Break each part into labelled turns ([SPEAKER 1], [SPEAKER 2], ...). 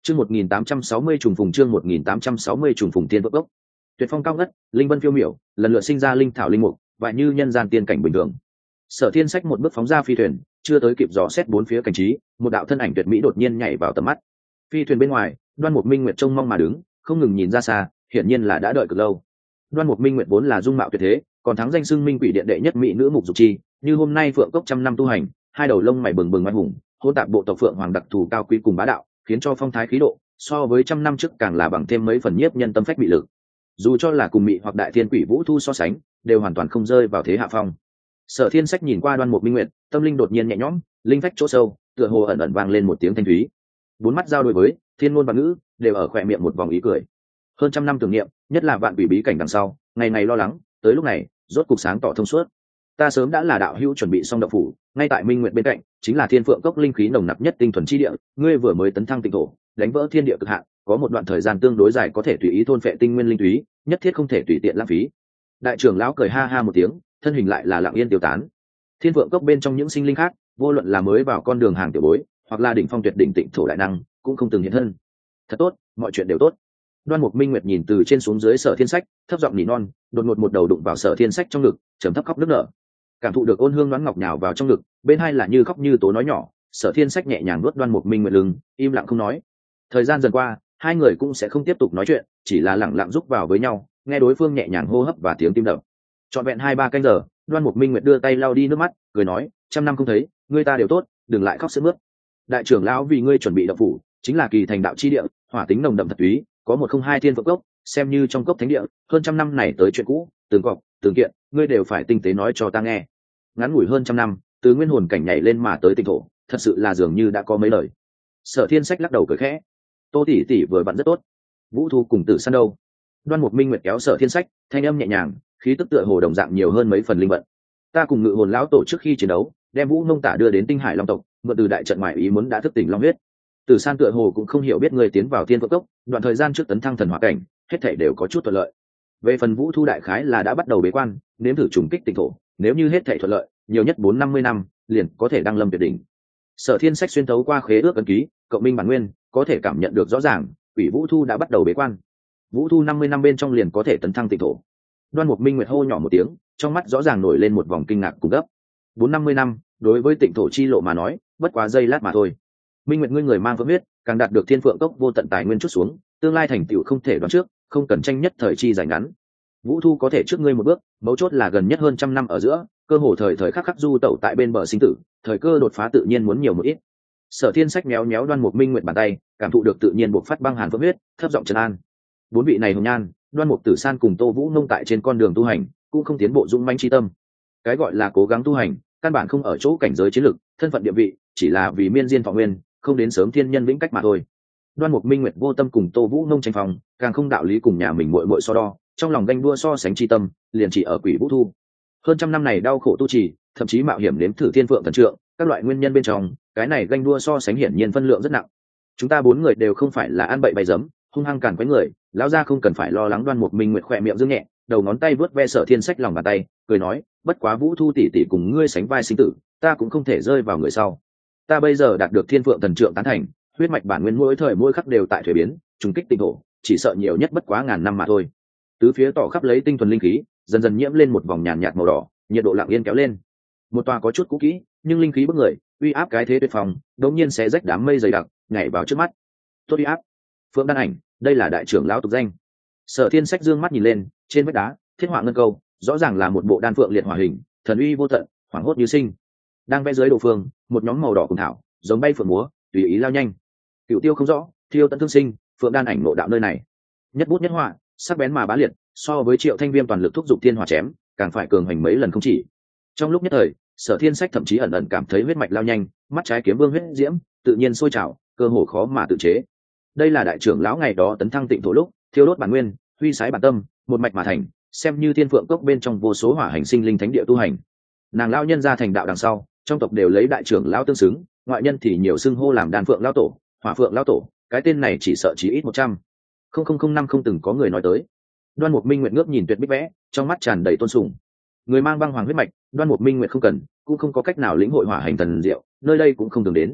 [SPEAKER 1] Chương 1860 trùng phùng, chương 1860 trùng phùng tiên vượng gốc. Tuyệt phong cao ngất, linh vân phiêu miểu, lần lượt sinh ra linh thảo linh mục, và như nhân gian tiên cảnh bình thường. Sở Thiên Sách một bước phóng ra phi thuyền, chưa tới kịp dò xét bốn phía cảnh trí, một đạo thân ảnh tuyệt mỹ đột nhiên nhảy vào tầm mắt. Phi thuyền bên ngoài, Đoan Mục Minh Nguyệt trông mong mà đứng, không ngừng nhìn ra xa, hiển nhiên là đã đợi cực lâu. Đoan Mục Minh Nguyệt vốn là dung mạo tuyệt thế, còn thắng danh xưng Minh Quỷ Điện đệ nhất mỹ nữ mục dục chi, như hôm nay phượng cốc trăm năm tu hành, hai đầu lông mày bừng bừng oai hùng, hỗn tạp bộ tộc phượng hoàng đặc thù cao quý cùng bá đạo, khiến cho phong thái khí độ so với trăm năm trước càng là bằng thêm mấy phần nhiếp nhân tâm phách bị lực. Dù cho là cùng mị hoặc đại thiên quỷ vũ thu so sánh, đều hoàn toàn không rơi vào thế hạ phong. Sở Thiên Sách nhìn qua Đoan Mục Minh Nguyệt, tâm linh đột nhiên nhẹ nhõm, linh phách chỗ sâu, tựa hồ ẩn ẩn vang lên một tiếng thanh thúy. Bốn mắt giao đối với, thiên ngôn và ngữ đều ở khóe miệng một vòng ý cười. Hơn trăm năm tưởng niệm, nhất là vạn quỷ bí cảnh đằng sau, ngày ngày lo lắng, tới lúc này, rốt cục sáng tỏ thông suốt. Ta sớm đã là đạo hữu chuẩn bị xong động phủ, ngay tại Minh Nguyệt bên cạnh, chính là Thiên Phượng cốc linh khí nồng nặc nhất tinh thuần chi địa, ngươi vừa mới tấn thăng tịnh thổ, đánh vỡ thiên địa cực hạn, có một đoạn thời gian tương đối dài có thể tùy ý thôn phệ tinh nguyên linh túy, nhất thiết không thể tùy tiện lãng phí. Đại trưởng lão cười ha ha một tiếng, thân hình lại là lặng yên tiêu tán. Thiên Phượng cốc bên trong những sinh linh khác, vô luận là mới vào con đường hàng tiểu bối, hoặc là đỉnh phong tuyệt đỉnh tịnh thổ đại năng, cũng không từng hiện thân. Thật tốt, mọi chuyện đều tốt. Đoan Mục Minh Nguyệt nhìn từ trên xuống dưới Sở Thiên Sách, thấp giọng nỉ non, đột ngột một đầu đụng vào Sở Thiên Sách trong ngực, trầm thấp khóc nức nở. Cảm thụ được ôn hương đoán ngọc nhào vào trong ngực, bên hai là như khóc như tố nói nhỏ. Sở Thiên Sách nhẹ nhàng nuốt Đoan Mục Minh Nguyệt lưng, im lặng không nói. Thời gian dần qua, hai người cũng sẽ không tiếp tục nói chuyện, chỉ là lặng lặng rúc vào với nhau, nghe đối phương nhẹ nhàng hô hấp và tiếng tim đập. Trọn vẹn 2-3 canh giờ, Đoan Mục Minh Nguyệt đưa tay lau đi nước mắt, cười nói, trăm năm không thấy, ngươi ta đều tốt, đừng lại khóc sướt mướt. Đại trưởng lão vì ngươi chuẩn bị động phủ, chính là kỳ thành đạo chi địa, hỏa tính nồng đậm thật túy, có 102 thiên phượng cốc, xem như trong cốc thánh địa, hơn trăm năm này tới chuyện cũ, từng cọc, từng kiện, ngươi đều phải tinh tế nói cho ta nghe. Ngắn ngủi hơn trăm năm, từ nguyên hồn cảnh nhảy lên mà tới tinh thổ, thật sự là dường như đã có mấy lời. Sở Thiên Sách lắc đầu cười khẽ, Tô tỷ tỷ vừa bận rất tốt. Vũ Thu cùng Tử San đâu? Đoan Mục Minh Nguyệt kéo Sở Thiên Sách, thanh âm nhẹ nhàng, khí tức tựa hồ đồng dạng nhiều hơn mấy phần linh vận. Ta cùng Ngự Hồn lão tổ trước khi chiến đấu, đem Vũ Nông Tả đưa đến Tinh Hải Long tộc, mượn từ đại trận ngoại ý muốn đã thức tỉnh long huyết. Tử San tựa hồ cũng không hiểu biết người tiến vào Thiên Phượng cốc, đoạn thời gian trước tấn thăng thần hỏa cảnh, hết thảy đều có chút thuận lợi. Về phần Vũ Thu đại khái là đã bắt đầu bế quan, nếm thử trùng kích tinh thổ, nếu như hết thảy thuận lợi, nhiều nhất 4-50 năm, liền có thể đăng lâm tuyệt đỉnh. Sở Thiên Sách xuyên thấu qua khế ước ấn ký, cộng minh bản nguyên, có thể cảm nhận được rõ ràng, Quỷ Vũ Thu đã bắt đầu bế quan. Vũ Thu 50 năm bên trong liền có thể tấn thăng tinh thổ. Đoan Mục Minh Nguyệt hô nhỏ một tiếng, trong mắt rõ ràng nổi lên một vòng kinh ngạc cùng gấp. 4-50 năm, đối với tịnh thổ chi lộ mà nói, bất quá giây lát mà thôi. Minh Nguyệt ngươi người mang vỡ huyết, càng đạt được Thiên Phượng cốc vô tận tài nguyên chút xuống, tương lai thành tựu không thể đoán trước, không cần tranh nhất thời chi dài ngắn. Vũ Thu có thể trước ngươi một bước, mấu chốt là gần nhất hơn trăm năm ở giữa, cơ hồ thời thời khắc khắc du tẩu tại bên bờ sinh tử, thời cơ đột phá tự nhiên muốn nhiều một ít. Sở Thiên Sách méo méo Đoan Mục Minh Nguyệt bàn tay, cảm thụ được tự nhiên buộc phát băng hàn vỡ huyết, thấp giọng trấn an. Bốn vị này hồng nhan, Đoan Mục Tử San cùng Tô Vũ Nông tại trên con đường tu hành, cũng không tiến bộ dũng mãnh chi tâm. Cái gọi là cố gắng tu hành, căn bản không ở chỗ cảnh giới chiến lực, thân phận địa vị, chỉ là vì miên diên thọ nguyên, không đến sớm thiên nhân vĩnh cách mà thôi. Đoan Mục Minh Nguyệt vô tâm cùng Tô Vũ Nông tranh phòng, càng không đạo lý cùng nhà mình muội muội so đo, trong lòng ganh đua so sánh chi tâm, liền chỉ ở Quỷ Vũ Thu. Hơn trăm năm này đau khổ tu trì, thậm chí mạo hiểm nếm thử Thiên Phượng thần trượng, các loại nguyên nhân bên trong, cái này ganh đua so sánh hiển nhiên phân lượng rất nặng. Chúng ta bốn người đều không phải là ăn bậy bày dấm, hung hăng cản quấy người, lão gia không cần phải lo lắng. Đoan Mục Minh Nguyệt khỏe miệng dương nhẹ, đầu ngón tay vớt ve Sở Thiên Sách lòng bàn tay, cười nói, bất quá Vũ Thu tỷ tỷ cùng ngươi sánh vai sinh tử, ta cũng không thể rơi vào người sau. Ta bây giờ đạt được Thiên Phượng thần trượng tán thành, huyết mạch bản nguyên mỗi thời mỗi khắc đều tại thuế biến, trùng kích tinh thổ, chỉ sợ nhiều nhất bất quá ngàn năm mà thôi. Tứ phía tỏ khắp lấy tinh thuần linh khí, dần dần nhiễm lên một vòng nhàn nhạt màu đỏ, nhiệt độ lặng yên kéo lên. Một tòa có chút cũ kỹ, nhưng linh khí bức người, uy áp cái thế tuyệt phòng, đột nhiên xé rách đám mây dày đặc, nhảy vào trước mắt. Tốt uy áp. Phượng Đan Ảnh, đây là đại trưởng lão tục danh. Sở Thiên Sách dương mắt nhìn lên, trên vách đá, thiết họa ngân câu, rõ ràng là một bộ đan phượng liệt hỏa hình, thần uy vô tận, hoảng hốt như sinh. Đang vẽ dưới đồ phương, một nhóm màu đỏ cùng thảo, giống bay phượng múa, tùy ý lao nhanh. Cửu tiêu không rõ, thiêu tận thương sinh, Phượng Đan Ảnh ngộ đạo nơi này. Nhất bút nhất họa, sắc bén mà bá liệt, so với Triệu Thanh Viêm toàn lực thúc giục thiên hỏa chém, càng phải cường hành mấy lần không chỉ. Trong lúc nhất thời, Sở Thiên Sách thậm chí ẩn ẩn cảm thấy huyết mạch lao nhanh, mắt trái kiếm vương huyết diễm tự nhiên sôi trào, cơ hồ khó mà tự chế. Đây là đại trưởng lão ngày đó tấn thăng tịnh thổ lúc, thiêu đốt bản nguyên, huy sái bản tâm, một mạch mà thành, xem như Thiên Phượng cốc bên trong vô số hỏa hành sinh linh thánh địa tu hành. Nàng lão nhân ra thành đạo đằng sau, trong tộc đều lấy đại trưởng lão tương xứng, ngoại nhân thì nhiều xưng hô làm đan phượng lão tổ, hỏa phượng lão tổ, cái tên này chỉ sợ chỉ ít 100,000 không từng có người nói tới. Đoan Mục Minh Nguyệt ngước nhìn tuyệt bích vẽ, trong mắt tràn đầy tôn sùng. Người mang băng hoàng huyết mạch, Đoan Mục Minh Nguyệt không cần, cũng không có cách nào lĩnh hội hỏa hành thần diệu, nơi đây cũng không thường đến.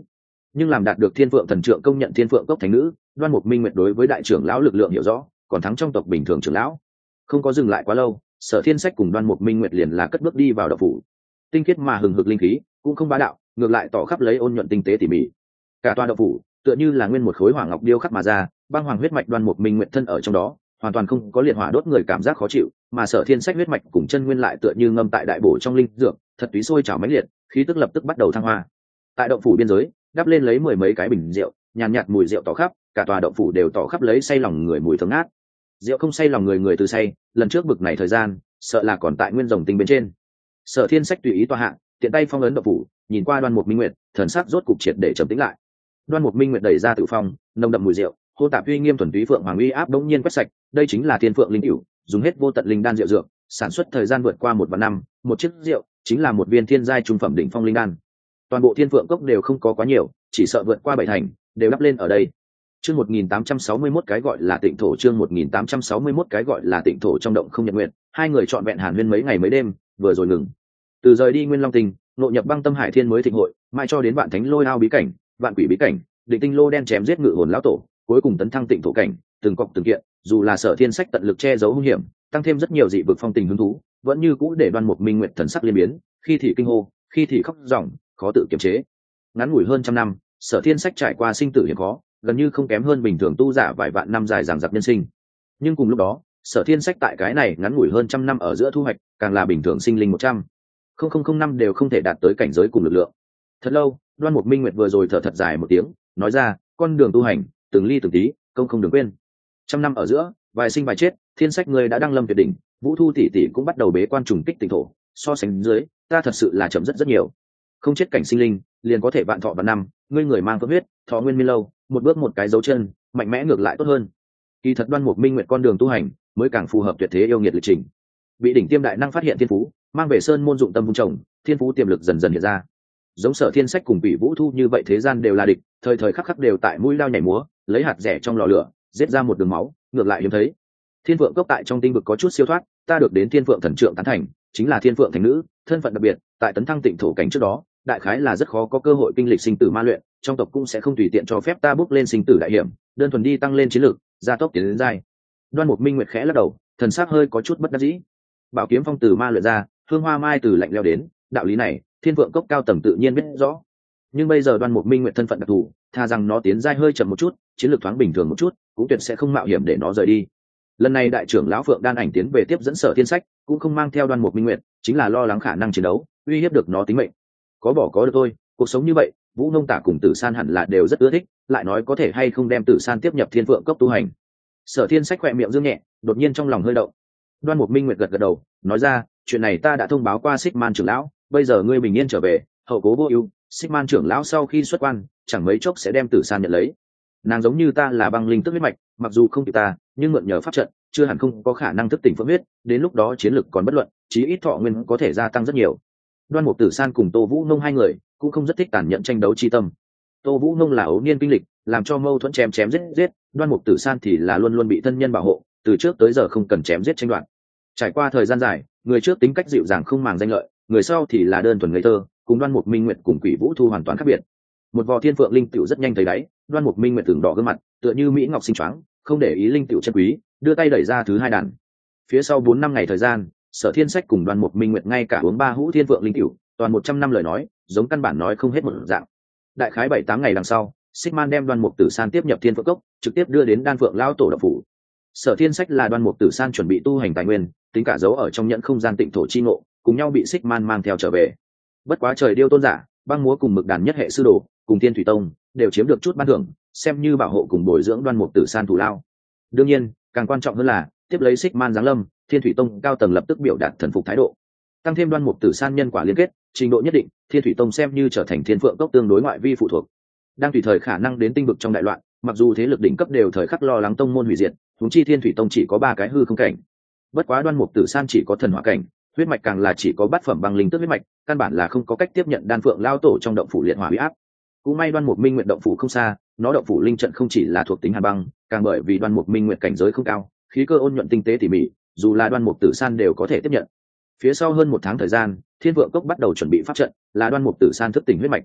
[SPEAKER 1] nhưng làm đạt được thiên phượng thần trượng công nhận thiên phượng cốc thánh nữ, Đoan Mục Minh Nguyệt đối với đại trưởng lão lực lượng hiểu rõ, còn thắng trong tộc bình thường trưởng lão. Không có dừng lại quá lâu, Sở Thiên Sách cùng Đoan Mục Minh Nguyệt liền là cất bước đi vào động phủ. Tinh khiết mà hừng hực linh khí, cũng không bá đạo, ngược lại tỏ khắp lấy ôn nhuận tinh tế tỉ mỉ. Cả tòa động phủ tựa như là nguyên một khối hỏa ngọc điêu khắc mà ra, băng hoàng huyết mạch Đoan Mục Minh Nguyệt thân ở trong đó, hoàn toàn không có liệt hỏa đốt người cảm giác khó chịu, mà Sở Thiên Sách huyết mạch cùng chân nguyên lại tựa như ngâm tại đại bổ trong linh dược, thật túy sôi trào mãnh liệt, khí tức lập tức bắt đầu thăng hoa. Tại động phủ biên giới, đắp lên lấy mười mấy cái bình rượu, nhàn nhạt mùi rượu tỏ khắp, cả tòa động phủ đều tỏ khắp lấy say lòng người mùi thơm ngát. Rượu không say lòng người, người từ say, lần trước bực này thời gian, sợ là còn tại nguyên rồng tinh bên trên. Sở Thiên Sách tùy ý tòa hạ, tiện tay phong ấn động phủ, nhìn qua Đoan Mục Minh Nguyệt, thần sắc rốt cục triệt để trầm tĩnh lại. Đoan Mục Minh Nguyệt đẩy ra tự phong, nồng đậm mùi rượu, hô tạp uy nghiêm thuần túy phượng hoàng uy áp đống nhiên quét sạch, đây chính là thiên phượng linh cửu, dùng hết vô tận linh đan rượu dược, sản xuất thời gian vượt qua 1 vạn năm, một chiếc rượu chính là một viên thiên giai trung phẩm đỉnh phong linh đan. Toàn bộ thiên phượng cốc đều không có quá nhiều, chỉ sợ vượt qua 7 thành, đều đắp lên ở đây. Chương 1861 cái gọi là tịnh thổ, chương 1861 cái gọi là tịnh thổ trong động không nhật nguyện, hai người trọn vẹn hàn huyên mấy ngày mấy đêm, vừa rồi ngừng. Từ rời đi Nguyên Long Tinh, nội nhập Băng Tâm Hải Thiên mới thịnh hội, mai cho đến Vạn Thánh Lôi Ao bí cảnh, Vạn Quỷ bí cảnh, Định Tinh Lô đen chém giết ngự hồn lão tổ, cuối cùng tấn thăng tịnh thổ cảnh, từng cọc từng kiện, dù là Sở Thiên Sách tận lực che giấu hung hiểm, tăng thêm rất nhiều dị vực phong tình hứng thú, vẫn như cũ để Đoan Mục Minh Nguyệt thần sắc liên biến, khi thì kinh hô, khi thì khóc ròng, khó tự kiềm chế. Ngắn ngủi hơn trăm năm, Sở Thiên Sách trải qua sinh tử hiểm khó, gần như không kém hơn bình thường tu giả vài vạn năm dài dằng dặc nhân sinh. Nhưng cùng lúc đó, Sở Thiên Sách tại cái này ngắn ngủi hơn trăm năm ở giữa thu hoạch, càng là bình thường sinh linh 100,000 năm đều không thể đạt tới cảnh giới cùng lực lượng. Thật lâu, Đoan Mục Minh Nguyệt vừa rồi thở thật dài một tiếng, nói ra, con đường tu hành, từng ly từng tí, công không đừng quên. Trăm năm ở giữa, vài sinh vài chết, Thiên Sách người đã đăng lâm tuyệt đỉnh, Vũ Thu tỷ tỷ cũng bắt đầu bế quan trùng kích tịnh thổ, so sánh dưới, ta thật sự là chậm rất nhiều. Không chết cảnh sinh linh, liền có thể vạn thọ vạn năm, ngươi người mang phượng huyết, thọ nguyên miên lâu, một bước một cái dấu chân, mạnh mẽ ngược lại tốt hơn. Kỳ thật Đoan Mục Minh Nguyệt con đường tu hành mới càng phù hợp tuyệt thế yêu nghiệt lịch trình. Bị đỉnh tiêm đại năng phát hiện thiên phú, mang về sơn môn dụng tâm vun trồng, thiên phú tiềm lực dần dần hiện ra. Giống Sở Thiên Sách cùng Bị Vũ Thu như vậy thế gian đều là địch, thời thời khắc khắc đều tại mũi lao nhảy múa, lấy hạt rẻ trong lò lửa, giết ra một đường máu, ngược lại hiếm thấy. Thiên Phượng cốc tại trong tinh vực có chút siêu thoát, ta được đến Thiên Phượng thần trượng tán thành, chính là Thiên Phượng thành nữ, thân phận đặc biệt, tại tấn thăng tịnh thổ cảnh trước đó, đại khái là rất khó có cơ hội kinh lịch sinh tử ma luyện, trong tộc cũng sẽ không tùy tiện cho phép ta bước lên sinh tử đại hiểm, đơn thuần đi tăng lên chiến lược, gia tốc tiến đến giai. Đoan Mục Minh Nguyệt khẽ lắc đầu, thần sắc hơi có chút bất đắc dĩ. Bảo kiếm phong từ ma luyện ra, hương hoa mai từ lạnh leo đến, đạo lý này, Thiên Phượng cốc cao tầng tự nhiên biết rõ. Nhưng bây giờ Đoan Mục Minh Nguyệt thân phận đặc thù, tha rằng nó tiến giai hơi chậm một chút, chiến lược thoáng bình thường một chút, cũng tuyệt sẽ không mạo hiểm để nó rời đi. Lần này đại trưởng lão Phượng Đan Ảnh tiến về tiếp dẫn Sở Thiên Sách, cũng không mang theo Đoan Mục Minh Nguyệt, chính là lo lắng khả năng chiến đấu, uy hiếp được nó tính mệnh. Có bỏ có được thôi, cuộc sống như vậy, Vũ Nông Tả cùng Tử San hẳn là đều rất ưa thích, lại nói có thể hay không đem Tử San tiếp nhập Thiên Phượng cốc tu hành. Sở Thiên Sách khẽ miệng dương nhẹ, đột nhiên trong lòng hơi động. Đoan Mục Minh Nguyệt gật gật đầu, nói ra, chuyện này ta đã thông báo qua Xích Man trưởng lão, bây giờ ngươi bình yên trở về, hậu cố vô ưu, Xích Man trưởng lão sau khi xuất quan, chẳng mấy chốc sẽ đem Tử San nhận lấy. Nàng giống như ta là băng linh tức huyết mạch, mặc dù không kịp ta, nhưng mượn nhờ pháp trận, chưa hẳn không có khả năng thức tỉnh phượng huyết, đến lúc đó chiến lực còn bất luận, chí ít thọ nguyên có thể gia tăng rất nhiều. Đoan Mục Tử San cùng Tô Vũ Nông hai người cũng không rất thích tàn nhẫn tranh đấu chi tâm. Tô Vũ Nông là ấu niên kinh lịch, làm cho mâu thuẫn chém chém giết giết, Đoan Mục Tử San thì là luôn luôn bị thân nhân bảo hộ, từ trước tới giờ không cần chém giết tranh đoạt. Trải qua thời gian dài, người trước tính cách dịu dàng không màng danh lợi, người sau thì là đơn thuần ngây thơ, cùng Đoan Mục Minh Nguyệt cùng Quỷ Vũ Thu hoàn toàn khác biệt. Một vò thiên phượng linh tiểu rất nhanh thấy đáy, Đoan Mục Minh Nguyệt tưởng đỏ gương mặt, tựa như mỹ ngọc xinh choáng, không để ý linh tiểu chân quý, đưa tay đẩy ra thứ hai đàn. Phía sau 4 năm ngày thời gian, Sở Thiên Sách cùng Đoan Mục Minh Nguyệt ngay cả uống 3 hũ thiên phượng linh tiểu, toàn 100 năm lời nói, giống căn bản nói không hết một dạng. Đại khái 7-8 ngày đằng sau, Xích Man đem Đoan Mục Tử San tiếp nhập Thiên Phượng cốc, trực tiếp đưa đến Đan Phượng lão tổ động phủ. Sở Thiên Sách là Đoan Mục Tử San chuẩn bị tu hành tài nguyên, tính cả dấu ở trong nhẫn không gian tịnh thổ chi ngộ, cùng nhau bị Xích Man mang theo trở về. Bất quá trời điêu tôn giả, băng múa cùng mực đàn nhất hệ sư đồ, cùng Thiên Thủy Tông đều chiếm được chút ban thưởng, xem như bảo hộ cùng bồi dưỡng Đoan Mục Tử San thủ lao. Đương nhiên, càng quan trọng hơn là tiếp lấy Xích Man giáng lâm, Thiên Thủy Tông cao tầng lập tức biểu đạt thần phục thái độ. Tăng thêm Đoan Mục Tử San nhân quả liên kết, trình độ nhất định, Thiên Thủy Tông xem như trở thành Thiên Phượng cốc tương đối ngoại vi phụ thuộc. Đang tùy thời khả năng đến tinh vực trong đại loạn, mặc dù thế lực đỉnh cấp đều thời khắc lo lắng tông môn hủy diệt, huống chi Thiên Thủy Tông chỉ có 3 cái hư không cảnh. Bất quá Đoan Mục Tử San chỉ có thần hỏa cảnh, huyết mạch càng là chỉ có bát phẩm băng linh tức huyết mạch, căn bản là không có cách tiếp nhận Đan Phượng lao tổ trong động phủ liệt hỏa uy áp. Cũng may Đoan Mục Minh Nguyệt động phủ không xa, nó động phủ linh trận không chỉ là thuộc tính hàn băng, càng bởi vì Đoan Mục Minh Nguyệt cảnh giới không cao, khí cơ ôn nhuận tinh tế tỉ mỉ, dù là Đoan Mục Tử San đều có thể tiếp nhận. Phía sau hơn 1 tháng thời gian, Thiên Vượng cốc bắt đầu chuẩn bị pháp trận, là Đoan Mục Tử San thức tỉnh huyết mạch.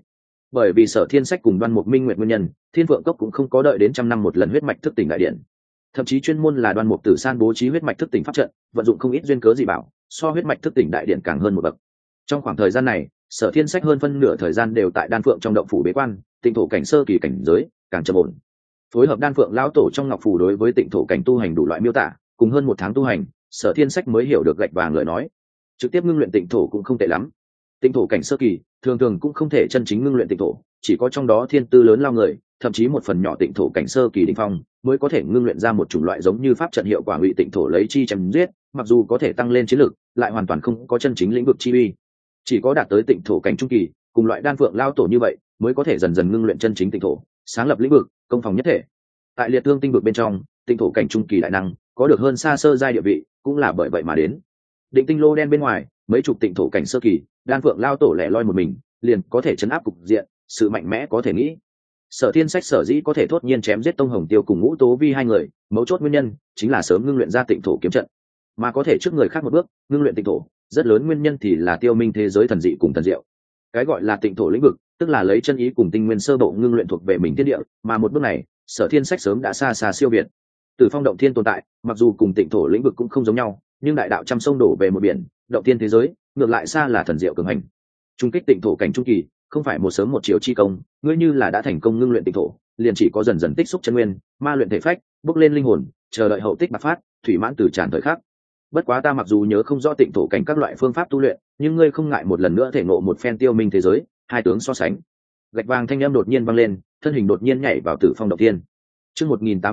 [SPEAKER 1] Bởi vì Sở Thiên Sách cùng Đoan Mục Minh Nguyệt nguyên nhân, Thiên Phượng Cốc cũng không có đợi đến trăm năm một lần huyết mạch thức tỉnh đại điện, thậm chí chuyên môn là Đoan Mục Tử San bố trí huyết mạch thức tỉnh pháp trận, vận dụng không ít duyên cớ dị bảo, so huyết mạch thức tỉnh đại điện càng hơn một bậc. Trong khoảng thời gian này, Sở Thiên Sách hơn phân nửa thời gian đều tại Đan Phượng trong động phủ bế quan, tịnh thổ cảnh sơ kỳ cảnh giới càng trầm ổn. Phối hợp Đan Phượng lão tổ trong ngọc phủ đối với tịnh thổ cảnh tu hành đủ loại miêu tả, cùng hơn một tháng tu hành, Sở Thiên Sách mới hiểu được gạch vàng lời nói. Trực tiếp ngưng luyện tịnh thổ cũng không tệ lắm. Tịnh thổ cảnh sơ kỳ, thường thường cũng không thể chân chính ngưng luyện tịnh thổ, chỉ có trong đó thiên tư lớn lao người, thậm chí một phần nhỏ tịnh thổ cảnh sơ kỳ đỉnh phong, mới có thể ngưng luyện ra một chủng loại giống như pháp trận hiệu quả ngụy tịnh thổ lấy chi chém giết, mặc dù có thể tăng lên chiến lực, lại hoàn toàn không có chân chính lĩnh vực chi uy. Chỉ có đạt tới tịnh thổ cảnh trung kỳ, cùng loại Đan Phượng lao tổ như vậy, mới có thể dần dần ngưng luyện chân chính tịnh thổ, sáng lập lĩnh vực, công phòng nhất thể. Tại liệt thương tinh vực bên trong, tịnh thổ cảnh trung kỳ đại năng, có được hơn xa sơ giai địa vị, cũng là bởi vậy mà đến. Định tinh lô đen bên ngoài, mấy chục tịnh thổ cảnh sơ kỳ, Đan Phượng lao tổ lẻ loi một mình, liền có thể chấn áp cục diện, sự mạnh mẽ có thể nghĩ. Sở Thiên Sách sở dĩ có thể thốt nhiên chém giết Tông Hồng Tiêu cùng Ngũ Tố Vi hai người, mấu chốt nguyên nhân chính là sớm ngưng luyện ra tịnh thổ kiếm trận, mà có thể trước người khác một bước ngưng luyện tịnh thổ, rất lớn nguyên nhân thì là tiêu minh thế giới thần dị cùng thần diệu. Cái gọi là tịnh thổ lĩnh vực, tức là lấy chân ý cùng tinh nguyên sơ bộ ngưng luyện thuộc về mình thiên địa, mà một bước này, Sở Thiên Sách sớm đã xa xa siêu việt. Từ Phong động thiên tồn tại, mặc dù cùng tịnh thổ lĩnh vực cũng không giống nhau, nhưng đại đạo trăm sông đổ về một biển, động thiên thế giới ngược lại xa là thần diệu cường hành. Trung kích tịnh thổ cảnh trung kỳ, không phải một sớm một chiều chi công, ngươi như là đã thành công ngưng luyện tịnh thổ, liền chỉ có dần dần tích xúc chân nguyên, ma luyện thể phách, bước lên linh hồn, chờ đợi hậu tích bạc phát, thủy mãn từ tràn thời khắc. Bất quá ta mặc dù nhớ không rõ tịnh thổ cảnh các loại phương pháp tu luyện, nhưng ngươi không ngại một lần nữa thể ngộ một phen tiêu minh thế giới, hai tướng so sánh. Gạch vàng thanh âm đột nhiên vang lên, thân hình đột nhiên nhảy vào Tử Phong động thiên. Chương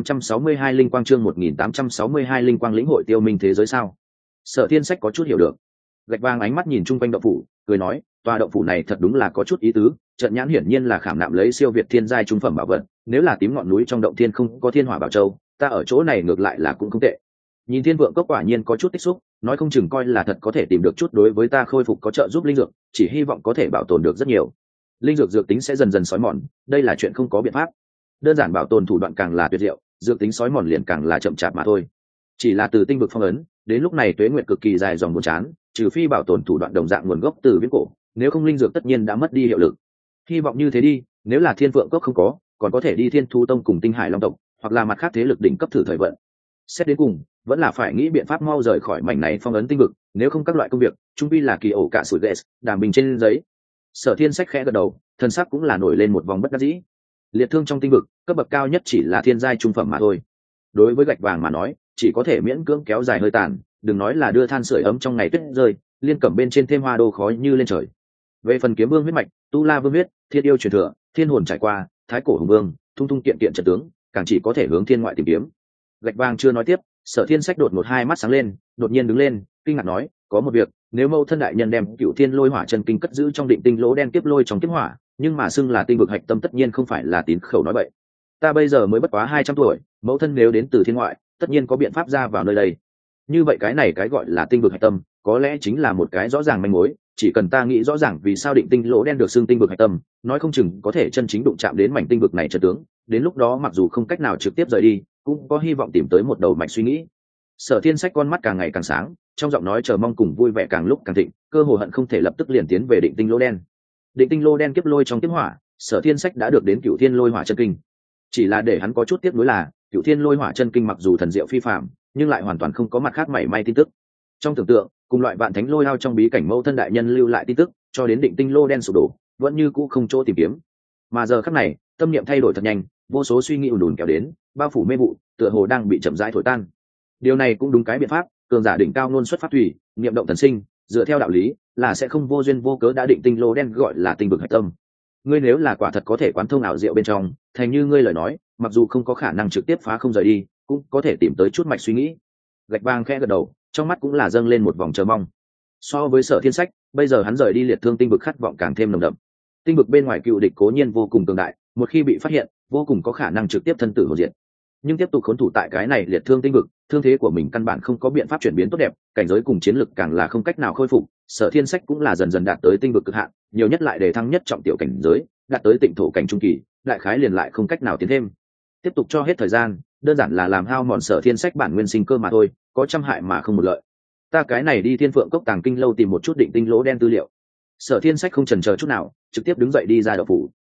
[SPEAKER 1] 1862 linh quang, chương 1862 linh quang lĩnh hội tiêu minh thế giới sao? Sở Thiên Sách có chút hiểu được. Gạch vàng ánh mắt nhìn chung quanh động phủ, cười nói, tòa động phủ này thật đúng là có chút ý tứ, trận nhãn hiển nhiên là khảm nạm lấy siêu việt thiên giai trung phẩm bảo vật, nếu là tím ngọn núi trong động thiên không có thiên hỏa bảo châu, ta ở chỗ này ngược lại là cũng không tệ. Nhìn Thiên Vượng Cốc quả nhiên có chút tích xúc, nói không chừng coi là thật có thể tìm được chút đối với ta khôi phục có trợ giúp linh dược, chỉ hy vọng có thể bảo tồn được rất nhiều. Linh dược dược tính sẽ dần dần xói mòn, đây là chuyện không có biện pháp. Đơn giản bảo tồn thủ đoạn càng là tuyệt diệu, dược tính xói mòn liền càng là chậm chạp mà thôi. Chỉ là từ tinh vực phong ấn, đến lúc này tuế nguyệt cực kỳ dài dòng buồn chán, trừ phi bảo tồn thủ đoạn đồng dạng nguồn gốc từ viễn cổ, nếu không linh dược tất nhiên đã mất đi hiệu lực. Hy vọng như thế đi, nếu là Thiên Vượng Cốc không có, còn có thể đi Thiên Thu Tông cùng Tinh Hải Long tộc, hoặc là mặt khác thế lực đỉnh cấp thử thời vận. Xét đến cùng, vẫn là phải nghĩ biện pháp mau rời khỏi mảnh này phong ấn tinh vực, nếu không các loại công việc, trung quy là kỳ ổ cả sủi ghét, đàm bình trên giấy. Sở Thiên Sách khẽ gật đầu, thân sắc cũng là nổi lên một vòng bất đắc dĩ. Liệt thương trong tinh vực, cấp bậc cao nhất chỉ là thiên giai trung phẩm mà thôi. Đối với gạch vàng mà nói, chỉ có thể miễn cưỡng kéo dài hơi tàn, đừng nói là đưa than sưởi ấm trong ngày tuyết rơi, liên cẩm bên trên thêm hoa đô khói như lên trời. Về phần kiếm vương huyết mạch, tu la vương huyết, thiên yêu truyền thừa, thiên hồn trải qua, thái cổ hùng vương, thung thung kiện kiện trận tướng, càng chỉ có thể hướng thiên ngoại tìm kiếm. Gạch vàng chưa nói tiếp, Sở Thiên Sách đột một hai mắt sáng lên, đột nhiên đứng lên, kinh ngạc nói, có một việc, nếu mâu thân đại nhân đem Cửu Thiên Lôi Hỏa chân kinh cất giữ trong định tinh lỗ đen kiếp lôi trong kiếp hỏa, nhưng mà xưng là tinh vực hạch tâm tất nhiên không phải là tín khẩu nói bậy. Ta bây giờ mới bất quá 200 tuổi, mẫu thân nếu đến từ thiên ngoại, tất nhiên có biện pháp ra vào nơi đây. Như vậy cái này cái gọi là tinh vực hạch tâm, có lẽ chính là một cái rõ ràng manh mối, chỉ cần ta nghĩ rõ ràng vì sao định tinh lỗ đen được xưng tinh vực hạch tâm, nói không chừng có thể chân chính đụng chạm đến mảnh tinh vực này trận tướng, đến lúc đó mặc dù không cách nào trực tiếp rời đi, cũng có hy vọng tìm tới một đầu mạch suy nghĩ. Sở Thiên Sách con mắt càng ngày càng sáng, trong giọng nói chờ mong cùng vui vẻ càng lúc càng thịnh, cơ hồ hận không thể lập tức liền tiến về định tinh lỗ đen. Định tinh lô đen kiếp lôi trong kiếp hỏa, Sở Thiên Sách đã được đến Cửu Thiên Lôi Hỏa chân kinh. Chỉ là để hắn có chút tiếc nuối là, Cửu Thiên Lôi Hỏa chân kinh mặc dù thần diệu phi phàm, nhưng lại hoàn toàn không có mặt khác mảy may tin tức. Trong tưởng tượng, cùng loại vạn thánh lôi hao trong bí cảnh mâu thân đại nhân lưu lại tin tức, cho đến định tinh lô đen sụp đổ, vẫn như cũ không chỗ tìm kiếm. Mà giờ khắc này, tâm niệm thay đổi thật nhanh, vô số suy nghĩ ùn ùn kéo đến, bao phủ mê vụ, tựa hồ đang bị chậm rãi thổi tan. Điều này cũng đúng cái biện pháp, cường giả đỉnh cao luôn xuất phát thủy, niệm động thần sinh, dựa theo đạo lý là sẽ không vô duyên vô cớ đã định tinh lô đen gọi là tinh vực hạch tâm. Ngươi nếu là quả thật có thể quán thông ảo diệu bên trong, thành như ngươi lời nói, mặc dù không có khả năng trực tiếp phá không rời đi, cũng có thể tìm tới chút mạch suy nghĩ. Gạch vàng khẽ gật đầu, trong mắt cũng là dâng lên một vòng chờ mong. So với Sở Thiên Sách, bây giờ hắn rời đi liệt thương tinh vực khát vọng càng thêm nồng đậm. Tinh vực bên ngoài cựu địch cố nhiên vô cùng cường đại, một khi bị phát hiện, vô cùng có khả năng trực tiếp thân tử hồn diệt. Nhưng tiếp tục khốn thủ tại cái này liệt thương tinh vực, thương thế của mình căn bản không có biện pháp chuyển biến tốt đẹp, cảnh giới cùng chiến lực càng là không cách nào khôi phục. Sở Thiên Sách cũng là dần dần đạt tới tinh vực cực hạn, nhiều nhất lại để thăng nhất trọng tiểu cảnh giới, đạt tới tịnh thổ cảnh trung kỳ, đại khái liền lại không cách nào tiến thêm. Tiếp tục cho hết thời gian, đơn giản là làm hao mòn Sở Thiên Sách bản nguyên sinh cơ mà thôi, có trăm hại mà không một lợi. Ta cái này đi Thiên Phượng Cốc Tàng Kinh lâu tìm một chút định tinh lỗ đen tư liệu. Sở Thiên Sách không chần chờ chút nào, trực tiếp đứng dậy đi ra động phủ.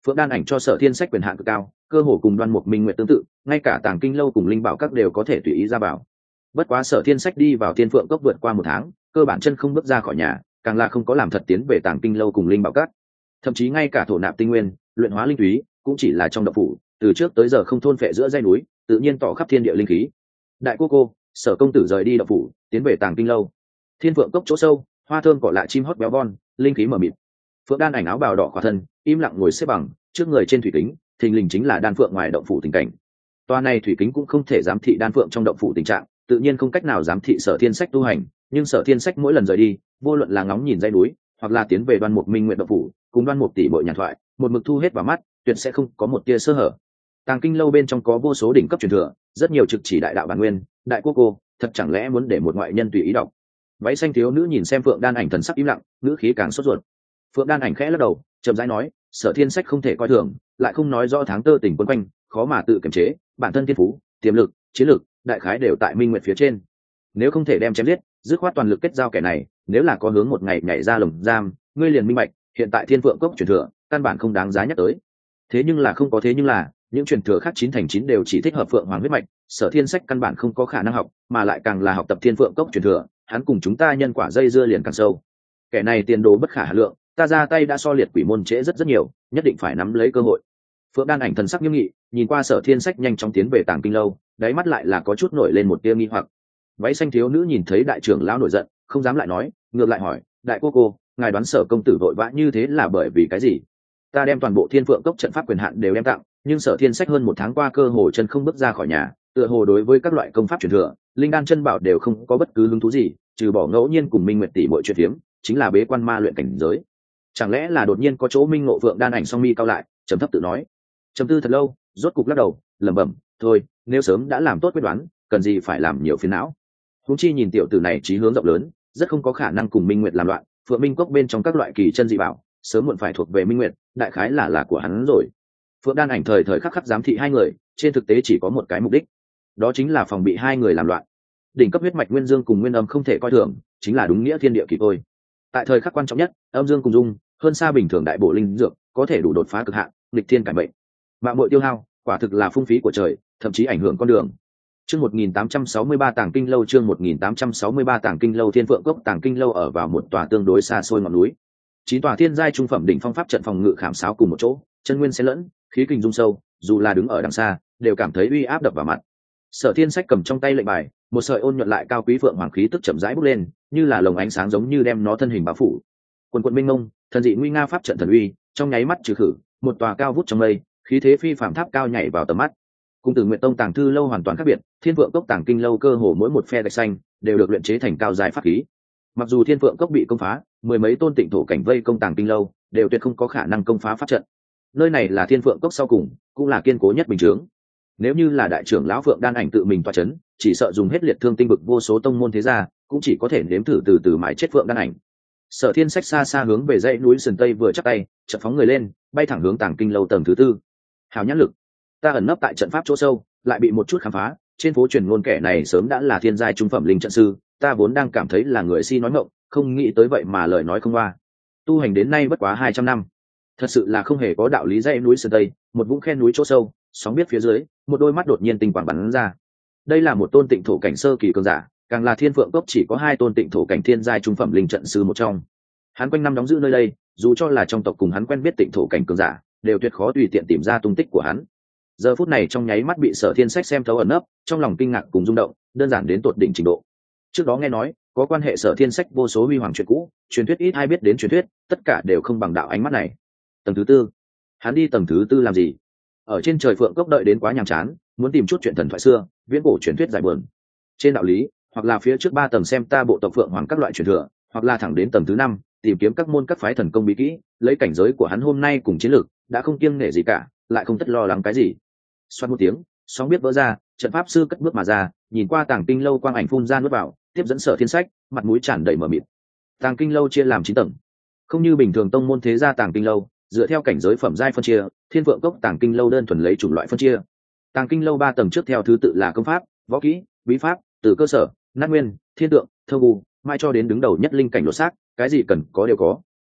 [SPEAKER 1] Phượng Đan Ảnh cho Sở Thiên Sách quyền hạn cực cao, cơ hồ cùng Đoan Mục Minh Nguyệt tương tự, ngay cả Tàng Kinh lâu cùng Linh Bảo các đều có thể tùy ý ra vào. Bất quá Sở Thiên Sách đi vào Thiên Phượng cốc vượt qua 1 tháng, cơ bản chân không bước ra khỏi nhà, càng là không có làm thật tiến về Tàng Kinh lâu cùng Linh Bảo các. Thậm chí ngay cả thổ nạp tinh nguyên, luyện hóa linh túy, cũng chỉ là trong động phủ, từ trước tới giờ không thôn phệ giữa dãy núi, tự nhiên tỏ khắp thiên địa linh khí. Đại cô, Sở công tử rời đi động phủ, tiến về Tàng Kinh lâu. Thiên Phượng cốc chỗ sâu, hoa thơm cỏ lạ chim hót béo bon, linh khí mờ mịt. Phượng Đan Ảnh áo bào đỏ khỏa thân, im lặng ngồi xếp bằng, trước người trên thủy kính, thình lình chính là đan phượng ngoài động phủ tình cảnh. Toa này thủy kính cũng không thể giám thị đan phượng trong động phủ tình trạng, tự nhiên không cách nào giám thị Sở Thiên Sách tu hành, nhưng Sở Thiên Sách mỗi lần rời đi, vô luận là ngóng nhìn dãy núi, hoặc là tiến về Đoan Mục Minh Nguyệt động phủ, cùng Đoan Mục tỷ bội nhàn thoại, một mực thu hết vào mắt, tuyệt sẽ không có một tia sơ hở. Tàng Kinh lâu bên trong có vô số đỉnh cấp truyền thừa, rất nhiều trực chỉ đại đạo bản nguyên, đại cô, thật chẳng lẽ muốn để một ngoại nhân tùy ý đọc? Váy xanh thiếu nữ nhìn xem Phượng Đan Ảnh thần sắc im lặng, ngữ khí càng sốt ruột. Phượng Đan Ảnh khẽ lắc đầu, chậm rãi nói, Sở Thiên Sách không thể coi thường, lại không nói rõ tháng tơ tình quân quanh, khó mà tự kiềm chế, bản thân thiên phú, tiềm lực, chiến lực, đại khái đều tại Minh Nguyệt phía trên. Nếu không thể đem chém giết, dứt khoát toàn lực kết giao kẻ này, nếu là có hướng một ngày nhảy ra lồng giam, ngươi liền minh bạch, hiện tại Thiên Phượng cốc truyền thừa, căn bản không đáng giá nhắc tới. Thế nhưng là, những truyền thừa khác 9 thành 9 đều chỉ thích hợp Phượng Hoàng huyết mạch, Sở Thiên Sách căn bản không có khả năng học, mà lại càng là học tập Thiên Phượng cốc truyền thừa, hắn cùng chúng ta nhân quả dây dưa liền càng sâu. Kẻ này tiền đồ bất khả hà lượng, ta ra tay đã so liệt quỷ môn trễ rất nhiều, nhất định phải nắm lấy cơ hội. Phượng Đan Ảnh thần sắc nghiêm nghị, nhìn qua Sở Thiên Sách nhanh chóng tiến về Tàng Kinh lâu, đáy mắt lại là có chút nổi lên một tia nghi hoặc. Váy xanh thiếu nữ nhìn thấy đại trưởng lão nổi giận, không dám lại nói, ngược lại hỏi, đại cô, ngài đoán Sở công tử vội vã như thế là bởi vì cái gì? Ta đem toàn bộ Thiên Phượng cốc trận pháp quyền hạn đều đem tặng, nhưng Sở Thiên Sách hơn 1 tháng qua cơ hồ chân không bước ra khỏi nhà, tựa hồ đối với các loại công pháp truyền thừa, linh đan chân bảo đều không có bất cứ hứng thú gì, trừ bỏ ngẫu nhiên cùng Minh Nguyệt tỷ muội chuyện phiếm, chính là bế quan ma luyện cảnh giới. Chẳng lẽ là đột nhiên có chỗ minh ngộ? Phượng Đan Ảnh song mi cao lại, trầm thấp tự nói. Trầm tư thật lâu, rốt cục lắc đầu, lẩm bẩm, thôi, nếu sớm đã làm tốt quyết đoán, cần gì phải làm nhiều phiền não. Huống chi nhìn tiểu tử này chí hướng rộng lớn, rất không có khả năng cùng Minh Nguyệt làm loạn, Phượng Minh cốc bên trong các loại kỳ chân dị bảo, sớm muộn phải thuộc về Minh Nguyệt, đại khái là của hắn rồi. Phượng Đan Ảnh thời thời khắc khắc giám thị hai người, trên thực tế chỉ có một cái mục đích, đó chính là phòng bị hai người làm loạn. Đỉnh cấp huyết mạch nguyên dương cùng nguyên âm không thể coi thường, chính là đúng nghĩa thiên địa kỳ tôi. Tại thời khắc quan trọng nhất, âm dương cùng dung, hơn xa bình thường đại bổ linh dược, có thể đủ đột phá cực hạn, nghịch thiên cải mệnh. Mạng muội tiêu hao, quả thực là phung phí của trời, thậm chí ảnh hưởng con đường. Chương 1863 Tàng Kinh lâu, chương 1863 Tàng Kinh lâu. Thiên Phượng cốc Tàng Kinh lâu ở vào một tòa tương đối xa xôi ngọn núi. 9 tòa thiên giai trung phẩm đỉnh phong pháp trận phòng ngự khảm sáo cùng một chỗ, chân nguyên xen lẫn, khí kình dung sâu, dù là đứng ở đằng xa, đều cảm thấy uy áp đập vào mặt. Sở Thiên Sách cầm trong tay lệnh bài, một sợi ôn nhuận lại cao quý phượng hoàng khí tức chậm rãi bốc lên, như là lồng ánh sáng giống như đem nó thân hình bao phủ. Quần minh mông, thần dị nguy nga pháp trận thần uy, trong nháy mắt trừ khử, một tòa cao vút trong mây, khí thế phi phàm tháp cao nhảy vào tầm mắt. Cung Tử Nguyệt Tông Tàng Thư lâu hoàn toàn khác biệt, Thiên Phượng cốc Tàng Kinh lâu cơ hồ mỗi một phe gạch xanh đều được luyện chế thành cao dài pháp khí. Mặc dù Thiên Phượng cốc bị công phá, 10 mấy tôn tịnh thổ cảnh vây công Tàng Kinh lâu, đều tuyệt không có khả năng công phá pháp trận. Nơi này là Thiên Phượng cốc sau cùng, cũng là kiên cố nhất bình chướng. Nếu như là đại trưởng lão Phượng Đan Ảnh tự mình tọa chấn, chỉ sợ dùng hết liệt thương tinh vực vô số tông môn thế gia, cũng chỉ có thể nếm thử từ từ mãi chết Phượng Đan Ảnh. Sở Thiên Sách xa xa hướng về dãy núi sườn tây vừa chắp tay, chợt phóng người lên, bay thẳng hướng Tàng Kinh lâu tầng thứ 4. Hào nhãn lực, ta ẩn nấp tại trận pháp chỗ sâu, lại bị một chút khám phá, trên phố truyền ngôn kẻ này sớm đã là thiên giai trung phẩm linh trận sư, ta vốn đang cảm thấy là người si nói ngọng, không nghĩ tới vậy mà lời nói không qua. Tu hành đến nay bất quá 200 năm, thật sự là không hề có đạo lý. Dãy núi sườn tây, một vũng khe núi chỗ sâu, sóng biết phía dưới, một đôi mắt đột nhiên tinh quang bắn ra. Đây là một tôn tịnh thổ cảnh sơ kỳ cường giả, càng là Thiên Phượng cốc chỉ có 2 tôn tịnh thổ cảnh thiên giai trung phẩm linh trận sư một trong. Hắn quanh năm đóng giữ nơi đây, dù cho là trong tộc cùng hắn quen biết tịnh thổ cảnh cường giả, đều tuyệt khó tùy tiện tìm ra tung tích của hắn. Giờ phút này trong nháy mắt bị Sở Thiên Sách xem thấu ẩn nấp, trong lòng kinh ngạc cùng rung động, đơn giản đến tột đỉnh trình độ. Trước đó nghe nói có quan hệ Sở Thiên Sách vô số huy hoàng chuyện cũ, truyền thuyết ít ai biết đến truyền thuyết, tất cả đều không bằng đạo ánh mắt này. Tầng thứ 4, hắn đi tầng thứ 4 làm gì? Ở trên trời Phượng cốc đợi đến quá nhàm chán, muốn tìm chút chuyện thần thoại xưa, viễn cổ truyền thuyết giải buồn. Trên đạo lý, hoặc là phía trước 3 tầng xem ta bộ tộc Phượng Hoàng các loại truyền thừa, hoặc là thẳng đến tầng thứ 5, tìm kiếm các môn các phái thần công bí kỹ, lấy cảnh giới của hắn hôm nay cùng chiến lược, đã không kiêng nể gì cả, lại không tất lo lắng cái gì. Xoát một tiếng, sóng biết vỡ ra, trận pháp sư cất bước mà ra, nhìn qua Tàng Kinh lâu quang ảnh phun ra nuốt vào, tiếp dẫn Sở Thiên Sách, mặt mũi tràn đầy mờ mịt. Tàng Kinh lâu chia làm 9 tầng, không như bình thường tông môn thế gia Tàng Kinh lâu, dựa theo cảnh giới phẩm giai phân chia, Thiên Phượng cốc Tàng Kinh lâu đơn thuần lấy chủng loại phân chia. Tàng Kinh lâu 3 tầng trước theo thứ tự là công pháp, võ kỹ, bí pháp, từ cơ sở, nát nguyên, thiên tượng, thơ vu, mai cho đến đứng đầu nhất linh cảnh đột xác, cái gì cần có đều có,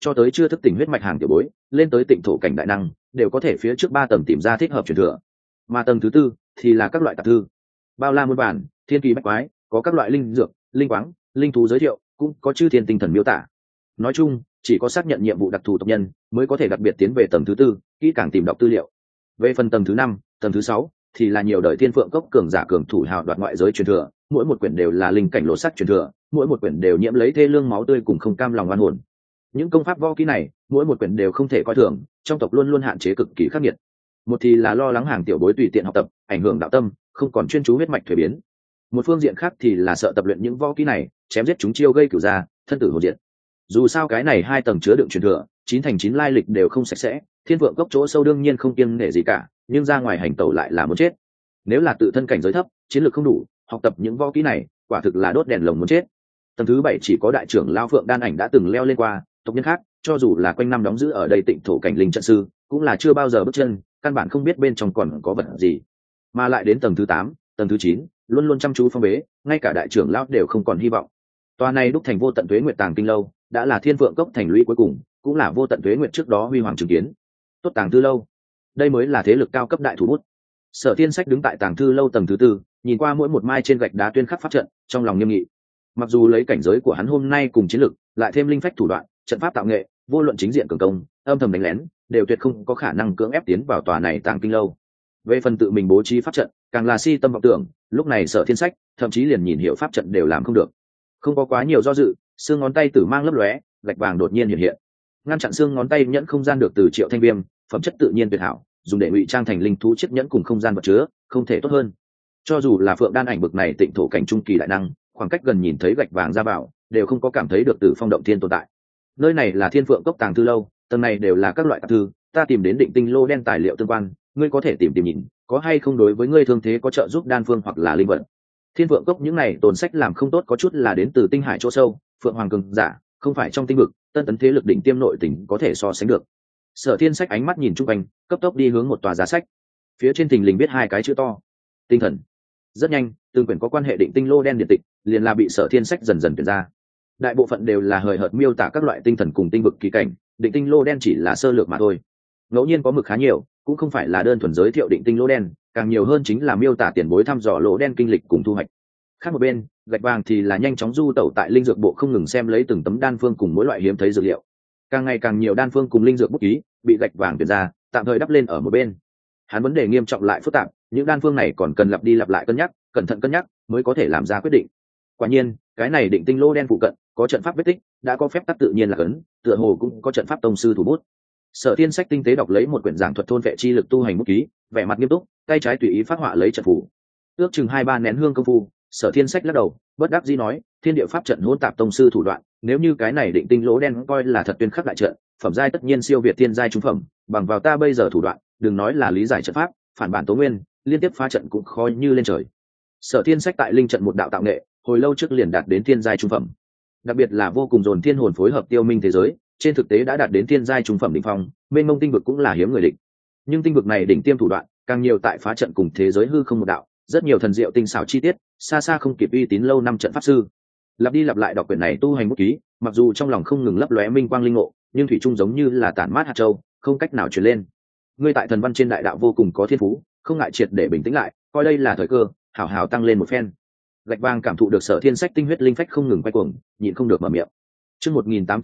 [SPEAKER 1] cho tới chưa thức tỉnh huyết mạch hàng tiểu bối lên tới tịnh thổ cảnh đại năng đều có thể phía trước 3 tầng tìm ra thích hợp truyền thừa. Mà tầng thứ tư thì là các loại tạp thư, bao la muôn bản, thiên kỳ bách quái, có các loại linh dược, linh quáng, linh thú giới thiệu, cũng có chư thiên tinh thần miêu tả. Nói chung, chỉ có xác nhận nhiệm vụ đặc thù tộc nhân mới có thể đặc biệt tiến về tầng thứ tư, kỹ càng tìm đọc tư liệu. Về phần tầng thứ 5, tầng thứ 6 thì là nhiều đời thiên phượng cốc cường giả cường thủ hào đoạt ngoại giới truyền thừa, mỗi một quyển đều là linh cảnh lộ sắc truyền thừa, mỗi một quyển đều nhiễm lấy thê lương máu tươi cùng không cam lòng oan hồn. Những công pháp võ kỹ này, mỗi một quyển đều không thể coi thường, trong tộc luôn luôn hạn chế cực kỳ khắc nghiệt. Một thì là lo lắng hàng tiểu bối tùy tiện học tập, ảnh hưởng đạo tâm, không còn chuyên chú huyết mạch thuế biến. Một phương diện khác thì là sợ tập luyện những võ kỹ này, chém giết chúng chiêu gây cửu gia, thân tử hồn diệt. Dù sao cái này 2 tầng chứa đựng truyền thừa, 9 thành 9 lai lịch đều không sạch sẽ, thiên vượng cốc chỗ sâu đương nhiên không kiêng nể gì cả, nhưng ra ngoài hành tẩu lại là muốn chết. Nếu là tự thân cảnh giới thấp, chiến lược không đủ, học tập những võ kỹ này, quả thực là đốt đèn lồng muốn chết. Tầng thứ 7 chỉ có đại trưởng lão Phượng Đan Ảnh đã từng leo lên qua, tộc nhân khác, cho dù là quanh năm đóng giữ ở đây tịnh thổ cảnh linh trận sư, cũng là chưa bao giờ bước chân, căn bản không biết bên trong còn có vật gì. Mà lại đến tầng thứ 8, tầng thứ 9, luôn luôn chăm chú phong bế, ngay cả đại trưởng lão đều không còn hy vọng. Tòa này đúc thành vô tận tuế nguyệt tàng kinh lâu, đã là thiên vượng cốc thành lũy cuối cùng, cũng là vô tận tuế nguyệt trước đó huy hoàng chứng kiến. Tốt tàng thư lâu, đây mới là thế lực cao cấp đại thủ bút. Sở Thiên Sách đứng tại tàng thư lâu tầng thứ 4, nhìn qua mỗi một mai trên gạch đá tuyên khắc pháp trận, trong lòng nghiêm nghị. Mặc dù lấy cảnh giới của hắn hôm nay cùng chiến lực, lại thêm linh phách thủ đoạn, trận pháp tạo nghệ, vô luận chính diện cường công, âm thầm đánh lén, đều tuyệt không có khả năng cưỡng ép tiến vào tòa này tàng kinh lâu. Về phần tự mình bố trí pháp trận, càng là si tâm vọng tưởng, lúc này Sở Thiên Sách, thậm chí liền nhìn hiểu pháp trận đều làm không được. Không có quá nhiều do dự, xương ngón tay tử mang lấp lóe, gạch vàng đột nhiên hiện hiện, ngăn chặn xương ngón tay nhẫn không gian được từ Triệu Thanh Viêm, phẩm chất tự nhiên tuyệt hảo, dùng để ngụy trang thành linh thú chiếc nhẫn cùng không gian vật chứa, không thể tốt hơn. Cho dù là Phượng Đan Ảnh bực này tịnh thổ cảnh trung kỳ đại năng, khoảng cách gần nhìn thấy gạch vàng ra bảo, đều không có cảm thấy được Tử Phong động thiên tồn tại. Nơi này là Thiên Phượng cốc tàng thư lâu, tầng này đều là các loại tạp thư, ta tìm đến Định Tinh lô đen tài liệu tương quan, ngươi có thể tìm nhìn, có hay không đối với ngươi thương thế có trợ giúp đan phương hoặc là linh vật. Thiên Phượng cốc những này tồn sách làm không tốt có chút là đến từ tinh hải chỗ sâu, Phượng Hoàng cường giả, không phải trong tinh vực, tân tấn thế lực đỉnh tiêm nội tỉnh có thể so sánh được. Sở Thiên Sách ánh mắt nhìn chung quanh, cấp tốc đi hướng một tòa giá sách. Phía trên thình lình viết 2 cái chữ to: Tinh thần. Rất nhanh, từng quyển có quan hệ Định Tinh lô đen điện tịch, liền là bị Sở Thiên Sách dần dần tuyển ra. Đại bộ phận đều là hời hợt miêu tả các loại tinh thần cùng tinh vực kỳ cảnh, Định Tinh lô đen chỉ là sơ lược mà thôi. Ngẫu nhiên có mực khá nhiều, cũng không phải là đơn thuần giới thiệu Định Tinh lô đen, càng nhiều hơn chính là miêu tả tiền bối thăm dò lỗ đen kinh lịch cùng thu hoạch. Khác một bên, gạch vàng thì là nhanh chóng du tẩu tại linh dược bộ, không ngừng xem lấy từng tấm đan phương cùng mỗi loại hiếm thấy dược liệu. Càng ngày càng nhiều đan phương cùng linh dược bút ký bị gạch vàng tuyển ra, tạm thời đắp lên ở một bên. Hắn vấn đề nghiêm trọng lại phức tạp, những đan phương này còn cần lặp đi lặp lại cân nhắc, cẩn thận cân nhắc mới có thể làm ra quyết định. Quả nhiên, cái này Định Tinh lô đen phụ cận có trận pháp vết tích, đã có phép tắc tự nhiên là cấn, tựa hồ cũng có trận pháp tông sư thủ bút. Sở Thiên Sách tinh tế đọc lấy một quyển giảng thuật thôn vệ chi lực tu hành bút ký, vẻ mặt nghiêm túc, tay trái tùy ý phát họa lấy trận phù. Ước chừng 2-3 nén hương công phu, Sở Thiên Sách lắc đầu, bất đắc dĩ nói, thiên địa pháp trận hỗn tạp tông sư thủ đoạn, nếu như cái này Định Tinh lỗ đen coi là thật tuyên khắc đại trận, phẩm giai tất nhiên siêu việt thiên giai trung phẩm, bằng vào ta bây giờ thủ đoạn, đừng nói là lý giải trận pháp, phản bản tố nguyên, liên tiếp phá trận cũng khó như lên trời. Sở Thiên Sách tại linh trận một đạo tạo nghệ, hồi lâu trước liền đạt đến thiên giai trung phẩm. Đặc biệt là vô cùng dồn thiên hồn phối hợp tiêu minh thế giới, trên thực tế đã đạt đến thiên giai trung phẩm đỉnh phong, mênh mông tinh vực cũng là hiếm người địch. Nhưng tinh vực này đỉnh tiêm thủ đoạn, càng nhiều tại phá trận cùng thế giới hư không một đạo, rất nhiều thần diệu tinh xảo chi tiết, xa xa không kịp uy tín lâu năm trận pháp sư. Lặp đi lặp lại đọc quyển này tu hành bút ký, mặc dù trong lòng không ngừng lấp lóe minh quang linh ngộ, nhưng thủy chung giống như là tản mát hạt châu, không cách nào truyền lên. Ngươi tại thần văn trên đại đạo vô cùng có thiên phú, không ngại triệt để bình tĩnh lại, coi đây là thời cơ, hảo hảo tăng lên một phen. Gạch vàng cảm thụ được Sở Thiên Sách tinh huyết linh phách không ngừng quay cuồng, nhịn không được mở miệng. Chương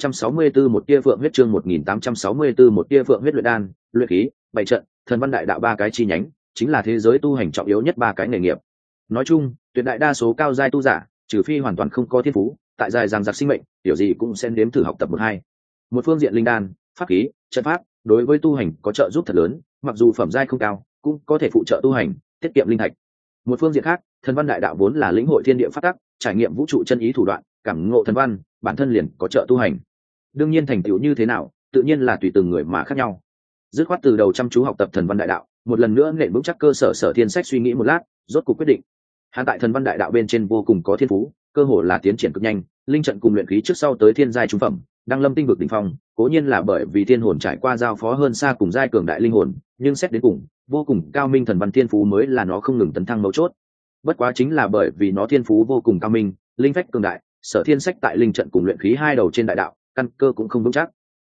[SPEAKER 1] 1864 một tia phượng huyết, chương 1864 một tia phượng huyết luyện đan, luyện khí, bảy trận, thần văn đại đạo 3 cái chi nhánh, chính là thế giới tu hành trọng yếu nhất 3 cái nghề nghiệp. Nói chung, tuyệt đại đa số cao giai tu giả, trừ phi hoàn toàn không có thiên phú, tại dài dằng dặc sinh mệnh, tiểu gì cũng sẽ nếm thử học tập 1-2. Một phương diện linh đan, pháp khí, trận pháp, đối với tu hành có trợ giúp thật lớn, mặc dù phẩm giai không cao, cũng có thể phụ trợ tu hành, tiết kiệm linh thạch. Một phương diện khác, thần văn đại đạo vốn là lĩnh hội thiên địa pháp tắc, trải nghiệm vũ trụ chân ý thủ đoạn, cảm ngộ thần văn, bản thân liền có trợ tu hành. Đương nhiên thành tựu như thế nào, tự nhiên là tùy từng người mà khác nhau. Dứt khoát từ đầu chăm chú học tập thần văn đại đạo, một lần nữa nện vững chắc cơ sở. Sở Thiên Sách suy nghĩ một lát, rốt cuộc quyết định. Hắn tại thần văn đại đạo bên trên vô cùng có thiên phú, cơ hồ là tiến triển cực nhanh, linh trận cùng luyện khí trước sau tới thiên giai trung phẩm, đăng lâm tinh vực đỉnh phong, cố nhiên là bởi vì thiên hồn trải qua giao phó hơn xa cùng giai cường đại linh hồn, nhưng xét đến cùng, vô cùng cao minh thần văn thiên phú mới là nó không ngừng tấn thăng mấu chốt. Bất quá chính là bởi vì nó thiên phú vô cùng cao minh, linh phách cường đại, Sở Thiên Sách tại linh trận cùng luyện khí 2 đầu trên đại đạo, căn cơ cũng không vững chắc.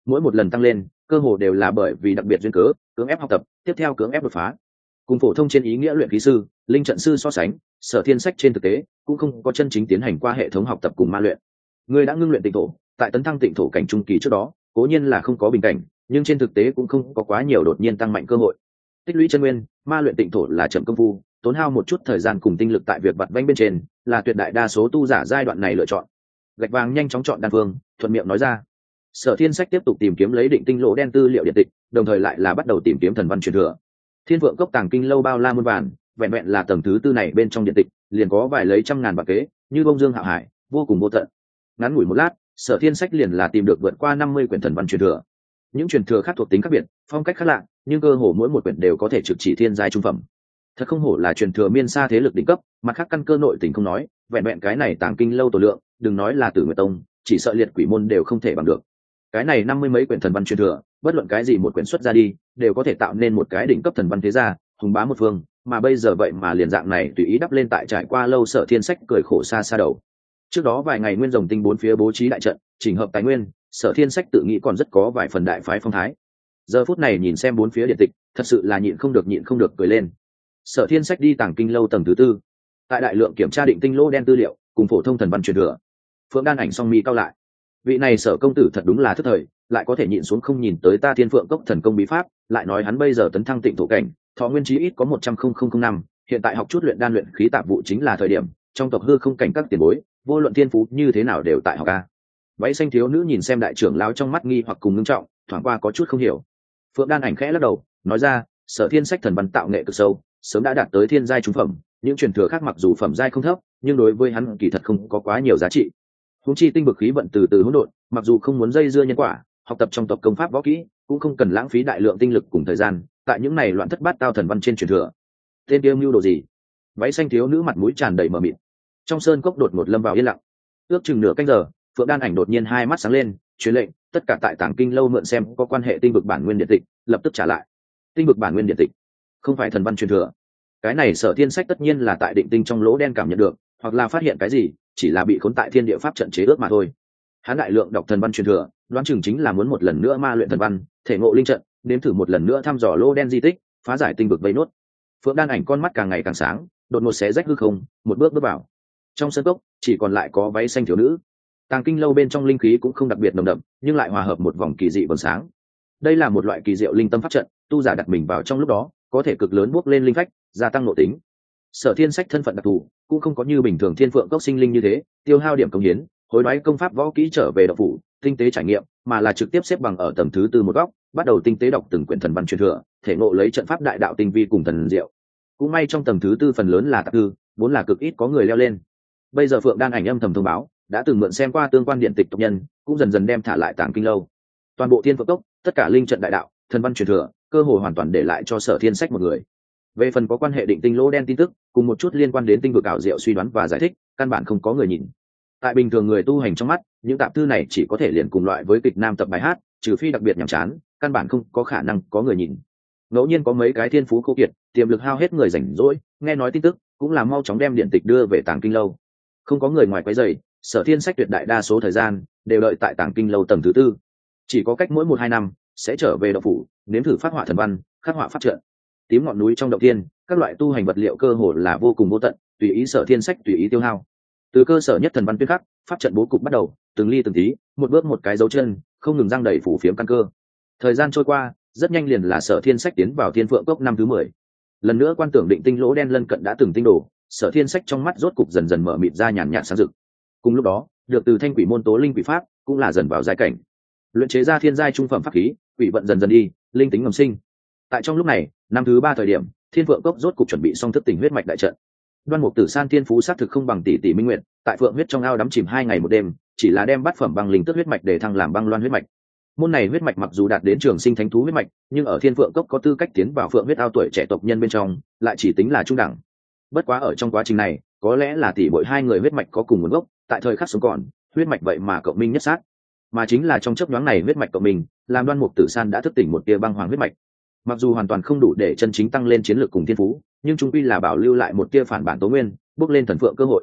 [SPEAKER 1] mỗi một lần tăng lên cơ hồ đều là bởi vì đặc biệt duyên cớ cưỡng ép học tập, tiếp theo cưỡng ép đột phá. Cùng phổ thông trên ý nghĩa luyện khí sư, linh trận sư so sánh, Sở Thiên Sách trên thực tế cũng không có chân chính tiến hành qua hệ thống học tập cùng ma luyện. Người đã ngưng luyện tịnh thổ, tại tấn thăng tịnh thổ cảnh trung kỳ trước đó, cố nhiên là không có bình cảnh, nhưng trên thực tế cũng không có quá nhiều đột nhiên tăng mạnh cơ hội. Tích lũy chân nguyên, ma luyện tịnh thổ là chậm công phu, tốn hao một chút thời gian cùng tinh lực tại việc vặt vãnh bên trên, là tuyệt đại đa số tu giả giai đoạn này lựa chọn. Gạch vàng nhanh chóng chọn đan phương, thuận miệng nói ra. Sở Thiên Sách tiếp tục tìm kiếm lấy định tinh lỗ đen tư liệu điện tịch, đồng thời lại là bắt đầu tìm kiếm thần văn truyền thừa. Thiên Vượng Cốc tàng kinh lâu bao la muôn vàn, vẹn vẹn là tầng thứ tư này bên trong điện tịch, liền có vài lấy trăm ngàn bạc kế, như bông dương hạo hải, vô cùng vô tận. Ngắn ngủi một lát, Sở Thiên Sách liền là tìm được vượt qua 50 quyển thần văn truyền thừa. Những truyền thừa khác thuộc tính khác biệt, phong cách khác lạ, nhưng cơ hồ mỗi một quyển đều có thể trực chỉ thiên giai trung phẩm. Thật không hổ là truyền thừa miên xa thế lực đỉnh cấp, mặt khác căn cơ nội tình không nói, vẹn vẹn cái này tàng kinh lâu tổ lượng, đừng nói là Tử Nguyệt Tông, chỉ sợ liệt quỷ môn đều không thể bằng được. Cái này 50 mấy quyển thần văn truyền thừa, bất luận cái gì một quyển xuất ra đi, đều có thể tạo nên một cái đỉnh cấp thần văn thế gia, hùng bá một phương, mà bây giờ vậy mà liền dạng này tùy ý đắp lên tại trải qua lâu. Sở Thiên Sách cười khổ xa xa đầu. Trước đó vài ngày Nguyên Rồng Tinh bốn phía bố trí đại trận, chỉnh hợp tài nguyên, Sở Thiên Sách tự nghĩ còn rất có vài phần đại phái phong thái. Giờ phút này nhìn xem bốn phía điện tịch, thật sự là nhịn không được cười lên. Sở Thiên Sách đi tàng kinh lâu tầng thứ tư, tại đại lượng kiểm tra định tinh lô đen tư liệu cùng phổ thông thần văn truyền thừa. Phượng Đan Ảnh song mi cao lại, vị này Sở công tử thật đúng là thức thời, lại có thể nhịn xuống không nhìn tới ta Thiên Phượng Cốc thần công bí pháp, lại nói hắn bây giờ tấn thăng tịnh thổ cảnh, thọ nguyên chí ít có 100,000 năm, hiện tại học chút luyện đan luyện khí tạp vụ chính là thời điểm, trong tộc hư không cảnh các tiền bối, vô luận thiên phú như thế nào đều tại học a. Váy xanh thiếu nữ nhìn xem đại trưởng lão trong mắt nghi hoặc cùng ngưng trọng, thoáng qua có chút không hiểu. Phượng Đan Ảnh khẽ lắc đầu, nói ra, Sở Thiên Sách thần văn tạo nghệ cực sâu, sớm đã đạt tới thiên giai trung phẩm, những truyền thừa khác mặc dù phẩm giai không thấp, nhưng đối với hắn kỳ thật không có quá nhiều giá trị. Huống chi tinh bực khí vận từ từ hỗn độn, mặc dù không muốn dây dưa nhân quả, học tập trong tộc công pháp võ kỹ, cũng không cần lãng phí đại lượng tinh lực cùng thời gian, tại những này loạn thất bát tao thần văn trên truyền thừa. Tên tiêu mưu đồ gì? Váy xanh thiếu nữ mặt mũi tràn đầy mờ mịt. Trong sơn cốc đột ngột lâm vào yên lặng. Ước chừng nửa canh giờ, Phượng Đan Ảnh đột nhiên hai mắt sáng lên, truyền lệnh, tất cả tại tàng kinh lâu mượn xem có quan hệ tinh bực bản nguyên điện tịch, lập tức trả lại. Tinh bực bản nguyên điện tịch, không phải thần văn truyền thừa. Cái này Sở Thiên Sách tất nhiên là tại định tinh trong lỗ đen cảm nhận được, hoặc là phát hiện cái gì, chỉ là bị khốn tại thiên địa pháp trận chế ước mà thôi. Hắn đại lượng đọc thần văn truyền thừa, đoán chừng chính là muốn một lần nữa ma luyện thần văn, thể ngộ linh trận, đến thử một lần nữa thăm dò lỗ đen di tích, phá giải tinh bực vây nốt. Phượng Đan Ảnh con mắt càng ngày càng sáng, đột ngột xé rách hư không, một bước bước vào. Trong sân cốc chỉ còn lại có váy xanh thiếu nữ. Tàng kinh lâu bên trong linh khí cũng không đặc biệt nồng đậm, nhưng lại hòa hợp một vòng kỳ dị vầng sáng. Đây là một loại kỳ diệu linh tâm pháp trận, tu giả đặt mình vào trong lúc đó, có thể cực lớn bước lên linh phách, gia tăng nội tính. Sở Thiên Sách thân phận đặc thù, cũng không có như bình thường Thiên Phượng Cốc sinh linh như thế, tiêu hao điểm công hiến, hối đoái công pháp võ kỹ trở về độc phủ, tinh tế trải nghiệm, mà là trực tiếp xếp bằng ở tầng thứ tư một góc, bắt đầu tinh tế đọc từng quyển thần văn truyền thừa, thể ngộ lấy trận pháp đại đạo tinh vi cùng thần diệu. Cũng may trong tầng thứ tư phần lớn là tạp tư, vốn là cực ít có người leo lên. Bây giờ Phượng Đan Ảnh âm thầm thông báo, đã từng mượn xem qua tương quan điện tịch tộc nhân, cũng dần dần đem thả lại tàng kinh lâu. Toàn bộ Thiên Phượng Cốc, tất cả linh trận đại đạo, thần văn truyền thừa, cơ hội hoàn toàn để lại cho Sở Thiên Sách một người. Về phần có quan hệ định tinh lỗ đen tin tức, cùng một chút liên quan đến tinh vực ảo diệu suy đoán và giải thích, căn bản không có người nhìn. Tại bình thường người tu hành trong mắt, những tạp thư này chỉ có thể liền cùng loại với kịch nam tập bài hát, trừ phi đặc biệt nhàm chán, căn bản không có khả năng có người nhìn. Ngẫu nhiên có mấy cái thiên phú khô kiệt, tiềm lực hao hết người rảnh rỗi, nghe nói tin tức, cũng là mau chóng đem điện tịch đưa về tàng kinh lâu. Không có người ngoài quấy rầy, Sở Thiên Sách tuyệt đại đa số thời gian đều đợi tại tàng kinh lâu tầng thứ tư. Chỉ có cách mỗi 1-2 năm sẽ trở về động phủ, nếm thử phát họa thần văn, khắc họa pháp trận. Tím ngọn núi trong động thiên, các loại tu hành vật liệu cơ hồ là vô cùng vô tận, tùy ý Sở Thiên Sách tùy ý tiêu hao. Từ cơ sở nhất thần văn tuyên khắc, pháp trận bố cục bắt đầu, từng ly từng tí, một bước một cái dấu chân, không ngừng giăng đầy phủ phiếm căn cơ. Thời gian trôi qua, rất nhanh liền là Sở Thiên Sách tiến vào Thiên Phượng Cốc năm thứ 10. Lần nữa quan tưởng định tinh lỗ đen lân cận đã từng tinh đồ, Sở Thiên Sách trong mắt rốt cục dần dần mở mịt ra nhàn nhạt sáng rực. Cùng lúc đó, được từ thanh quỷ môn tố linh quỷ pháp, cũng là dần vào giai cảnh. Luyện chế ra thiên giai trung phẩm pháp khí, quỷ vận dần dần đi, linh tính ngầm sinh. Tại trong lúc này, năm thứ 3 thời điểm, Thiên Phượng Cốc rốt cục chuẩn bị xong thức tỉnh huyết mạch đại trận. Đoan Mục Tử San thiên phú xác thực không bằng tỷ tỷ Minh Nguyệt, tại Phượng huyết trong ao đắm chìm 2 ngày một đêm, chỉ là đem bát phẩm băng linh tức huyết mạch để thăng làm băng loan huyết mạch. Môn này huyết mạch mặc dù đạt đến trường sinh thánh thú huyết mạch, nhưng ở Thiên Phượng Cốc có tư cách tiến vào Phượng huyết ao tuổi trẻ tộc nhân bên trong, lại chỉ tính là trung đẳng. Bất quá ở trong quá trình này, có lẽ là tỷ muội hai người huyết mạch có cùng nguồn gốc, tại thời khắc sống còn, huyết mạch vậy mà cộng minh nhất sát. Mà chính là trong chớp nhoáng này huyết mạch cộng minh, làm Đoan Mục Tử San đã thức tỉnh một tia băng hoàng huyết mạch. Mặc dù hoàn toàn không đủ để chân chính tăng lên chiến lược cùng thiên phú, nhưng chúng quy là bảo lưu lại một tia phản bản tố nguyên, bước lên thần phượng cơ hội.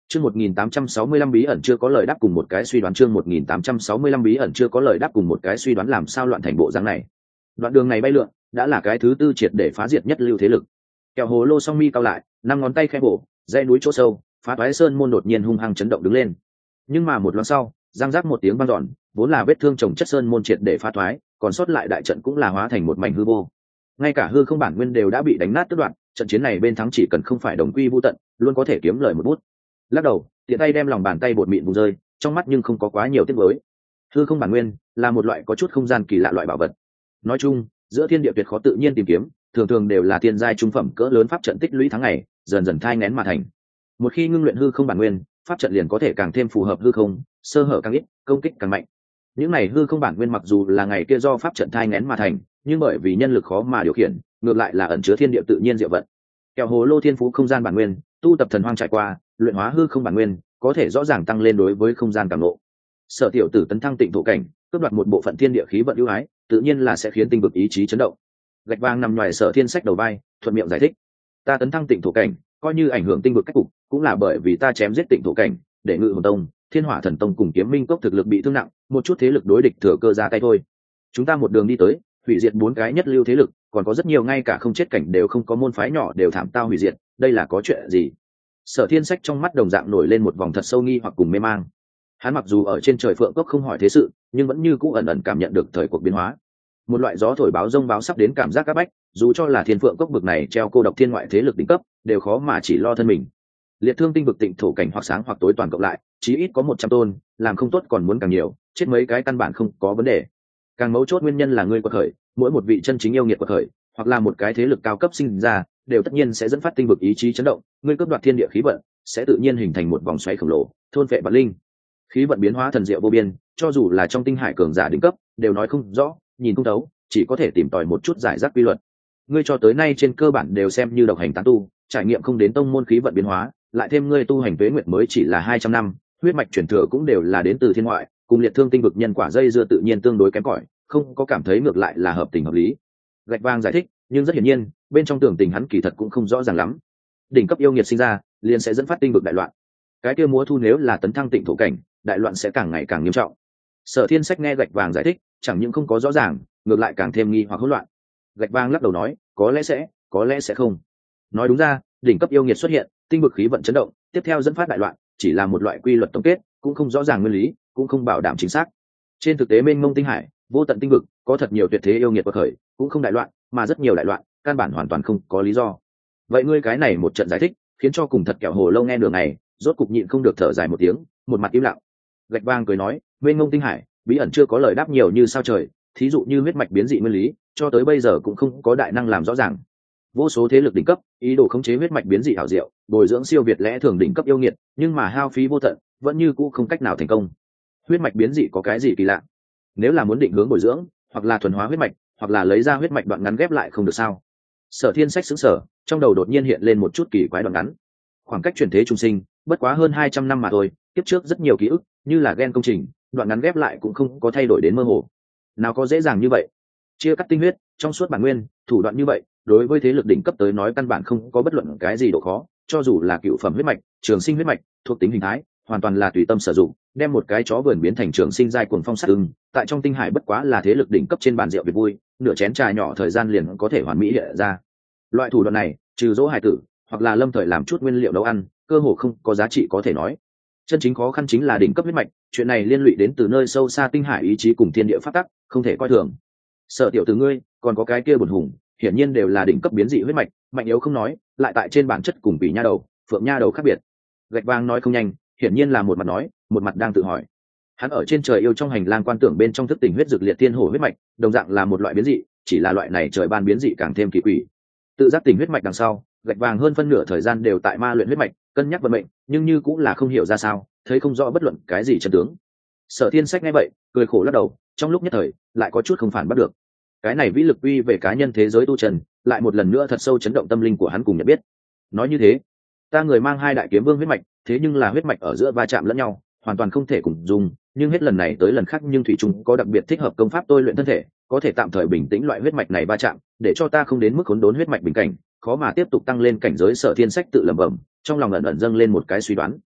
[SPEAKER 1] Chương 1865 bí ẩn chưa có lời đáp cùng một cái suy đoán, chương 1865 bí ẩn chưa có lời đáp cùng một cái suy đoán, làm sao loạn thành bộ dáng này. Đoạn đường này bay lượn, đã là cái thứ tư triệt để phá diệt nhất lưu thế lực. Kẹo hồ lô song mi cao lại, năm ngón tay khẽ bổ, dãy núi chỗ sâu, phá toái sơn môn đột nhiên hung hăng chấn động đứng lên. Nhưng mà một loáng sau, răng rác một tiếng vang dọn, vốn là vết thương chồng chất sơn môn triệt để phá thoái, còn sót lại đại trận cũng là hóa thành một mảnh hư vô. Ngay cả hư không bản nguyên đều đã bị đánh nát tước đoạn, trận chiến này bên thắng chỉ cần không phải đồng quy vu tận, luôn có thể kiếm lời một bút. Lắc đầu, tiện tay đem lòng bàn tay bột mịn vùng rơi, trong mắt nhưng không có quá nhiều tiếc nuối. Hư không bản nguyên là một loại có chút không gian kỳ lạ loại bảo vật. Nói chung, giữa thiên địa tuyệt khó tự nhiên tìm kiếm, thường thường đều là thiên giai trung phẩm cỡ lớn pháp trận tích lũy tháng ngày, dần dần thai nghén mà thành. Một khi ngưng luyện hư không bản nguyên, pháp trận liền có thể càng thêm phù hợp hư không, sơ hở càng ít, công kích càng mạnh. Những này hư không bản nguyên mặc dù là ngày kia do pháp trận thai nghén mà thành, nhưng bởi vì nhân lực khó mà điều khiển, ngược lại là ẩn chứa thiên địa tự nhiên diệu vận. Kẹo hồ lô thiên phú không gian bản nguyên, tu tập thần hoang trải qua, luyện hóa hư không bản nguyên, có thể rõ ràng tăng lên đối với không gian cảm ngộ. Sở tiểu tử tấn thăng tịnh thổ cảnh, cướp đoạt một bộ phận thiên địa khí vận ưu ái, tự nhiên là sẽ khiến tinh vực ý chí chấn động. Gạch vàng nằm ngoài Sở Thiên sách đầu vai, thuận miệng giải thích: ta tấn thăng tịnh thổ cảnh, coi như ảnh hưởng tinh vực cách cục, cũng là bởi vì ta chém giết tịnh thổ cảnh, để Ngự Hồn Tông, Thiên Hỏa Thần Tông cùng Kiếm Minh Cốc thực lực bị thương nặng, một chút thế lực đối địch thừa cơ ra tay thôi. Chúng ta một đường đi tới, hủy diệt 4 cái nhất lưu thế lực, còn có rất nhiều ngay cả không chết cảnh đều không có môn phái nhỏ đều thảm tao hủy diệt, đây là có chuyện gì? Sở Thiên sách trong mắt đồng dạng nổi lên một vòng thật sâu nghi hoặc cùng mê mang. Hắn mặc dù ở trên trời phượng cốc không hỏi thế sự, nhưng vẫn như cũ ẩn ẩn cảm nhận được thời cuộc biến hóa. Một loại gió thổi báo rông báo sắp đến cảm giác các bách, dù cho là thiên phượng cốc bực này treo cô độc thiên ngoại thế lực đỉnh cấp, đều khó mà chỉ lo thân mình. Liệt thương tinh vực tịnh thổ cảnh hoặc sáng hoặc tối toàn cộng lại, chí ít có 100 tôn, làm không tốt còn muốn càng nhiều, chết mấy cái căn bản không có vấn đề. Càng mấu chốt nguyên nhân là ngươi quật khởi, mỗi một vị chân chính yêu nghiệt quật khởi, hoặc là một cái thế lực cao cấp sinh ra, đều tất nhiên sẽ dẫn phát tinh vực ý chí chấn động, ngươi cướp đoạt thiên địa khí vận, sẽ tự nhiên hình thành một vòng xoáy khổng lồ, thôn phệ vạn linh. Khí vận biến hóa thần diệu vô biên, cho dù là trong tinh hải cường giả đỉnh cấp, đều nói không rõ, nhìn không thấu, chỉ có thể tìm tòi một chút giải rác quy luật. Ngươi cho tới nay trên cơ bản đều xem như độc hành tán tu, trải nghiệm không đến tông môn khí vận biến hóa, lại thêm ngươi tu hành tuế nguyện mới chỉ là 200 năm, huyết mạch truyền thừa cũng đều là đến từ thiên ngoại, cùng liệt thương tinh vực nhân quả dây dưa tự nhiên tương đối kém cỏi, không có cảm thấy ngược lại là hợp tình hợp lý. Gạch vang giải thích, nhưng rất hiển nhiên, bên trong tưởng tình hắn kỳ thật cũng không rõ ràng lắm. Đỉnh cấp yêu nghiệt sinh ra, liền sẽ dẫn phát tinh vực đại loạn. Cái kia múa thu nếu là tấn thăng tịnh thổ cảnh, đại loạn sẽ càng ngày càng nghiêm trọng. Sở Thiên sách nghe gạch vàng giải thích, chẳng những không có rõ ràng, ngược lại càng thêm nghi hoặc hỗn loạn. Gạch vàng lắc đầu nói, có lẽ sẽ không. Nói đúng ra, đỉnh cấp yêu nghiệt xuất hiện, tinh vực khí vận chấn động, tiếp theo dẫn phát đại loạn, chỉ là một loại quy luật tổng kết, cũng không rõ ràng nguyên lý, cũng không bảo đảm chính xác. Trên thực tế mênh mông tinh hải, vô tận tinh vực, có thật nhiều tuyệt thế yêu nghiệt quật khởi, cũng không đại loạn, mà rất nhiều đại loạn, căn bản hoàn toàn không có lý do. Vậy ngươi cái này một trận giải thích, khiến cho cùng thật kẹo hồ lâu nghe đường này, rốt cục nhịn không được thở dài một tiếng, một mặt im lặng. Gạch vang cười nói, mênh mông tinh hải, bí ẩn chưa có lời đáp nhiều như sao trời, thí dụ như huyết mạch biến dị nguyên lý, cho tới bây giờ cũng không có đại năng làm rõ ràng. Vô số thế lực đỉnh cấp, ý đồ khống chế huyết mạch biến dị hảo diệu, bồi dưỡng siêu việt lẽ thường đỉnh cấp yêu nghiệt, nhưng mà hao phí vô tận, vẫn như cũ không cách nào thành công. Huyết mạch biến dị có cái gì kỳ lạ? Nếu là muốn định hướng bồi dưỡng, hoặc là thuần hóa huyết mạch, hoặc là lấy ra huyết mạch đoạn ngắn ghép lại không được sao? Sở Thiên sách sững sờ, trong đầu đột nhiên hiện lên một chút kỳ quái đoạn ngắn. Khoảng cách chuyển thế trung sinh, bất quá hơn 200 năm mà thôi, kiếp trước rất nhiều ký ức, như là gen công trình, đoạn ngắn ghép lại cũng không có thay đổi đến mơ hồ. Nào có dễ dàng như vậy? Chia cắt tinh huyết, trong suốt bản nguyên, thủ đoạn như vậy, đối với thế lực đỉnh cấp tới nói căn bản không có bất luận cái gì độ khó, cho dù là cựu phẩm huyết mạch, trường sinh huyết mạch, thuộc tính hình thái, hoàn toàn là tùy tâm sử dụng, đem một cái chó vườn biến thành trường sinh giai cuồng phong sát ưng, tại trong tinh hải bất quá là thế lực đỉnh cấp trên bàn rượu việc vui, nửa chén trà nhỏ thời gian liền có thể hoàn mỹ hiện ra. Loại thủ đoạn này, trừ dỗ hài tử, hoặc là lâm thời làm chút nguyên liệu nấu ăn, cơ hồ không có giá trị có thể nói. Chân chính khó khăn chính là đỉnh cấp huyết mạch, chuyện này liên lụy đến từ nơi sâu xa tinh hải ý chí cùng thiên địa pháp tắc, không thể coi thường. Sở tiểu tử ngươi, còn có cái kia bổn hùng, hiển nhiên đều là đỉnh cấp biến dị huyết mạch, mạnh yếu không nói, lại tại trên bản chất cùng Bỉ nha đầu, Phượng nha đầu khác biệt. Gạch vang nói không nhanh, hiển nhiên là một mặt nói, một mặt đang tự hỏi. Hắn ở trên trời yêu trong hành lang quan tưởng bên trong thức tỉnh huyết dược liệt tiên hổ huyết mạch, đồng dạng là một loại biến dị, chỉ là loại này trời ban biến dị càng thêm kỳ quỷ. Tự giác tỉnh huyết mạch đằng sau, gạch vàng hơn phân nửa thời gian đều tại ma luyện huyết mạch, cân nhắc vận mệnh, nhưng như cũng là không hiểu ra sao, thấy không rõ bất luận cái gì chân tướng. Sở Thiên sách nghe vậy, cười khổ lắc đầu, trong lúc nhất thời, lại có chút không phản bắt được. Cái này vĩ lực uy về cá nhân thế giới tu trần, lại một lần nữa thật sâu chấn động tâm linh của hắn cùng nhận biết. Nói như thế, ta người mang 2 đại kiếm vương huyết mạch, thế nhưng là huyết mạch ở giữa va chạm lẫn nhau, hoàn toàn không thể cùng dùng, nhưng hết lần này tới lần khác nhưng thủy chung có đặc biệt thích hợp công pháp tôi luyện thân thể, có thể tạm thời bình tĩnh loại huyết mạch này va chạm, để cho ta không đến mức khốn đốn huyết mạch bình cảnh, khó mà tiếp tục tăng lên cảnh giới. Sở Thiên sách tự lẩm bẩm, trong lòng ẩn ẩn dâng lên một cái suy đoán.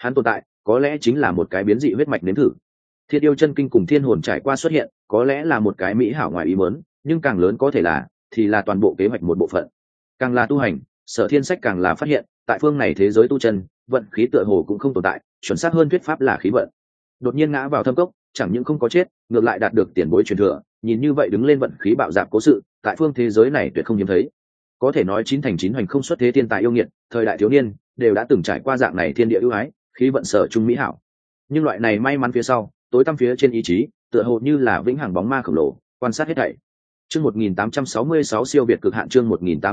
[SPEAKER 1] hắn tồn tại có lẽ chính là một cái biến dị huyết mạch nếm thử. Thiên yêu chân kinh cùng thiên hồn trải qua xuất hiện có lẽ là một cái mỹ hảo ngoài ý muốn, nhưng càng lớn có thể là toàn bộ kế hoạch một bộ phận. Càng là tu hành, Sở Thiên Sách càng là phát hiện tại phương này thế giới tu chân, vận khí tựa hồ cũng không tồn tại, chuẩn xác hơn thuyết pháp là khí vận. Đột nhiên ngã vào thâm cốc, chẳng những không có chết, ngược lại đạt được tiền bối truyền thừa, nhìn như vậy đứng lên vận khí bạo dạn cố sự, tại phương thế giới này tuyệt không hiếm thấy. Có thể nói 9 thành 9 hoành không xuất thế thiên tài yêu nghiệt, thời đại thiếu niên đều đã từng trải qua dạng này thiên địa ưu ái, khí vận sở trung mỹ hảo. Nhưng loại này may mắn phía sau, tối tăm phía trên ý chí, tựa hồ như là vĩnh hằng bóng ma khổng lồ, quan sát hết thảy. Chương 1866 siêu việt cực hạn, chương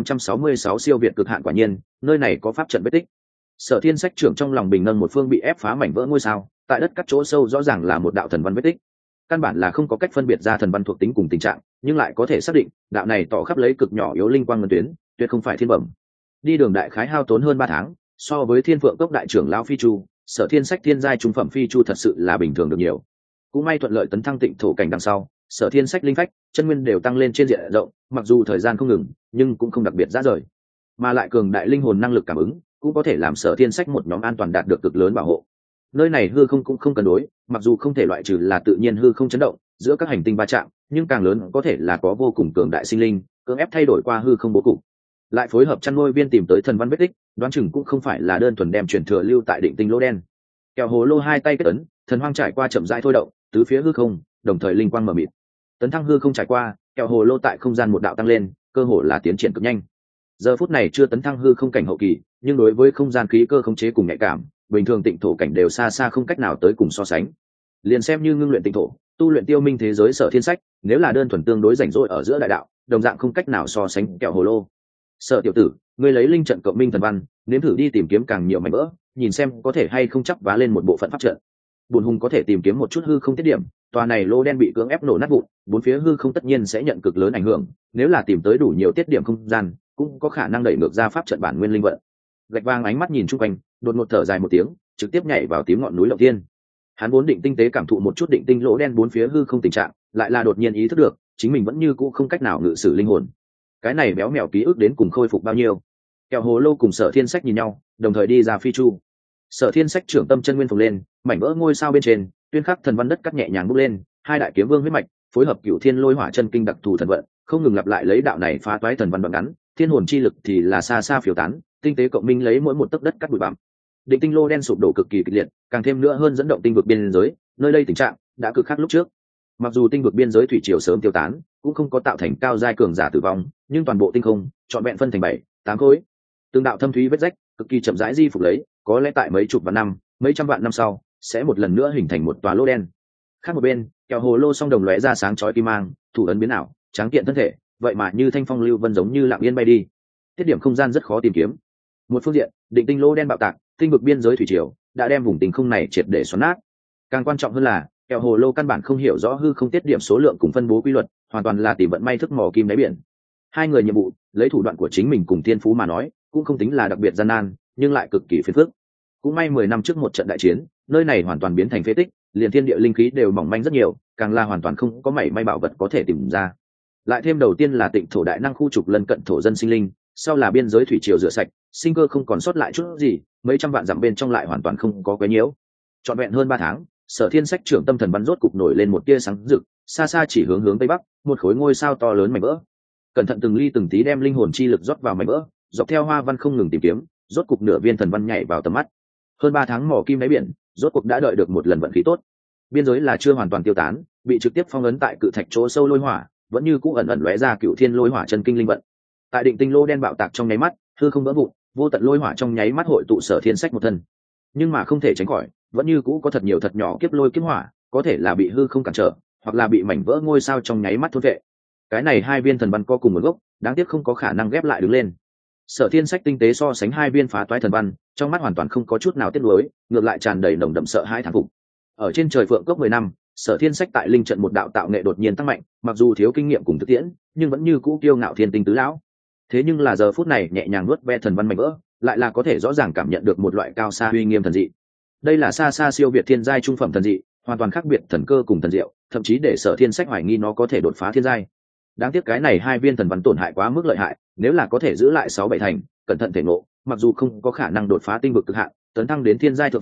[SPEAKER 1] 1866 siêu việt cực hạn, quả nhiên, nơi này có pháp trận vết tích. Sở Thiên Sách trưởng trong lòng bình nâng một phương bị ép phá mảnh vỡ ngôi sao, tại đất cắt chỗ sâu rõ ràng là một đạo thần văn vết tích. Căn bản là không có cách phân biệt ra thần văn thuộc tính cùng tình trạng, nhưng lại có thể xác định, đạo này tỏ khắp lấy cực nhỏ yếu linh quang ngân tuyến, tuyệt không phải thiên bẩm. Đi đường đại khái hao tốn hơn 3 tháng, so với Thiên Phượng Cốc đại trưởng lão Phi Chu, Sở Thiên Sách thiên giai trung phẩm Phi Chu thật sự là bình thường được nhiều. Cũng may thuận lợi tấn thăng tịnh thổ cảnh đằng sau, Sở Thiên Sách linh phách, chân nguyên đều tăng lên trên diện rộng, mặc dù thời gian không ngừng, nhưng cũng không đặc biệt rã rời. Mà lại cường đại linh hồn năng lực cảm ứng, cũng có thể làm Sở Thiên Sách một nhóm an toàn đạt được cực lớn bảo hộ. Nơi này hư không cũng không cân đối, mặc dù không thể loại trừ là tự nhiên hư không chấn động giữa các hành tinh va chạm, nhưng càng lớn có thể là có vô cùng cường đại sinh linh cưỡng ép thay đổi qua hư không bố cục, lại phối hợp chăn nuôi viên tìm tới thần văn vết tích, đoán chừng cũng không phải là đơn thuần đem truyền thừa lưu tại định tinh lỗ đen. Kẹo hồ lô hai tay kết ấn, thần hoang trải qua chậm rãi thôi động, tứ phía hư không đồng thời linh quang mở mịt. Tấn thăng hư không trải qua, kẹo hồ lô tại không gian một đạo tăng lên, cơ hồ là tiến triển cực nhanh. Giờ phút này chưa tấn thăng hư không cảnh hậu kỳ, nhưng đối với không gian khí cơ khống chế cùng nhạy cảm, bình thường tịnh thổ cảnh đều xa xa không cách nào tới cùng so sánh. Liền xem như ngưng luyện tịnh thổ, tu luyện tiêu minh thế giới Sở Thiên Sách, nếu là đơn thuần tương đối rảnh rỗi ở giữa đại đạo, đồng dạng không cách nào so sánh kẹo hồ lô. Sở tiểu tử, ngươi lấy linh trận cộng minh thần văn, nếm thử đi tìm kiếm càng nhiều mảnh vỡ, nhìn xem có thể hay không chắp vá lên một bộ phận pháp trận. Bùn hùng có thể tìm kiếm một chút hư không tiết điểm, tòa này lô đen bị cưỡng ép nổ nát vụn, bốn phía hư không tất nhiên sẽ nhận cực lớn ảnh hưởng, nếu là tìm tới đủ nhiều tiết điểm không gian, cũng có khả năng đẩy ngược ra pháp trận bản nguyên linh vận. Gạch vàng ánh mắt nhìn chung quanh, đột ngột thở dài một tiếng, trực tiếp nhảy vào tím ngọn núi Lộng Thiên. Hắn vốn định tinh tế cảm thụ một chút định tinh lỗ đen bốn phía hư không tình trạng, lại là đột nhiên ý thức được, chính mình vẫn như cũ không cách nào ngự sử linh hồn. Cái này béo mèo ký ức đến cùng khôi phục bao nhiêu? Kẹo hồ lô cùng Sở Thiên Sách nhìn nhau, đồng thời đi ra phi chu. Sở Thiên Sách trưởng tâm chân nguyên phồng lên, mảnh vỡ ngôi sao bên trên, tuyên khắc thần văn đất cắt nhẹ nhàng bốc lên, hai đại kiếm vương huyết mạch, phối hợp cửu thiên lôi hỏa chân kinh đặc thù thần vận, không ngừng lặp lại lấy đạo này phá toái thần văn đoạn ngắn, thiên hồn chi lực thì là xa xa phiêu tán, tinh tế cộng minh lấy mỗi một tấc đất cắt bụi bặm. Định tinh lô đen sụp đổ cực kỳ kịch liệt, càng thêm nữa hơn dẫn động tinh vực biên giới, nơi đây tình trạng đã cực khác lúc trước. Mặc dù tinh vực biên giới thủy triều sớm tiêu tán, cũng không có tạo thành cao giai cường giả tử vong, nhưng toàn bộ tinh không trọn vẹn phân thành 7-8 khối. Từng đạo thâm thúy vết rách, cực kỳ chậm rãi di phục lấy, có lẽ tại mấy chục vạn năm, mấy trăm vạn năm sau, sẽ một lần nữa hình thành một tòa lô đen. Khác một bên, kẹo hồ lô song đồng lóe ra sáng chói kim mang, thủ ấn biến ảo, tráng kiện thân thể, vậy mà như thanh phong lưu vân giống như lặng yên bay đi. Tiết điểm không gian rất khó tìm kiếm. Một phương diện, định tinh lô đen bạo tạc, tinh vực biên giới thủy triều đã đem vùng tinh không này triệt để xoắn nát. Càng quan trọng hơn là, kẹo hồ lô căn bản không hiểu rõ hư không tiết điểm số lượng cùng phân bố quy luật, hoàn toàn là tìm vận may thức mò kim đáy biển. Hai người nhiệm vụ, lấy thủ đoạn của chính mình cùng thiên phú mà nói, cũng không tính là đặc biệt gian nan, nhưng lại cực kỳ phiền phức. Cũng may 10 năm trước một trận đại chiến, nơi này hoàn toàn biến thành phế tích, liền thiên địa linh khí đều mỏng manh rất nhiều, càng là hoàn toàn không có mảy may bảo vật có thể tìm ra. Lại thêm đầu tiên là tịnh thổ đại năng khu trục lân cận thổ dân sinh linh, sau là biên giới thủy triều rửa sạch, sinh cơ không còn sót lại chút gì, mấy trăm vạn dặm bên trong lại hoàn toàn không có quấy nhiễu. Trọn vẹn hơn 3 tháng, Sở Thiên Sách trưởng tâm thần bắn rốt cục nổi lên một tia sáng rực, xa xa chỉ hướng tây bắc, một khối ngôi sao to lớn mảnh vỡ. Cẩn thận từng ly từng tí đem linh hồn chi lực rót vào mảnh vỡ, dọc theo hoa văn không ngừng tìm kiếm, rốt cục nửa viên thần văn nhảy vào tầm mắt. Hơn 3 tháng mò kim đáy biển, rốt cuộc đã đợi được một lần vận khí tốt. Biên giới là chưa hoàn toàn tiêu tán, bị trực tiếp phong ấn tại cự thạch chỗ sâu lôi hỏa, vẫn như cũ ẩn ẩn lóe ra cựu thiên lôi hỏa chân kinh linh vận. Tại định tinh lô đen bạo tạc trong nháy mắt, hư không vỡ vụn, vô tận lôi hỏa trong nháy mắt hội tụ Sở Thiên Sách một thân. Nhưng mà không thể tránh khỏi, vẫn như cũ có thật nhiều thật nhỏ kiếp lôi kiếp hỏa, có thể là bị hư không cản trở, hoặc là bị mảnh vỡ ngôi sao trong nháy mắt thôn vệ. Cái này hai viên thần văn có cùng một gốc, đáng tiếc không có khả năng ghép lại đứng lên. Sở Thiên Sách tinh tế so sánh hai viên phá toái thần văn, trong mắt hoàn toàn không có chút nào tiếc nuối, ngược lại tràn đầy nồng đậm sợ hãi thán phục. Ở trên trời Phượng Cốc 10 năm, Sở Thiên Sách tại linh trận một đạo tạo nghệ đột nhiên tăng mạnh, mặc dù thiếu kinh nghiệm cùng thực tiễn, nhưng vẫn như cũ kiêu ngạo thiên tinh tứ lão. Thế nhưng là giờ phút này nhẹ nhàng nuốt ve thần văn mảnh vỡ, lại là có thể rõ ràng cảm nhận được một loại cao xa uy nghiêm thần dị. Đây là xa xa siêu việt thiên giai trung phẩm thần dị, hoàn toàn khác biệt thần cơ cùng thần diệu, thậm chí để Sở Thiên Sách hoài nghi nó có thể đột phá thiên giai. Đáng tiếc cái này hai viên thần văn tổn hại quá mức lợi hại, nếu là có thể giữ lại 6-7 thành, cẩn thận thể ngộ, mặc dù không có khả năng đột phá tinh vực cực hạn, tấn thăng đến thiên giai thượng phẩm,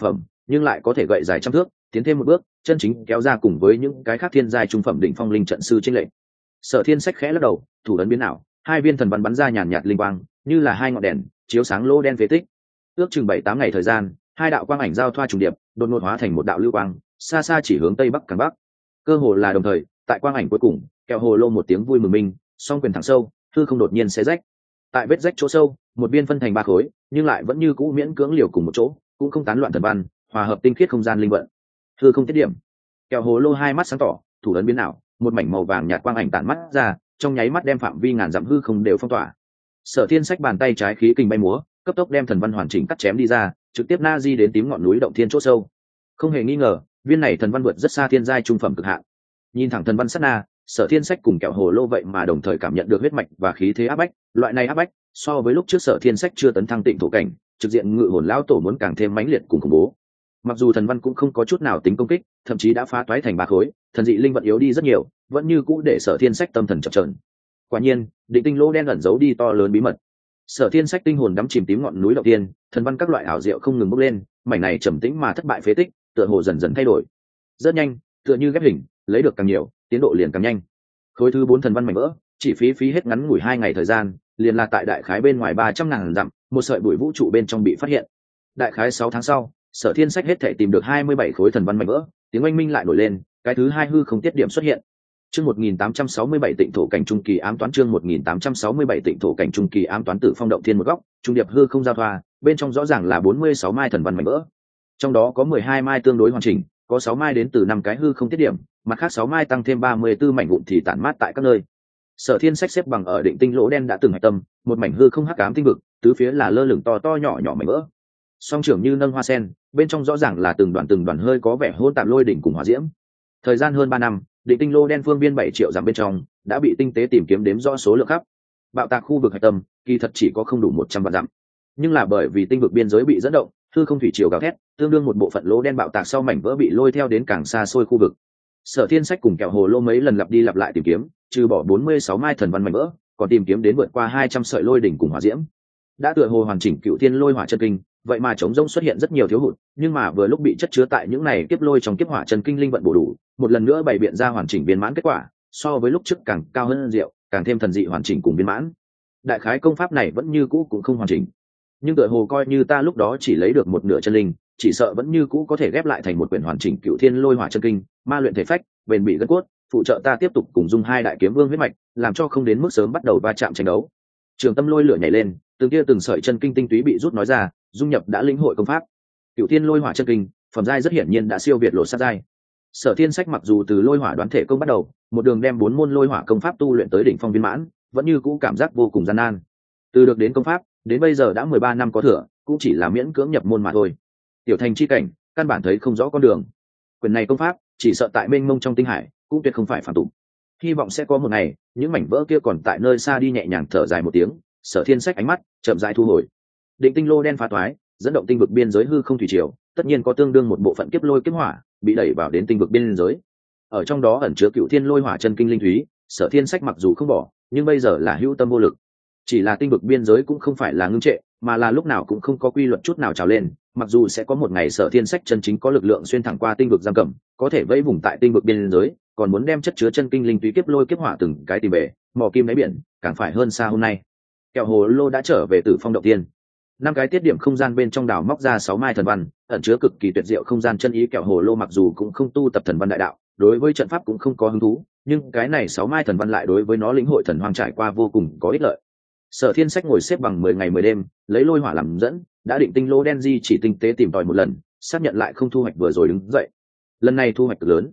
[SPEAKER 1] nhưng lại có thể gậy dài trăm thước, tiến thêm một bước, chân chính kéo ra cùng với những cái khác thiên giai trung phẩm đỉnh phong linh trận sư trên lệnh. Sở Thiên Sách khẽ lắc đầu, thủ ấn biến ảo, hai viên thần văn bắn ra nhàn nhạt linh quang, như là hai ngọn đèn, chiếu sáng lô đen phế tích. Ước chừng 7-8 ngày thời gian, hai đạo quang ảnh giao thoa trùng điệp, đột ngột hóa thành một đạo lưu quang, xa xa chỉ hướng tây bắc càng bắc. Cơ hồ là đồng thời, tại quang ảnh cuối cùng, kẹo hồ lô một tiếng vui mừng minh, song quyền thẳng sâu, hư không đột nhiên xé rách. Tại vết rách chỗ sâu, một viên phân thành ba khối, nhưng lại vẫn như cũ miễn cưỡng liều cùng một chỗ, cũng không tán loạn thần văn, hòa hợp tinh khiết không gian linh vận. Hư không tiết điểm. Kẹo hồ lô hai mắt sáng tỏ, thủ ấn biến ảo, một mảnh màu vàng nhạt quang ảnh tản mắt ra, trong nháy mắt đem phạm vi ngàn dặm hư không đều phong tỏa. Sở Thiên Sách bàn tay trái khí kình bay múa, cấp tốc đem thần văn hoàn chỉnh cắt chém đi ra, trực tiếp na di đến tím ngọn núi động thiên chỗ sâu. Không hề nghi ngờ, viên này thần văn vượt rất xa thiên giai trung phẩm cực hạn. Nhìn thẳng thần văn sát na, Sở Thiên Sách cùng kẹo hồ lô vậy mà đồng thời cảm nhận được huyết mạch và khí thế áp bách, loại này áp bách, so với lúc trước Sở Thiên Sách chưa tấn thăng tịnh thổ cảnh, trực diện ngự hồn lão tổ muốn càng thêm mãnh liệt cùng khủng bố. Mặc dù thần văn cũng không có chút nào tính công kích, thậm chí đã phá toái thành ba khối, thần dị linh vận yếu đi rất nhiều, vẫn như cũ để Sở Thiên Sách tâm thần chập chờn. Quả nhiên, định tinh lỗ đen ẩn giấu đi to lớn bí mật. Sở Thiên Sách tinh hồn đắm chìm tím ngọn núi đầu tiên, thần văn các loại ảo diệu không ngừng bốc lên, mảnh này trầm tĩnh mà thất bại phế tích, tựa hồ dần dần thay đổi. Rất nhanh, tựa như ghép hình, lấy được càng nhiều, tiến độ liền càng nhanh. Khối thứ 4 thần văn mảnh vỡ, chỉ phí hết ngắn ngủi 2 ngày thời gian, liền là tại đại khái bên ngoài 300.000 dặm, một sợi bụi vũ trụ bên trong bị phát hiện. Đại khái 6 tháng sau, Sở Thiên Sách hết thể tìm được 27 khối thần văn mảnh vỡ, tiếng oanh minh lại nổi lên, cái thứ hai hư không tiết điểm xuất hiện. Chương 1867 Tịnh thổ cảnh trung kỳ ám toán, chương 1867 Tịnh thổ cảnh trung kỳ ám toán, Tử Phong động thiên một góc, trung điệp hư không giao thoa, bên trong rõ ràng là 46 mai thần văn mảnh vỡ. Trong đó có 12 mai tương đối hoàn chỉnh, có 6 mai đến từ 5 cái hư không tiết điểm, mặt khác 6 mai tăng thêm 34 mảnh vụn thì tản mát tại các nơi. Sở Thiên Sách xếp bằng ở định tinh lỗ đen đã từng hạch tâm, một mảnh hư không hắc ám tinh vực, tứ phía là lơ lửng to to nhỏ nhỏ mảnh vỡ. Song trưởng như nâng hoa sen, bên trong rõ ràng là từng đoàn hơi có vẻ hỗn tạp lôi đỉnh cùng hỏa diễm. Thời gian hơn 3 năm, định tinh lô đen phương biên 7 triệu dặm bên trong đã bị tinh tế tìm kiếm đếm rõ số lượng khắp. Bạo tạc khu vực hạch tâm kỳ thật chỉ có không đủ 100 vạn dặm, nhưng là bởi vì tinh vực biên giới bị dẫn động, hư không thủy triều gào thét, tương đương một bộ phận lỗ đen bạo tạc sau mảnh vỡ bị lôi theo đến càng xa xôi khu vực. Sở Thiên Sách cùng kẹo hồ lô mấy lần lặp đi lặp lại tìm kiếm, trừ bỏ 46 mai thần văn mảnh vỡ, còn tìm kiếm đến vượt qua 200 sợi lôi đỉnh cùng hỏa diễm. Đã tựa hồ hoàn chỉnh Cựu Thiên Lôi Hỏa Chân Kinh, vậy mà trống rỗng xuất hiện rất nhiều thiếu hụt, nhưng mà vừa lúc bị chất chứa tại những này kiếp lôi trong kiếp hỏa chân kinh linh vận bổ đủ, một lần nữa bày biện ra hoàn chỉnh viên mãn kết quả, so với lúc trước càng cao hơn diệu, càng thêm thần dị hoàn chỉnh cùng viên mãn. Đại khái công pháp này vẫn như cũ cũng không hoàn chỉnh, nhưng tựa hồ coi như ta lúc đó chỉ lấy được một nửa chân linh, chỉ sợ vẫn như cũ có thể ghép lại thành một quyển hoàn chỉnh Cựu Thiên Lôi Hỏa Chân Kinh, ma luyện thể phách, bền bỉ gân cốt, phụ trợ ta tiếp tục cùng dung hai đại kiếm vương huyết mạch, làm cho không đến mức sớm bắt đầu va chạm tranh đấu. Trường tâm lôi lửa nhảy lên, từng kia từng sợi chân kinh tinh túy bị rút nói ra, dung nhập đã lĩnh hội công pháp. Cựu Thiên Lôi Hỏa Chân Kinh, phẩm giai rất hiển nhiên đã siêu việt lột sát giai. Sở Thiên Sách mặc dù từ lôi hỏa đoán thể công bắt đầu, một đường đem 4 môn lôi hỏa công pháp tu luyện tới đỉnh phong viên mãn, vẫn như cũ cảm giác vô cùng gian nan. Từ được đến công pháp, đến bây giờ đã 13 năm có thừa, cũng chỉ là miễn cưỡng nhập môn mà thôi. Tiểu thành chi cảnh, căn bản thấy không rõ con đường. Quyền này công pháp, chỉ sợ tại mênh mông trong tinh hải, cũng tuyệt không phải phàm tục. Hy vọng sẽ có một ngày, những mảnh vỡ kia còn tại nơi xa đi nhẹ nhàng thở dài một tiếng, Sở Thiên Sách ánh mắt chậm rãi thu hồi. Định tinh lô đen phá toái, dẫn động tinh vực biên giới hư không thủy triều, tất nhiên có tương đương một bộ phận kiếp lôi kiếp hỏa bị đẩy vào đến tinh vực biên giới. Ở trong đó ẩn chứa Cựu Thiên Lôi Hỏa Chân Kinh linh thúy, Sở Thiên Sách mặc dù không bỏ, nhưng bây giờ là hữu tâm vô lực. Chỉ là tinh vực biên giới cũng không phải là ngưng trệ, mà là lúc nào cũng không có quy luật chút nào trào lên, mặc dù sẽ có một ngày Sở Thiên Sách chân chính có lực lượng xuyên thẳng qua tinh vực giam cầm, có thể vẫy vùng tại tinh vực biên giới, còn muốn đem chất chứa chân kinh linh túy kiếp lôi kiếp hỏa từng cái tìm về, mò kim đáy biển, càng phải hơn xa hôm nay. Kẹo hồ lô đã trở về Tử Phong động tiên. 5 cái tiết điểm không gian bên trong đảo móc ra 6 mai thần văn, ẩn chứa cực kỳ tuyệt diệu không gian chân ý. Kẹo hồ lô mặc dù cũng không tu tập thần văn đại đạo, đối với trận pháp cũng không có hứng thú, nhưng cái này 6 mai thần văn lại đối với nó lĩnh hội thần hoang trải qua vô cùng có ích lợi. Sở Thiên Sách ngồi xếp bằng 10 ngày 10 đêm, lấy lôi hỏa làm dẫn, đã định tinh lô đen di chỉ tinh tế tìm tòi một lần, xác nhận lại không thu hoạch vừa rồi đứng dậy. Lần này thu hoạch cực lớn,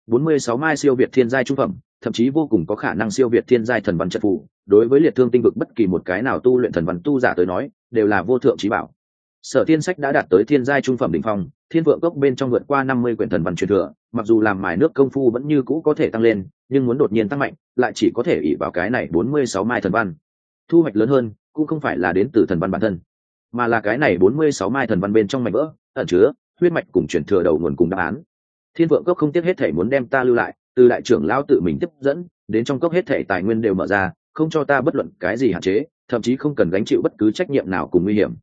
[SPEAKER 1] 46 mai siêu việt thiên giai trung phẩm, thậm chí vô cùng có khả năng siêu việt thiên giai thần văn trận phù, đối với liệt thương tinh vực bất kỳ một cái nào tu luyện thần văn tu giả tới nói, đều là vô thượng chí bảo. Sở Thiên Sách đã đạt tới thiên giai trung phẩm đỉnh phong, thiên vượng cốc bên trong vượt qua 50 quyển thần văn truyền thừa, mặc dù làm mài nước công phu vẫn như cũ có thể tăng lên, nhưng muốn đột nhiên tăng mạnh, lại chỉ có thể ỷ vào cái này 46 mai thần văn. Thu hoạch lớn hơn, cũng không phải là đến từ thần văn bản thân, mà là cái này 46 mai thần văn bên trong mảnh vỡ, ẩn chứa huyết mạch cùng truyền thừa đầu nguồn cùng đáp án. Thiên vượng cốc không tiếc hết thảy muốn đem ta lưu lại, từ đại trưởng lão tự mình tiếp dẫn, đến trong cốc hết thảy tài nguyên đều mở ra, không cho ta bất luận cái gì hạn chế, thậm chí không cần gánh chịu bất cứ trách nhiệm nào cùng nguy hiểm.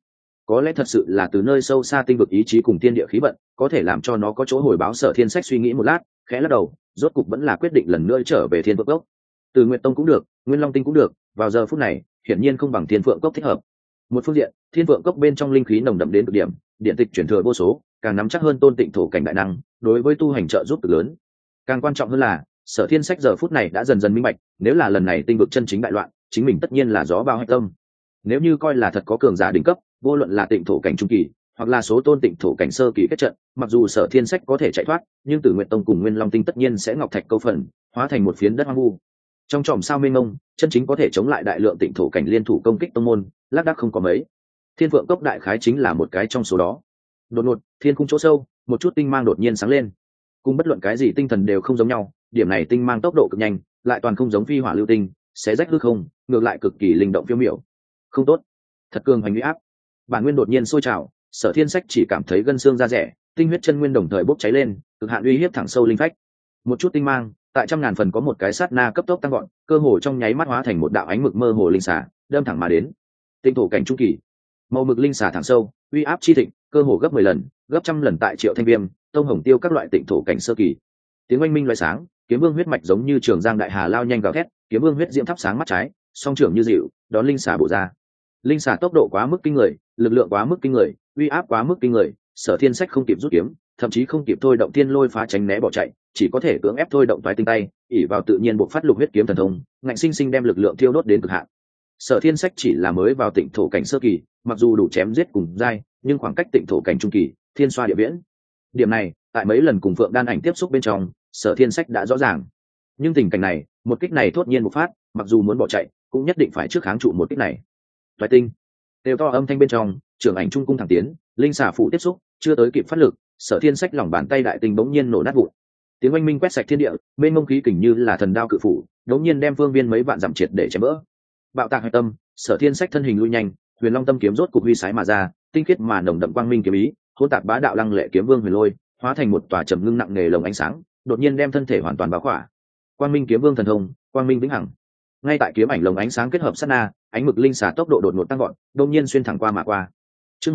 [SPEAKER 1] có lẽ thật sự là từ nơi sâu xa tinh vực ý chí cùng thiên địa khí vận có thể làm cho nó có chỗ hồi báo. Sở Thiên Sách suy nghĩ một lát, khẽ lắc đầu, rốt cục vẫn là quyết định lần nữa trở về Thiên Phượng Cốc. Từ Nguyệt Tông cũng được, Nguyên Long Tinh cũng được, vào giờ phút này hiển nhiên không bằng Thiên Phượng Cốc thích hợp. Một phương diện, Thiên Phượng Cốc bên trong linh khí nồng đậm đến cực điểm, điện tịch chuyển thừa vô số, càng nắm chắc hơn Tôn Tịnh thổ cảnh đại năng, đối với tu hành trợ giúp cực lớn. Càng quan trọng hơn là, Sở Thiên Sách giờ phút này đã dần dần minh bạch, nếu là lần này tinh vực chân chính đại loạn, chính mình tất nhiên là gió bao hạch tâm. Nếu như coi là thật có cường giả đỉnh cấp, vô luận là Tịnh thổ cảnh trung kỳ, hoặc là số Tôn Tịnh thổ cảnh sơ kỳ kết trận, mặc dù Sở Thiên Sách có thể chạy thoát, nhưng Tử Nguyệt Tông cùng Nguyên Long Tinh tất nhiên sẽ ngọc thạch câu phần, hóa thành một phiến đất hoang vu. Trong chòm sao mênh mông, chân chính có thể chống lại đại lượng Tịnh thổ cảnh liên thủ công kích tông môn, lác đác không có mấy. Thiên Phượng Cốc đại khái chính là một cái trong số đó. Đột ngột, thiên khung chỗ sâu, một chút tinh mang đột nhiên sáng lên. Cùng bất luận cái gì tinh thần đều không giống nhau, điểm này tinh mang tốc độ cực nhanh, lại toàn không giống phi hỏa lưu tinh, xé rách hư không, ngược lại cực kỳ linh động phiêu miểu. Không tốt, thật cường hành uy áp. Bản nguyên đột nhiên sôi trào, Sở Thiên Sách chỉ cảm thấy gân xương da rẻ, tinh huyết chân nguyên đồng thời bốc cháy lên, cực hạn uy hiếp thẳng sâu linh phách. Một chút tinh mang, tại trăm ngàn phần có một cái sát na cấp tốc tăng gọn, cơ hồ trong nháy mắt hóa thành một đạo ánh mực mơ hồ linh xà, đâm thẳng mà đến. Tinh thổ cảnh trung kỳ, màu mực linh xà thẳng sâu, uy áp chi thịnh, cơ hồ gấp 10 lần, gấp trăm lần tại Triệu Thanh Viêm, Tông Hồng Tiêu các loại tịnh thổ cảnh sơ kỳ. Tiếng oanh minh loại sáng, kiếm vương huyết mạch giống như trường giang đại hà lao nhanh gào thét, kiếm vương huyết diễm thắp sáng mắt trái, song trưởng như dịu, đón linh xà bổ ra. Linh xà tốc độ quá mức kinh người, lực lượng quá mức kinh người, uy áp quá mức kinh người, Sở Thiên Sách không kịp rút kiếm, thậm chí không kịp thôi động thiên lôi phá tránh né bỏ chạy, chỉ có thể cưỡng ép thôi động toái tinh tay, ỷ vào tự nhiên buộc phát lục huyết kiếm thần thông, ngạnh sinh sinh đem lực lượng thiêu đốt đến cực hạn. Sở Thiên Sách chỉ là mới vào tịnh thổ cảnh sơ kỳ, mặc dù đủ chém giết cùng giai, nhưng khoảng cách tịnh thổ cảnh trung kỳ, thiên xoa địa viễn. Điểm này, tại mấy lần cùng Phượng Đan Ảnh tiếp xúc bên trong, Sở Thiên Sách đã rõ ràng. Nhưng tình cảnh này, một kích này thốt nhiên bộc phát, mặc dù muốn bỏ chạy, cũng nhất định phải trước kháng trụ một kích này. Toái tinh, đều to âm thanh bên trong, trưởng ảnh trung cung thẳng tiến, linh xà phụ tiếp xúc, chưa tới kịp phát lực, Sở Thiên Sách lòng bàn tay đại tinh bỗng nhiên nổ nát vụn. Tiếng oanh minh quét sạch thiên địa, bên ngông khí kình như là thần đao cự phủ, bỗng nhiên đem phương viên mấy vạn dặm triệt để chém vỡ. Bạo tạc hải tâm, Sở Thiên Sách thân hình lui nhanh, Huyền Long tâm kiếm rốt cục huy sái mà ra, tinh khiết mà nồng đậm quang minh kiếm ý, hỗn tạp bá đạo lăng lệ kiếm vương huyền lôi, hóa thành một tòa trầm ngưng nặng nề lồng ánh sáng, đột nhiên đem thân thể hoàn toàn bao khỏa. Quang minh kiếm vương thần thông, quang minh vĩnh hằng. Ngay tại kiếm ảnh lồng ánh sáng kết hợp sát na, ánh mực linh xà tốc độ đột ngột tăng vọt, đột nhiên xuyên thẳng qua mà qua. Chương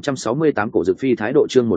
[SPEAKER 1] 1868 cổ dực phi thái độ, chương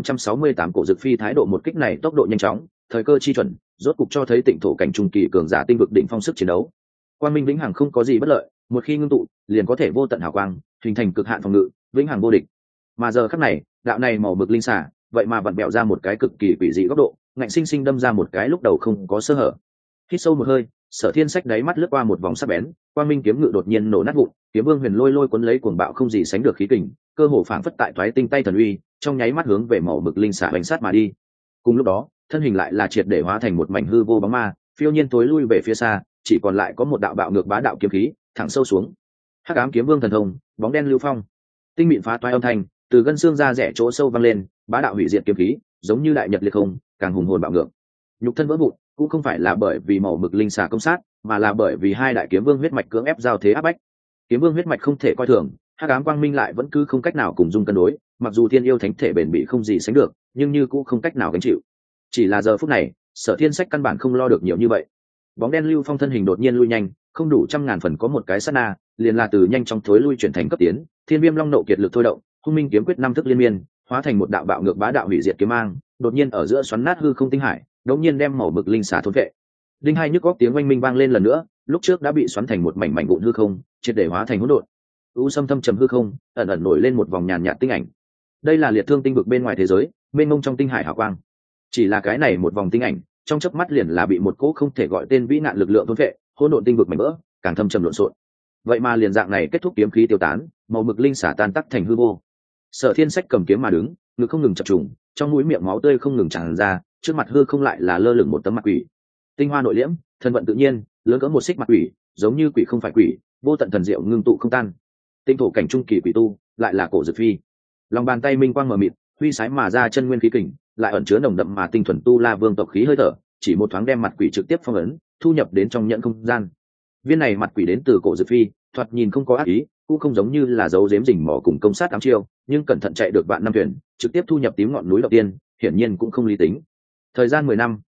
[SPEAKER 1] 1868 cổ dực phi thái độ. Một kích này tốc độ nhanh chóng, thời cơ chi chuẩn, rốt cục cho thấy tịnh thổ cảnh trung kỳ cường giả tinh vực đỉnh phong sức chiến đấu. Quang minh vĩnh hằng không có gì bất lợi, một khi ngưng tụ, liền có thể vô tận hào quang, hình thành cực hạn phòng ngự, vĩnh hằng vô địch. Mà giờ khắc này, đạo này màu mực linh xà, vậy mà vặn bẹo ra một cái cực kỳ quỷ dị góc độ, ngạnh sinh sinh đâm ra một cái lúc đầu không có sơ hở. Hít sâu một hơi, Sở Thiên Sách đáy mắt lướt qua một vòng sắc bén, quang minh kiếm ngự đột nhiên nổ nát vụn, kiếm vương huyền lôi lôi cuốn lấy cuồng bạo không gì sánh được khí kình, cơ hồ phảng phất tại thoái tinh tay thần uy, trong nháy mắt hướng về màu mực linh xà bánh sát mà đi. Cùng lúc đó, thân hình lại là triệt để hóa thành một mảnh hư vô bóng ma, phiêu nhiên tối lui về phía xa, chỉ còn lại có một đạo bạo ngược bá đạo kiếm khí, thẳng sâu xuống. Hắc ám kiếm vương thần thông, bóng đen lưu phong, tinh mịn phá toái âm thanh, từ gân xương ra rẻ chỗ sâu vang lên, bá đạo hủy diệt kiếm khí, giống như đại nhật liệt không, càng hùng hồn bạo ngược. Nhục thân vỡ vụn, cũng không phải là bởi vì màu mực linh xà công sát, mà là bởi vì hai đại kiếm vương huyết mạch cưỡng ép giao thế áp bách. Kiếm vương huyết mạch không thể coi thường, hắc ám quang minh lại vẫn cứ không cách nào cùng dung cân đối, mặc dù thiên yêu thánh thể bền bỉ không gì sánh được, nhưng như cũng không cách nào gánh chịu. Chỉ là giờ phút này, Sở Thiên Sách căn bản không lo được nhiều như vậy. Bóng đen lưu phong thân hình đột nhiên lui nhanh, không đủ trăm ngàn phần có một cái sát na, liền là từ nhanh trong thối lui chuyển thành cấp tiến, thiên viêm long nộ kiệt lực thôi động, hung minh kiếm quyết năm thức liên miên, hóa thành một đạo bạo ngược bá đạo hủy diệt kiếm mang, đột nhiên ở giữa xoắn nát hư không tinh hải, đột nhiên đem màu mực linh xà thôn vệ. Đinh hai nhức góc tiếng oanh minh vang lên lần nữa, lúc trước đã bị xoắn thành một mảnh mảnh vụn hư không, triệt để hóa thành hỗn độn. U sâm thâm trầm hư không, ẩn ẩn nổi lên một vòng nhàn nhạt tinh ảnh. Đây là liệt thương tinh vực bên ngoài thế giới, mênh mông trong tinh hải hào quang. Chỉ là cái này một vòng tinh ảnh, trong chớp mắt liền là bị một cỗ không thể gọi tên vĩ nạn lực lượng thôn vệ, hỗn độn tinh vực mảnh vỡ, càng thâm trầm lộn xộn. Vậy mà liền dạng này kết thúc kiếm khí tiêu tán, màu mực linh xả tan tắc thành hư vô. Sở Thiên Sách cầm kiếm mà đứng, ngực không ngừng chập trùng, trong mũi miệng máu tươi không ngừng tràn ra, trước mặt hư không lại là lơ lửng một tấm mặt quỷ. Tinh hoa nội liễm, thân vận tự nhiên, lớn cỡ một xích mặt quỷ, giống như quỷ không phải quỷ, vô tận thần diệu ngưng tụ không tan. Tinh thổ cảnh trung kỳ quỷ tu, lại là cổ dực phi. Lòng bàn tay minh quang mờ mịt, huy sái mà ra chân nguyên khí kình, lại ẩn chứa nồng đậm mà tinh thuần tu la vương tộc khí hơi thở, chỉ một thoáng đem mặt quỷ trực tiếp phong ấn, thu nhập đến trong nhận không gian. Viên này mặt quỷ đến từ cổ dực phi, thoạt nhìn không có ác ý, cũng không giống như là dấu giếm rình mò cùng công sát ám chiêu, nhưng cẩn thận chạy được vạn năm thuyền, trực tiếp thu nhập tím ngọn núi đầu tiên, hiển nhiên cũng không lý tính. Thời gian 10 năm,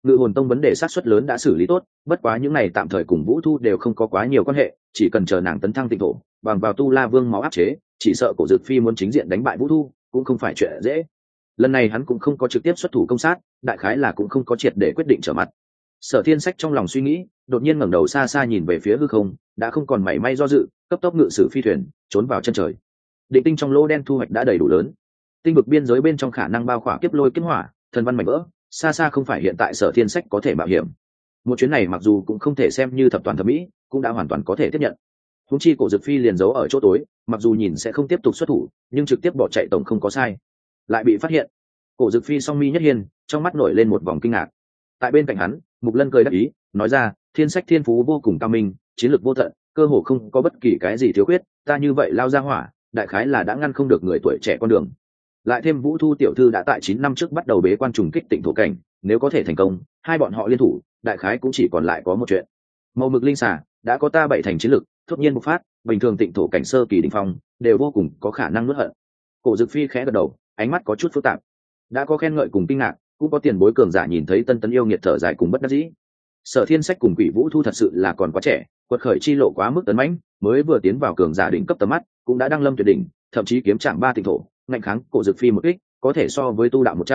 [SPEAKER 1] Ngự hồn tông vấn đề sát suất lớn đã xử lý tốt, bất quá những này tạm thời cùng Vũ Thu đều không có quá nhiều quan hệ, chỉ cần chờ nàng tấn thăng tịnh thổ, bằng vào Tu La Vương máu áp chế, chỉ sợ Cổ Dực Phi muốn chính diện đánh bại Vũ Thu cũng không phải chuyện dễ. Lần này hắn cũng không có trực tiếp xuất thủ công sát, đại khái là cũng không có triệt để quyết định trở mặt. Sở Thiên Sách trong lòng suy nghĩ, đột nhiên ngẩng đầu xa xa nhìn về phía hư không, đã không còn mảy may do dự, cấp tốc ngự sử phi thuyền, trốn vào chân trời. Định tinh trong lỗ đen thu hoạch đã đầy đủ lớn, tinh vực biên giới bên trong khả năng bao khỏa kiếp lôi kiếp hỏa, thần văn mảnh vỡ, xa xa không phải hiện tại Sở Thiên Sách có thể mạo hiểm. Một chuyến này mặc dù cũng không thể xem như thập toàn thập mỹ, cũng đã hoàn toàn có thể tiếp nhận. Huống chi Cổ Dực Phi liền giấu ở chỗ tối, mặc dù nhìn sẽ không tiếp tục xuất thủ, nhưng trực tiếp bỏ chạy tổng không có sai. Lại bị phát hiện. Cổ Dực Phi song mi nhất hiên, trong mắt nổi lên một vòng kinh ngạc. Tại bên cạnh hắn, Mục Lân cười đắc ý, nói ra, Thiên Sách thiên phú vô cùng cao minh, chiến lược vô tận, cơ hồ không có bất kỳ cái gì thiếu khuyết, ta như vậy lao ra hỏa, đại khái là đã ngăn không được người tuổi trẻ con đường. Lại thêm Vũ Thu tiểu thư đã tại 9 năm trước bắt đầu bế quan trùng kích tịnh thổ cảnh, nếu có thể thành công, hai bọn họ liên thủ, đại khái cũng chỉ còn lại có một chuyện. Màu mực linh xà đã có ta bảy thành chiến lực, thốt nhiên bộc phát, bình thường tịnh thổ cảnh sơ kỳ đỉnh phong đều vô cùng có khả năng nuốt hận. Cổ Dực Phi khẽ gật đầu, ánh mắt có chút phức tạp. Đã có khen ngợi cùng kinh ngạc, cũng có tiền bối cường giả nhìn thấy tân tấn yêu nghiệt thở dài cùng bất đắc dĩ. Sở Thiên Sách cùng Quỷ Vũ Thu thật sự là còn quá trẻ, quật khởi chi lộ quá mức tấn mãnh, mới vừa tiến vào cường giả đỉnh cấp tầm mắt, cũng đã đăng lâm tuyệt đỉnh, thậm chí kiếm chạm 3 tịnh thổ, ngạnh kháng Cổ Dực Phi một kích, có thể so với tu đạo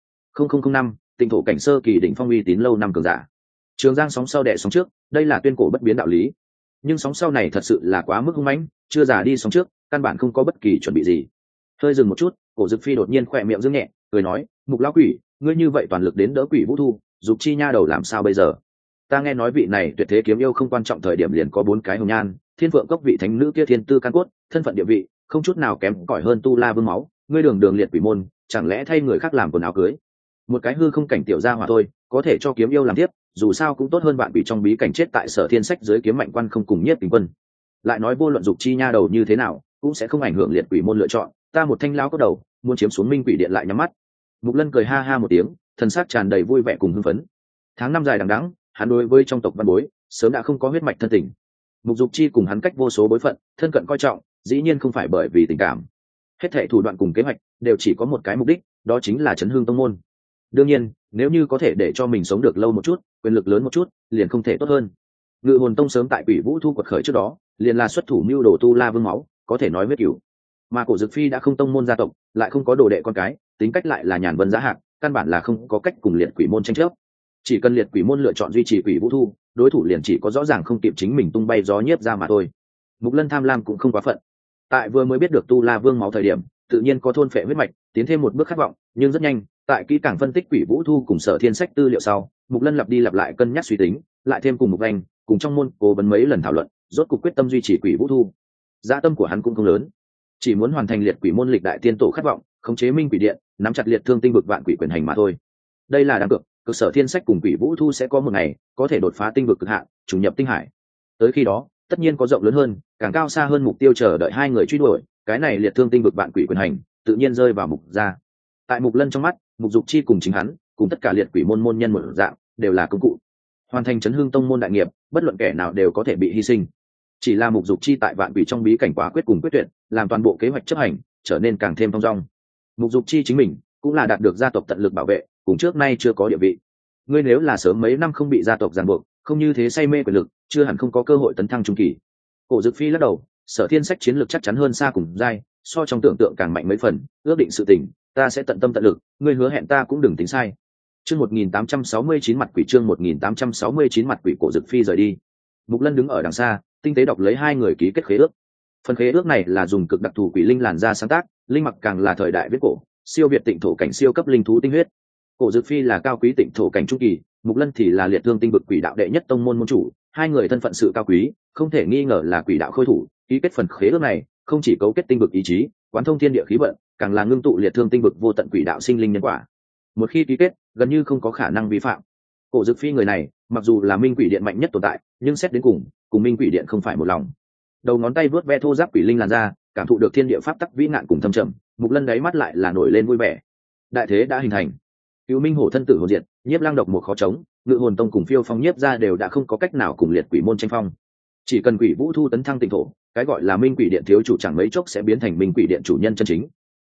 [SPEAKER 1] 100.005 tịnh thổ cảnh sơ kỳ đỉnh phong uy tín lâu năm cường giả. Trường Giang sóng sau đẻ sóng trước, đây là tuyên cổ bất biến đạo lý. Nhưng sóng sau này thật sự là quá mức hung mãnh, chưa già đi sóng trước, căn bản không có bất kỳ chuẩn bị gì. Hơi dừng một chút, Cổ Dực Phi đột nhiên khỏe miệng dương nhẹ, cười nói, Mục lão quỷ, ngươi như vậy toàn lực đến đỡ Quỷ Vũ Thu, Dục Chi nha đầu làm sao bây giờ? Ta nghe nói vị này tuyệt thế kiếm yêu không quan trọng thời điểm liền có 4 cái hồng nhan, Thiên Phượng cốc vị thánh nữ kia thiên tư căn cốt, thân phận địa vị, không chút nào kém cỏi hơn Tu La Vương máu, ngươi đường đường liệt quỷ môn, chẳng lẽ thay người khác làm quần áo cưới? Một cái hư không cảnh tiểu gia hỏa thôi, có thể cho kiếm yêu làm tiếp, dù sao cũng tốt hơn bạn bị trong bí cảnh chết tại Sở Thiên Sách dưới kiếm mạnh quan không cùng nhiếp tình quân. Lại nói vô luận Dục Chi nha đầu như thế nào, cũng sẽ không ảnh hưởng liệt quỷ môn lựa chọn, ta một thanh lão có đầu, muốn chiếm xuống Minh Quỷ Điện lại nhắm mắt. Mục Lân cười ha ha một tiếng, thần sắc tràn đầy vui vẻ cùng hưng phấn. Tháng năm dài đằng đẵng, hắn đối với trong tộc văn bối sớm đã không có huyết mạch thân tình. Mục Dục Chi cùng hắn cách vô số bối phận, thân cận coi trọng, dĩ nhiên không phải bởi vì tình cảm. Hết thảy thủ đoạn cùng kế hoạch đều chỉ có một cái mục đích, đó chính là chấn hương tông môn. Đương nhiên, nếu như có thể để cho mình sống được lâu một chút, quyền lực lớn một chút, liền không thể tốt hơn. Ngự hồn tông sớm tại Quỷ Vũ Thu quật khởi trước đó, liền là xuất thủ mưu đồ Tu La Vương máu, có thể nói huyết cửu. Mà Cổ Dực Phi đã không tông môn gia tộc, lại không có đồ đệ con cái, tính cách lại là nhàn vân giá hạc, căn bản là không có cách cùng liệt quỷ môn tranh chấp. Chỉ cần liệt quỷ môn lựa chọn duy trì Quỷ Vũ Thu, đối thủ liền chỉ có rõ ràng không kịp chính mình tung bay gió nhiếp ra mà thôi. Mục Lân tham lam cũng không quá phận. Tại vừa mới biết được Tu La Vương máu thời điểm, tự nhiên có thôn phệ huyết mạch, tiến thêm một bước khát vọng, nhưng rất nhanh, tại kỹ càng phân tích Quỷ Vũ Thu cùng Sở Thiên Sách tư liệu sau, Mục Lân lặp đi lặp lại cân nhắc suy tính, lại thêm cùng Mục Anh, cùng trong môn cố vấn mấy lần thảo luận, rốt cuộc quyết tâm duy trì Quỷ Vũ Thu. Dạ tâm của hắn cũng không lớn, chỉ muốn hoàn thành liệt quỷ môn lịch đại tiên tổ khát vọng, khống chế Minh Quỷ Điện, nắm chặt liệt thương tinh vực vạn quỷ quyền hành mà thôi. Đây là đáng cược, cơ Sở Thiên Sách cùng Quỷ Vũ Thu sẽ có một ngày có thể đột phá tinh vực cực hạn, trùng nhập tinh hải. Tới khi đó, tất nhiên có rộng lớn hơn, càng cao xa hơn mục tiêu chờ đợi hai người truy đuổi, cái này liệt thương tinh vực vạn quỷ quyền hành, tự nhiên rơi vào Mục gia. Tại Mục Lân trong mắt, Mục Dục Chi cùng chính hắn, cùng tất cả liệt quỷ môn môn nhân một dạng, đều là công cụ. Hoàn thành chấn hương tông môn đại nghiệp, bất luận kẻ nào đều có thể bị hy sinh. Chỉ là Mục Dục Chi tại vạn quỷ trong bí cảnh quá quyết cùng quyết tuyệt, làm toàn bộ kế hoạch chấp hành trở nên càng thêm thong dong. Mục Dục Chi chính mình cũng là đạt được gia tộc tận lực bảo vệ, cùng trước nay chưa có địa vị. Ngươi nếu là sớm mấy năm không bị gia tộc ràng buộc, không như thế say mê quyền lực, chưa hẳn không có cơ hội tấn thăng trung kỳ. Cổ Dực Phi lắc đầu, Sở Thiên Sách chiến lược chắc chắn hơn xa cùng giai, so trong tưởng tượng càng mạnh mấy phần, ước định sự tình, ta sẽ tận tâm tận lực, ngươi hứa hẹn ta cũng đừng tính sai. Chương 1869 mặt quỷ, chương 1869 mặt quỷ. Cổ Dực Phi rời đi. Mục Lân đứng ở đằng xa, tinh tế đọc lấy hai người ký kết khế ước. Phần khế ước này là dùng cực đặc thù quỷ linh làn da sáng tác, linh mặc càng là thời đại viết cổ, siêu việt tịnh thổ cảnh siêu cấp linh thú tinh huyết. Cổ Dực Phi là cao quý tịnh thổ cảnh trung kỳ, Mục Lân thì là liệt thương tinh vực quỷ đạo đệ nhất tông môn môn chủ, hai người thân phận sự cao quý, không thể nghi ngờ là quỷ đạo khôi thủ. Ký kết phần khế ước này, không chỉ cấu kết tinh vực ý chí, quán thông thiên địa khí vận, càng là ngưng tụ liệt thương tinh vực vô tận quỷ đạo sinh linh nhân quả. Một khi ký kết, gần như không có khả năng vi phạm. Cổ Dực Phi người này, mặc dù là Minh Quỷ Điện mạnh nhất tồn tại, nhưng xét đến cùng Minh Quỷ Điện không phải một lòng. Đầu ngón tay vuốt ve thô giáp quỷ linh làn ra, cảm thụ được thiên địa pháp tắc vĩ nạn cùng thâm trầm, Mục Lân đáy mắt lại là nổi lên vui vẻ. Đại thế đã hình thành. Cửu Minh Hổ thân tử hồn diệt, Nhiếp Lang độc một khó chống, Ngự Hồn Tông cùng Phiêu Phong Nhiếp gia đều đã không có cách nào cùng liệt quỷ môn tranh phong. Chỉ cần Quỷ Vũ Thu tấn thăng tịnh thổ, cái gọi là Minh Quỷ Điện thiếu chủ chẳng mấy chốc sẽ biến thành Minh Quỷ Điện chủ nhân chân chính.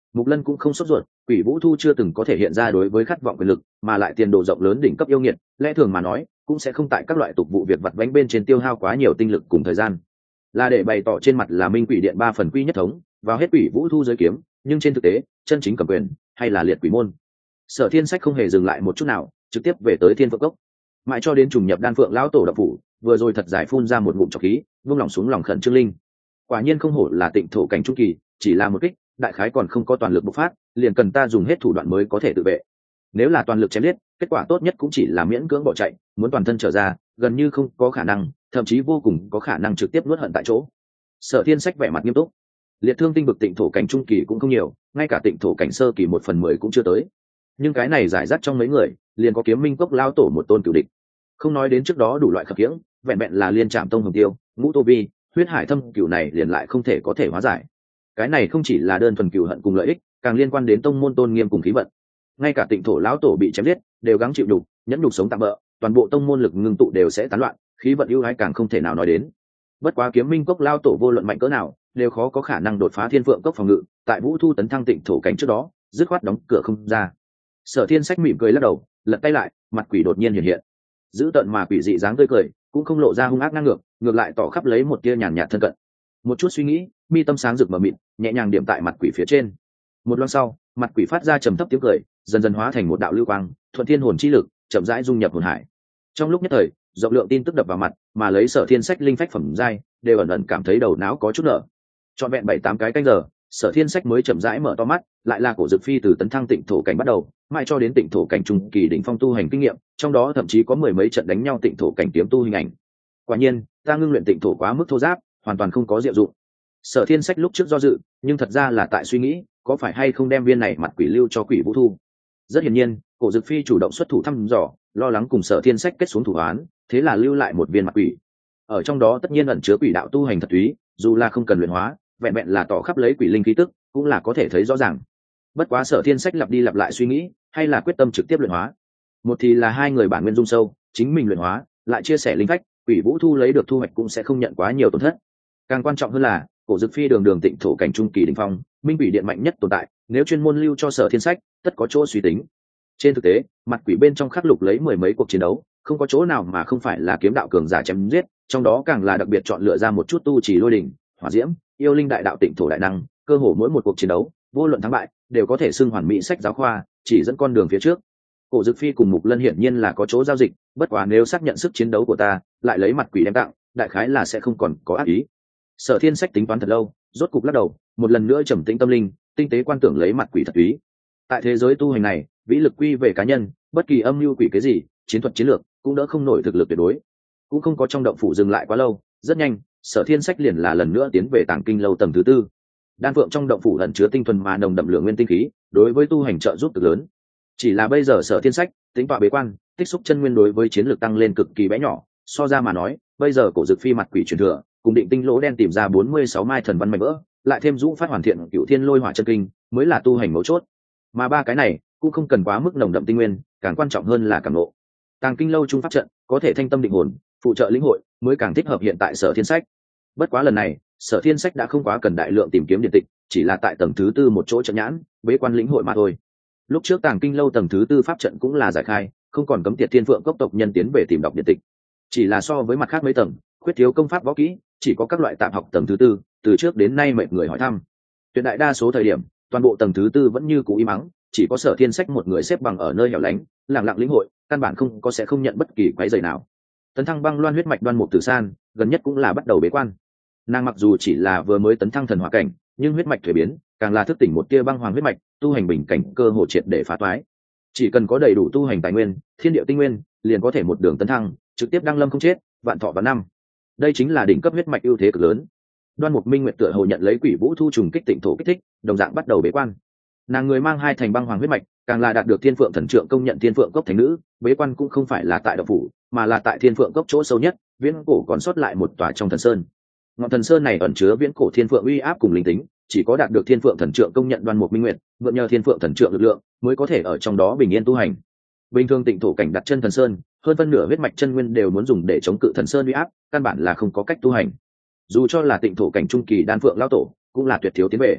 [SPEAKER 1] Mục Lân cũng không sốt ruột, Quỷ Vũ Thu chưa từng có thể hiện ra đối với khát vọng quyền lực, mà lại tiền đồ rộng lớn đỉnh cấp yêu nghiệt, lẽ thường mà nói, cũng sẽ không tại các loại tục vụ việc vặt vãnh bên trên tiêu hao quá nhiều tinh lực cùng thời gian. Là để bày tỏ trên mặt là Minh Quỷ Điện 3 phần quy nhất thống, vào hết Quỷ Vũ Thu giới kiếm, nhưng trên thực tế, chân chính cầm quyền hay là liệt quỷ môn. Sở Thiên Sách không hề dừng lại một chút nào, trực tiếp về tới Thiên Phượng Cốc. Mãi cho đến trùng nhập Đan Phượng lão tổ độc phủ, vừa rồi thật giải phun ra một ngụm trọc khí, vung lòng xuống lòng khẩn trương linh. Quả nhiên không hổ là Tịnh thổ cảnh trung kỳ, chỉ là một kích, đại khái còn không có toàn lực bộc phát, liền cần ta dùng hết thủ đoạn mới có thể tự vệ. Nếu là toàn lực chém giết, kết quả tốt nhất cũng chỉ là miễn cưỡng bỏ chạy, muốn toàn thân trở ra, gần như không có khả năng, thậm chí vô cùng có khả năng trực tiếp nuốt hận tại chỗ. Sở Thiên Sách vẻ mặt nghiêm túc. Liệt thương tinh vực Tịnh thổ cảnh trung kỳ cũng không nhiều, ngay cả Tịnh thổ cảnh sơ kỳ 1/10 cũng chưa tới. Nhưng cái này giải rác trong mấy người, liền có Kiếm Minh Cốc lao tổ một tôn cửu địch. Không nói đến trước đó đủ loại khập khiễng, vẹn vẹn là Liên Trạm Tông Hồng Tiêu, Ngũ Tô Vi, Huyết Hải Thâm cửu này liền lại không thể có thể hóa giải. Cái này không chỉ là đơn thuần cửu hận cùng lợi ích, càng liên quan đến tông môn tôn nghiêm cùng khí vận. Ngay cả Tịnh thổ lão tổ bị chém giết, đều gắng chịu đục, nhẫn nhục sống tạm bỡ, toàn bộ tông môn lực ngưng tụ đều sẽ tán loạn, khí vận ưu ái càng không thể nào nói đến. Bất quá Kiếm Minh Cốc lao tổ vô luận mạnh cỡ nào, đều khó có khả năng đột phá Thiên Phượng Cốc phòng ngự, tại Vũ Thu tấn thăng Tịnh thổ cảnh trước đó, dứt khoát đóng cửa không ra. Sở Thiên Sách mỉm cười lắc đầu, lật tay lại, mặt quỷ đột nhiên hiện hiện. Giữ tận mà quỷ dị dáng tươi cười, cũng không lộ ra hung ác ngang ngược, ngược lại tỏ khắp lấy một tia nhàn nhạt thân cận. Một chút suy nghĩ, mi tâm sáng rực mờ mịt, nhẹ nhàng điểm tại mặt quỷ phía trên. Một lát sau, mặt quỷ phát ra trầm thấp tiếng cười, dần dần hóa thành một đạo lưu quang, thuận thiên hồn chi lực, chậm rãi dung nhập hồn hải. Trong lúc nhất thời, rộng lượng tin tức đập vào mặt, mà lấy Sở Thiên Sách linh phách phẩm giai, đều ẩn ẩn cảm thấy đầu não có chút nở. Trọn vẹn 7-8 cái canh giờ, Sở Thiên Sách mới chậm rãi mở to mắt, lại là Cổ Dực Phi từ tấn thăng Tịnh thổ cảnh bắt đầu, mãi cho đến Tịnh thổ cảnh trung kỳ đỉnh phong tu hành kinh nghiệm, trong đó thậm chí có mười mấy trận đánh nhau Tịnh thổ cảnh kiếm tu hình ảnh. Quả nhiên, ta ngưng luyện Tịnh thổ quá mức thô ráp, hoàn toàn không có diệu dụng. Sở Thiên Sách lúc trước do dự, nhưng thật ra là tại suy nghĩ, có phải hay không đem viên này mặt quỷ lưu cho Quỷ Vũ Thu. Rất hiển nhiên, Cổ Dực Phi chủ động xuất thủ thăm dò, lo lắng cùng Sở Thiên Sách kết xuống thủ án, thế là lưu lại một viên mặt quỷ. Ở trong đó tất nhiên ẩn chứa quỷ đạo tu hành thật túy, dù là không cần luyện hóa, vẹn vẹn là tỏ khắp lấy quỷ linh khí tức, cũng là có thể thấy rõ ràng. Bất quá Sở Thiên Sách lặp đi lặp lại suy nghĩ, hay là quyết tâm trực tiếp luyện hóa. Một thì là hai người bản nguyên dung sâu, chính mình luyện hóa, lại chia sẻ linh phách, Quỷ Vũ Thu lấy được thu hoạch cũng sẽ không nhận quá nhiều tổn thất. Càng quan trọng hơn là, Cổ Dực Phi đường đường Tịnh thổ cảnh trung kỳ đỉnh phong, minh quỷ điện mạnh nhất tồn tại, nếu chuyên môn lưu cho Sở Thiên Sách, tất có chỗ suy tính. Trên thực tế, mặt quỷ bên trong khắc lục lấy mười mấy cuộc chiến đấu, không có chỗ nào mà không phải là kiếm đạo cường giả chém giết, trong đó càng là đặc biệt chọn lựa ra một chút tu chỉ lôi đỉnh, hỏa diễm, yêu linh đại đạo Tịnh thổ đại năng, cơ hồ mỗi một cuộc chiến đấu, vô luận thắng bại, đều có thể xưng hoàn mỹ sách giáo khoa, chỉ dẫn con đường phía trước. Cổ Dực Phi cùng Mục Lân hiển nhiên là có chỗ giao dịch, bất quá nếu xác nhận sức chiến đấu của ta, lại lấy mặt quỷ đem tặng, đại khái là sẽ không còn có ác ý. Sở Thiên Sách tính toán thật lâu, rốt cục lắc đầu, một lần nữa trầm tĩnh tâm linh, tinh tế quan tưởng lấy mặt quỷ thật túy. Tại thế giới tu hành này, vĩ lực quy về cá nhân, bất kỳ âm mưu quỷ cái gì, chiến thuật chiến lược cũng đỡ không nổi thực lực tuyệt đối. Cũng không có trong động phủ dừng lại quá lâu, rất nhanh, Sở Thiên Sách liền là lần nữa tiến về Tàng Kinh lâu tầng thứ 4. Đan Phượng trong động phủ ẩn chứa tinh thuần mà nồng đậm lượng nguyên tinh khí, đối với tu hành trợ giúp cực lớn. Chỉ là bây giờ Sở Thiên Sách tính tọa bế quan, tích xúc chân nguyên đối với chiến lược tăng lên cực kỳ bé nhỏ, so ra mà nói, bây giờ Cổ Dực Phi mặt quỷ truyền thừa, cùng Định Tinh lỗ đen tìm ra 46 mai thần văn mảnh vỡ, lại thêm Dũ phát hoàn thiện Cửu Thiên Lôi Hỏa chân kinh, mới là tu hành mấu chốt. Mà ba cái này cũng không cần quá mức nồng đậm tinh nguyên, càng quan trọng hơn là cảm ngộ. Tàng Kinh lâu trung pháp trận có thể thanh tâm định hồn, phụ trợ lĩnh hội, mới càng thích hợp hiện tại Sở Thiên Sách. Bất quá lần này, Sở Thiên Sách đã không quá cần đại lượng tìm kiếm điện tịch, chỉ là tại tầng thứ 4 một chỗ trận nhãn, bế quan lĩnh hội mà thôi. Lúc trước Tàng Kinh lâu tầng thứ 4 pháp trận cũng là giải khai, không còn cấm tiệt Thiên Phượng cốc tộc nhân tiến về tìm đọc điện tịch. Chỉ là so với mặt khác mấy tầng, khuyết thiếu công pháp võ kỹ, chỉ có các loại tạp học tầng thứ 4, từ trước đến nay mệt người hỏi thăm. Tuyệt đại đa số thời điểm, toàn bộ tầng thứ 4 vẫn như cũ im mắng, chỉ có Sở Thiên Sách một người xếp bằng ở nơi hẻo lánh, lặng lặng lĩnh hội, căn bản không có sẽ không nhận bất kỳ quấy rầy nào. Tấn thăng băng loan huyết mạch Đoan Mục Tử San, gần nhất cũng là bắt đầu bế quan. Nàng mặc dù chỉ là vừa mới tấn thăng thần hỏa cảnh, nhưng huyết mạch thuế biến, càng là thức tỉnh một tia băng hoàng huyết mạch, tu hành bình cảnh cơ hồ triệt để phá toái. Chỉ cần có đầy đủ tu hành tài nguyên, thiên địa tinh nguyên, liền có thể một đường tấn thăng, trực tiếp đăng lâm không chết, vạn thọ vạn năm. Đây chính là đỉnh cấp huyết mạch ưu thế cực lớn. Đoan Mục Minh Nguyệt tựa hồ nhận lấy Quỷ Vũ Thu trùng kích Tịnh thổ kích thích, đồng dạng bắt đầu bế quan. Nàng người mang hai thành băng hoàng huyết mạch, càng là đạt được Thiên Phượng Thần Trượng công nhận Thiên Phượng cốc thánh nữ, bế quan cũng không phải là tại động phủ, mà là tại Thiên Phượng cốc chỗ sâu nhất, viễn cổ còn sót lại một tòa trong thần sơn. Ngọn thần sơn này ẩn chứa viễn cổ Thiên Phượng uy áp cùng linh tính, chỉ có đạt được Thiên Phượng Thần Trượng công nhận Đoan Mục Minh Nguyệt, mượn nhờ Thiên Phượng Thần Trượng lực lượng, mới có thể ở trong đó bình yên tu hành. Bình thường Tịnh thổ cảnh đặt chân thần sơn, hơn phân nửa huyết mạch chân nguyên đều muốn dùng để chống cự thần sơn uy áp, căn bản là không có cách tu hành. Dù cho là Tịnh thổ cảnh trung kỳ Đan Phượng lão tổ, cũng là tuyệt thiếu tiến về.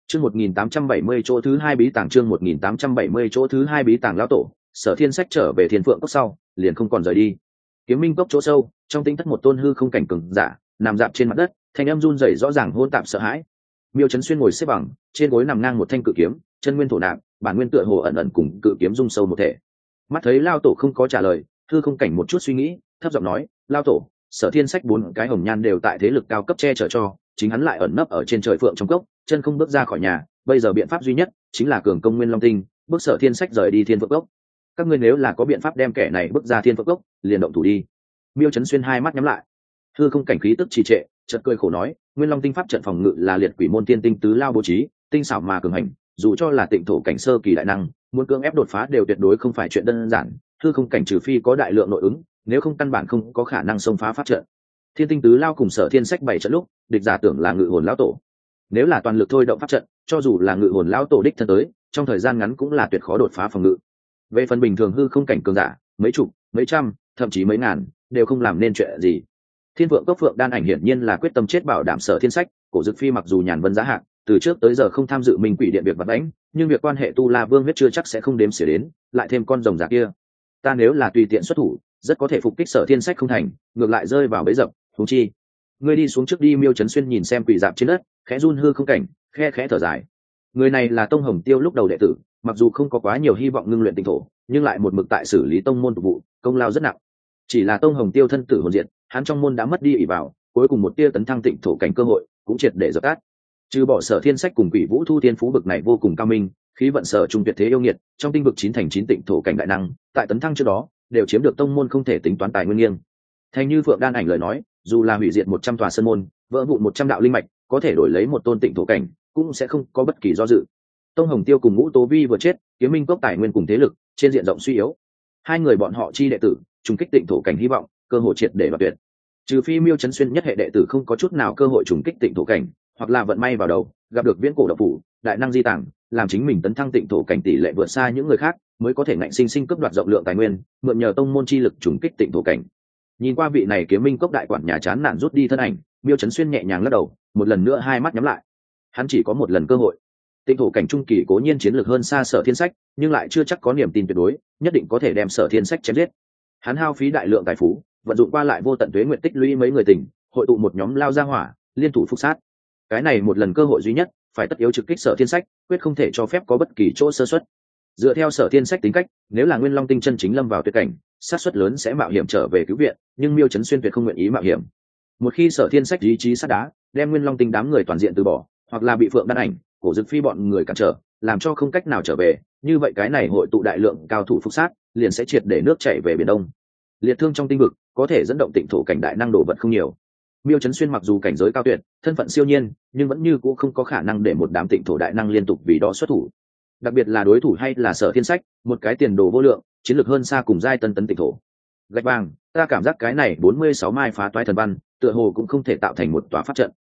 [SPEAKER 1] Chương 1870 chỗ thứ hai bí tàng, chương 1870 chỗ thứ hai bí tàng. Lão tổ, Sở Thiên Sách trở về Thiên Phượng cốc sau, liền không còn rời đi. Kiếm Minh cốc chỗ sâu, trong tinh thất một tôn hư không cảnh cường giả, nằm dạp trên mặt đất, thanh âm run rẩy rõ ràng hỗn tạp sợ hãi. Miêu Chấn Xuyên ngồi xếp bằng, trên gối nằm ngang một thanh cự kiếm, chân nguyên thổ nạp, bản nguyên tựa hồ ẩn ẩn cùng cự kiếm dung sâu một thể. Mắt thấy Lão tổ không có trả lời, hư không cảnh một chút suy nghĩ, thấp giọng nói: "Lão tổ, Sở Thiên Sách bốn cái hồng nhan đều tại thế lực cao cấp che chở cho, chính hắn lại ẩn nấp ở trên trời phượng trong cốc, chân không bước ra khỏi nhà, bây giờ biện pháp duy nhất chính là cường công Nguyên Long Tinh, bước Sở Thiên Sách rời đi Thiên Phượng cốc. Các ngươi nếu là có biện pháp đem kẻ này bước ra Thiên Phượng cốc, liền động thủ đi." Miêu Chấn Xuyên hai mắt nhắm lại, hư không cảnh khí tức trì trệ, chợt cười khổ nói: "Nguyên Long Tinh pháp trận phòng ngự là liệt quỷ môn tiên tinh tứ lao bố trí, tinh xảo mà cường hành, dù cho là tịnh thổ cảnh sơ kỳ đại năng, muốn cưỡng ép đột phá đều tuyệt đối không phải chuyện đơn giản. Hư không cảnh trừ phi có đại lượng nội ứng, nếu không căn bản không có khả năng xông phá pháp trận." Thiên tinh tứ lao cùng Sở Thiên Sách bảy trận lúc, địch giả tưởng là ngự hồn lão tổ. Nếu là toàn lực thôi động pháp trận, cho dù là ngự hồn lão tổ đích thân tới, trong thời gian ngắn cũng là tuyệt khó đột phá phòng ngự. Về phần bình thường hư không cảnh cường giả, mấy chục, mấy trăm, thậm chí mấy ngàn, đều không làm nên chuyện gì. Thiên Phượng cốc Phượng Đan ảnh hiển nhiên là quyết tâm chết bảo đảm Sở Thiên Sách, Cổ Dực Phi mặc dù nhàn vân giá hạng, từ trước tới giờ không tham dự Minh Quỷ Điện việc vật đánh, nhưng việc quan hệ Tu La Vương huyết chưa chắc sẽ không đếm xỉa đến, lại thêm con rồng giả kia, ta nếu là tùy tiện xuất thủ, rất có thể phục kích Sở Thiên Sách không thành, ngược lại rơi vào bẫy dập. Huống chi, ngươi đi xuống trước đi. Miêu Chấn Xuyên nhìn xem quỷ dạp trên đất, khẽ run hư không cảnh, khẽ thở dài. Người này là Tông Hồng Tiêu lúc đầu đệ tử, mặc dù không có quá nhiều hy vọng ngưng luyện tinh thổ, nhưng lại một mực tại xử lý tông môn phục vụ, công lao rất nặng. Chỉ là Tông Hồng Tiêu thân tử hồn diệt, hắn trong môn đã mất đi ỷ vào, cuối cùng một tia tấn thăng tịnh thổ cảnh cơ hội cũng triệt để dập tắt. Trừ bỏ Sở Thiên Sách cùng Quỷ Vũ Thu Thiên Phú bực này vô cùng cao minh, khí vận sở trung tuyệt thế yêu nghiệt, trong tinh vực 9 thành 9 tịnh thổ cảnh đại năng, tại tấn thăng trước đó, đều chiếm được tông môn không thể tính toán tài nguyên nghiêng. Thành như Phượng Đan ảnh lời nói, dù là hủy diệt 100 tòa sơn môn, vỡ vụn 100 đạo linh mạch, có thể đổi lấy một tôn tịnh thổ cảnh, cũng sẽ không có bất kỳ do dự. Tông Hồng Tiêu cùng Ngũ Tố Vi vừa chết, Kiếm Minh cốc tài nguyên cùng thế lực trên diện rộng suy yếu. Hai người bọn họ chi đệ tử, trùng kích tịnh thổ cảnh hy vọng, cơ hội triệt để đoạt tuyệt. Trừ phi Miêu Chấn Xuyên nhất hệ đệ tử không có chút nào cơ hội trùng kích tịnh thổ cảnh, hoặc là vận may vào đầu, gặp được viễn cổ độc phủ, đại năng di tàng, làm chính mình tấn thăng tịnh thổ cảnh tỷ lệ vượt xa những người khác, mới có thể ngạnh sinh cướp đoạt rộng lượng tài nguyên, mượn nhờ tông môn chi lực trùng kích tịnh thổ cảnh. Nhìn qua vị này Kiếm Minh cốc đại quản nhà chán nản rút đi thân ảnh, Miêu Chấn Xuyên nhẹ nhàng lắc đầu, một lần nữa hai mắt nhắm lại. Hắn chỉ có một lần cơ hội. Tịnh thổ cảnh trung kỳ cố nhiên chiến lược hơn xa Sở Thiên Sách, nhưng lại chưa chắc có niềm tin tuyệt đối, nhất định có thể đem Sở Thiên Sách chém giết. Hắn hao phí đại lượng tài phú, vận dụng qua lại vô tận tuế nguyện tích lũy mấy người tình, hội tụ một nhóm lao ra hỏa, liên thủ phục sát. Cái này một lần cơ hội duy nhất, phải tất yếu trực kích Sở Thiên Sách, quyết không thể cho phép có bất kỳ chỗ sơ suất. Dựa theo Sở Thiên Sách tính cách, nếu là Nguyên Long Tinh chân chính lâm vào tuyệt cảnh, xác suất lớn sẽ mạo hiểm trở về cứu viện, nhưng Miêu Chấn Xuyên tuyệt không nguyện ý mạo hiểm. Một khi Sở Thiên Sách ý chí sắt đá, đem Nguyên Long Tinh đám người toàn diện từ bỏ, hoặc là bị Phượng Đan ảnh, Cổ Dực Phi bọn người cản trở, làm cho không cách nào trở về, như vậy cái này hội tụ đại lượng cao thủ phục sát, liền sẽ triệt để nước chảy về biển đông. Liệt thương trong tinh vực, có thể dẫn động tịnh thổ cảnh đại năng đổ vật không nhiều. Miêu Chấn Xuyên mặc dù cảnh giới cao tuyệt, thân phận siêu nhiên, nhưng vẫn như cũ không có khả năng để một đám tịnh thổ đại năng liên tục vì đó xuất thủ. Đặc biệt là đối thủ hay là Sở Thiên Sách, một cái tiền đồ vô lượng, chiến lược hơn xa cùng giai tân tấn tịnh thổ. Gạch vàng, ta cảm giác cái này 46 mai phá toái thần văn, tựa hồ cũng không thể tạo thành một tòa pháp trận.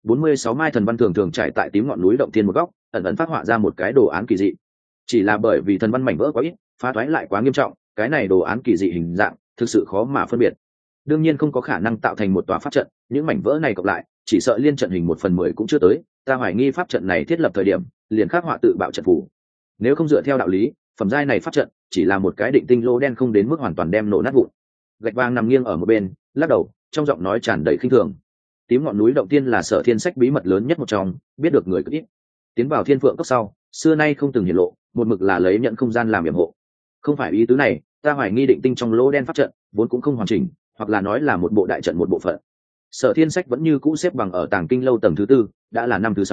[SPEAKER 1] 46 mai thần văn thường thường trải tại tím ngọn núi động thiên một góc, ẩn ẩn phát họa ra một cái đồ án kỳ dị. Chỉ là bởi vì thần văn mảnh vỡ quá ít, phá toái lại quá nghiêm trọng, cái này đồ án kỳ dị hình dạng thực sự khó mà phân biệt. Đương nhiên không có khả năng tạo thành một tòa pháp trận, những mảnh vỡ này cộng lại, chỉ sợ liên trận hình 1/10 cũng chưa tới. Ta hoài nghi pháp trận này thiết lập thời điểm, liền khắc họa tự bạo trận phù. Nếu không dựa theo đạo lý, phẩm giai này pháp trận chỉ là một cái định tinh lô đen, không đến mức hoàn toàn đem nổ nát vụn. Gạch vàng nằm nghiêng ở một bên, lắc đầu, trong giọng nói tràn đầy khinh thường. Tím ngọn núi động tiên là Sở Thiên Sách bí mật lớn nhất một trong, biết được người cực ít. Tiến vào Thiên Phượng cốc sau, xưa nay không từng hiển lộ, một mực là lấy nhận không gian làm yểm hộ. Không phải ý tứ này, ta hoài nghi định tinh trong lỗ đen pháp trận vốn cũng không hoàn chỉnh, hoặc là nói là một bộ đại trận một bộ phận. Sở Thiên Sách vẫn như cũ xếp bằng ở Tàng Kinh lâu tầng thứ 4, đã là năm thứ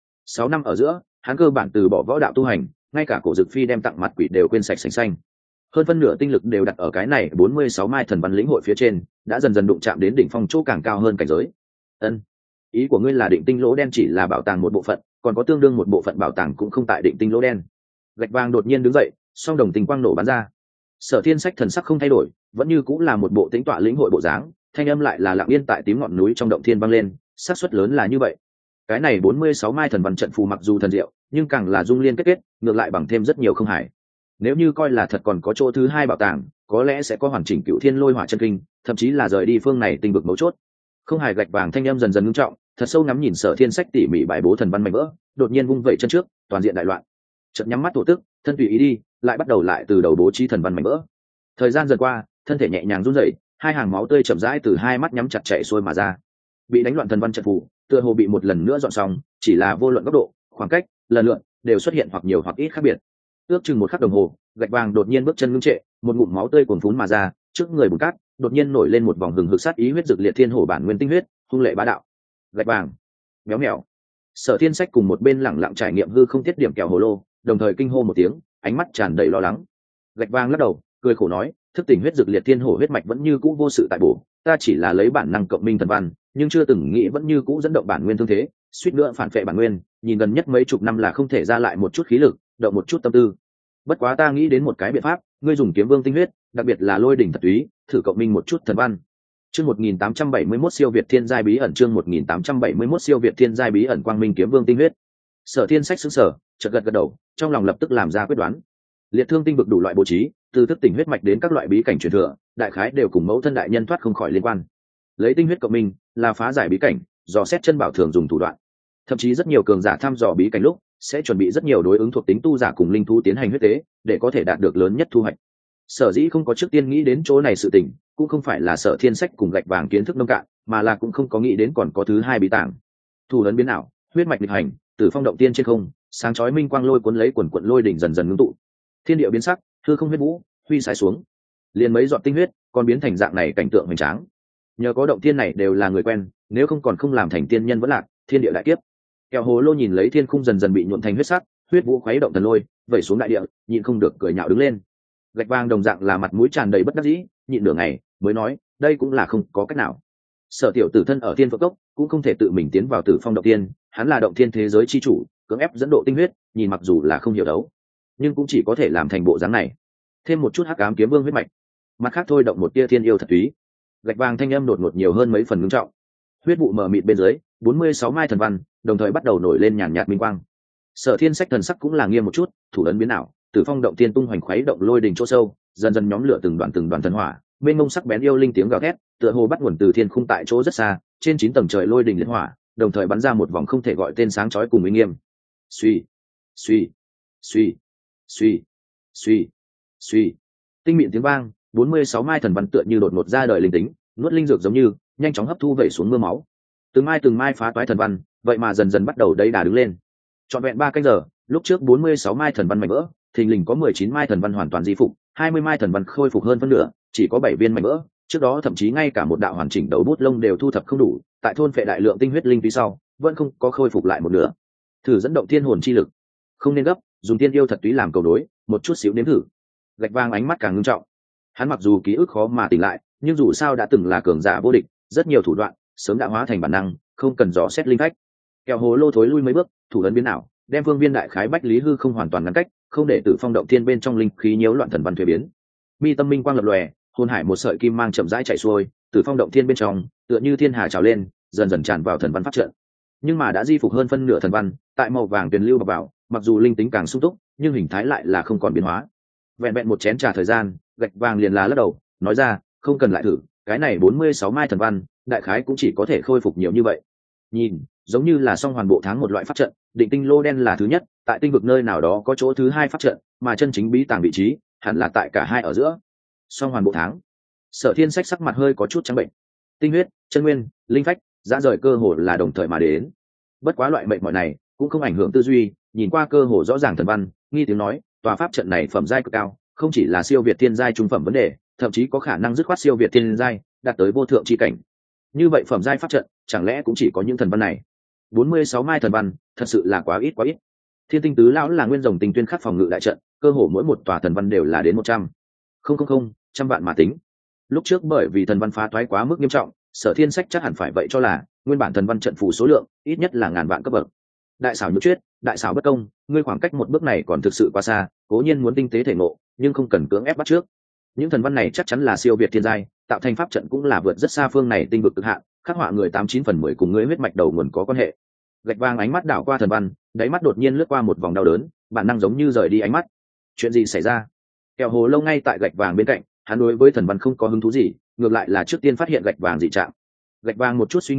[SPEAKER 1] 6 năm ở giữa, hắn cơ bản từ bỏ võ đạo tu hành, ngay cả Cổ Dực Phi đem tặng mặt quỷ đều quên sạch sành xanh. Hơn phân nửa tinh lực đều đặt ở cái này 46 mai thần văn lĩnh hội phía trên, đã dần dần đụng chạm đến đỉnh phong chỗ càng cao hơn cảnh giới. Ân, ý của ngươi là định tinh lỗ đen chỉ là bảo tàng một bộ phận, còn có tương đương một bộ phận bảo tàng cũng không tại định tinh lỗ đen. Gạch vàng đột nhiên đứng dậy, song đồng tình quang nổ bắn ra. Sở Thiên Sách thần sắc không thay đổi, vẫn như cũng là một bộ tĩnh tọa lĩnh hội bộ dáng, thanh âm lại là lặng yên tại tím ngọn núi trong động thiên vang lên, xác suất lớn là như vậy. Cái này 46 mai thần văn trận phù mặc dù thần diệu, nhưng càng là dung liên kết, ngược lại bằng thêm rất nhiều không hài. Nếu như coi là thật còn có chỗ thứ hai bảo tàng, có lẽ sẽ có hoàn chỉnh Cựu Thiên Lôi Hỏa chân kinh, thậm chí là rời đi phương này tinh vực mấu chốt. Không hài. Gạch vàng thanh âm dần dần ngưng trọng, thật sâu ngắm nhìn Sở Thiên Sách tỉ mỉ bài bố thần văn mảnh vỡ, đột nhiên vung vẩy chân trước, toàn diện đại loạn. Chợt nhắm mắt thổ tức, thân tùy ý đi, lại bắt đầu lại từ đầu bố trí thần văn mảnh vỡ. Thời gian dần qua, thân thể nhẹ nhàng run rẩy, hai hàng máu tươi chậm rãi từ hai mắt nhắm chặt chảy xuôi mà ra. Bị đánh loạn thần văn trận phù, tựa hồ bị một lần nữa dọn xong, chỉ là vô luận góc độ, khoảng cách, lần lượt đều xuất hiện hoặc nhiều hoặc ít khác biệt. Ước chừng một khắc đồng hồ, gạch vàng đột nhiên bước chân ngưng trệ, một ngụm máu tươi cuồn phún mà ra, trước người bùn cát đột nhiên nổi lên một vòng hừng hực sát ý huyết dược liệt thiên hổ bản nguyên tinh huyết, hung lệ bá đạo. Gạch vàng, méo mèo. Sở Thiên Sách cùng một bên lẳng lặng trải nghiệm hư không tiết điểm kẹo hồ lô, đồng thời kinh hô một tiếng, ánh mắt tràn đầy lo lắng. Gạch vàng lắc đầu, cười khổ nói, thức tỉnh huyết dược liệt thiên hổ huyết mạch vẫn như cũ vô sự tại bổ, ta chỉ là lấy bản năng cộng minh thần văn, nhưng chưa từng nghĩ vẫn như cũ dẫn động bản nguyên thương thế, suýt nữa phản phệ bản nguyên, nhìn gần nhất mấy chục năm là không thể ra lại một chút khí lực, động một chút tâm tư. Bất quá ta nghĩ đến một cái biện pháp, ngươi dùng kiếm vương tinh huyết, đặc biệt là lôi đỉnh thật túy, thử cộng minh một chút thần văn. Chương 1871 siêu việt thiên giai bí ẩn, chương 1871 siêu việt thiên giai bí ẩn quang minh kiếm vương tinh huyết. Sở Thiên Sách sững sờ, chợt gật gật đầu, trong lòng lập tức làm ra quyết đoán. Liệt thương tinh vực đủ loại bố trí, từ thức tỉnh huyết mạch đến các loại bí cảnh truyền thừa, đại khái đều cùng mẫu thân đại nhân thoát không khỏi liên quan. Lấy tinh huyết cộng minh là phá giải bí cảnh, dò xét chân bảo thường dùng thủ đoạn. Thậm chí rất nhiều cường giả thăm dò bí cảnh lúc sẽ chuẩn bị rất nhiều đối ứng thuộc tính tu giả cùng linh thú tiến hành huyết tế, để có thể đạt được lớn nhất thu hoạch. Sở dĩ không có trước tiên nghĩ đến chỗ này sự tình, cũng không phải là Sở Thiên Sách cùng gạch vàng kiến thức nông cạn, mà là cũng không có nghĩ đến còn có thứ hai bí tàng. Thủ ấn biến ảo, huyết mạch nghịch hành, Tử Phong động tiên trên không, sáng chói minh quang lôi cuốn lấy quần quần lôi đỉnh dần dần ngưng tụ. Thiên địa biến sắc, hư không huyết vũ, huy sái xuống. Liền mấy giọt tinh huyết, còn biến thành dạng này cảnh tượng hoành tráng. Nhờ có động tiên này đều là người quen, nếu không còn không làm thành tiên nhân vẫn lạc, thiên địa đại kiếp. Kẹo hồ lô nhìn lấy thiên khung dần dần bị nhuộm thành huyết sắc, huyết vũ khuấy động thần lôi, vẩy xuống đại địa, nhịn không được cười nhạo đứng lên. Gạch vàng đồng dạng là mặt mũi tràn đầy bất đắc dĩ, nhịn nửa ngày mới nói, đây cũng là không có cách nào. Sở tiểu tử thân ở thiên phượng cốc, cũng không thể tự mình tiến vào Tử Phong động tiên, hắn là động thiên thế giới chi chủ, cưỡng ép dẫn độ tinh huyết, nhìn mặc dù là không hiểu đấu, nhưng cũng chỉ có thể làm thành bộ dáng này. Thêm một chút hắc ám kiếm vương huyết mạch, mặt khác thôi động một tia thiên yêu thật túy. Gạch vàng thanh âm đột ngột nhiều hơn mấy phần ngưng trọng. Huyết vụ mờ mịt bên dưới, 46 mai thần văn đồng thời bắt đầu nổi lên nhàn nhạt minh quang. Sở Thiên Sách thần sắc cũng là nghiêm một chút, thủ ấn biến ảo, Tử Phong động tiên tung hoành khuấy động lôi đình chỗ sâu, dần dần nhóm lửa từng đoàn thần hỏa, bên ngông sắc bén yêu linh tiếng gào thét, tựa hồ bắt nguồn từ thiên khung tại chỗ rất xa, trên 9 tầng trời lôi đình liệt hỏa, đồng thời bắn ra một vòng không thể gọi tên sáng chói cùng uy nghiêm. Suy, suy, suy, suy, suy, suy. Tinh mịn tiếng vang, 46 mai thần văn tựa như đột ngột ra đời linh tính, nuốt linh dược giống như, nhanh chóng hấp thu vẩy xuống mưa máu. Từng mai phá toái thần văn, vậy mà dần dần bắt đầu đầy đà đứng lên. Trọn vẹn 3 canh giờ, lúc trước 46 mai thần văn mảnh vỡ, thình lình có 19 mai thần văn hoàn toàn di phục, 20 mai thần văn khôi phục hơn phân nửa, chỉ có 7 viên mảnh vỡ, trước đó thậm chí ngay cả một đạo hoàn chỉnh đầu bút lông đều thu thập không đủ, tại thôn phệ đại lượng tinh huyết linh phí sau, vẫn không có khôi phục lại một nửa. Thử dẫn động thiên hồn chi lực, không nên gấp, dùng tiên yêu thật túy làm cầu đối, một chút xíu nếm thử. Gạch vàng ánh mắt càng ngưng trọng. Hắn mặc dù ký ức khó mà tỉnh lại, nhưng dù sao đã từng là cường giả vô địch, rất nhiều thủ đoạn sớm đã hóa thành bản năng, không cần dò xét linh phách. Kẹo hồ lô thối lui mấy bước, thủ ấn biến ảo, đem phương viên đại khái bách lý hư không hoàn toàn ngăn cách, không để Tử Phong động thiên bên trong linh khí nhiễu loạn thần văn thuế biến. Mi tâm minh quang lập lòe, hồn hải một sợi kim mang chậm rãi chạy xuôi, Tử Phong động thiên bên trong tựa như thiên hà trào lên, dần dần tràn vào thần văn pháp trận. Nhưng mà đã di phục hơn phân nửa thần văn, tại màu vàng tuyền lưu vào, mặc dù linh tính càng sung túc, nhưng hình thái lại là không còn biến hóa. Vẹn vẹn một chén trà thời gian, gạch vàng liền là lắc đầu, nói ra, không cần lại thử, cái này 46 mai thần văn, đại khái cũng chỉ có thể khôi phục nhiều như vậy. Nhìn, giống như là song hoàn bộ tháng một loại pháp trận, định tinh lô đen là thứ nhất, tại tinh vực nơi nào đó có chỗ thứ hai pháp trận, mà chân chính bí tàng vị trí hẳn là tại cả hai ở giữa. Song hoàn bộ tháng. Sở Thiên Sách sắc mặt hơi có chút trắng bệnh. Tinh huyết, chân nguyên, linh phách, dã rời cơ hồ là đồng thời mà đến. Bất quá loại mệnh mỏi này cũng không ảnh hưởng tư duy, nhìn qua cơ hồ rõ ràng thần văn, nghi tiếng nói, tòa pháp trận này phẩm giai cực cao, không chỉ là siêu việt thiên giai trung phẩm vấn đề, thậm chí có khả năng dứt khoát siêu việt thiên giai, đạt tới vô thượng chi cảnh. Như vậy phẩm giai pháp trận, chẳng lẽ cũng chỉ có những thần văn này? 46 mai thần văn, thật sự là quá ít quá ít. Thiên Tinh Tứ lão là nguyên rồng tinh tuyên khắc phòng ngự đại trận, cơ hồ mỗi một tòa thần văn đều là đến 100. Không, trăm vạn mà tính. Lúc trước bởi vì thần văn phá toái quá mức nghiêm trọng, Sở Thiên Sách chắc hẳn phải vậy cho là nguyên bản thần văn trận phù số lượng ít nhất là ngàn vạn cấp bậc. Đại xảo nhược chuyết, đại xảo bất công, ngươi khoảng cách một bước này còn thực sự quá xa, cố nhiên muốn tinh tế thể ngộ, nhưng không cần cưỡng ép bắt trước. Những thần văn này chắc chắn là siêu việt thiên giai, tạo thành pháp trận cũng là vượt rất xa phương này tinh vực cực hạn, khắc họa người 89/10 cùng ngươi huyết mạch đầu nguồn có quan hệ. Gạch vàng ánh mắt đảo qua thần văn, đáy mắt đột nhiên lướt qua một vòng đau đớn, bản năng giống như rời đi ánh mắt. Chuyện gì xảy ra? Kẹo hồ lâu ngay tại gạch vàng bên cạnh, hắn đối với thần văn không có hứng thú gì, ngược lại là trước tiên phát hiện gạch vàng dị trạng. Gạch vàng một chút suy nghĩ,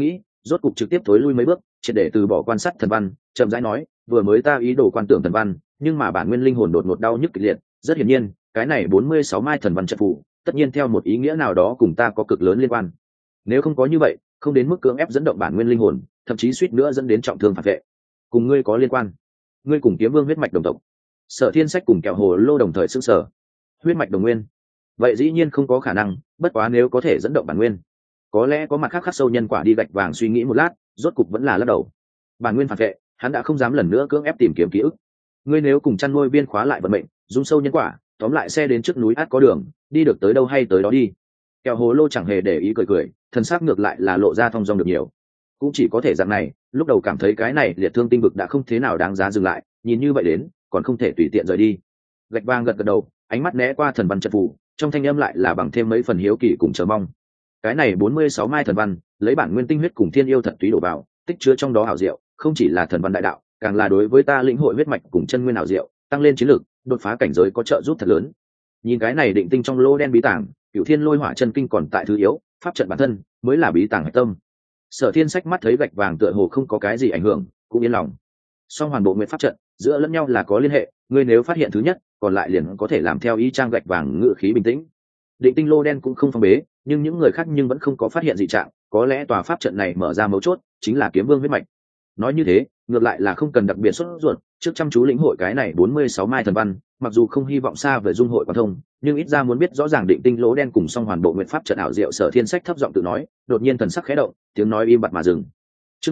[SPEAKER 1] rốt cục trực tiếp thối lui mấy bước, triệt để từ bỏ quan sát thần văn, chậm rãi nói, vừa mới ta ý đồ quan tưởng thần văn, nhưng mà bản nguyên linh hồn đột ngột đau nhức kịch liệt, rất hiển nhiên, cái này 46 mai thần văn trận phù, tất nhiên theo một ý nghĩa nào đó cùng ta có cực lớn liên quan. Nếu không có như vậy, không đến mức cưỡng ép dẫn động bản nguyên linh hồn, thậm chí suýt nữa dẫn đến trọng thương phản vệ. Cùng ngươi có liên quan? Ngươi cùng Kiếm Vương huyết mạch đồng tộc? Sở Thiên Sách cùng Kẹo Hồ Lô đồng thời sững sờ. Huyết mạch đồng nguyên? Vậy dĩ nhiên không có khả năng, bất quá nếu có thể dẫn động bản nguyên, có lẽ có mặt khác khắc sâu nhân quả đi. Gạch Vàng suy nghĩ một lát, rốt cục vẫn là lắc đầu. Bản nguyên phản vệ, hắn đã không dám lần nữa cưỡng ép tìm kiếm ký ức. Ngươi nếu cùng chăn nuôi viên khóa lại vận mệnh, dung sâu nhân quả, tóm lại xe đến trước núi át có đường, đi được tới đâu hay tới đó đi. Kẹo Hồ Lô chẳng hề để ý cười cười, thần sắc ngược lại là lộ ra thong dong được nhiều. Cũng chỉ có thể dạng này, lúc đầu cảm thấy cái này liệt thương tinh vực đã không thế nào đáng giá dừng lại, nhìn như vậy đến, còn không thể tùy tiện rời đi. Gạch Vàng gật gật đầu, ánh mắt né qua thần văn trận phù, trong thanh âm lại là bằng thêm mấy phần hiếu kỳ cùng chờ mong. Cái này 46 mai thần văn, lấy bản nguyên tinh huyết cùng thiên yêu thật túy đổ vào, tích chứa trong đó hảo diệu, không chỉ là thần văn đại đạo, càng là đối với ta lĩnh hội huyết mạch cùng chân nguyên hảo diệu, tăng lên chiến lược, đột phá cảnh giới có trợ giúp thật lớn. Nhìn cái này định tinh trong lô đen bí tàng, Cửu Thiên Lôi Hỏa chân kinh còn tại thứ yếu, pháp trận bản thân mới là bí tàng hạch tâm. Sở Thiên Sách mắt thấy Gạch Vàng tựa hồ không có cái gì ảnh hưởng, cũng yên lòng. Song hoàn bộ nguyện pháp trận giữa lẫn nhau là có liên hệ, ngươi nếu phát hiện thứ nhất, còn lại liền có thể làm theo ý trang. Gạch Vàng ngự khí bình tĩnh. Định tinh lô đen cũng không phong bế, nhưng những người khác nhưng vẫn không có phát hiện dị trạng, có lẽ tòa pháp trận này mở ra mấu chốt chính là Kiếm Vương huyết mạch. Nói như thế, ngược lại là không cần đặc biệt sốt ruột, trước chăm chú lĩnh hội cái này 46 mai thần văn, mặc dù không hy vọng xa về dung hội quan thông, nhưng ít ra muốn biết rõ ràng định tinh lỗ đen cùng song hoàn bộ nguyện pháp trận ảo diệu. Sở Thiên Sách thấp giọng tự nói, đột nhiên thần sắc khẽ động, tiếng nói im bặt mà dừng. Chương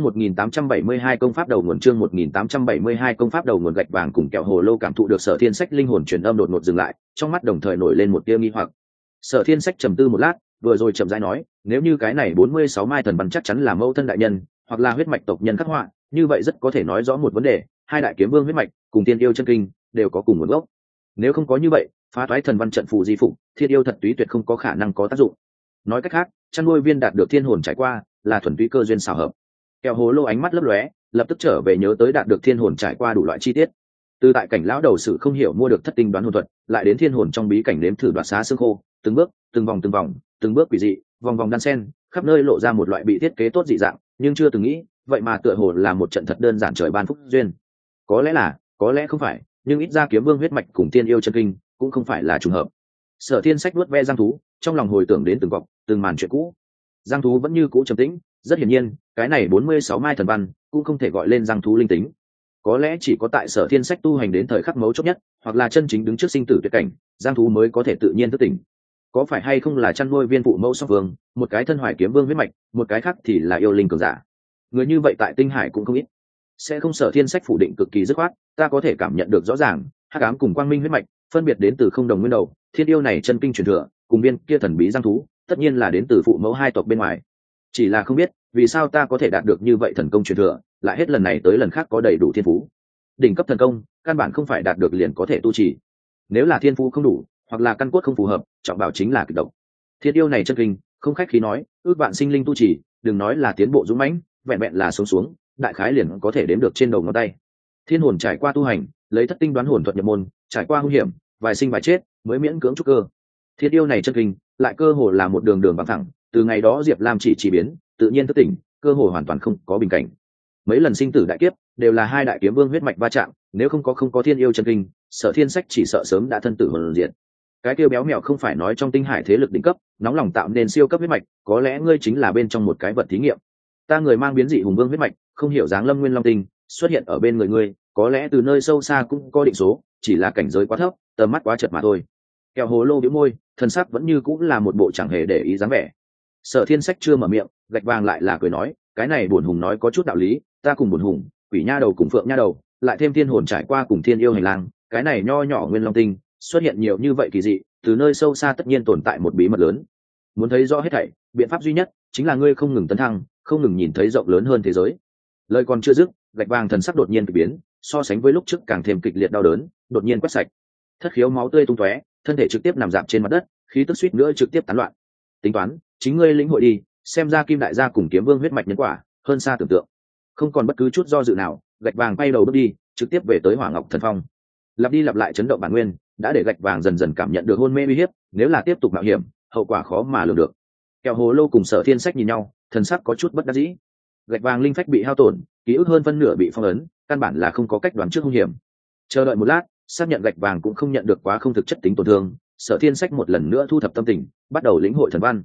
[SPEAKER 1] 1872 công pháp đầu nguồn. Chương 1872 công pháp đầu nguồn. Gạch Vàng cùng Kẹo Hồ Lô cảm thụ được Sở Thiên Sách linh hồn truyền âm đột ngột dừng lại, trong mắt đồng thời nổi lên một tia nghi hoặc. Sở Thiên Sách trầm tư một lát, vừa rồi chậm rãi nói, nếu như cái này 46 mai thần văn chắc chắn là mẫu thân đại nhân, hoặc là huyết mạch tộc nhân khắc họa, như vậy rất có thể nói rõ một vấn đề, hai đại kiếm vương huyết mạch cùng tiên yêu chân kinh đều có cùng nguồn gốc. Nếu không có như vậy, phá toái thần văn trận phù di phụ, thiên yêu thật túy tuyệt không có khả năng có tác dụng. Nói cách khác, chăn nuôi viên đạt được thiên hồn trải qua là thuần túy cơ duyên xảo hợp. Kẹo Hồ Lô ánh mắt lấp lóe, lập tức trở về nhớ tới đạt được thiên hồn trải qua đủ loại chi tiết. Từ tại cảnh lão đầu sự không hiểu mua được thất tinh đoán hồn thuật, lại đến thiên hồn trong bí cảnh nếm thử đoạt xá xương khô, từng bước, từng vòng, từng bước quỷ dị, vòng vòng đan sen, khắp nơi lộ ra một loại bị thiết kế tốt dị dạng, nhưng chưa từng nghĩ, vậy mà tựa hồ là một trận thật đơn giản trời ban phúc duyên. Có lẽ là, có lẽ không phải, nhưng ít ra Kiếm Vương huyết mạch cùng tiên yêu chân kinh cũng không phải là trùng hợp. Sở Thiên Sách nuốt ve giang thú, trong lòng hồi tưởng đến từng cọc, từng màn chuyện cũ. Giang thú vẫn như cũ trầm tĩnh, rất hiển nhiên, cái này 46 mai thần văn cũng không thể gọi lên giang thú linh tính. Có lẽ chỉ có tại Sở Thiên Sách tu hành đến thời khắc mấu chốt nhất, hoặc là chân chính đứng trước sinh tử tuyệt cảnh, giang thú mới có thể tự nhiên thức tỉnh. Có phải hay không là chăn nuôi viên phụ mẫu song vương, một cái thân hoài kiếm vương huyết mạch, một cái khác thì là yêu linh cường giả. Người như vậy tại Tinh Hải cũng không ít. Sẽ không. Sở Thiên Sách phủ định cực kỳ dứt khoát, ta có thể cảm nhận được rõ ràng, hắc ám cùng quang minh huyết mạch phân biệt đến từ không đồng nguyên đầu, thiên yêu này chân kinh truyền thừa, cùng viên kia thần bí giang thú, tất nhiên là đến từ phụ mẫu hai tộc bên ngoài. Chỉ là không biết, vì sao ta có thể đạt được như vậy thần công truyền thừa, lại hết lần này tới lần khác có đầy đủ thiên phú. Đỉnh cấp thần công, căn bản không phải đạt được liền có thể tu trì. Nếu là thiên phú không đủ, hoặc là căn cốt không phù hợp, trọng bảo chính là kịch độc. Thiên yêu này chân kinh, không khách khí nói, ước vạn sinh linh tu trì, đừng nói là tiến bộ dũng mãnh, vẹn vẹn là sống xuống, đại khái liền có thể đếm được trên đầu ngón tay. Thiên hồn trải qua tu hành, lấy thất tinh đoán hồn thuật nhập môn, trải qua hung hiểm, vài sinh vài chết, mới miễn cưỡng trúc cơ. Thiên yêu này chân kinh, lại cơ hồ là một đường đường bằng thẳng, từ ngày đó Diệp Lam chỉ biến, tự nhiên thức tỉnh, cơ hồ hoàn toàn không có bình cảnh. Mấy lần sinh tử đại kiếp, đều là hai đại kiếm vương huyết mạch va chạm, nếu không có thiên yêu chân kinh, Sở Thiên Sách chỉ sợ sớm đã thân tử hồn diệt. Cái kêu béo mèo không phải nói trong Tinh Hải thế lực đỉnh cấp, nóng lòng tạo nên siêu cấp huyết mạch, có lẽ ngươi chính là bên trong một cái vật thí nghiệm. Ta người mang biến dị hùng vương huyết mạch, không hiểu dáng lâm nguyên long tinh, xuất hiện ở bên người ngươi, có lẽ từ nơi sâu xa cũng có định số, chỉ là cảnh giới quá thấp, tầm mắt quá chật mà thôi. Kẹo Hồ Lô bĩu môi, thân sắc vẫn như cũng là một bộ chẳng hề để ý dáng vẻ. Sở Thiên Sách chưa mở miệng, Gạch Vàng lại là cười nói, cái này bổn hùng nói có chút đạo lý, ta cùng bổn hùng, quỷ nha đầu cùng phượng nha đầu, lại thêm thiên hồn trải qua cùng thiên yêu hành lang, cái này nho nhỏ nguyên long tinh xuất hiện nhiều như vậy kỳ dị, từ nơi sâu xa tất nhiên tồn tại một bí mật lớn. Muốn thấy rõ hết thảy, biện pháp duy nhất chính là ngươi không ngừng tấn thăng, không ngừng nhìn thấy rộng lớn hơn thế giới. Lời còn chưa dứt, Gạch Vàng thần sắc đột nhiên kỳ biến, so sánh với lúc trước càng thêm kịch liệt đau đớn, đột nhiên quét sạch, thất khiếu máu tươi tung tóe, thân thể trực tiếp nằm dạp trên mặt đất, khí tức suýt nữa trực tiếp tán loạn. Tính toán, chính ngươi lĩnh hội đi, xem ra Kim đại gia cùng Kiếm Vương huyết mạch nhân quả hơn xa tưởng tượng. Không còn bất cứ chút do dự nào, Gạch Vàng quay đầu bước đi, trực tiếp về tới Hỏa Ngọc Thần Phong. Lặp đi lặp lại chấn động bản nguyên, đã để Gạch Vàng dần dần cảm nhận được hôn mê uy hiếp, nếu là tiếp tục mạo hiểm, hậu quả khó mà lường được. Kẹo Hồ Lô cùng Sở Thiên Sách nhìn nhau, thần sắc có chút bất đắc dĩ. Gạch vàng linh phách bị hao tổn, ký ức hơn phân nửa bị phong ấn, căn bản là không có cách đoán trước hung hiểm. Chờ đợi một lát, xác nhận gạch vàng cũng không nhận được quá không thực chất tính tổn thương, Sở Thiên Sách một lần nữa thu thập tâm tình, bắt đầu lĩnh hội thần văn.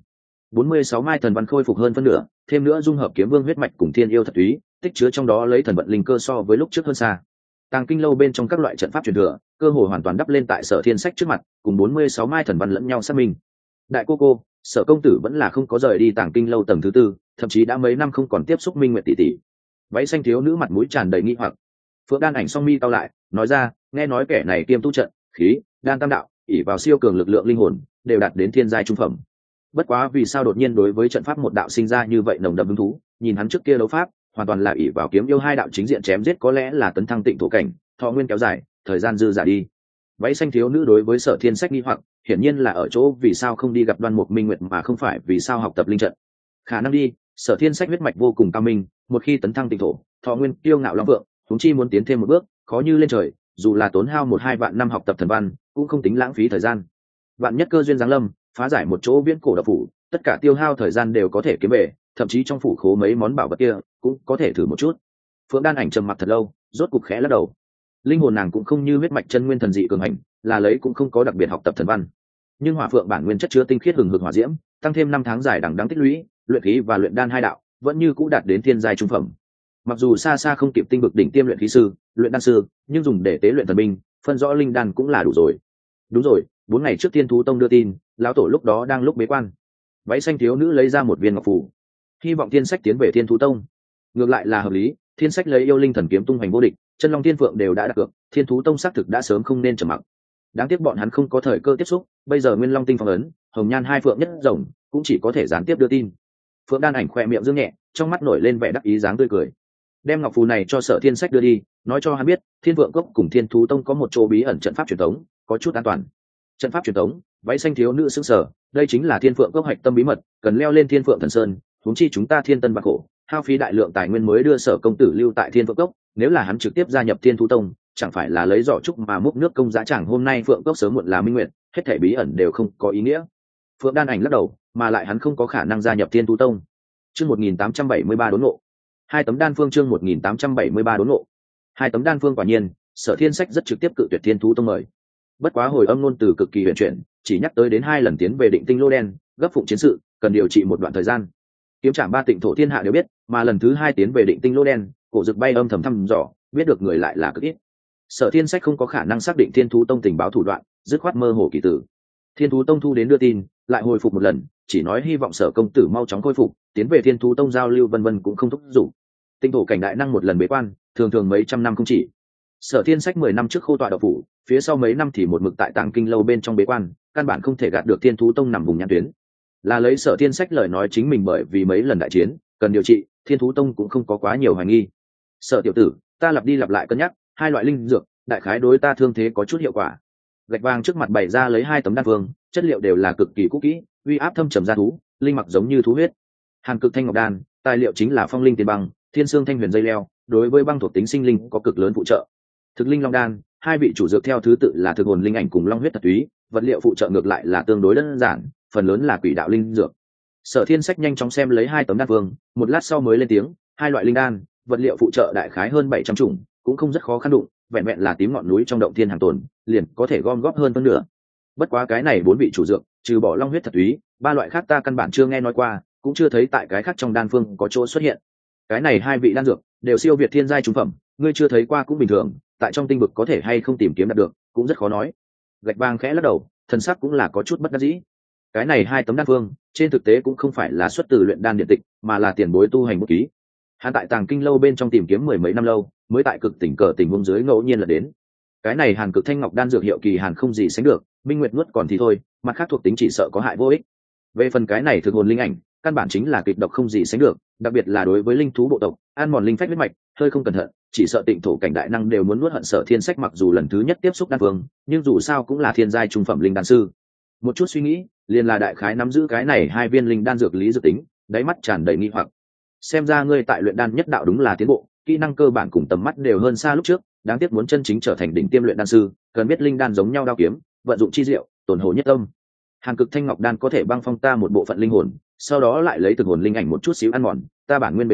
[SPEAKER 1] 46 mai thần văn khôi phục hơn phân nửa, thêm nữa dung hợp kiếm vương huyết mạch cùng thiên yêu thật túy, tích chứa trong đó lấy thần vận linh cơ so với lúc trước hơn xa. Tàng kinh lâu bên trong các loại trận pháp truyền thừa, cơ hội hoàn toàn đắp lên tại Sở Thiên Sách trước mặt, cùng 46 mai thần văn lẫn nhau xác minh. Đại cô, Sở công tử vẫn là không có rời đi Tàng kinh lâu tầng thứ tư, thậm chí đã mấy năm không còn tiếp xúc Minh Nguyệt tỷ tỷ. Váy xanh thiếu nữ mặt mũi tràn đầy nghi hoặc. Phượng Đan Ảnh song mi cao lại, nói ra, nghe nói kẻ này kiêm tu trận, khí, đan tam đạo, ỷ vào siêu cường lực lượng linh hồn, đều đạt đến thiên giai trung phẩm. Bất quá vì sao đột nhiên đối với trận pháp một đạo sinh ra như vậy nồng đậm hứng thú, nhìn hắn trước kia đấu pháp, hoàn toàn là ỷ vào kiếm yêu hai đạo chính diện chém giết, có lẽ là tấn thăng tịnh thổ cảnh, thọ nguyên kéo dài, thời gian dư dả đi. Váy xanh thiếu nữ đối với Sở Thiên Sách nghi hoặc, hiển nhiên là ở chỗ vì sao không đi gặp Đoan Mục Minh Nguyệt mà không phải vì sao học tập linh trận. Khả năng đi, Sở Thiên Sách huyết mạch vô cùng cao minh, một khi tấn thăng tịnh thổ, thọ nguyên kiêu ngạo long vượng, chúng chi muốn tiến thêm một bước, khó như lên trời, dù là tốn hao 1-2 vạn năm học tập thần văn, cũng không tính lãng phí thời gian. Vạn nhất cơ duyên giáng lâm, phá giải một chỗ viễn cổ độc phủ, tất cả tiêu hao thời gian đều có thể kiếm về, thậm chí trong phủ khố mấy món bảo vật kia cũng có thể thử một chút. Phượng Đan Ảnh trầm mặc thật lâu, rốt cục khẽ lắc đầu. Linh hồn nàng cũng không như huyết mạch chân nguyên thần dị cường hành, là lấy cũng không có đặc biệt học tập thần văn. Nhưng hỏa phượng bản nguyên chất chứa tinh khiết hừng hực hỏa diễm, tăng thêm 5 tháng dài đằng đẵng tích lũy, luyện khí và luyện đan hai đạo, vẫn như cũ đạt đến thiên giai trung phẩm. Mặc dù xa xa không kịp tinh vực đỉnh tiêm luyện khí sư, luyện đan sư, nhưng dùng để tế luyện thần binh, phân rõ linh đan cũng là đủ rồi. Đúng rồi, 4 ngày trước Thiên Thú Tông đưa tin, lão tổ lúc đó đang lúc bế quan. Váy xanh thiếu nữ lấy ra một viên ngọc phù, hy vọng Thiên Sách tiến về Thiên Thú Tông. Ngược lại là hợp lý, Thiên Sách lấy yêu linh thần kiếm tung hoành vô địch, chân long thiên phượng đều đã đạt được, Thiên Thú Tông xác thực đã sớm không nên trầm mặc. Đáng tiếc bọn hắn không có thời cơ tiếp xúc, bây giờ Nguyên Long tinh phong ấn, hồng nhan hai phượng nhất rồng, cũng chỉ có thể gián tiếp đưa tin. Phượng Đan Ảnh khoe miệng dương nhẹ, trong mắt nổi lên vẻ đắc ý dáng tươi cười. Đem ngọc phù này cho Sở Thiên Sách đưa đi, nói cho hắn biết Thiên Vượng Cốc cùng Thiên Thú Tông có một chỗ bí ẩn trận pháp truyền thống, có chút an toàn. Trận pháp truyền thống? Váy xanh thiếu nữ sững sờ, đây chính là Thiên Vượng Cốc hạch tâm bí mật, cần leo lên Thiên Vượng Thần Sơn, huống chi chúng ta Thiên Tân bạc khổ, hao phí đại lượng tài nguyên mới đưa Sở công tử lưu tại Thiên Vượng Cốc, nếu là hắn trực tiếp gia nhập Thiên Thú Tông, chẳng phải là lấy giỏ trúc mà múc nước công giá chẳng, hôm nay Phượng Cốc sớm muộn là minh nguyện, hết thảy bí ẩn đều không có ý nghĩa. Phượng Đan Ảnh lắc đầu, mà lại hắn không có khả năng gia nhập Thiên Thú Tông. Chương 1873 đốn ngộ. Hai tấm đan phương chương 1873 đốn ngộ. Hai tấm đan phương quả nhiên, Sở Thiên Sách rất trực tiếp cự tuyệt Thiên Thú Tông mời. Bất quá hồi âm ngôn từ cực kỳ huyền chuyển, chỉ nhắc tới đến 2 lần tiến về Định Tinh Lô Đen, gấp phụng chiến sự, cần điều trị một đoạn thời gian. Kiếm Trảm ba tịnh thổ thiên hạ đều biết, mà lần thứ 2 tiến về Định Tinh Lô Đen, cổ dực bay âm thầm thăm dò, biết được người lại là cực ít. Sở Thiên Sách không có khả năng xác định Thiên Thú Tông tình báo thủ đoạn, dứt khoát mơ hồ kỳ tử. Thiên Thú Tông thu đến đưa tin, lại hồi phục một lần, chỉ nói hy vọng Sở công tử mau chóng khôi phục, tiến về Thiên Thú Tông giao lưu vân vân cũng không thúc giục. Tinh thổ cảnh đại năng một lần bế quan, thường thường mấy trăm năm không chỉ. Sở Thiên Sách 10 năm trước khô tọa đậu phủ, phía sau mấy năm thì một mực tại Tàng Kinh lâu bên trong bế quan, căn bản không thể gạt được Thiên Thú Tông nằm vùng nhãn tuyến. Là lấy Sở Thiên Sách lời nói chính mình bởi vì mấy lần đại chiến, cần điều trị, Thiên Thú Tông cũng không có quá nhiều hoài nghi. Sở tiểu tử, ta lặp đi lặp lại cân nhắc, 2 loại linh dược, đại khái đối ta thương thế có chút hiệu quả. Gạch vàng trước mặt bày ra lấy 2 tấm đan phương, chất liệu đều là cực kỳ cũ kỹ, uy áp thâm trầm ra thú, linh mặc giống như thú huyết. Hàn Cực Thanh Ngọc Đan, tài liệu chính là phong linh tiền băng, thiên xương thanh huyền dây leo, đối với băng thuộc tính sinh linh có cực lớn phụ trợ. Thực linh long đan, 2 vị chủ dược theo thứ tự là thực hồn linh ảnh cùng long huyết thật túy, vật liệu phụ trợ ngược lại là tương đối đơn giản, phần lớn là quỷ đạo linh dược. Sở Thiên Sách nhanh chóng xem lấy 2 tấm đan phương, một lát sau mới lên tiếng, 2 loại linh đan, vật liệu phụ trợ đại khái hơn 700 chủng, cũng không rất khó khăn đụng, vẹn vẹn là tím ngọn núi trong động thiên hàng tồn, liền có thể gom góp hơn phân nửa. Bất quá cái này 4 vị chủ dược, trừ bỏ long huyết thật túy, 3 loại khác ta căn bản chưa nghe nói qua, cũng chưa thấy tại cái khác trong đan phương có chỗ xuất hiện. Cái này 2 vị đan dược đều siêu việt thiên giai trung phẩm, ngươi chưa thấy qua cũng bình thường, tại trong tinh vực có thể hay không tìm kiếm đạt được, cũng rất khó nói. Gạch vàng khẽ lắc đầu, thần sắc cũng là có chút bất đắc dĩ. Cái này 2 tấm đan phương, trên thực tế cũng không phải là xuất từ luyện đan điện tịch, mà là tiền bối tu hành bút ký. Hắn tại Tàng Kinh lâu bên trong tìm kiếm 10 mấy năm lâu, mới tại cực tỉnh cờ tình huống dưới ngẫu nhiên là đến. Cái này Hàn Cực Thanh Ngọc đan dược hiệu kỳ hàn không gì sánh được, minh nguyệt nuốt còn thì thôi, mặt khác thuộc tính chỉ sợ có hại vô ích. Về phần cái này thực hồn linh ảnh, căn bản chính là kịch độc không gì sánh được, đặc biệt là đối với linh thú bộ tộc, ăn mòn linh phách huyết mạch, hơi không cẩn thận, chỉ sợ tịnh thổ cảnh đại năng đều muốn nuốt hận. Sở Thiên Sách mặc dù lần thứ nhất tiếp xúc đan phương, nhưng dù sao cũng là thiên giai trung phẩm linh đan sư. Một chút suy nghĩ, liền là đại khái nắm giữ cái này 2 viên linh đan dược lý dự tính, đáy mắt tràn đầy nghi hoặc. Xem ra ngươi tại luyện đan nhất đạo đúng là tiến bộ, kỹ năng cơ bản cùng tầm mắt đều hơn xa lúc trước, đáng tiếc muốn chân chính trở thành đỉnh tiêm luyện đan sư, cần biết linh đan giống nhau đao kiếm, vận dụng chi diệu, tổn hồ nhất tâm. Hàn Cực Thanh Ngọc đan có thể băng phong ta một bộ phận linh hồn, sau đó lại lấy thực hồn linh ảnh một chút xíu ăn mòn, ta bản nguyên bền bỉ,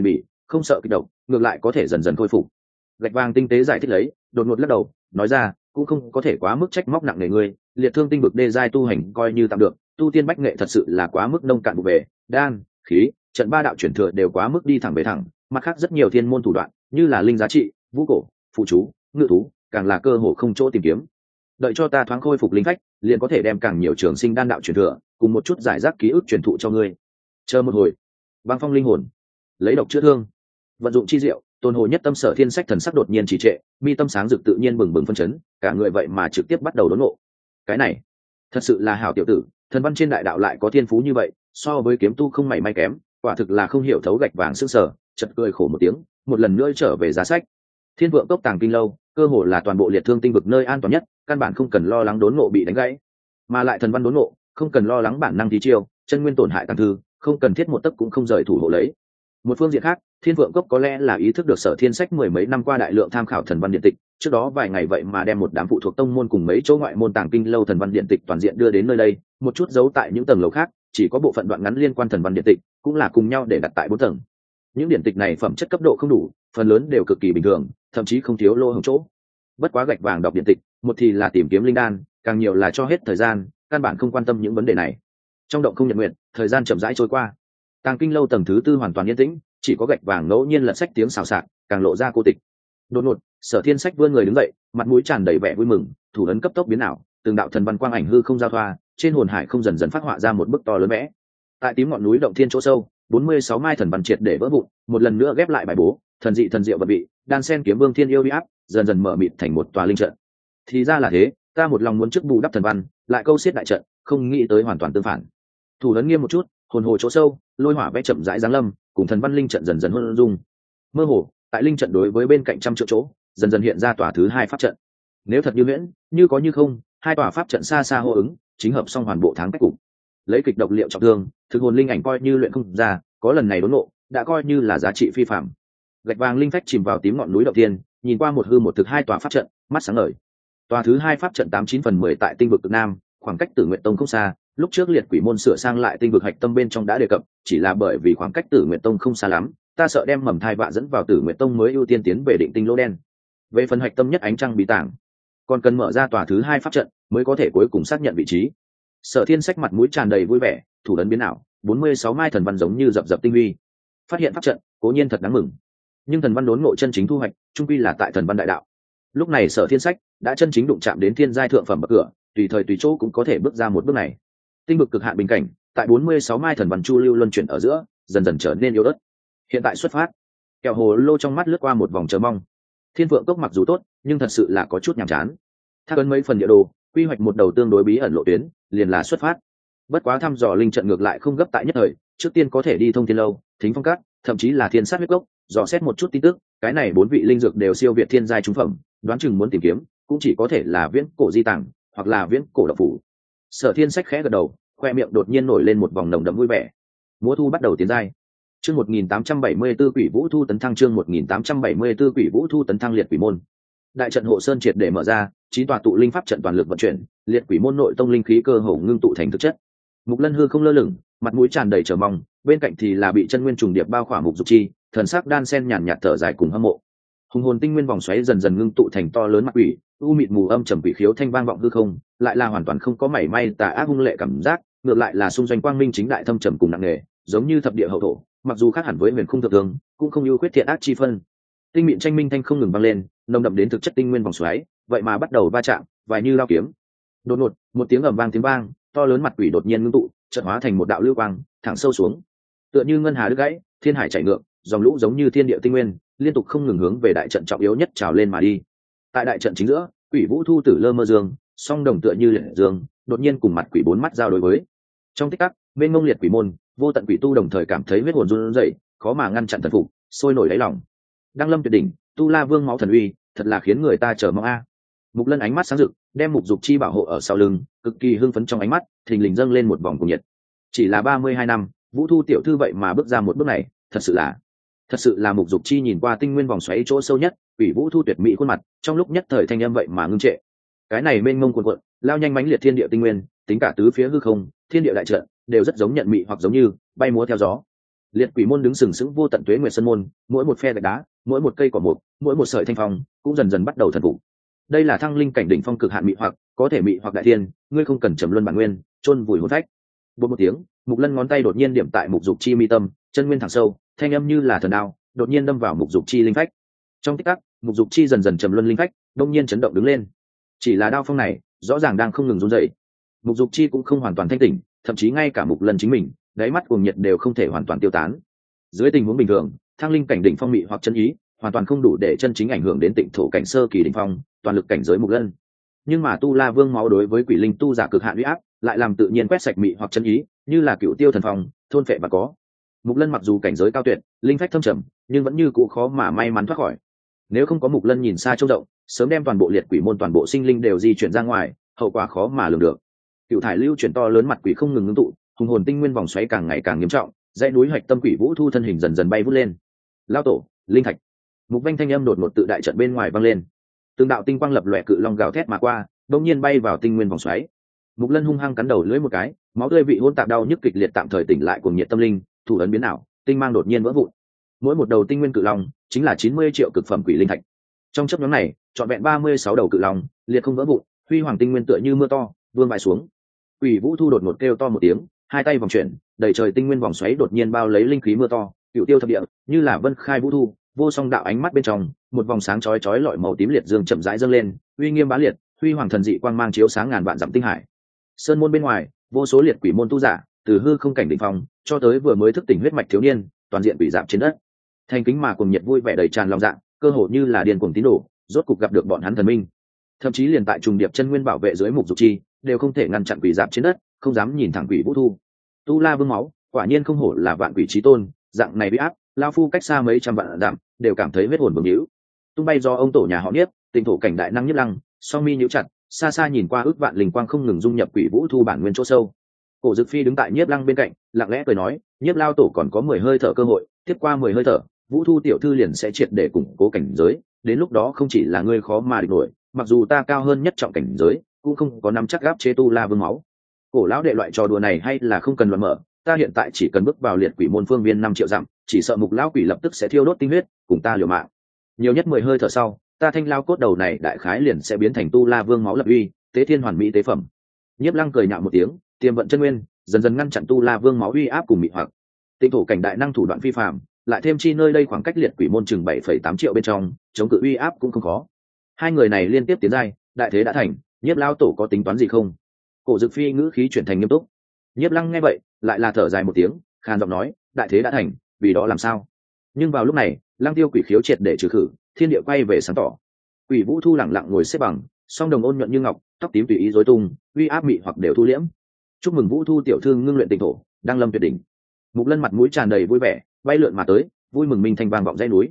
[SPEAKER 1] không sợ kịch độc, ngược lại có thể dần dần khôi phục. Gạch vàng tinh tế giải thích lấy, đột ngột lắc đầu nói ra, cũng không có thể quá mức trách móc nặng nề ngươi, liệt thương tinh vực đê giai tu hành coi như tạm được, tu tiên bách nghệ thật sự là quá mức nông cạn vụ về, đan khí trận ba đạo chuyển thừa đều quá mức đi thẳng về thẳng, mặt khác rất nhiều thiên môn thủ đoạn như là linh giá trị, vũ cổ, phụ chú, ngự thú, càng là cơ hội không chỗ tìm kiếm. Đợi cho ta thoáng khôi phục linh phách, liền có thể đem càng nhiều trường sinh đan đạo truyền thừa cùng một chút giải rác ký ức truyền thụ cho ngươi. Chờ một hồi. Băng phong linh hồn, lấy độc chữa thương, vận dụng chi diệu, tôn hồ nhất tâm Sở Thiên Sách thần sắc đột nhiên trì trệ, mi tâm sáng rực tự nhiên bừng bừng phân chấn, cả người vậy mà trực tiếp bắt đầu đốn ngộ. Cái này thật sự là hảo tiểu tử, thần văn trên đại đạo lại có thiên phú như vậy, so với kiếm tu không mảy may kém, quả thực là không hiểu thấu gạch vàng sững sờ, chợt cười khổ một tiếng, một lần nữa trở về giá sách. Thiên vượng cốc tàng kinh lâu, cơ hồ là toàn bộ liệt thương tinh vực nơi an toàn nhất, căn bản không cần lo lắng đốn ngộ bị đánh gãy, mà lại thần văn đốn ngộ, không cần lo lắng bản năng tí chiêu, chân nguyên tổn hại tàng thư, không cần thiết một tấc cũng không rời thủ hộ lấy. Một phương diện khác, Thiên Vượng Cốc có lẽ là ý thức được Sở Thiên Sách mười mấy năm qua đại lượng tham khảo thần văn điện tịch, trước đó vài ngày vậy mà đem một đám phụ thuộc tông môn cùng mấy chỗ ngoại môn tàng kinh lâu thần văn điện tịch toàn diện đưa đến nơi đây, một chút giấu tại những tầng lầu khác, chỉ có bộ phận đoạn ngắn liên quan thần văn điện tịch, cũng là cùng nhau để đặt tại 4 tầng. Những điện tịch này phẩm chất cấp độ không đủ, phần lớn đều cực kỳ bình thường, thậm chí không thiếu lỗ hổng chỗ. Bất quá gạch vàng đọc điện tịch, một thì là tìm kiếm linh đan, càng nhiều là cho hết thời gian, căn bản không quan tâm những vấn đề này. Trong động không nhật nguyện, thời gian chậm rãi trôi qua. Tàng kinh lâu tầng thứ 4 hoàn toàn yên tĩnh, chỉ có gạch vàng ngẫu nhiên lật sách tiếng xào xạc, càng lộ ra cô tịch. Đột ngột, Sở Thiên Sách vươn người đứng dậy, mặt mũi tràn đầy vẻ vui mừng, thủ ấn cấp tốc biến ảo, từng đạo thần văn quang ảnh hư không giao thoa, trên hồn hải không dần dần phát họa ra một bức to lớn vẽ. Tại tím ngọn núi động thiên chỗ sâu, 46 mai thần văn triệt để vỡ vụn, một lần nữa ghép lại bài bố, thần dị thần diệu vật vị, đan sen kiếm vương thiên yêu uy áp, dần dần mở mịt thành một tòa linh trận. Thì ra là thế, ta một lòng muốn trước bù đắp thần văn, lại câu xiết đại trận, không nghĩ tới hoàn toàn tương phản. Thủ ấn nghiêm một chút, hồn hồ chỗ sâu, lôi hỏa vẽ chậm rãi giáng lâm, cùng thần văn linh trận dần dần hôn dung. Mơ hồ, tại linh trận đối với bên cạnh trăm triệu chỗ, dần dần hiện ra tòa thứ 2 pháp trận. Nếu thật như huyễn, như có như không, hai tòa pháp trận xa xa hô ứng, chính hợp song hoàn bộ tháng cách cục. Lấy kịch độc liệu trọng thương, thực hồn linh ảnh coi như luyện không ra, có lần này đốn ngộ, đã coi như là giá trị phi phàm. Gạch vàng linh phách chìm vào tím ngọn núi động tiên, nhìn qua một hư một thực hai tòa pháp trận, mắt sáng ngời. Tòa thứ 2 pháp trận 89/10 tại tinh vực cực nam, khoảng cách Tử Nguyệt Tông không xa, lúc trước liệt quỷ môn sửa sang lại tinh vực hạch tâm bên trong đã đề cập, chỉ là bởi vì khoảng cách Tử Nguyệt Tông không xa lắm, ta sợ đem mầm thai vạ dẫn vào Tử Nguyệt Tông mới ưu tiên tiến về định tinh lỗ đen. Về phần hạch tâm nhất ánh trăng bí tàng, còn cần mở ra tòa thứ 2 pháp trận mới có thể cuối cùng xác nhận vị trí. Sở Thiên Sách mặt mũi tràn đầy vui vẻ, thủ ấn biến ảo, 46 mai thần văn giống như dập dập tinh huy. Phát hiện pháp trận, cố nhiên thật đáng mừng, nhưng thần văn đốn ngộ chân chính thu hoạch, chung quy là tại thần văn đại đạo. Lúc này Sở Thiên Sách đã chân chính đụng chạm đến thiên giai thượng phẩm bậc cửa, tùy thời tùy chỗ cũng có thể bước ra một bước này. Tinh vực cực hạn bình cảnh, tại 46 mai thần văn chu lưu luân chuyển ở giữa, dần dần trở nên yếu ớt. Hiện tại xuất phát. Kẹo hồ lô trong mắt lướt qua một vòng chờ mong. Thiên Vượng Cốc mặc dù tốt, nhưng thật sự là có chút nhàm chán. Thác ấn mấy phần địa đồ, quy hoạch một đầu tương đối bí ẩn lộ tuyến, liền là xuất phát. Bất quá thăm dò linh trận ngược lại không gấp tại nhất thời, trước tiên có thể đi thông thiên lâu, thính phong cát, thậm chí là thiên sát huyết cốc, dò xét một chút tin tức. Cái này 4 vị linh dược đều siêu việt thiên giai trung phẩm, đoán chừng muốn tìm kiếm, cũng chỉ có thể là viễn cổ di tàng, hoặc là viễn cổ độc phủ. Sở Thiên Sách khẽ gật đầu, khoe miệng đột nhiên nổi lên một vòng nồng đậm vui vẻ. Mùa thu bắt đầu tiến giai. Chương 1874 Quỷ Vũ Thu tấn thăng, chương 1874 Quỷ Vũ Thu tấn thăng liệt quỷ môn. Đại trận hộ sơn triệt để mở ra, 9 tòa tụ linh pháp trận toàn lực vận chuyển, liệt quỷ môn nội tông linh khí cơ hồ ngưng tụ thành thực chất. Mục Lân hư không lơ lửng, mặt mũi tràn đầy chờ mong, bên cạnh thì là bị chân nguyên trùng điệp bao khỏa Mục Dục Chi, thần sắc đan sen nhàn nhạt thở dài cùng hâm mộ. Hùng hồn tinh nguyên vòng xoáy dần dần ngưng tụ thành to lớn mặt quỷ, u mịt mù âm trầm quỷ khiếu thanh vang vọng hư không, lại là hoàn toàn không có mảy may tà ác hung lệ cảm giác, ngược lại là xung doanh quang minh chính đại thâm trầm cùng nặng nề, giống như thập địa hậu thổ, mặc dù khác hẳn với huyền khung thượng thường, cũng không ưu khuyết thiện ác chi phân. Tinh mịn tranh minh thanh không ngừng vang lên, nồng đậm đến thực chất tinh nguyên vòng xoáy, vậy mà bắt đầu va chạm, vài như lao kiếm. Đột ngột, một tiếng ầm vang tiếng vang, to lớn mặt quỷ đột nhiên ngưng tụ, chợt hóa thành một đạo lưu quang, thẳng sâu xuống. Tựa như ngân hà đứt gãy, thiên hải chảy ngược, dòng lũ giống như thiên địa tinh nguyên, liên tục không ngừng hướng về đại trận trọng yếu nhất trào lên mà đi. Tại đại trận chính giữa, Quỷ Vũ Thu tử lơ mơ dương, song đồng tựa như liệt dương, đột nhiên cùng mặt quỷ 4 mắt giao đối với. Trong tích tắc, bên ngông liệt quỷ môn, vô tận quỷ tu đồng thời cảm thấy huyết hồn run rẩy, khó mà ngăn chặn thần phục, sôi nổi đáy lòng. Đăng lâm tuyệt đỉnh, tu la vương máu thần uy, thật là khiến người ta chờ mong a. Mục Lân ánh mắt sáng rực, đem Mục Dục Chi bảo hộ ở sau lưng, cực kỳ hưng phấn trong ánh mắt, thình lình dâng lên một vòng cuồng nhiệt. Chỉ là 32 năm, Vũ Thu tiểu thư vậy mà bước ra một bước này, thật sự là Mục Dục Chi nhìn qua tinh nguyên vòng xoáy chỗ sâu nhất, Quỷ Vũ Thu tuyệt mỹ khuôn mặt, trong lúc nhất thời thanh âm vậy mà ngưng trệ. Cái này mênh mông cuồn cuộn, lao nhanh mãnh liệt thiên địa tinh nguyên, tính cả tứ phía hư không, thiên địa đại trận, đều rất giống nhận mị hoặc giống như bay múa theo gió. Liệt quỷ môn đứng sừng sững vô tận tuế nguyệt sơn môn, mỗi một phe gạch đá, mỗi một cây cỏ mục, mỗi một sợi thanh phong cũng dần dần bắt đầu thần phục. Đây là thăng linh cảnh đỉnh phong cực hạn mị hoặc, có thể mị hoặc đại thiên, ngươi không cần trầm luân bản nguyên, chôn vùi hồn phách. Bột một tiếng, Mục Lân ngón tay đột nhiên điểm tại Mục Dục Chi mi tâm, chân nguyên thẳng sâu, thanh âm như là thần đao, đột nhiên đâm vào Mục Dục Chi linh phách. Trong tích tắc, Mục Dục Chi dần dần trầm luân linh phách, đột nhiên chấn động đứng lên. Chỉ là đao phong này, rõ ràng đang không ngừng run rẩy. Mục Dục Chi cũng không hoàn toàn thanh tỉnh, thậm chí ngay cả Mục Lân chính mình, đáy mắt cuồng nhiệt đều không thể hoàn toàn tiêu tán. Dưới tình huống bình thường, thăng linh cảnh đỉnh phong mị hoặc chân ý, hoàn toàn không đủ để chân chính ảnh hưởng đến tịnh thổ cảnh sơ kỳ đỉnh phong, toàn lực cảnh giới Mục Lân. Nhưng mà tu la vương máu đối với quỷ linh tu giả cực hạn uy áp, lại làm tự nhiên quét sạch mị hoặc chân ý, như là cựu tiêu thần phong, thôn phệ và có. Mục Lân mặc dù cảnh giới cao tuyệt, linh phách thâm trầm, nhưng vẫn như cũ khó mà may mắn thoát khỏi. Nếu không có Mục Lân nhìn xa trông rộng, sớm đem toàn bộ liệt quỷ môn toàn bộ sinh linh đều di chuyển ra ngoài, hậu quả khó mà lường được. Cựu thải lưu chuyển to lớn mặt quỷ không ngừng ngưng tụ, hùng hồn tinh nguyên vòng xoáy càng ngày càng nghiêm trọng, dãy núi hạch tâm quỷ vũ thu thân hình dần dần bay vút lên. Lao tổ, linh thạch. Mục Vanh thanh âm đột ngột tự đại trận bên ngoài vang lên. Từng đạo tinh quang lập lòe cự long gào thét mà qua, đột nhiên bay vào tinh nguyên vòng xoáy. Mục Lân hung hăng cắn đầu lưỡi một cái, máu tươi vị hỗn tạp đau nhức kịch liệt tạm thời tỉnh lại cuồng nhiệt tâm linh, thủ ấn biến ảo, tinh mang đột nhiên vỡ vụn. Mỗi một đầu tinh nguyên cự long chính là 90 triệu cực phẩm quỷ linh thạch. Trong chớp nhoáng này, trọn vẹn 36 đầu cự long, liệt không vỡ vụn, huy hoàng tinh nguyên tựa như mưa to, vương bại xuống. Quỷ Vũ Thu đột ngột kêu to một tiếng, hai tay vòng chuyển, đầy trời tinh nguyên vòng xoáy đột nhiên bao lấy linh khí mưa to, cửu tiêu thập địa, như là vân khai vũ thu, vô song đạo ánh mắt bên trong, một vòng sáng chói chói lọi màu tím liệt dương chậm rãi dâng lên, uy nghiêm bá liệt, huy hoàng thần dị quang mang chiếu sáng ngàn vạn dặm tinh hải. Sơn môn bên ngoài, vô số liệt quỷ môn tu giả, từ hư không cảnh đỉnh phong, cho tới vừa mới thức tỉnh huyết mạch thiếu niên, toàn diện bị giảm trên đất. Thành kính mà cùng nhiệt vui vẻ đầy tràn lòng dạ, cơ hồ như là điên cuồng tín đồ, rốt cục gặp được bọn hắn thần minh. Thậm chí liền tại trùng điệp chân nguyên bảo vệ dưới Mục Dục Chi, đều không thể ngăn chặn quỷ dạp trên đất, không dám nhìn thẳng Quỷ Vũ Thu. Tu La Vương máu, quả nhiên không hổ là vạn quỷ chí tôn, dạng này bị áp, lao phu cách xa mấy trăm vạn dặm, đều cảm thấy huyết hồn bừng hữu. Tung bay do ông tổ nhà họ Niếp, Tịnh thổ cảnh đại năng Nhiếp Lăng, song mi nhíu chặt, xa xa nhìn qua ước vạn linh quang không ngừng dung nhập Quỷ Vũ Thu bản nguyên chỗ sâu. Cổ Dực Phi đứng tại Nhiếp Lăng bên cạnh, lặng lẽ cười nói, Nhiếp lao tổ còn có 10 hơi thở cơ hội, tiếp qua 10 hơi thở, Vũ Thu tiểu thư liền sẽ triệt để củng cố cảnh giới, đến lúc đó không chỉ là ngươi khó mà địch nổi, mặc dù ta cao hơn nhất trọng cảnh giới, cũng không có nắm chắc gáp chế Tu La Vương máu. Cổ lão đệ loại trò đùa này hay là không cần luận mở, ta hiện tại chỉ cần bước vào liệt quỷ môn phương viên 5 triệu dặm, chỉ sợ Mục lão quỷ lập tức sẽ thiêu đốt tinh huyết, cùng ta liều mạng. Nhiều nhất 10 hơi thở sau, ta thanh lao cốt đầu này đại khái liền sẽ biến thành Tu La Vương máu lập uy, tế thiên hoàn mỹ tế phẩm. Nhiếp Lăng cười nhạo một tiếng, tiềm vận chân nguyên, dần dần ngăn chặn Tu La Vương máu uy áp cùng mị hoặc. Tịnh thổ cảnh đại năng thủ đoạn phi phàm, lại thêm chi nơi đây khoảng cách liệt quỷ môn chừng 7,8 triệu bên trong, chống cự uy áp cũng không khó. Hai người này liên tiếp tiến giai, đại thế đã thành, Nhiếp lão tổ có tính toán gì không? Cổ Dực Phi ngữ khí chuyển thành nghiêm túc. Nhiếp Lăng nghe vậy, lại là thở dài một tiếng, khan giọng nói, đại thế đã thành, vì đó làm sao? Nhưng vào lúc này, Lăng Tiêu quỷ khiếu triệt để trừ khử, thiên địa quay về sáng tỏ. Quỷ Vũ Thu lặng lặng ngồi xếp bằng, song đồng ôn nhuận như ngọc, tóc tím tùy ý rối tung, uy áp mị hoặc đều thu liễm. Chúc mừng Vũ Thu tiểu thư ngưng luyện tịnh thổ, đang lâm tuyệt đỉnh. Mục Lân mặt mũi tràn đầy vui vẻ, bay lượn mà tới, vui mừng minh thanh vang vọng dãy núi.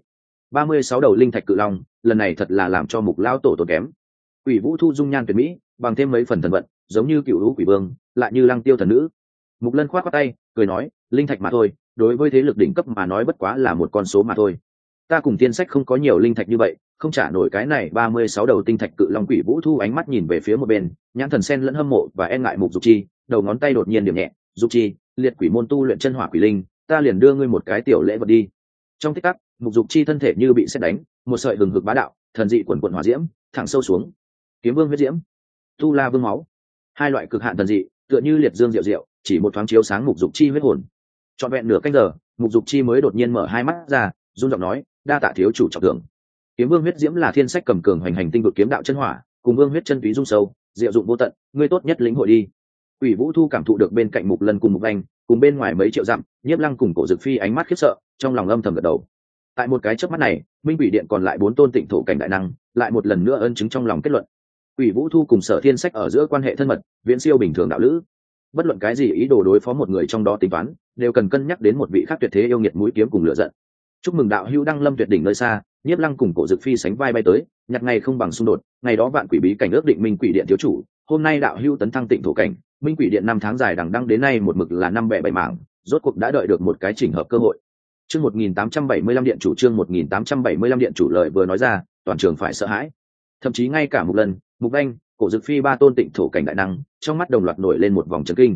[SPEAKER 1] 36 đầu linh thạch cự long, lần này thật là làm cho Mục lão tổ tốn kém. Quỷ Vũ Thu dung nhan tuyệt mỹ, bằng thêm mấy phần thần vận, giống như cựu lũ quỷ vương, lại như Lăng Tiêu thần nữ. Mục Lân khoát qua tay, cười nói, linh thạch mà thôi, đối với thế lực đỉnh cấp mà nói bất quá là một con số mà thôi. Ta cùng tiên sách không có nhiều linh thạch như vậy, không trả nổi cái này 36 đầu tinh thạch cự long. Quỷ Vũ Thu ánh mắt nhìn về phía một bên, nhãn thần sen lẫn hâm mộ và e ngại Mục Dục Chi, đầu ngón tay đột nhiên điểm nhẹ, Dục Chi, liệt quỷ môn tu luyện chân hỏa quỷ linh, ta liền đưa ngươi một cái tiểu lễ vật đi. Trong tích tắc, Mục Dục Chi thân thể như bị sét đánh, một sợi hừng hực bá đạo, thần dị quần quần hỏa diễm, thẳng sâu xuống. Kiếm Vương huyết diễm, Tu La Vương máu, hai loại cực hạn thần dị, tựa như liệt dương diệu diệu, chỉ một thoáng chiếu sáng Mục Dục Chi huyết hồn. Trọn vẹn nửa canh giờ, Mục Dục Chi mới đột nhiên mở hai mắt ra, run giọng nói, đa tạ thiếu chủ trọng thưởng. Kiếm Vương huyết diễm là thiên sách cầm cường hoành hành tinh vực kiếm đạo chân hỏa, cùng Vương huyết chân túy dung sâu, diệu dụng vô tận, ngươi tốt nhất lĩnh hội đi. Quỷ Vũ Thu cảm thụ được bên cạnh Mục Lân cùng Mục Anh, cùng bên ngoài mấy triệu dặm, Nhiếp Lăng cùng Cổ Dực Phi ánh mắt khiếp sợ, trong lòng âm thầm gật đầu. Tại một cái chớp mắt này, Minh Quỷ Điện còn lại 4 tôn tịnh thổ cảnh đại năng, lại một lần nữa ân chứng trong lòng kết luận. Quỷ Vũ Thu cùng Sở Thiên Sách ở giữa quan hệ thân mật, viễn siêu bình thường đạo lữ. Bất luận cái gì ý đồ đối phó một người trong đó tính toán, đều cần cân nhắc đến một vị khác tuyệt thế yêu nghiệt mũi kiếm cùng lửa giận. Chúc mừng đạo hữu đăng lâm tuyệt đỉnh nơi xa, Nhiếp Lăng cùng Cổ Dực Phi sánh vai bay tới, nhặt ngày không bằng xung đột, ngày đó vạn quỷ bí cảnh ước định Minh Quỷ Điện thiếu chủ, hôm nay đạo hữu tấn thăng tịnh thổ cảnh, Minh Quỷ Điện 5 tháng dài đằng đẵng đến nay một mực là 5 bẻ 7 mảng, rốt cuộc đã đợi được một cái chỉnh hợp cơ hội. Chương 1875 điện chủ, chương 1875 điện chủ lời vừa nói ra, toàn trường phải sợ hãi. Thậm chí ngay cả Mục Lân, Mục Anh, Cổ Dực Phi 3 tôn tịnh thổ cảnh đại năng, trong mắt đồng loạt nổi lên một vòng chấn kinh.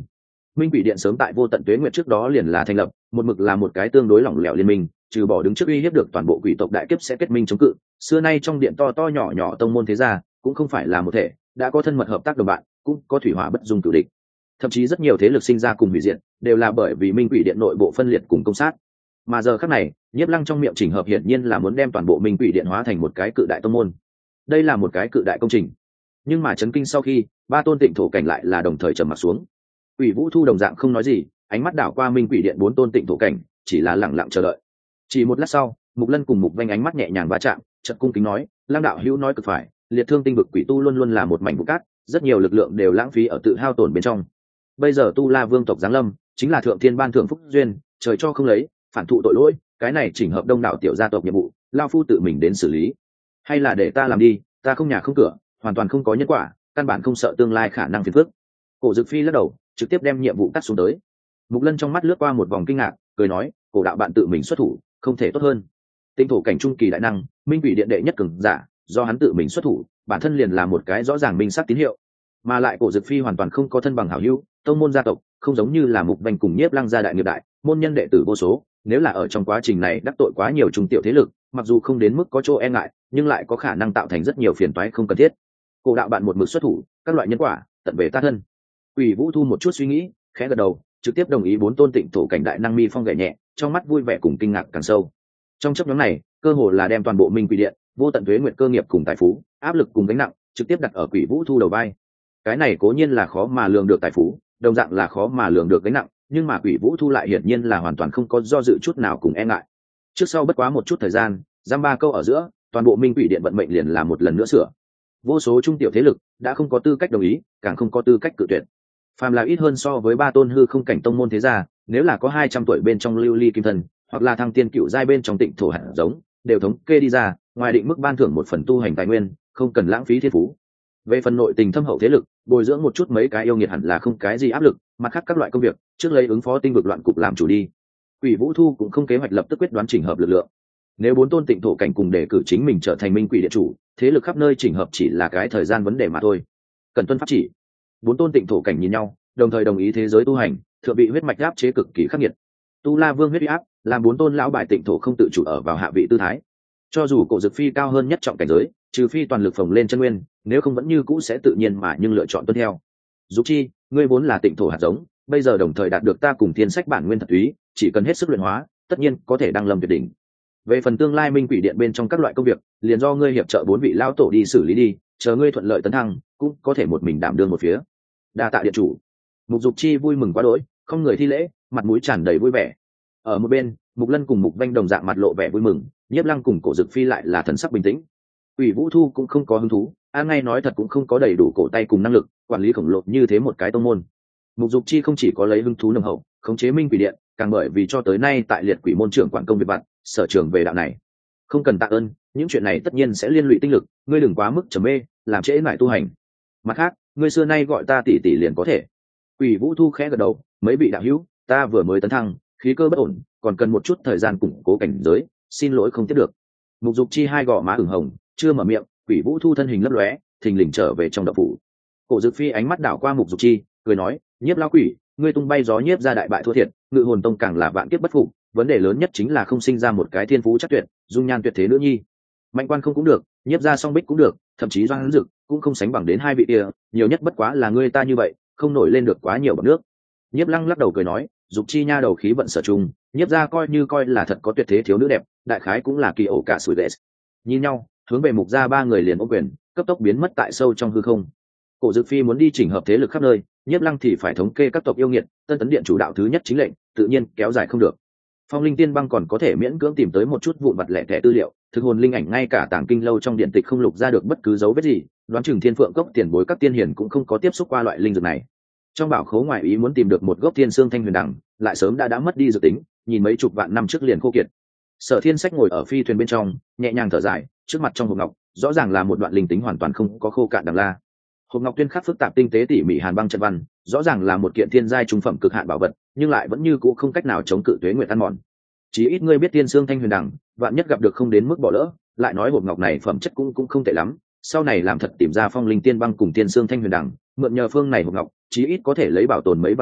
[SPEAKER 1] Minh Quỷ Điện sớm tại vô tận tuế nguyệt trước đó liền là thành lập, một mực là một cái tương đối lỏng lẻo liên minh, trừ bỏ đứng trước uy hiếp được toàn bộ quỷ tộc đại kiếp sẽ kết minh chống cự. Xưa nay trong điện to to nhỏ nhỏ tông môn thế gia cũng không phải là một thể, đã có thân mật hợp tác đồng bạn, cũng có thủy hỏa bất dung cửu địch. Thậm chí rất nhiều thế lực sinh ra cùng hủy diệt, đều là bởi vì Minh Quỷ Điện nội bộ phân liệt cùng công sát. Mà giờ khắc này, Nhiếp Lăng trong miệng chỉnh hợp hiển nhiên là muốn đem toàn bộ Minh Quỷ Điện hóa thành một cái cự đại tông môn. Đây là một cái cự đại công trình. Nhưng mà chấn kinh sau khi, ba tôn tịnh thổ cảnh lại là đồng thời trầm mặt xuống. Quỷ Vũ Thu đồng dạng không nói gì, ánh mắt đảo qua Minh Quỷ Điện bốn tôn tịnh thổ cảnh, chỉ là lặng lặng chờ đợi. Chỉ một lát sau, Mục Lân cùng Mục Vanh ánh mắt nhẹ nhàng va chạm, chợt cung kính nói, Lăng đạo hữu nói cực phải, liệt thương tinh vực quỷ tu luôn luôn là một mảnh vụ cát, rất nhiều lực lượng đều lãng phí ở tự hao tổn bên trong. Bây giờ Tu La Vương tộc giáng lâm, chính là thượng thiên ban thưởng phúc duyên, trời cho không lấy, phản thụ tội lỗi, cái này chỉnh hợp đông đảo tiểu gia tộc nhiệm vụ, lão phu tự mình đến xử lý. Hay là để ta làm đi, ta không nhà không cửa, hoàn toàn không có nhân quả, căn bản không sợ tương lai khả năng phiền phức. Cổ Dực Phi lắc đầu, trực tiếp đem nhiệm vụ cắt xuống tới. Mục Lân trong mắt lướt qua một vòng kinh ngạc, cười nói, cổ đạo bạn tự mình xuất thủ, không thể tốt hơn. Tinh thổ cảnh trung kỳ đại năng, Minh Quỷ Điện đệ nhất cường giả, do hắn tự mình xuất thủ, bản thân liền là một cái rõ ràng minh sắc tín hiệu. Mà lại Cổ Dực Phi hoàn toàn không có thân bằng hảo hữu, tông môn gia tộc, không giống như là Mục Vành cùng Nhiếp Lăng gia đại nghiệp đại, môn nhân đệ tử vô số, nếu là ở trong quá trình này đắc tội quá nhiều trung tiểu thế lực, mặc dù không đến mức có chỗ e ngại, nhưng lại có khả năng tạo thành rất nhiều phiền toái không cần thiết. Cổ đạo bạn một mực xuất thủ, các loại nhân quả tận về ta thân. Quỷ Vũ Thu một chút suy nghĩ, khẽ gật đầu, trực tiếp đồng ý bốn tôn tịnh thổ cảnh đại năng mi phong gảy nhẹ, trong mắt vui vẻ cùng kinh ngạc càng sâu. Trong chấp nhóm này, cơ hồ là đem toàn bộ Minh Quỷ Điện, vô tận tuế nguyệt cơ nghiệp cùng tài phú, áp lực cùng gánh nặng, trực tiếp đặt ở Quỷ Vũ Thu đầu vai. Cái này cố nhiên là khó mà lường được tài phú, đồng dạng là khó mà lường được gánh nặng, nhưng mà Quỷ Vũ Thu lại hiển nhiên là hoàn toàn không có do dự chút nào cùng e ngại. Trước sau bất quá một chút thời gian, giam ba câu ở giữa, toàn bộ Minh Quỷ Điện vận mệnh liền là một lần nữa sửa. Vô số trung tiểu thế lực đã không có tư cách đồng ý, càng không có tư cách cự tuyệt. Phàm là ít hơn so với ba tôn hư không cảnh tông môn thế gia, nếu là có 200 tuổi bên trong lưu ly kim thần, hoặc là thăng tiên cựu giai bên trong tịnh thổ hạt giống, đều thống kê đi ra, ngoài định mức ban thưởng một phần tu hành tài nguyên, không cần lãng phí thiên phú. Về phần nội tình thâm hậu thế lực, bồi dưỡng một chút mấy cái yêu nghiệt hẳn là không cái gì áp lực, mặt khác các loại công việc, trước lấy ứng phó tinh vực loạn cục làm chủ đi. Quỷ Vũ Thu cũng không kế hoạch lập tức quyết đoán chỉnh hợp lực lượng. Nếu bốn tôn tịnh thổ cảnh cùng đề cử chính mình trở thành Minh Quỷ Điện chủ, thế lực khắp nơi chỉnh hợp chỉ là cái thời gian vấn đề mà thôi. Cần tuân pháp chỉ. Bốn tôn tịnh thổ cảnh nhìn nhau, đồng thời đồng ý thế giới tu hành, thượng vị huyết mạch áp chế cực kỳ khắc nghiệt. Tu La Vương huyết áp, làm bốn tôn lão bài tịnh thổ không tự chủ ở vào hạ vị tư thái. Cho dù Cổ Dực Phi cao hơn nhất trọng cảnh giới, trừ phi toàn lực phồng lên chân nguyên, nếu không vẫn như cũ sẽ tự nhiên mà nhưng lựa chọn tuân theo. Dục Chi, ngươi vốn là tịnh thổ hạt giống, bây giờ đồng thời đạt được ta cùng thiên sách bản nguyên thật túy, chỉ cần hết sức luyện hóa, tất nhiên có thể đăng lâm tuyệt đỉnh. Về phần tương lai Minh Quỷ Điện bên trong các loại công việc, liền do ngươi hiệp trợ bốn vị lão tổ đi xử lý đi, chờ ngươi thuận lợi tấn thăng, cũng có thể một mình đảm đương một phía. Đa tạ điện chủ. Mục Dục Chi vui mừng quá đỗi, không người thi lễ, mặt mũi tràn đầy vui vẻ. Ở một bên, Mục Lân cùng Mục Vanh đồng dạng mặt lộ vẻ vui mừng, Nhiếp Lăng cùng Cổ Dực Phi lại là thần sắc bình tĩnh. Quỷ Vũ Thu cũng không có hứng thú, ngay nói thật cũng không có đầy đủ cổ tay cùng năng lực quản lý khổng lồ như thế một cái tông môn. Mục Dục Chi không chỉ có lấy hứng thú nồng hậu, khống chế Minh Quỷ Điện, càng bởi vì cho tới nay tại liệt quỷ môn trưởng quản công việc vặt, sở trường về đạo này. Không cần tạ ơn, những chuyện này tất nhiên sẽ liên lụy tinh lực, ngươi đừng quá mức trầm mê, làm trễ nải tu hành. Mặt khác, ngươi xưa nay gọi ta tỷ tỷ liền có thể. Quỷ Vũ Thu khẽ gật đầu, mấy vị đạo hữu, ta vừa mới tấn thăng, khí cơ bất ổn, còn cần một chút thời gian củng cố cảnh giới, xin lỗi không tiếp được. Mục Dục Chi hai gò má ửng hồng, chưa mở miệng, Quỷ Vũ Thu thân hình lấp lóe, thình lình trở về trong động phủ. Cổ Dực Phi ánh mắt đảo qua Mục Dục Chi, cười nói, Nhiếp lão quỷ, ngươi tung bay gió nhiếp ra đại bại thua thiệt, Ngự Hồn Tông càng là vạn kiếp bất phục, vấn đề lớn nhất chính là không sinh ra một cái thiên phú chắc tuyệt, dung nhan tuyệt thế nữ nhi. Mạnh Quan không cũng được, Nhiếp ra song bích cũng được, thậm chí Doan Hán Dực cũng không sánh bằng đến hai vị kia, nhiều nhất bất quá là ngươi ta như vậy, không nổi lên được quá nhiều bằng nước. Nhiếp Lăng lắc đầu cười nói, Dục Chi nha đầu khí vận sở trung, Nhiếp ra coi là thật có tuyệt thế thiếu nữ đẹp, đại khái cũng là kỳ ổ cả sủi lệ. Nhìn nhau, hướng về Mục gia ba người liền ôm quyền, cấp tốc biến mất tại sâu trong hư không. Cổ Dực Phi muốn đi chỉnh hợp thế lực khắp nơi, Nhiếp Lăng thì phải thống kê các tộc yêu nghiệt, Tân Tấn Điện chủ đạo thứ nhất chính lệnh, tự nhiên kéo dài không được. Phong Linh Tiên Băng còn có thể miễn cưỡng tìm tới một chút vụn vặt lẻ tẻ tư liệu, thực hồn linh ảnh ngay cả tàng kinh lâu trong điện tịch không lục ra được bất cứ dấu vết gì, đoán chừng Thiên Phượng cốc tiền bối các tiên hiền cũng không có tiếp xúc qua loại linh dược này. Trong bảo khố ngoại ý muốn tìm được một gốc thiên xương thanh huyền đằng, lại sớm đã mất đi dự tính, nhìn mấy chục vạn năm trước liền khô kiệt. Sở Thiên Sách ngồi ở phi thuyền bên trong, nhẹ nhàng thở dài, trước mặt trong hộp ngọc, rõ ràng là một đoạn linh tính hoàn toàn không có khô cạn đằng la. Hộp ngọc tuyên khắc phức tạp tinh tế tỉ mỉ hàn băng trận văn, rõ ràng là một kiện thiên giai trung phẩm cực hạn bảo vật, nhưng lại vẫn như cũ không cách nào chống cự tuế nguyệt ăn mòn. Chỉ ít ngươi biết tiên xương thanh huyền đằng, vạn nhất gặp được không đến mức bỏ lỡ, lại nói hộp ngọc này phẩm chất cũng không tệ lắm, sau này làm thật tìm ra Phong Linh Tiên Băng cùng tiên xương thanh huyền đằng, mượn nhờ phương này hộp ngọc, chí ít có thể lấy bảo tồn mấy vạn năm,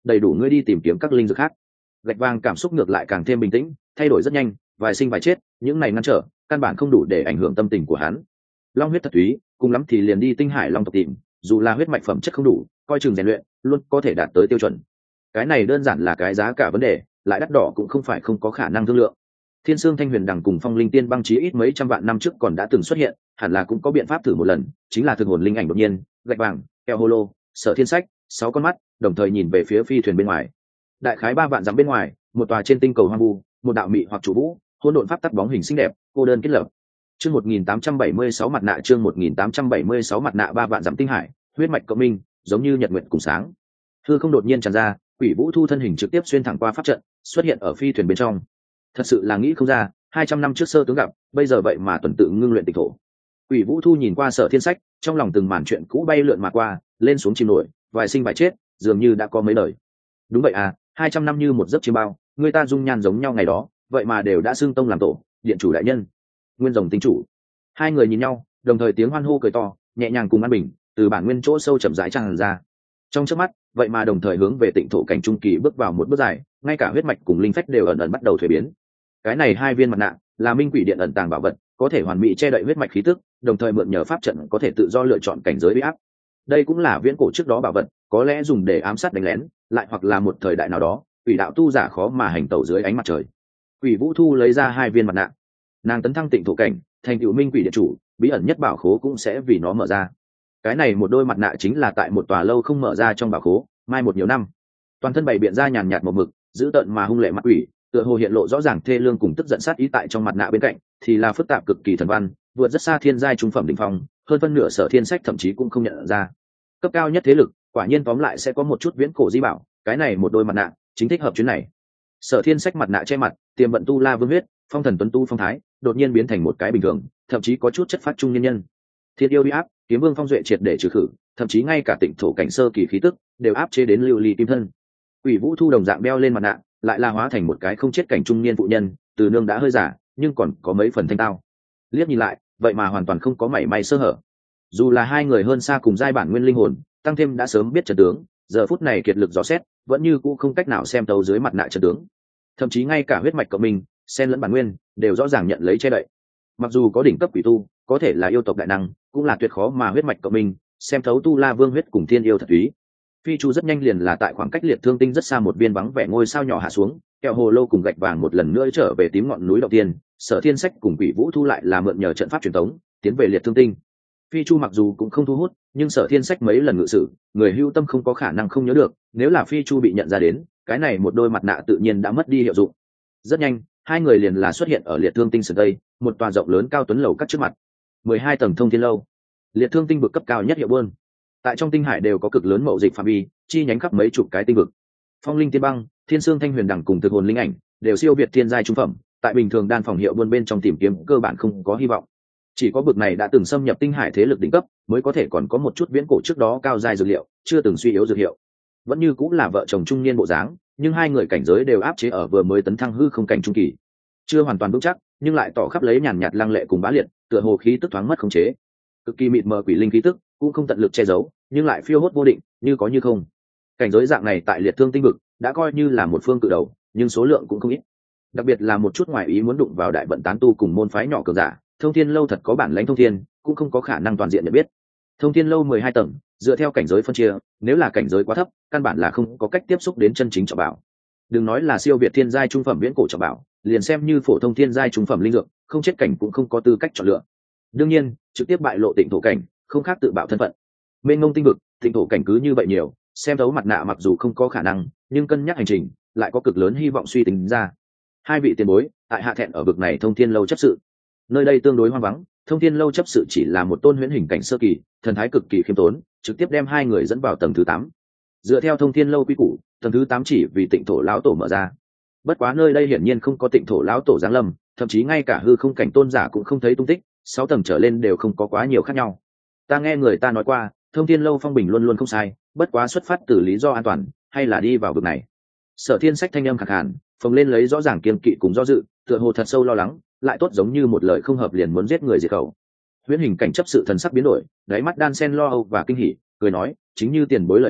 [SPEAKER 1] đầy đủ ngươi đi tìm kiếm các linh dược khác. Gạch vàng cảm xúc ngược lại càng thêm bình tĩnh, thay đổi rất nhanh, vài sinh vài chết, những này ngăn trở căn bản không đủ để ảnh hưởng tâm tình của hắn. Long huyết thật túy, cùng lắm thì liền đi tinh hải long tộc tìm, dù là huyết mạch phẩm chất không đủ, coi chừng rèn luyện luôn có thể đạt tới tiêu chuẩn. Cái này đơn giản là cái giá cả vấn đề, lại đắt đỏ cũng không phải không có khả năng thương lượng. Thiên Sương Thanh Huyền Đằng cùng Phong Linh Tiên Băng chí ít mấy trăm vạn năm trước còn đã từng xuất hiện, hẳn là cũng có biện pháp thử một lần, chính là thực hồn linh ảnh đột nhiên, gạch vàng, keo holo, Sở Thiên Sách, 6 con mắt, đồng thời nhìn về phía phi thuyền bên ngoài. Đại khái 3 vạn dặm bên ngoài, một tòa trên tinh cầu hoang vu, một đạo mị hoặc chủ vũ, hỗn độn pháp tắc bóng hình xinh đẹp, cô đơn kết lập. Chương 1876 mặt nạ, chương 1876 mặt nạ. 3 vạn dặm tinh hải, huyết mạch cộng minh, giống như nhật nguyệt cùng sáng. Hư không đột nhiên tràn ra, Quỷ Vũ Thu thân hình trực tiếp xuyên thẳng qua pháp trận, xuất hiện ở phi thuyền bên trong. Thật sự là nghĩ không ra, 200 năm trước sơ tướng gặp, bây giờ vậy mà tuần tự ngưng luyện tịch thổ. Quỷ Vũ Thu nhìn qua Sở Thiên Sách, trong lòng từng màn chuyện cũ bay lượn mà qua, lên xuống chìm nổi, vài sinh vài chết, dường như đã có mấy đời. Đúng vậy à, 200 năm như một giấc chiêm bao, người ta dung nhan giống nhau ngày đó, vậy mà đều đã xưng tông làm tổ, điện chủ đại nhân, nguyên rồng tinh chủ. Hai người nhìn nhau, đồng thời tiếng hoan hô cười to, nhẹ nhàng cùng an bình, từ bản nguyên chỗ sâu chậm rãi tràn ra. Trong chớp mắt, vậy mà đồng thời hướng về tịnh thổ cảnh trung kỳ bước vào một bước dài, ngay cả huyết mạch cùng linh phách đều ẩn ẩn bắt đầu thuế biến. Cái này hai viên mặt nạ là minh quỷ điện ẩn tàng bảo vật, có thể hoàn mỹ che đậy huyết mạch khí tức, đồng thời mượn nhờ pháp trận có thể tự do lựa chọn cảnh giới uy áp. Đây cũng là viễn cổ trước đó bảo vật, có lẽ dùng để ám sát đánh lén, lại hoặc là một thời đại nào đó, quỷ đạo tu giả khó mà hành tẩu dưới ánh mặt trời. Quỷ Vũ Thu lấy ra hai viên mặt nạ, nàng tấn thăng tịnh thổ cảnh, thành tựu minh quỷ điện chủ, bí ẩn nhất bảo khố cũng sẽ vì nó mở ra. Cái này một đôi mặt nạ chính là tại một tòa lâu không mở ra trong bảo khố, mai một nhiều năm. Toàn thân bảy biện ra nhàn nhạt một mực, giữ tợn mà hung lệ mặt quỷ, tựa hồ hiện lộ rõ ràng thê lương cùng tức giận sát ý. Tại trong mặt nạ bên cạnh thì là phức tạp cực kỳ thần văn, vượt rất xa thiên giai trung phẩm đỉnh phong, hơn phân nửa Sở Thiên Sách thậm chí cũng không nhận ra. Cấp cao nhất thế lực, quả nhiên tóm lại sẽ có một chút viễn cổ di bảo, cái này một đôi mặt nạ chính thích hợp chuyến này. Sở Thiên Sách mặt nạ che mặt, tiềm vận tu la vương huyết, phong thần tuấn tu phong thái, đột nhiên biến thành một cái bình thường, thậm chí có chút chất phát trung nhân nhân. Thiên yêu uy áp, kiếm vương phong duệ triệt để trừ khử, thậm chí ngay cả tịnh thổ cảnh sơ kỳ khí tức đều áp chế đến lưu ly kim thân. Quỷ Vũ Thu đồng dạng đeo lên mặt nạ, lại là hóa thành một cái không chết cảnh trung niên phụ nhân, từ nương đã hơi giả, nhưng còn có mấy phần thanh tao. Liếc nhìn lại, vậy mà hoàn toàn không có mảy may sơ hở. Dù là hai người hơn xa cùng giai bản nguyên linh hồn, tăng thêm đã sớm biết trận tướng, giờ phút này kiệt lực dò xét, vẫn như cũ không cách nào xem tấu dưới mặt nạ trận tướng. Thậm chí ngay cả huyết mạch của mình, xen lẫn bản nguyên, đều rõ ràng nhận lấy che đậy. Mặc dù có đỉnh cấp quỷ tu, có thể là yêu tộc đại năng, cũng là tuyệt khó mà huyết mạch của mình xem thấu tu la vương huyết cùng thiên yêu thật túy. Phi chu rất nhanh liền là tại khoảng cách liệt thương tinh rất xa một viên vắng vẻ ngôi sao nhỏ hạ xuống, kẹo hồ lô cùng gạch vàng một lần nữa trở về tím ngọn núi đầu tiên. Sở Thiên Sách cùng Quỷ Vũ Thu lại là mượn nhờ trận pháp truyền thống tiến về liệt thương tinh. Phi chu mặc dù cũng không thu hút, nhưng Sở Thiên Sách mấy lần ngự sử, người hưu tâm không có khả năng không nhớ được, nếu là phi chu bị nhận ra đến, cái này một đôi mặt nạ tự nhiên đã mất đi hiệu dụng. Rất nhanh, hai người liền là xuất hiện ở liệt thương tinh sườn tây, một tòa rộng lớn cao tuấn lầu các trước mặt. 12 tầng thông thiên lâu, liệt thương tinh vực cấp cao nhất hiệu buôn. Tại trong tinh hải đều có cực lớn mậu dịch phạm vi, chi nhánh khắp mấy chục cái tinh vực. Phong Linh Tiên Băng, Thiên Sương Thanh Huyền Đằng cùng thực hồn linh ảnh đều siêu việt thiên giai trung phẩm, tại bình thường đan phòng hiệu buôn bên trong tìm kiếm cơ bản không có hy vọng. Chỉ có bực này đã từng xâm nhập tinh hải thế lực đỉnh cấp, mới có thể còn có một chút viễn cổ trước đó cao giai dược liệu, chưa từng suy yếu dược hiệu. Vẫn như cũng là vợ chồng trung niên bộ dáng, nhưng hai người cảnh giới đều áp chế ở vừa mới tấn thăng hư không cảnh trung kỳ, chưa hoàn toàn vững chắc, nhưng lại tỏ khắp lấy nhàn nhạt lăng lệ cùng bá liệt, tựa hồ khí tức thoáng mất khống chế, cực kỳ mịt mờ quỷ linh khí tức, cũng không tận lực che giấu, nhưng lại phiêu hốt vô định, như có như không. Cảnh giới dạng này tại liệt thương tinh vực đã coi như là một phương cự đầu, nhưng số lượng cũng không ít. Đặc biệt là một chút ngoại ý muốn đụng vào đại vận tán tu cùng môn phái nhỏ cường giả, Thông Thiên lâu thật có bản lãnh thông thiên, cũng không có khả năng toàn diện nhận biết. Thông Thiên lâu 12 tầng, dựa theo cảnh giới phân chia, nếu là cảnh giới quá thấp, căn bản là không có cách tiếp xúc đến chân chính trọng bảo. Đừng nói là siêu việt thiên giai trung phẩm viễn cổ trọng bảo, liền xem như phổ thông thiên giai trung phẩm linh dược, không chết cảnh cũng không có tư cách chọn lựa. Đương nhiên, trực tiếp bại lộ tịnh thổ cảnh, không khác tự bạo thân phận. Mênh mông tinh vực, tịnh thổ cảnh cứ như vậy nhiều, xem thấu mặt nạ mặc dù không có khả năng, nhưng cân nhắc hành trình, lại có cực lớn hy vọng suy tính ra. Hai vị tiền bối, tại hạ thẹn ở vực này Thông Thiên lâu chấp sự. Nơi đây tương đối hoang vắng, Thông Thiên lâu chấp sự chỉ là một tôn huyễn hình cảnh sơ kỳ, thần thái cực kỳ khiêm tốn, trực tiếp đem hai người dẫn vào tầng thứ 8. Dựa theo Thông Thiên lâu quy củ, tầng thứ 8 chỉ vì tịnh thổ lão tổ mở ra. Bất quá nơi đây hiển nhiên không có tịnh thổ lão tổ giáng lâm, thậm chí ngay cả hư không cảnh tôn giả cũng không thấy tung tích, 6 tầng trở lên đều không có quá nhiều khác nhau. Ta nghe người ta nói qua, Thông Thiên lâu phong bình luôn luôn không sai, bất quá xuất phát từ lý do an toàn, hay là đi vào vực này. Sở Thiên Sách thanh âm khàn khàn, phồng lên lấy rõ ràng kiêng kỵ cùng do dự, tựa hồ thật sâu lo lắng, lại tốt giống như một lời không hợp liền muốn giết người diệt khẩu. Huyễn hình cảnh chấp sự thần sắc biến đổi, đáy mắt đan sen lo âu và kinh hỉ, cười nói, chính như tiền bối lời nói,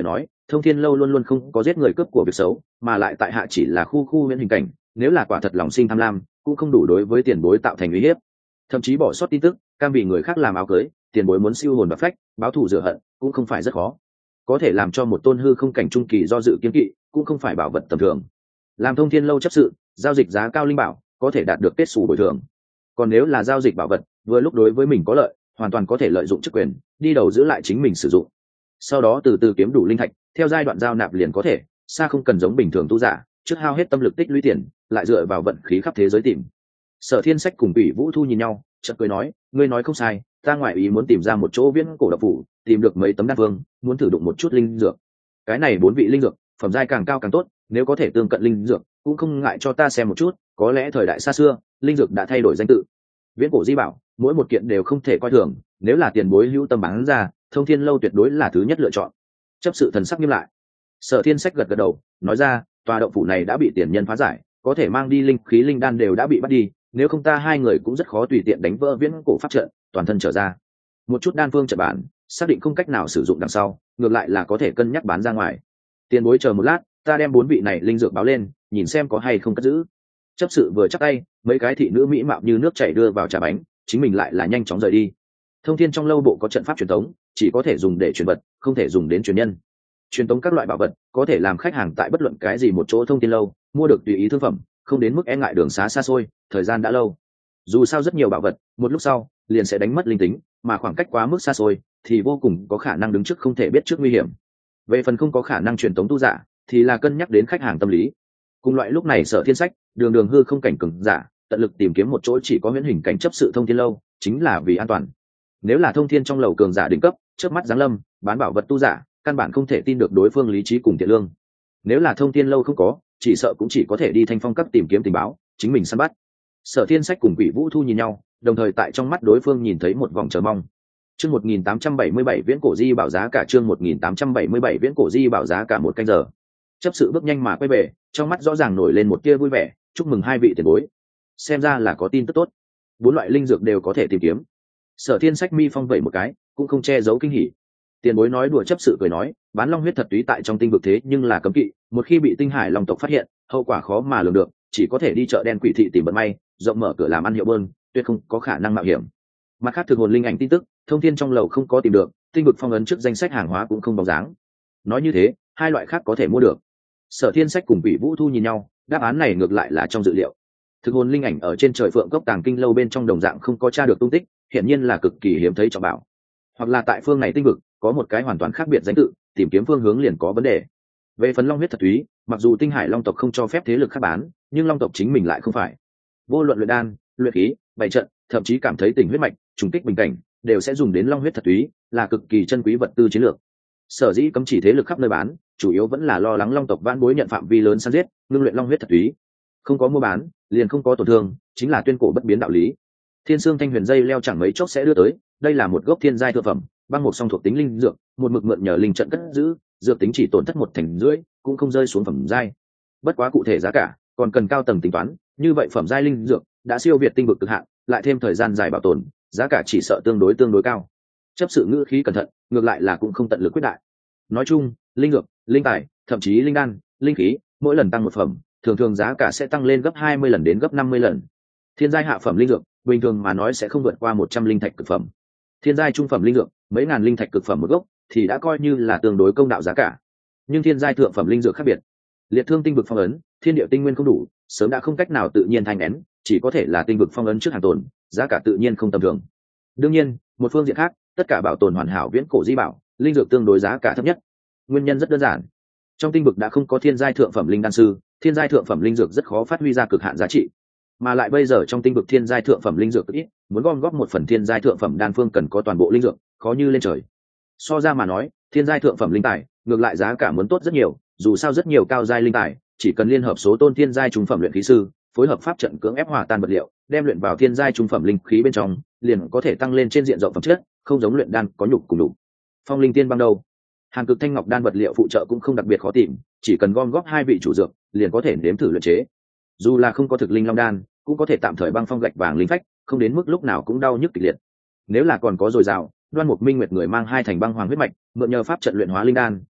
[SPEAKER 1] Thông Thiên Lâu luôn luôn không có giết người cướp của việc xấu, mà lại tại hạ chỉ là khu huyễn hình cảnh, nếu là quả thật lòng sinh tham lam, cũng không đủ đối với tiền bối tạo thành uy hiếp. Thậm chí bỏ sót tin tức, cam vì người khác làm áo cưới, tiền bối muốn siêu hồn và phách, báo thù rửa hận, cũng không phải rất khó. Có thể làm cho một tôn hư không cảnh trung kỳ do dự kiên kỵ, cũng không phải bảo vật tầm thường. Làm Thông Thiên Lâu chấp sự, giao dịch giá cao linh bảo, có thể đạt được kết xù bồi thường. Còn nếu là giao dịch bảo vật, vừa lúc đối với mình có lợi, hoàn toàn có thể lợi dụng chức quyền, đi đầu giữ lại chính mình sử dụng. Sau đó từ từ kiếm đủ linh thạch, theo giai đoạn giao nạp liền có thể, xa không cần giống bình thường tu giả, trước hao hết tâm lực tích lũy tiền, lại dựa vào vận khí khắp thế giới tìm. Sở Thiên Sách cùng Bỉ Vũ Thu nhìn nhau, chợt cười nói, ngươi nói không sai, ta ngoại ý muốn tìm ra một chỗ viễn cổ độc phủ, tìm được mấy tấm đan phương, muốn thử đụng một chút linh dược. Cái này 4 vị linh dược, phẩm giai càng cao càng tốt, nếu có thể tương cận linh dược, cũng không ngại cho ta xem một chút, có lẽ thời đại xa xưa, linh dược đã thay đổi danh tự. Viễn cổ di bảo, mỗi một kiện đều không thể coi thường, nếu là tiền bối hữu tâm bán ra, Thông Thiên Lâu tuyệt đối là thứ nhất lựa chọn. Chấp sự thần sắc nghiêm lại. Sở Thiên Sách gật gật đầu, nói ra, tòa động phủ này đã bị tiền nhân phá giải, có thể mang đi linh khí linh đan đều đã bị bắt đi, nếu không ta hai người cũng rất khó tùy tiện đánh vỡ viễn cổ pháp trận, toàn thân trở ra. Một chút đan phương trận bản, xác định không cách nào sử dụng đằng sau, ngược lại là có thể cân nhắc bán ra ngoài. Tiền bối chờ một lát, ta đem 4 vị này linh dược báo lên, nhìn xem có hay không cất giữ. Chấp sự vừa chắc tay, mấy cái thị nữ mỹ mạo như nước chảy đưa vào trà bánh, chính mình lại là nhanh chóng rời đi. Thông Thiên trong lâu bộ có trận pháp truyền tống, chỉ có thể dùng để truyền vật, không thể dùng đến truyền nhân. Truyền tống các loại bảo vật, có thể làm khách hàng tại bất luận cái gì một chỗ Thông Thiên lâu mua được tùy ý thương phẩm, không đến mức e ngại đường xá xa xôi, thời gian đã lâu. Dù sao rất nhiều bảo vật, một lúc sau liền sẽ đánh mất linh tính, mà khoảng cách quá mức xa xôi thì vô cùng có khả năng đứng trước không thể biết trước nguy hiểm. Về phần không có khả năng truyền tống tu giả, thì là cân nhắc đến khách hàng tâm lý. Cùng loại lúc này Sở Thiên Sách, đường hư không cảnh cường giả, tận lực tìm kiếm một chỗ chỉ có huyễn hình cảnh chấp sự Thông Thiên lâu, chính là vì an toàn. Nếu là Thông Thiên trong lầu cường giả đỉnh cấp, trước mắt giáng lâm, bán bảo vật tu giả, căn bản không thể tin được đối phương lý trí cùng thiện lương. Nếu là Thông Thiên lâu không có, chỉ sợ cũng chỉ có thể đi Thanh Phong các tìm kiếm tình báo, chính mình săn bắt. Sở Thiên Sách cùng Quỷ Vũ Thu nhìn nhau, đồng thời tại trong mắt đối phương nhìn thấy một vòng chờ mong. Chương 1877 viễn cổ di bảo giá cả, chương 1877 viễn cổ di bảo giá cả 1 canh giờ. Chấp sự bước nhanh mà quay về, trong mắt rõ ràng nổi lên một tia vui vẻ, chúc mừng hai vị tiền bối. Xem ra là có tin tức tốt. 4 loại linh dược đều có thể tìm kiếm. Sở Thiên Sách mi phong vẩy một cái, cũng không che giấu kinh hỉ. Tiền bối nói đùa, chấp sự cười nói, bán long huyết thật túy tại trong tinh vực thế nhưng là cấm kỵ, một khi bị Tinh Hải Long tộc phát hiện, hậu quả khó mà lường được, chỉ có thể đi chợ đen quỷ thị tìm vận may, rộng mở cửa làm ăn hiệu bơn, tuyệt không có khả năng mạo hiểm. Mặt khác thực hồn linh ảnh tin tức, Thông Thiên trong lầu không có tìm được, tinh vực phong ấn trước danh sách hàng hóa cũng không bóng dáng. Nói như thế, hai loại khác có thể mua được. Sở Thiên Sách cùng Quỷ Vũ Thu nhìn nhau, đáp án này ngược lại là trong dự liệu. Thực hồn linh ảnh ở trên trời Phượng Cốc Tàng Kinh lâu bên trong đồng dạng không có tra được tung tích, hiển nhiên là cực kỳ hiếm thấy trọng bảo. Hoặc là tại phương này tinh vực có một cái hoàn toàn khác biệt danh tự, tìm kiếm phương hướng liền có vấn đề. Về phần long huyết thật túy, mặc dù Tinh Hải Long tộc không cho phép thế lực khác bán, nhưng Long tộc chính mình lại không phải. Vô luận luyện đan, luyện khí, bày trận, thậm chí cảm thấy tình huyết mạch, trùng kích bình cảnh, đều sẽ dùng đến long huyết thật túy, là cực kỳ chân quý vật tư chiến lược. Sở dĩ cấm chỉ thế lực khắp nơi bán, chủ yếu vẫn là lo lắng Long tộc vãn bối nhận phạm vi lớn săn giết, ngưng luyện long huyết thật túy. Không có mua bán, liền không có tổn thương, chính là tuyên cổ bất biến đạo lý. Thiên Sương Thanh Huyền dây leo chẳng mấy chốc sẽ đưa tới, đây là một gốc thiên giai thượng phẩm, băng một song thuộc tính linh dược, một mực mượn nhờ linh trận cất giữ, dược tính chỉ tổn thất 1/2, cũng không rơi xuống phẩm giai. Bất quá cụ thể giá cả còn cần cao tầng tính toán, như vậy phẩm giai linh dược đã siêu việt tinh vực cực hạn, lại thêm thời gian dài bảo tồn, giá cả chỉ sợ tương đối cao. Chấp sự ngữ khí cẩn thận, ngược lại là cũng không tận lực quyết đại. Nói chung, linh dược, linh tài, thậm chí linh đan, linh khí, mỗi lần tăng một phẩm, thường giá cả sẽ tăng lên gấp 20 lần đến gấp 50 lần. Thiên giai hạ phẩm linh dược, bình thường mà nói sẽ không vượt qua 100 linh thạch cực phẩm. Thiên giai trung phẩm linh dược, mấy ngàn linh thạch cực phẩm một gốc, thì đã coi như là tương đối công đạo giá cả. Nhưng thiên giai thượng phẩm linh dược khác biệt. Liệt thương tinh vực phong ấn, thiên địa tinh nguyên không đủ, sớm đã không cách nào tự nhiên thanh nén, chỉ có thể là tinh vực phong ấn trước hàng tồn, giá cả tự nhiên không tầm thường. Đương nhiên, một phương diện khác, tất cả bảo tồn hoàn hảo viễn cổ di bảo, linh dược tương đối giá cả thấp nhất. Nguyên nhân rất đơn giản. Trong tinh vực đã không có thiên giai thượng phẩm linh đan sư, thiên giai thượng phẩm linh dược rất khó phát huy ra cực hạn giá trị. Mà lại bây giờ trong tinh vực thiên giai thượng phẩm linh dược ít, muốn gom góp một phần thiên giai thượng phẩm đan phương cần có toàn bộ linh dược, khó như lên trời. So ra mà nói, thiên giai thượng phẩm linh tài, ngược lại giá cả muốn tốt rất nhiều, dù sao rất nhiều cao giai linh tài, chỉ cần liên hợp số tôn thiên giai trung phẩm luyện khí sư, phối hợp pháp trận cưỡng ép hòa tan vật liệu, đem luyện vào thiên giai trung phẩm linh khí bên trong, liền có thể tăng lên trên diện rộng phẩm chất, không giống luyện đan có nhục cùng đủ. Phong linh tiên băng đầu, Hàn Cực Thanh Ngọc đan vật liệu phụ trợ cũng không đặc biệt khó tìm, chỉ cần gom góp 2 vị chủ dược, liền có thể nếm thử luyện chế. Dù là không có thực linh long đan, cũng có thể tạm thời băng phong gạch vàng linh phách, không đến mức lúc nào cũng đau nhức kịch liệt. Nếu là còn có dồi dào, Đoan Mục Minh Nguyệt người mang 2 thành băng hoàng huyết mạch, mượn nhờ pháp trận luyện hóa linh đan,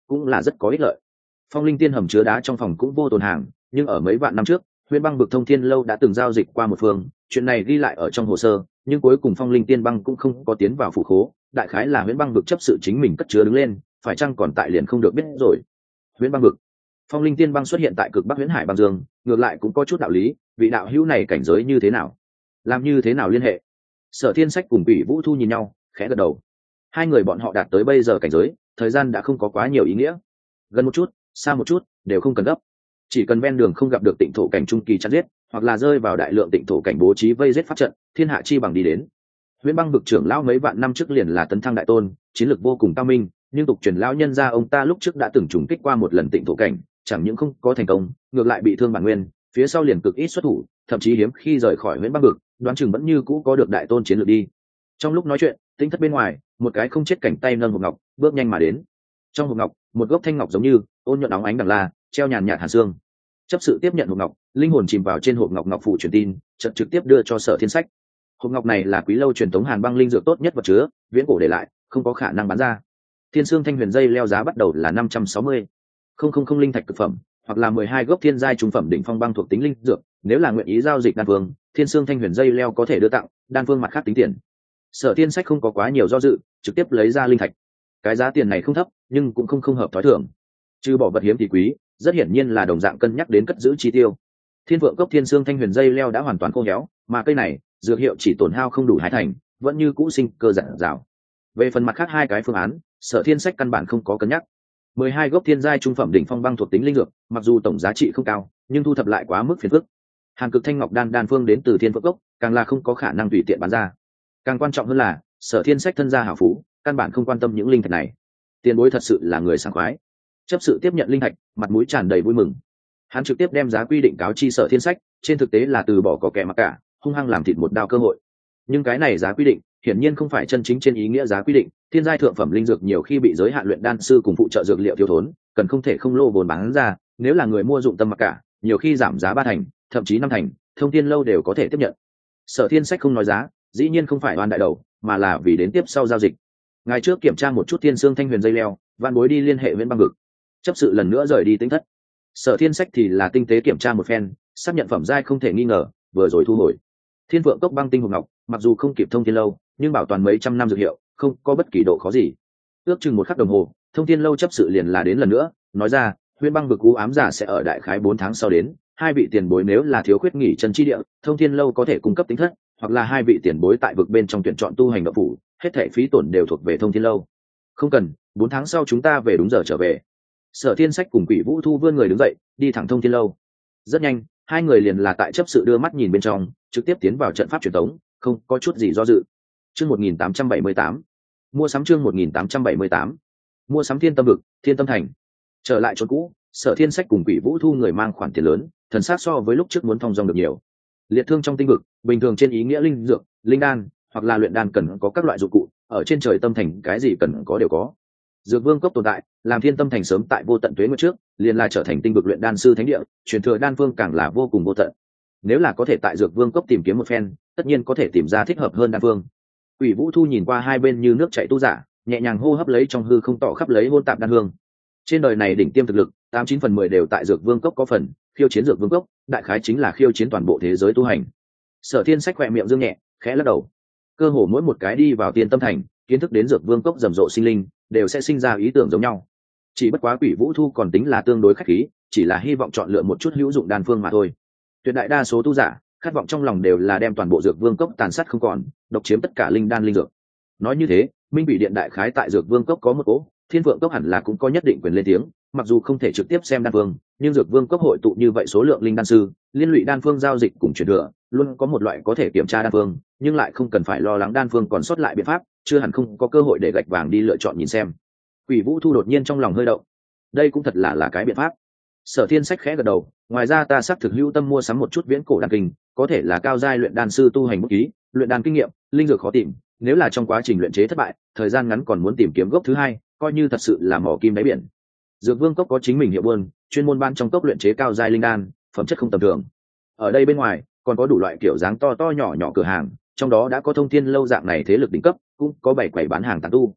[SPEAKER 1] cũng là rất có ích lợi. Phong linh tiên hầm chứa đá trong phòng cũng vô tồn hàng, nhưng ở mấy vạn năm trước Huyễn Băng Vực Thông Thiên Lâu đã từng giao dịch qua một phương, chuyện này ghi lại ở trong hồ sơ, nhưng cuối cùng Phong Linh Tiên Băng cũng không có tiến vào phủ khố, đại khái là Huyễn Băng Vực chấp sự chính mình cất chứa đứng lên, phải chăng còn tại liền không được biết rồi. Huyễn Băng Vực, Phong Linh Tiên Băng xuất hiện tại cực Bắc Huyễn Hải băng dương, ngược lại cũng có chút đạo lý, vị đạo hữu này cảnh giới như thế nào, làm như thế nào liên hệ? Sở Thiên Sách cùng Quỷ Vũ Thu nhìn nhau, khẽ gật đầu. Hai người bọn họ đạt tới bây giờ cảnh giới, thời gian đã không có quá nhiều ý nghĩa. Gần một chút, xa một chút, đều không cần gấp. Chỉ cần ven đường không gặp được tịnh thổ cảnh trung kỳ chặn giết, hoặc là rơi vào đại lượng tịnh thổ cảnh bố trí vây giết pháp trận, thiên hạ chi bằng đi đến. Huyễn Băng Vực trưởng lão mấy vạn năm trước liền là tấn thăng đại tôn, chiến lược vô cùng cao minh, nhưng tục truyền lão nhân gia ông ta lúc trước đã từng trùng kích qua một lần tịnh thổ cảnh, chẳng những không có thành công, ngược lại bị thương bản nguyên, phía sau liền cực ít xuất thủ, thậm chí hiếm khi rời khỏi Huyễn Băng Vực, đoán chừng vẫn như cũ có được đại tôn chiến lược đi. Trong lúc nói chuyện, tinh thất bên ngoài, một cái không chết cảnh tay nâng hộp ngọc, bước nhanh mà đến. Trong hộp ngọc, một gốc thanh ngọc giống như ôn nhuận óng ánh đằng la, treo nhàn nhạt hàn xương. Chấp sự tiếp nhận hộp ngọc, linh hồn chìm vào trên hộp ngọc, ngọc phụ truyền tin, chợt trực tiếp đưa cho Sở Thiên Sách. Hộp ngọc này là quý lâu truyền thống hàn băng linh dược tốt nhất vật chứa, viễn cổ để lại, không có khả năng bán ra. Thiên xương thanh huyền dây leo giá bắt đầu là 560 không linh thạch cực phẩm, hoặc là 12 gốc thiên giai trung phẩm đỉnh phong băng thuộc tính linh dược, nếu là nguyện ý giao dịch đan phương, thiên xương thanh huyền dây leo có thể đưa tặng, đan phương mặt khác tính tiền. Sở Thiên Sách không có quá nhiều do dự, trực tiếp lấy ra linh thạch. Cái giá tiền này không thấp, nhưng cũng không hợp thói thường. Trừ bỏ vật hiếm thì quý, rất hiển nhiên là đồng dạng cân nhắc đến cất giữ chi tiêu. Thiên vượng cốc thiên xương thanh huyền dây leo đã hoàn toàn khô héo, mà cây này dược hiệu chỉ tổn hao không đủ 2 thành, vẫn như cũ sinh cơ rạng rào. Về phần mặt khác hai cái phương án, Sở Thiên Sách căn bản không có cân nhắc. 12 gốc thiên giai trung phẩm đỉnh phong băng thuộc tính linh dược, mặc dù tổng giá trị không cao, nhưng thu thập lại quá mức phiền phức. Hàn cực thanh ngọc đan phương đến từ thiên vượng cốc, càng là không có khả năng tùy tiện bán ra. Càng quan trọng hơn là, Sở Thiên Sách thân gia hảo phú, căn bản không quan tâm những linh thạch này. Tiền bối thật sự là người sảng khoái. Chấp sự tiếp nhận linh thạch, mặt mũi tràn đầy vui mừng. Hắn trực tiếp đem giá quy định cáo chi Sở Thiên Sách, trên thực tế là từ bỏ có kẻ mặc cả, hung hăng làm thịt một đao cơ hội. Nhưng cái này giá quy định, hiển nhiên không phải chân chính trên ý nghĩa giá quy định. Thiên giai thượng phẩm linh dược nhiều khi bị giới hạn luyện đan sư cùng phụ trợ dược liệu thiếu thốn, cần không thể không lô vốn bán ra. Nếu là người mua dụng tâm mặc cả, nhiều khi giảm giá 3 thành, thậm chí 5 thành, Thông Thiên lâu đều có thể tiếp nhận. Sở Thiên Sách không nói giá, dĩ nhiên không phải oan đại đầu, mà là vì đến tiếp sau giao dịch. Ngày trước kiểm tra một chút thiên xương thanh huyền dây leo, van bối đi liên hệ Huyễn Băng Vực. Chấp sự lần nữa rời đi tính thất. Sở Thiên Sách thì là tinh tế kiểm tra một phen, xác nhận phẩm giai không thể nghi ngờ, vừa rồi thu hồi. Thiên vượng cốc băng tinh hộp ngọc, mặc dù không kịp Thông Thiên lâu, nhưng bảo toàn mấy trăm năm dược hiệu, không có bất kỳ độ khó gì. Ước chừng 1 khắc đồng hồ, Thông Thiên lâu chấp sự liền là đến lần nữa, nói ra, Huyễn Băng Vực u ám giả sẽ ở đại khái 4 tháng sau đến, 2 vị tiền bối nếu là thiếu khuyết nghỉ chân chi địa, Thông Thiên lâu có thể cung cấp tính thất, hoặc là 2 vị tiền bối tại vực bên trong tuyển chọn tu hành đạo phủ, hết thảy phí tổn đều thuộc về Thông Thiên lâu. Không cần, 4 tháng sau chúng ta về đúng giờ trở về. Sở Thiên Sách cùng Quỷ Vũ Thu vươn người đứng dậy, đi thẳng Thông Thiên lâu. Rất nhanh, hai người liền là tại chấp sự đưa mắt nhìn bên trong, trực tiếp tiến vào trận pháp truyền thống, không có chút gì do dự. Chương 1878. Mua sắm chương 1878. Mua sắm Thiên Tâm Vực, Thiên Tâm Thành. Trở lại chỗ cũ, Sở Thiên Sách cùng Quỷ Vũ Thu người mang khoản tiền lớn, thần sắc so với lúc trước muốn thong dong được nhiều. Liệt thương trong tinh vực, bình thường trên ý nghĩa linh dược, linh đan, hoặc là luyện đan cần có các loại dụng cụ, ở trên trời tâm thành cái gì cần có đều có. Dược Vương cốc tồn tại, làm Thiên Tâm Thành sớm tại vô tận tuế nguyệt trước, liền là trở thành tinh vực luyện đan sư thánh địa, truyền thừa đan phương càng là vô cùng vô tận. Nếu là có thể tại Dược Vương cốc tìm kiếm một phen, tất nhiên có thể tìm ra thích hợp hơn đan phương. Quỷ Vũ Thu nhìn qua hai bên như nước chảy tu giả, nhẹ nhàng hô hấp lấy trong hư không tỏ khắp lấy hôn tạp đan hương. Trên đời này đỉnh tiêm thực lực, 89 phần 10 đều tại Dược Vương cốc có phần, khiêu chiến Dược Vương cốc, đại khái chính là khiêu chiến toàn bộ thế giới tu hành. Sở Thiên Sách khẽ miệng dương nhẹ, khẽ lắc đầu. Cơ hồ mỗi một cái đi vào Thiên Tâm Thành, kiến thức đến Dược Vương cốc rầm rộ sinh linh, đều sẽ sinh ra ý tưởng giống nhau. Chỉ bất quá Quỷ Vũ Thu còn tính là tương đối khách khí, chỉ là hy vọng chọn lựa một chút hữu dụng đan phương mà thôi. Tuyệt đại đa số tu giả, khát vọng trong lòng đều là đem toàn bộ Dược Vương cốc tàn sát không còn, độc chiếm tất cả linh đan linh dược. Nói như thế, Minh Bị Điện đại khái tại Dược Vương cốc có một cỗ, Thiên Vượng cốc hẳn là cũng có nhất định quyền lên tiếng, mặc dù không thể trực tiếp xem đan phương, nhưng Dược Vương cốc hội tụ như vậy số lượng linh đan sư, liên lụy đan phương giao dịch cùng truyền thừa, luôn có một loại có thể kiểm tra đan phương, nhưng lại không cần phải lo lắng đan phương còn sót lại biện pháp, chưa hẳn không có cơ hội để gạch vàng đi lựa chọn nhìn xem. Quỷ Vũ Thu đột nhiên trong lòng hơi động, đây cũng thật là cái biện pháp. Sở Thiên Sách khẽ gật đầu, ngoài ra ta xác thực hữu tâm mua sắm một chút viễn cổ đan kinh, có thể là cao giai luyện đan sư tu hành bút ký, luyện đan kinh nghiệm, linh dược khó tìm, nếu là trong quá trình luyện chế thất bại, thời gian ngắn còn muốn tìm kiếm gốc thứ hai, coi như thật sự là mỏ kim đáy biển. Dược Vương cốc có chính mình hiệu buôn, chuyên môn ban trong cốc luyện chế cao giai linh đan, phẩm chất không tầm thường. Ở đây bên ngoài, còn có đủ loại kiểu dáng to to nhỏ nhỏ cửa hàng, trong đó đã có Thông Thiên lâu dạng này thế lực đỉnh cấp, cũng có bảy quầy bán hàng tán tu.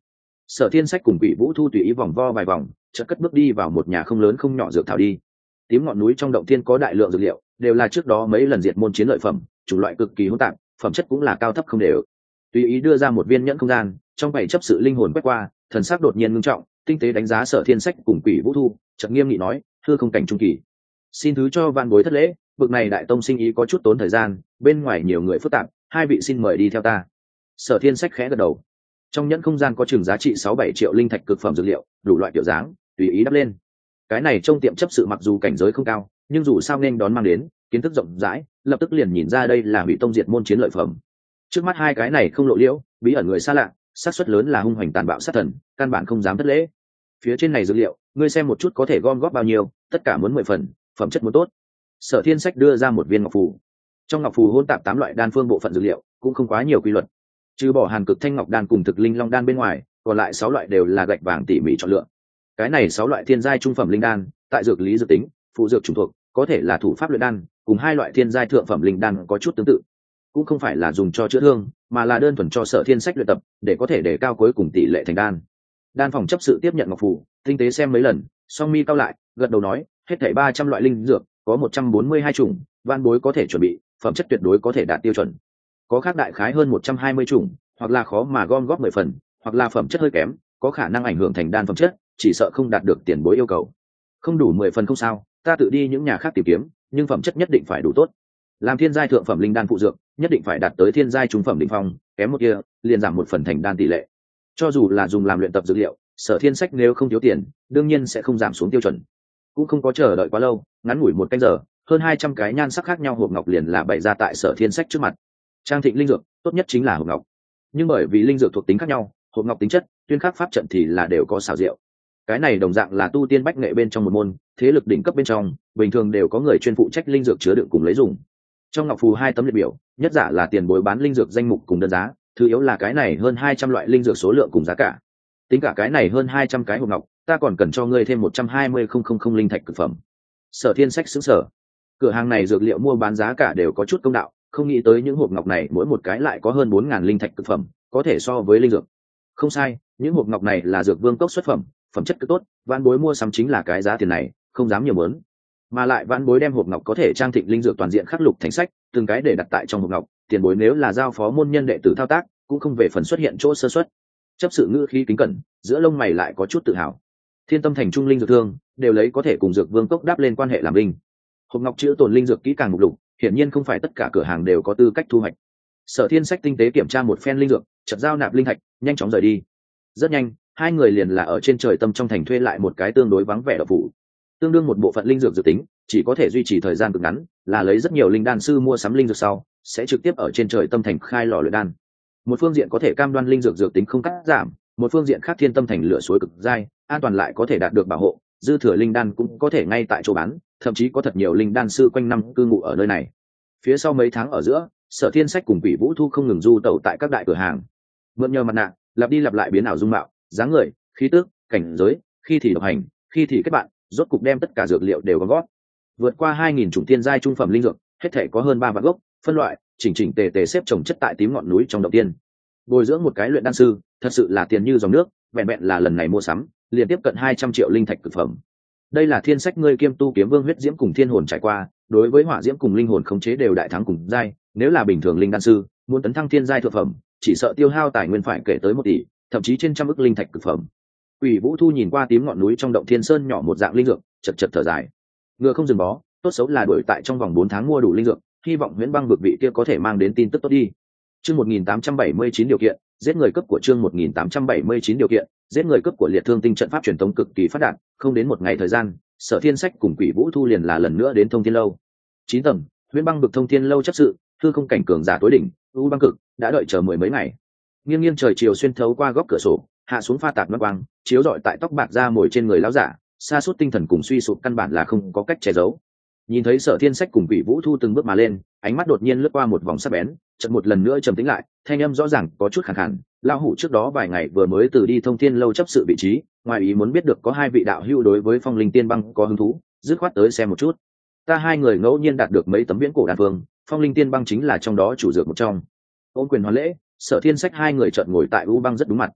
[SPEAKER 1] Sở Thiên Sách cùng Quỷ Vũ Thu tùy ý vòng vo vài vòng, chợt cất bước đi vào một nhà không lớn không nhỏ dược thảo đi. Tím ngọn núi trong động thiên có đại lượng dược liệu, đều là trước đó mấy lần diệt môn chiến lợi phẩm, chủng loại cực kỳ hỗn tạp, phẩm chất cũng là cao thấp không đều. Tùy ý đưa ra một viên nhẫn không gian, trong bảy chấp sự linh hồn quét qua, thần sắc đột nhiên ngưng trọng, tinh tế đánh giá Sở Thiên Sách cùng Quỷ Vũ Thu, chợt nghiêm nghị nói, thưa không cảnh trung kỳ. Xin thứ cho vạn bối thất lễ, bực này đại tông sinh ý có chút tốn thời gian, bên ngoài nhiều người phức tạp, hai vị xin mời đi theo ta. Sở Thiên Sách khẽ gật đầu. Trong nhẫn không gian có chừng giá trị 6-7 triệu linh thạch cực phẩm dược liệu, đủ loại kiểu dáng, tùy ý đắp lên. Cái này trong tiệm chấp sự mặc dù cảnh giới không cao, nhưng dù sao nên đón mang đến kiến thức rộng rãi, lập tức liền nhìn ra đây là hủy tông diệt môn chiến lợi phẩm. Trước mắt hai cái này không lộ liễu, bí ẩn người xa lạ, xác suất lớn là hung hoành tàn bạo sát thần, căn bản không dám thất lễ. Phía trên này dược liệu, ngươi xem một chút có thể gom góp bao nhiêu, tất cả muốn 10 phần, phẩm chất muốn tốt. Sở Thiên Sách đưa ra một viên ngọc phù. Trong ngọc phù hỗn tạp 8 loại đan phương bộ phận dược liệu, cũng không quá nhiều quy luật. Trừ bỏ Hàn Cực Thanh Ngọc đan cùng Thực Linh Long đan bên ngoài, còn lại 6 loại đều là gạch vàng tỉ mỉ chọn lựa. Cái này 6 loại thiên giai trung phẩm linh đan, tại dược lý dược tính, phụ dược trùng thuộc, có thể là thủ pháp luyện đan, cùng 2 loại thiên giai thượng phẩm linh đan có chút tương tự. Cũng không phải là dùng cho chữa thương, mà là đơn thuần cho Sở Thiên Sách luyện tập, để có thể đề cao cuối cùng tỷ lệ thành đan. Đan phòng chấp sự tiếp nhận ngọc phù, tinh tế xem mấy lần, song mi cao lại, gật đầu nói, hết thảy 300 loại linh dược, có 142 chủng, van bối có thể chuẩn bị, phẩm chất tuyệt đối có thể đạt tiêu chuẩn. Có khác đại khái hơn 120 chủng, hoặc là khó mà gom góp 10 phần, hoặc là phẩm chất hơi kém, có khả năng ảnh hưởng thành đan phẩm chất, chỉ sợ không đạt được tiền bối yêu cầu. Không đủ 10 phần không sao, ta tự đi những nhà khác tìm kiếm, nhưng phẩm chất nhất định phải đủ tốt. Làm thiên giai thượng phẩm linh đan phụ dược, nhất định phải đạt tới thiên giai trung phẩm đỉnh phong, kém một kia, liền giảm 1 phần thành đan tỷ lệ. Cho dù là dùng làm luyện tập dược liệu, Sở Thiên Sách nếu không thiếu tiền, đương nhiên sẽ không giảm xuống tiêu chuẩn. Cũng không có chờ đợi quá lâu, ngắn ngủi 1 canh giờ, hơn 200 cái nhan sắc khác nhau hộp ngọc liền là bày ra tại Sở Thiên Sách trước mặt. Trang thịnh linh dược, tốt nhất chính là hộp ngọc. Nhưng bởi vì linh dược thuộc tính khác nhau, hộp ngọc tính chất, tuyên khắc pháp trận thì là đều có xảo diệu. Cái này đồng dạng là tu tiên bách nghệ bên trong một môn, thế lực đỉnh cấp bên trong, bình thường đều có người chuyên phụ trách linh dược chứa đựng cùng lấy dùng. Trong ngọc phù 2 tấm liệt biểu, nhất giả là tiền bối bán linh dược danh mục cùng đơn giá, thứ yếu là cái này hơn 200 loại linh dược số lượng cùng giá cả. Tính cả cái này hơn 200 cái hộp ngọc, ta còn cần cho ngươi thêm 120,000 linh thạch cực phẩm. Sở Thiên Sách sững sờ. Cửa hàng này dược liệu mua bán giá cả đều có chút công đạo, không nghĩ tới những hộp ngọc này mỗi một cái lại có hơn 4.000 linh thạch cực phẩm, có thể so với linh dược. Không sai, những hộp ngọc này là dược vương cốc xuất phẩm, phẩm chất cực tốt, vãn bối mua sắm chính là cái giá tiền này, không dám nhiều muốn. Mà lại vãn bối đem hộp ngọc có thể trang thịnh linh dược toàn diện khắc lục thành sách, từng cái để đặt tại trong hộp ngọc, tiền bối nếu là giao phó môn nhân đệ tử thao tác, cũng không về phần xuất hiện chỗ sơ suất. Chấp sự ngữ khí kính cẩn, giữa lông mày lại có chút tự hào. Thiên Tâm Thành trung linh dược thương, đều lấy có thể cùng dược vương cốc đáp lên quan hệ làm linh. Hộp ngọc chữ tồn linh dược kỹ càng mục lục, hiển nhiên không phải tất cả cửa hàng đều có tư cách thu hoạch. Sở Thiên Sách tinh tế kiểm tra một phen linh dược, chợt giao nạp linh thạch, nhanh chóng rời đi. Rất nhanh, hai người liền là ở trên trời tâm trong thành thuê lại một cái tương đối vắng vẻ đậu phủ. Tương đương một bộ phận linh dược dự tính, chỉ có thể duy trì thời gian cực ngắn, là lấy rất nhiều linh đan sư mua sắm linh dược sau, sẽ trực tiếp ở trên trời tâm thành khai lò luyện đan. Một phương diện có thể cam đoan linh dược dược tính không cắt giảm, một phương diện khác Thiên Tâm Thành lửa suối cực dai, an toàn lại có thể đạt được bảo hộ, dư thừa linh đan cũng có thể ngay tại chỗ bán, thậm chí có thật nhiều linh đan sư quanh năm cư ngụ ở nơi này. Phía sau mấy tháng ở giữa, Sở Thiên Sách cùng Quỷ Vũ Thu không ngừng du tẩu tại các đại cửa hàng, mượn nhờ mặt nạ, lặp đi lặp lại biến ảo dung mạo, dáng người, khí tức, cảnh giới, khi thì độc hành, khi thì kết bạn, rốt cục đem tất cả dược liệu đều gom gót. Vượt qua 2.000 chủng thiên giai trung phẩm linh dược, hết thể có hơn 3 vạn gốc, phân loại, chỉnh chỉnh tề tề xếp chồng chất tại tím ngọn núi trong động tiên. Bồi dưỡng một cái luyện đan sư, thật sự là tiền như dòng nước, vẹn vẹn là lần này mua sắm, liền tiếp cận 200 triệu linh thạch cực phẩm. Đây là Thiên Sách ngươi kiêm tu kiếm vương huyết diễm cùng thiên hồn trải qua, đối với hỏa diễm cùng linh hồn khống chế đều đại thắng cùng giai, nếu là bình thường linh đan sư, muốn tấn thăng thiên giai thượng phẩm, chỉ sợ tiêu hao tài nguyên phải kể tới 1 tỷ, thậm chí trên trăm ức linh thạch cực phẩm. Quỷ Vũ Thu nhìn qua tím ngọn núi trong động thiên sơn nhỏ một dạng linh dược, chật chật thở dài. Ngựa không dừng bó, tốt xấu là đuổi tại trong vòng 4 tháng mua đủ linh dược, hy vọng Huyễn Băng vực vị kia có thể mang đến tin tức tốt đi. Chương 1879 điều kiện, giết người cấp của chương 1879 điều kiện, giết người cấp của liệt thương tinh trận pháp truyền thống cực kỳ phát đạt, không đến 1 ngày thời gian, Sở Thiên Sách cùng Quỷ Vũ Thu liền là lần nữa đến Thông Thiên lâu. 9 tầng, Huyễn Băng vực Thông Thiên lâu chấp sự, hư không cảnh cường giả tối đỉnh, U Băng Cực đã đợi chờ 10 mấy ngày. Nghiêng nghiêng trời chiều xuyên thấu qua góc cửa sổ, hạ xuống pha tạp mắt quang, chiếu rọi tại tóc bạc da mồi trên người lão giả, sa sút tinh thần cùng suy sụp căn bản là không có cách che giấu. Nhìn thấy Sở Thiên Sách cùng Quỷ Vũ Thu từng bước mà lên, ánh mắt đột nhiên lướt qua một vòng sắc bén, chợt một lần nữa trầm tĩnh lại, thanh âm rõ ràng có chút khàn khàn. Lão hủ trước đó vài ngày vừa mới từ đi Thông Thiên lâu chấp sự vị trí, ngoài ý muốn biết được có 2 vị đạo hữu đối với Phong Linh Tiên Băng có hứng thú, dứt khoát tới xem một chút. Ta 2 người ngẫu nhiên đạt được mấy tấm viễn cổ đan phương, Phong Linh Tiên Băng chính là trong đó chủ dược một trong. Ôn quyền hoàn lễ, Sở Thiên Sách 2 người chợt ngồi tại U Băng rất đúng mặt.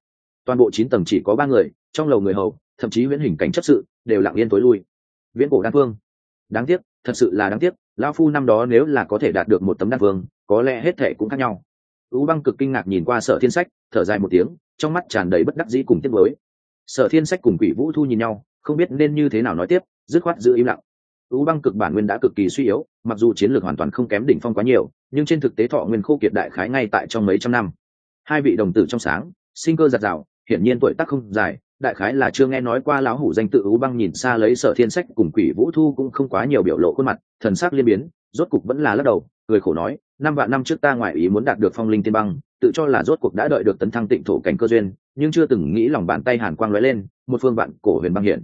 [SPEAKER 1] Toàn bộ 9 tầng chỉ có 3 người, trong lầu người hầu, thậm chí viễn hình cảnh chấp sự đều lặng yên tối lui. Viễn cổ đan phương, đáng tiếc, thật sự là đáng tiếc, lão phu năm đó nếu là có thể đạt được một tấm đan phương, có lẽ hết thệ cũng khác nhau. Ú Băng cực kinh ngạc nhìn qua Sở Thiên Sách, thở dài một tiếng, trong mắt tràn đầy bất đắc dĩ cùng tiếc nuối. Sở Thiên Sách cùng Quỷ Vũ Thu nhìn nhau, không biết nên như thế nào nói tiếp, dứt khoát giữ im lặng. Ú Băng cực bản nguyên đã cực kỳ suy yếu, mặc dù chiến lược hoàn toàn không kém đỉnh phong quá nhiều, nhưng trên thực tế thọ nguyên khô kiệt đại khái ngay tại trong mấy trăm năm. Hai vị đồng tử trong sáng, sinh cơ giạt rào, hiển nhiên tuổi tác không dài, đại khái là chưa nghe nói qua lão hủ danh tự. Ú Băng nhìn xa lấy Sở Thiên Sách cùng Quỷ Vũ Thu cũng không quá nhiều biểu lộ khuôn mặt, thần sắc liên biến, rốt cục vẫn là lắc đầu, cười khổ nói, 5 vạn năm trước ta ngoại ý muốn đạt được phong linh tiên băng, tự cho là rốt cuộc đã đợi được tấn thăng tịnh thổ cảnh cơ duyên, nhưng chưa từng nghĩ lòng bàn tay hàn quang lóe lên, một phương vạn cổ huyền băng hiện.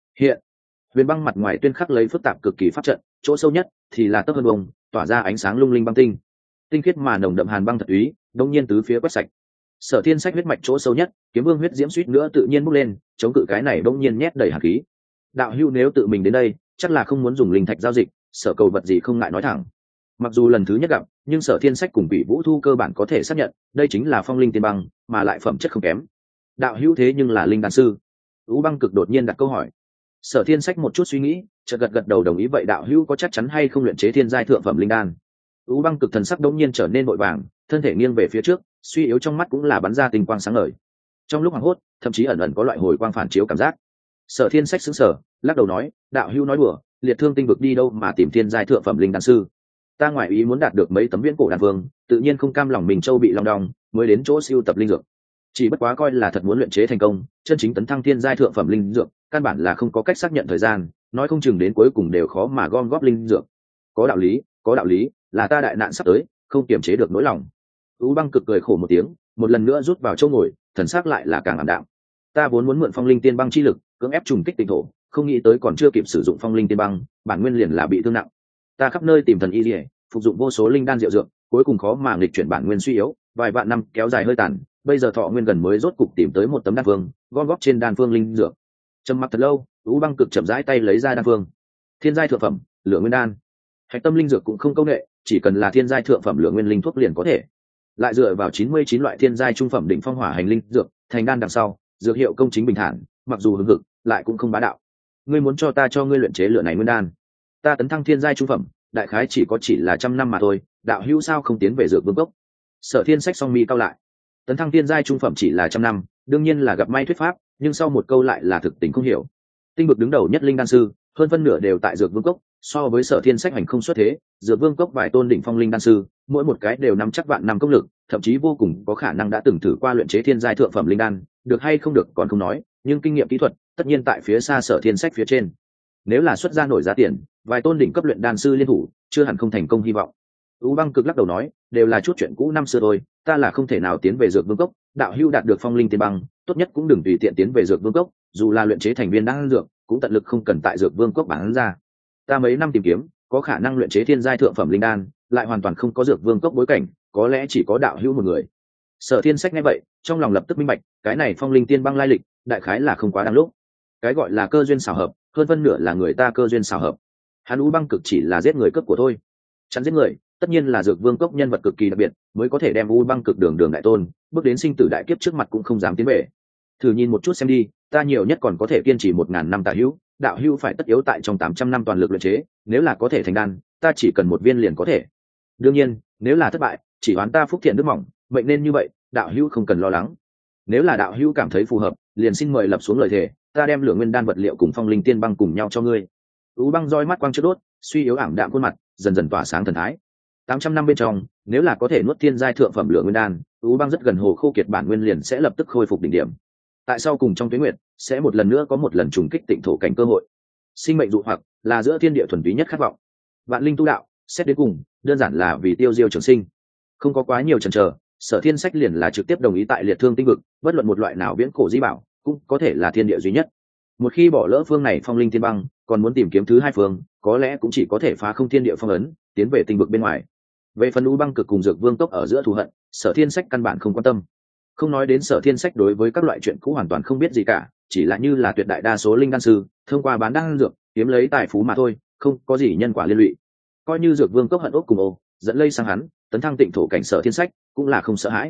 [SPEAKER 1] Huyền băng mặt ngoài tuyên khắc lấy phức tạp cực kỳ pháp trận, chỗ sâu nhất thì là tấc hơn bông, tỏa ra ánh sáng lung linh băng tinh, tinh khiết mà nồng đậm hàn băng thật úy, đông nhiên tứ phía quét sạch. Sở Thiên Sách huyết mạch chỗ sâu nhất, kiếm vương huyết diễm suýt nữa tự nhiên bốc lên, chống cự cái này đông nhiên nhét đầy hàn khí. Đạo hữu nếu tự mình đến đây, chắc là không muốn dùng linh thạch giao dịch, sở cầu vật gì không ngại nói thẳng. Mặc dù lần thứ nhất gặp, nhưng Sở Thiên Sách cùng Quỷ Vũ Thu cơ bản có thể xác nhận, đây chính là phong linh tiên băng, mà lại phẩm chất không kém. Đạo hữu thế nhưng là linh đan sư. Ú Băng cực đột nhiên đặt câu hỏi. Sở Thiên Sách một chút suy nghĩ, chợt gật gật đầu đồng ý. Vậy đạo hữu có chắc chắn hay không luyện chế thiên giai thượng phẩm linh đan? Ú Băng cực thần sắc đống nhiên trở nên vội vàng, thân thể nghiêng về phía trước, suy yếu trong mắt cũng là bắn ra tinh quang sáng ngời. Trong lúc hoảng hốt, thậm chí ẩn ẩn có loại hồi quang phản chiếu cảm giác. Sở Thiên Sách sững sờ, lắc đầu nói, đạo hữu nói đùa, liệt thương tinh vực đi đâu mà tìm thiên giai thượng phẩm linh đan sư? Ta ngoại ý muốn đạt được mấy tấm viễn cổ đan vương, tự nhiên không cam lòng mình châu bị long đong, mới đến chỗ siêu tập linh dược. Chỉ bất quá coi là thật muốn luyện chế thành công, chân chính tấn thăng thiên giai thượng phẩm linh dược, căn bản là không có cách xác nhận thời gian, nói không chừng đến cuối cùng đều khó mà gom góp linh dược. Có đạo lý, là ta đại nạn sắp tới, không kiềm chế được nỗi lòng. Ú Băng cực cười khổ một tiếng, một lần nữa rút vào chỗ ngồi, thần sắc lại là càng ảm đạm. Ta vốn muốn mượn phong linh tiên băng chi lực, cưỡng ép trùng kích tịnh thổ, không nghĩ tới còn chưa kịp sử dụng phong linh tiên băng, bản nguyên liền là bị thương nặng. Ta khắp nơi tìm thần y liề, phục dụng vô số linh đan diệu dược, cuối cùng khó mà nghịch chuyển bản nguyên suy yếu, vài vạn năm kéo dài hơi tàn, bây giờ thọ nguyên gần mới rốt cục tìm tới một tấm đan phương, gom góp trên đan phương linh dược. Trầm mặc thật lâu, Ú Băng cực chậm rãi tay lấy ra đan phương. Thiên giai thượng phẩm, lửa nguyên đan. Hạch tâm linh dược cũng không công nghệ, chỉ cần là thiên giai thượng phẩm lửa nguyên linh thuốc liền có thể. Lại dựa vào 99 loại thiên giai trung phẩm đỉnh phong hỏa hành linh dược, thành đan đằng sau, dược hiệu công chính bình thản, mặc dù hưng hực, lại cũng không bá đạo. Ngươi muốn cho ta cho ngươi luyện chế lửa này nguyên đan? Ta tấn thăng thiên giai trung phẩm, đại khái chỉ là 100 năm mà thôi, đạo hữu sao không tiến về dược vương cốc? Sở Thiên Sách song mi cao lại. Tấn thăng thiên giai trung phẩm chỉ là 100 năm, đương nhiên là gặp may thuyết pháp, nhưng sau một câu lại là thực tình không hiểu. Tinh vực đứng đầu nhất linh đan sư, hơn phân nửa đều tại dược vương cốc, so với Sở Thiên Sách hành không xuất thế, dược vương cốc vài tôn đỉnh phong linh đan sư, mỗi một cái đều nắm chắc vạn năm công lực, thậm chí vô cùng có khả năng đã từng thử qua luyện chế thiên giai thượng phẩm linh đan, được hay không được còn không nói, nhưng kinh nghiệm kỹ thuật tất nhiên tại phía xa Sở Thiên Sách phía trên. Nếu là xuất ra nổi giá tiền, vài tôn đỉnh cấp luyện đan sư liên thủ, chưa hẳn không thành công hy vọng. Ú Băng cực lắc đầu nói, đều là chút chuyện cũ năm xưa thôi, ta là không thể nào tiến về dược vương cốc, đạo hữu đạt được phong linh tiên băng, tốt nhất cũng đừng tùy tiện tiến về dược vương cốc, dù là luyện chế thành viên đan dược, cũng tận lực không cần tại dược vương cốc bán ra. Ta mấy năm tìm kiếm, có khả năng luyện chế thiên giai thượng phẩm linh đan, lại hoàn toàn không có dược vương cốc bối cảnh, có lẽ chỉ có đạo hữu một người. Sở Thiên Sách nghe vậy, trong lòng lập tức minh bạch, cái này phong linh tiên băng lai lịch, đại khái là không quá đáng lúc. Cái gọi là cơ duyên xảo hợp, hơn phân nửa là người ta cơ duyên xảo hợp. Hắn Ú Băng cực chỉ là giết người cướp của thôi. Chắn giết người, tất nhiên là dược vương cốc nhân vật cực kỳ đặc biệt, mới có thể đem Ú Băng cực đường đại tôn, bước đến sinh tử đại kiếp trước mặt cũng không dám tiến về. Thử nhìn một chút xem đi, ta nhiều nhất còn có thể kiên trì 1000 năm tả hữu, đạo hữu phải tất yếu tại trong 800 năm toàn lực luyện chế, nếu là có thể thành đan, ta chỉ cần một viên liền có thể. Đương nhiên, nếu là thất bại, chỉ oán ta phúc thiện đức mỏng, mệnh nên như vậy, đạo hữu không cần lo lắng. Nếu là đạo hữu cảm thấy phù hợp, liền xin mời lập xuống lời thề, ta đem lửa nguyên đan vật liệu cùng phong linh tiên băng cùng nhau cho ngươi. Ú Băng roi mắt quang chớp đốt, suy yếu ảm đạm khuôn mặt, dần dần tỏa sáng thần thái. 800 năm bên trong, nếu là có thể nuốt thiên giai thượng phẩm lửa nguyên đan, Ú Băng rất gần hồ khô kiệt bản nguyên liền sẽ lập tức khôi phục đỉnh điểm. Tại sau cùng trong tuế nguyệt, sẽ một lần nữa có một lần trùng kích tịnh thổ cảnh cơ hội. Sinh mệnh dụ hoặc là giữa thiên địa thuần túy nhất khát vọng. Vạn linh tu đạo, xét đến cùng, đơn giản là vì tiêu diêu trường sinh. Không có quá nhiều chần chờ, Sở Thiên Sách liền là trực tiếp đồng ý tại liệt thương tinh vực, bất luận một loại nào viễn cổ di bảo, cũng có thể là thiên địa duy nhất. Một khi bỏ lỡ phương này phong linh thiên băng, còn muốn tìm kiếm thứ hai phương, có lẽ cũng chỉ có thể phá không thiên địa phong ấn, tiến về tinh vực bên ngoài. Về phần Ú Băng cực cùng dược vương tốc ở giữa thù hận, Sở Thiên Sách căn bản không quan tâm. Không nói đến Sở Thiên Sách đối với các loại chuyện cũ hoàn toàn không biết gì cả, chỉ là như là tuyệt đại đa số linh đan sư, thông qua bán đan dược, kiếm lấy tài phú mà thôi, không có gì nhân quả liên lụy. Coi như dược vương cốc hận ốc cùng ô, dẫn lây sang hắn, tấn thăng tịnh thổ cảnh Sở Thiên Sách cũng là không sợ hãi.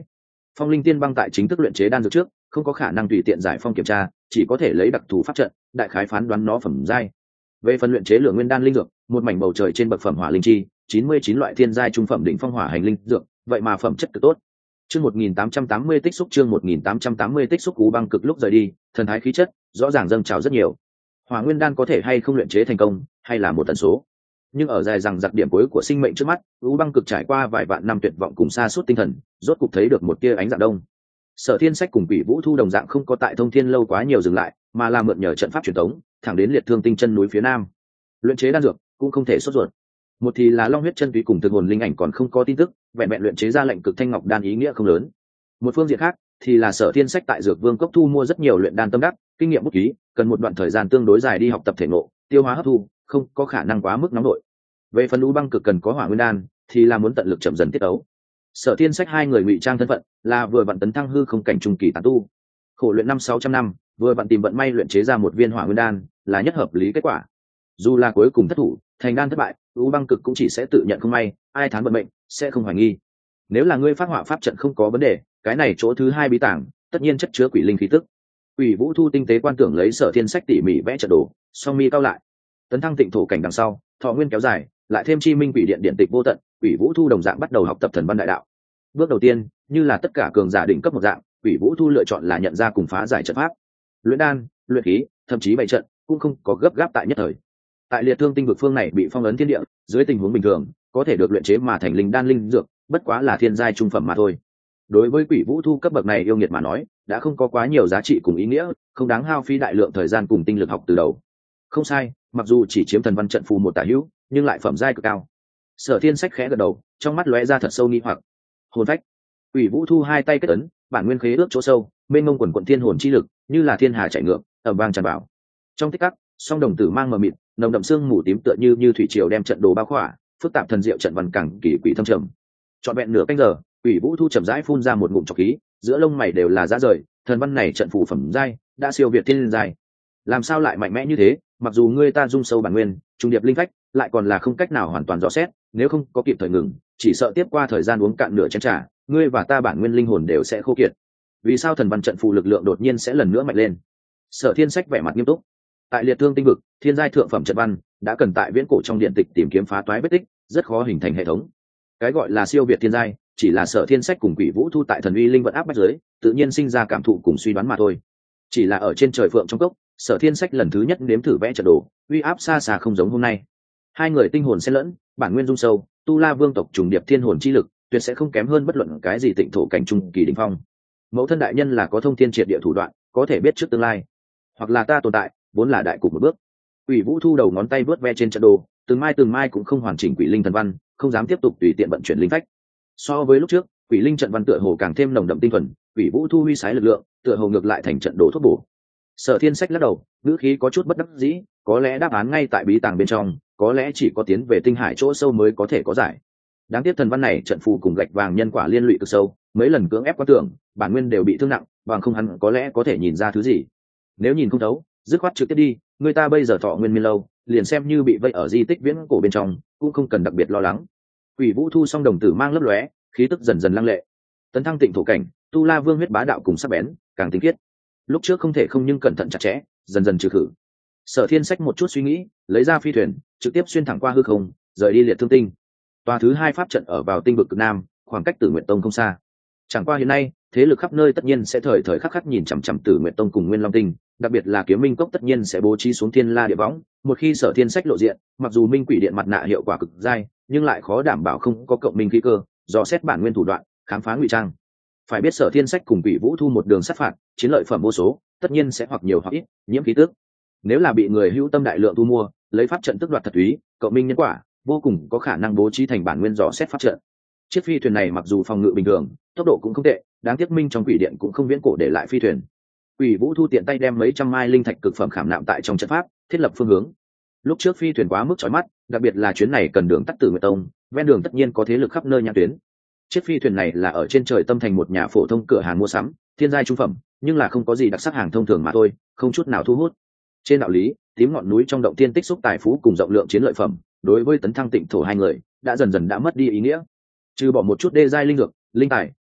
[SPEAKER 1] Phong linh tiên băng tại chính thức luyện chế đan dược trước không có khả năng tùy tiện giải phong kiểm tra, chỉ có thể lấy đặc thù pháp trận đại khái phán đoán nó phẩm giai. Về phần luyện chế lượng nguyên đan linh dược, một mảnh bầu trời trên bậc phẩm hỏa linh chi, 99 loại thiên giai trung phẩm đỉnh phong hỏa hành linh dược, vậy mà phẩm chất cực tốt. Chương 1880 tích xúc, chương 1880 tích xúc. Cú băng cực lúc rời đi, thần thái khí chất rõ ràng dâng trào rất nhiều. Hỏa nguyên đan có thể hay không luyện chế thành công, hay là một tần số. Nhưng ở dài rằng giặc điểm cuối của sinh mệnh trước mắt, Cú băng cực trải qua vài vạn năm tuyệt vọng cùng sa sút tinh thần, rốt cục thấy được một tia ánh dạng đông. Sở Thiên Sách cùng Quỷ Vũ Thu đồng dạng không có tại Thông Thiên lâu quá nhiều dừng lại, mà là mượn nhờ trận pháp truyền tống, thẳng đến Liệt Thương Tinh chân núi phía nam. Luyện chế đan dược cũng không thể sốt ruột. Một thì là Long huyết chân túy cùng thực hồn linh ảnh còn không có tin tức, vẹn vẹn luyện chế ra lệnh cực thanh ngọc đan ý nghĩa không lớn. Một phương diện khác thì là Sở Thiên Sách tại Dược Vương cốc thu mua rất nhiều luyện đan tâm đắc, kinh nghiệm bút ký, cần một đoạn thời gian tương đối dài đi học tập thể ngộ, tiêu hóa hấp thu, không có khả năng quá mức nóng nổi. Về phần U băng cực cần có hỏa nguyên đan, thì là muốn tận lực chậm dần tiết ấu. Sở Thiên Sách hai người ngụy trang thân phận, là vừa vặn tấn thăng hư không cảnh trung kỳ tán tu, khổ luyện 500-600 năm, vừa vặn tìm vận may luyện chế ra một viên hỏa nguyên đan, là nhất hợp lý kết quả. Dù là cuối cùng thất thủ, thành đan thất bại, U băng cực cũng chỉ sẽ tự nhận không may, ai thán vận mệnh sẽ không hoài nghi. Nếu là ngươi phát hỏa pháp trận không có vấn đề, cái này chỗ thứ hai bí tàng tất nhiên chất chứa quỷ linh khí tức. Quỷ Vũ Thu tinh tế quan tưởng lấy Sở Thiên Sách tỉ mỉ vẽ trận đồ, song mi cao lại. Tấn thăng tịnh thổ cảnh đằng sau, thọ nguyên kéo dài, lại thêm chi minh quỷ điện điện tịch vô tận, Quỷ Vũ Thu đồng dạng bắt đầu học tập thần văn đại đạo. Bước đầu tiên, như là tất cả cường giả đỉnh cấp một dạng, Quỷ Vũ Thu lựa chọn là nhận ra cùng phá giải trận pháp, luyện đan, luyện khí, thậm chí bày trận, cũng không có gấp gáp tại nhất thời. Tại Liệt Thương Tinh vực phương này bị phong ấn thiên địa, dưới tình huống bình thường, có thể được luyện chế mà thành linh đan linh dược, bất quá là thiên giai trung phẩm mà thôi. Đối với Quỷ Vũ Thu cấp bậc này yêu nghiệt mà nói, đã không có quá nhiều giá trị cùng ý nghĩa, không đáng hao phí đại lượng thời gian cùng tinh lực học từ đầu. Không sai, mặc dù chỉ chiếm thần văn trận phù một tả hữu, nhưng lại phẩm giai cực cao. Sở Thiên Sách khẽ gật đầu, trong mắt lóe ra thật sâu nghi hoặc. Hồn phách. Quỷ Vũ Thu hai tay kết ấn, bản nguyên khế ước chỗ sâu, mênh mông quần quần thiên hồn chi lực, như là thiên hà chảy ngược, ầm vang tràn vào. Trong tích tắc, song đồng tử mang mờ mịt, nồng đậm xương mù tím tựa như thủy triều đem trận đồ bao khỏa, phức tạp thần diệu trận văn càng kỳ quỷ thâm trầm. Trọn vẹn nửa canh giờ, Quỷ Vũ Thu chậm rãi phun ra một ngụm trọc khí, giữa lông mày đều là ra rời, thần văn này trận phù phẩm giai, đã siêu việt thiên giai. Làm sao lại mạnh mẽ như thế, mặc dù ngươi ta dung sâu bản nguyên, trung điệp linh phách, lại còn là không cách nào hoàn toàn rõ xét, nếu không có kịp thời ngừng, chỉ sợ tiếp qua thời gian uống cạn nửa chén trà, ngươi và ta bản nguyên linh hồn đều sẽ khô kiệt. Vì sao thần văn trận phù lực lượng đột nhiên sẽ lần nữa mạnh lên? Sở Thiên Sách vẻ mặt nghiêm túc. Tại Liệt Thương Tinh vực, thiên giai thượng phẩm trận văn đã cần tại viễn cổ trong điện tịch tìm kiếm phá toái vết tích, rất khó hình thành hệ thống. Cái gọi là siêu việt thiên giai, chỉ là Sở Thiên Sách cùng Quỷ Vũ Thu tại thần uy linh vận áp bách giới, tự nhiên sinh ra cảm thụ cùng suy đoán mà thôi. Chỉ là ở trên trời phượng trong cốc, Sở Thiên Sách lần thứ nhất nếm thử vẽ trận đồ, uy áp xa xa không giống hôm nay. Hai người tinh hồn xen lẫn, bản nguyên dung sâu, tu la vương tộc trùng điệp thiên hồn chi lực, tuyệt sẽ không kém hơn bất luận cái gì tịnh thổ cảnh trung kỳ đỉnh phong. Mẫu thân đại nhân là có thông thiên triệt địa thủ đoạn, có thể biết trước tương lai, hoặc là ta tồn tại vốn là đại cục một bước. Quỷ Vũ Thu đầu ngón tay vớt ve trên trận đồ, từng mai cũng không hoàn chỉnh quỷ linh thần văn, không dám tiếp tục tùy tiện vận chuyển linh phách. So với lúc trước, quỷ linh trận văn tựa hồ càng thêm nồng đậm tinh thuần, Quỷ Vũ Thu huy sái lực lượng, tựa hồ ngược lại thành trận đồ thuốc bổ. Sở Thiên Sách lắc đầu, ngữ khí có chút bất đắc dĩ, có lẽ đáp án ngay tại bí tàng bên trong, có lẽ chỉ có tiến về tinh hải chỗ sâu mới có thể có giải. Đáng tiếc thần văn này trận phù cùng gạch vàng nhân quả liên lụy cực sâu, mấy lần cưỡng ép qua tưởng, bản nguyên đều bị thương nặng, bằng không hắn có lẽ có thể nhìn ra thứ gì. Nếu nhìn không thấu, dứt khoát trực tiếp đi, người ta bây giờ thọ nguyên miên lâu, liền xem như bị vây ở di tích viễn cổ bên trong, cũng không cần đặc biệt lo lắng. Quỷ Vũ Thu song đồng tử mang lấp lóe, khí tức dần dần lăng lệ. Tấn thăng tịnh thổ cảnh, tu la vương huyết bá đạo cùng sắc bén, càng tinh khiết. Lúc trước không thể không nhưng cẩn thận chặt chẽ, dần dần trừ khử. Sở Thiên Sách một chút suy nghĩ, lấy ra phi thuyền, trực tiếp xuyên thẳng qua hư không, rời đi Liệt Thương Tinh. Tòa thứ hai pháp trận ở vào tinh vực cực nam, khoảng cách Tử Nguyệt Tông không xa. Chẳng qua hiện nay, thế lực khắp nơi tất nhiên sẽ thời thời khắc khắc nhìn chằm chằm Tử Nguyệt Tông cùng Nguyên Long Tinh, đặc biệt là Kiếm Minh Cốc tất nhiên sẽ bố trí xuống Thiên La địa võng. Một khi Sở Thiên Sách lộ diện, mặc dù Minh Quỷ Điện mặt nạ hiệu quả cực dai, nhưng lại khó đảm bảo không có cộng minh khí cơ, dò xét bản nguyên thủ đoạn, khám phá ngụy trang. Phải biết Sở Thiên Sách cùng Quỷ Vũ Thu một đường sát phạt, chiến lợi phẩm vô số, tất nhiên sẽ hoặc nhiều hoặc ít nhiễm khí tức. Nếu là bị người hữu tâm đại lượng thu mua, lấy pháp trận tức đoạt thật túy, cộng minh nhân quả, vô cùng có khả năng bố trí thành bản nguyên dò xét pháp trận. Chiếc phi thuyền này mặc dù phòng ngự bình thường, tốc độ cũng không tệ, đáng tiếc Minh trong quỷ điện cũng không viễn cổ để lại phi thuyền. Quỷ Vũ Thu tiện tay đem mấy trăm mai linh thạch cực phẩm khảm nạm tại trong trận pháp, thiết lập phương hướng. Lúc trước phi thuyền quá mức chói mắt, đặc biệt là chuyến này cần đường tắt Tử Nguyệt Tông, ven đường tất nhiên có thế lực khắp nơi nhãn tuyến. Chiếc phi thuyền này là ở trên trời tâm thành một nhà phổ thông cửa hàng mua sắm, thiên giai trung phẩm, nhưng là không có gì đặc sắc hàng thông thường mà thôi, không chút nào thu hút. Trên đạo lý, tím ngọn núi trong động tiên tích xúc tài phú cùng rộng lượng chiến lợi phẩm, đối với tấn thăng tịnh thổ hai người đã dần dần đã mất đi ý nghĩa. Trừ bỏ một chút đê giai linh dược, linh tài,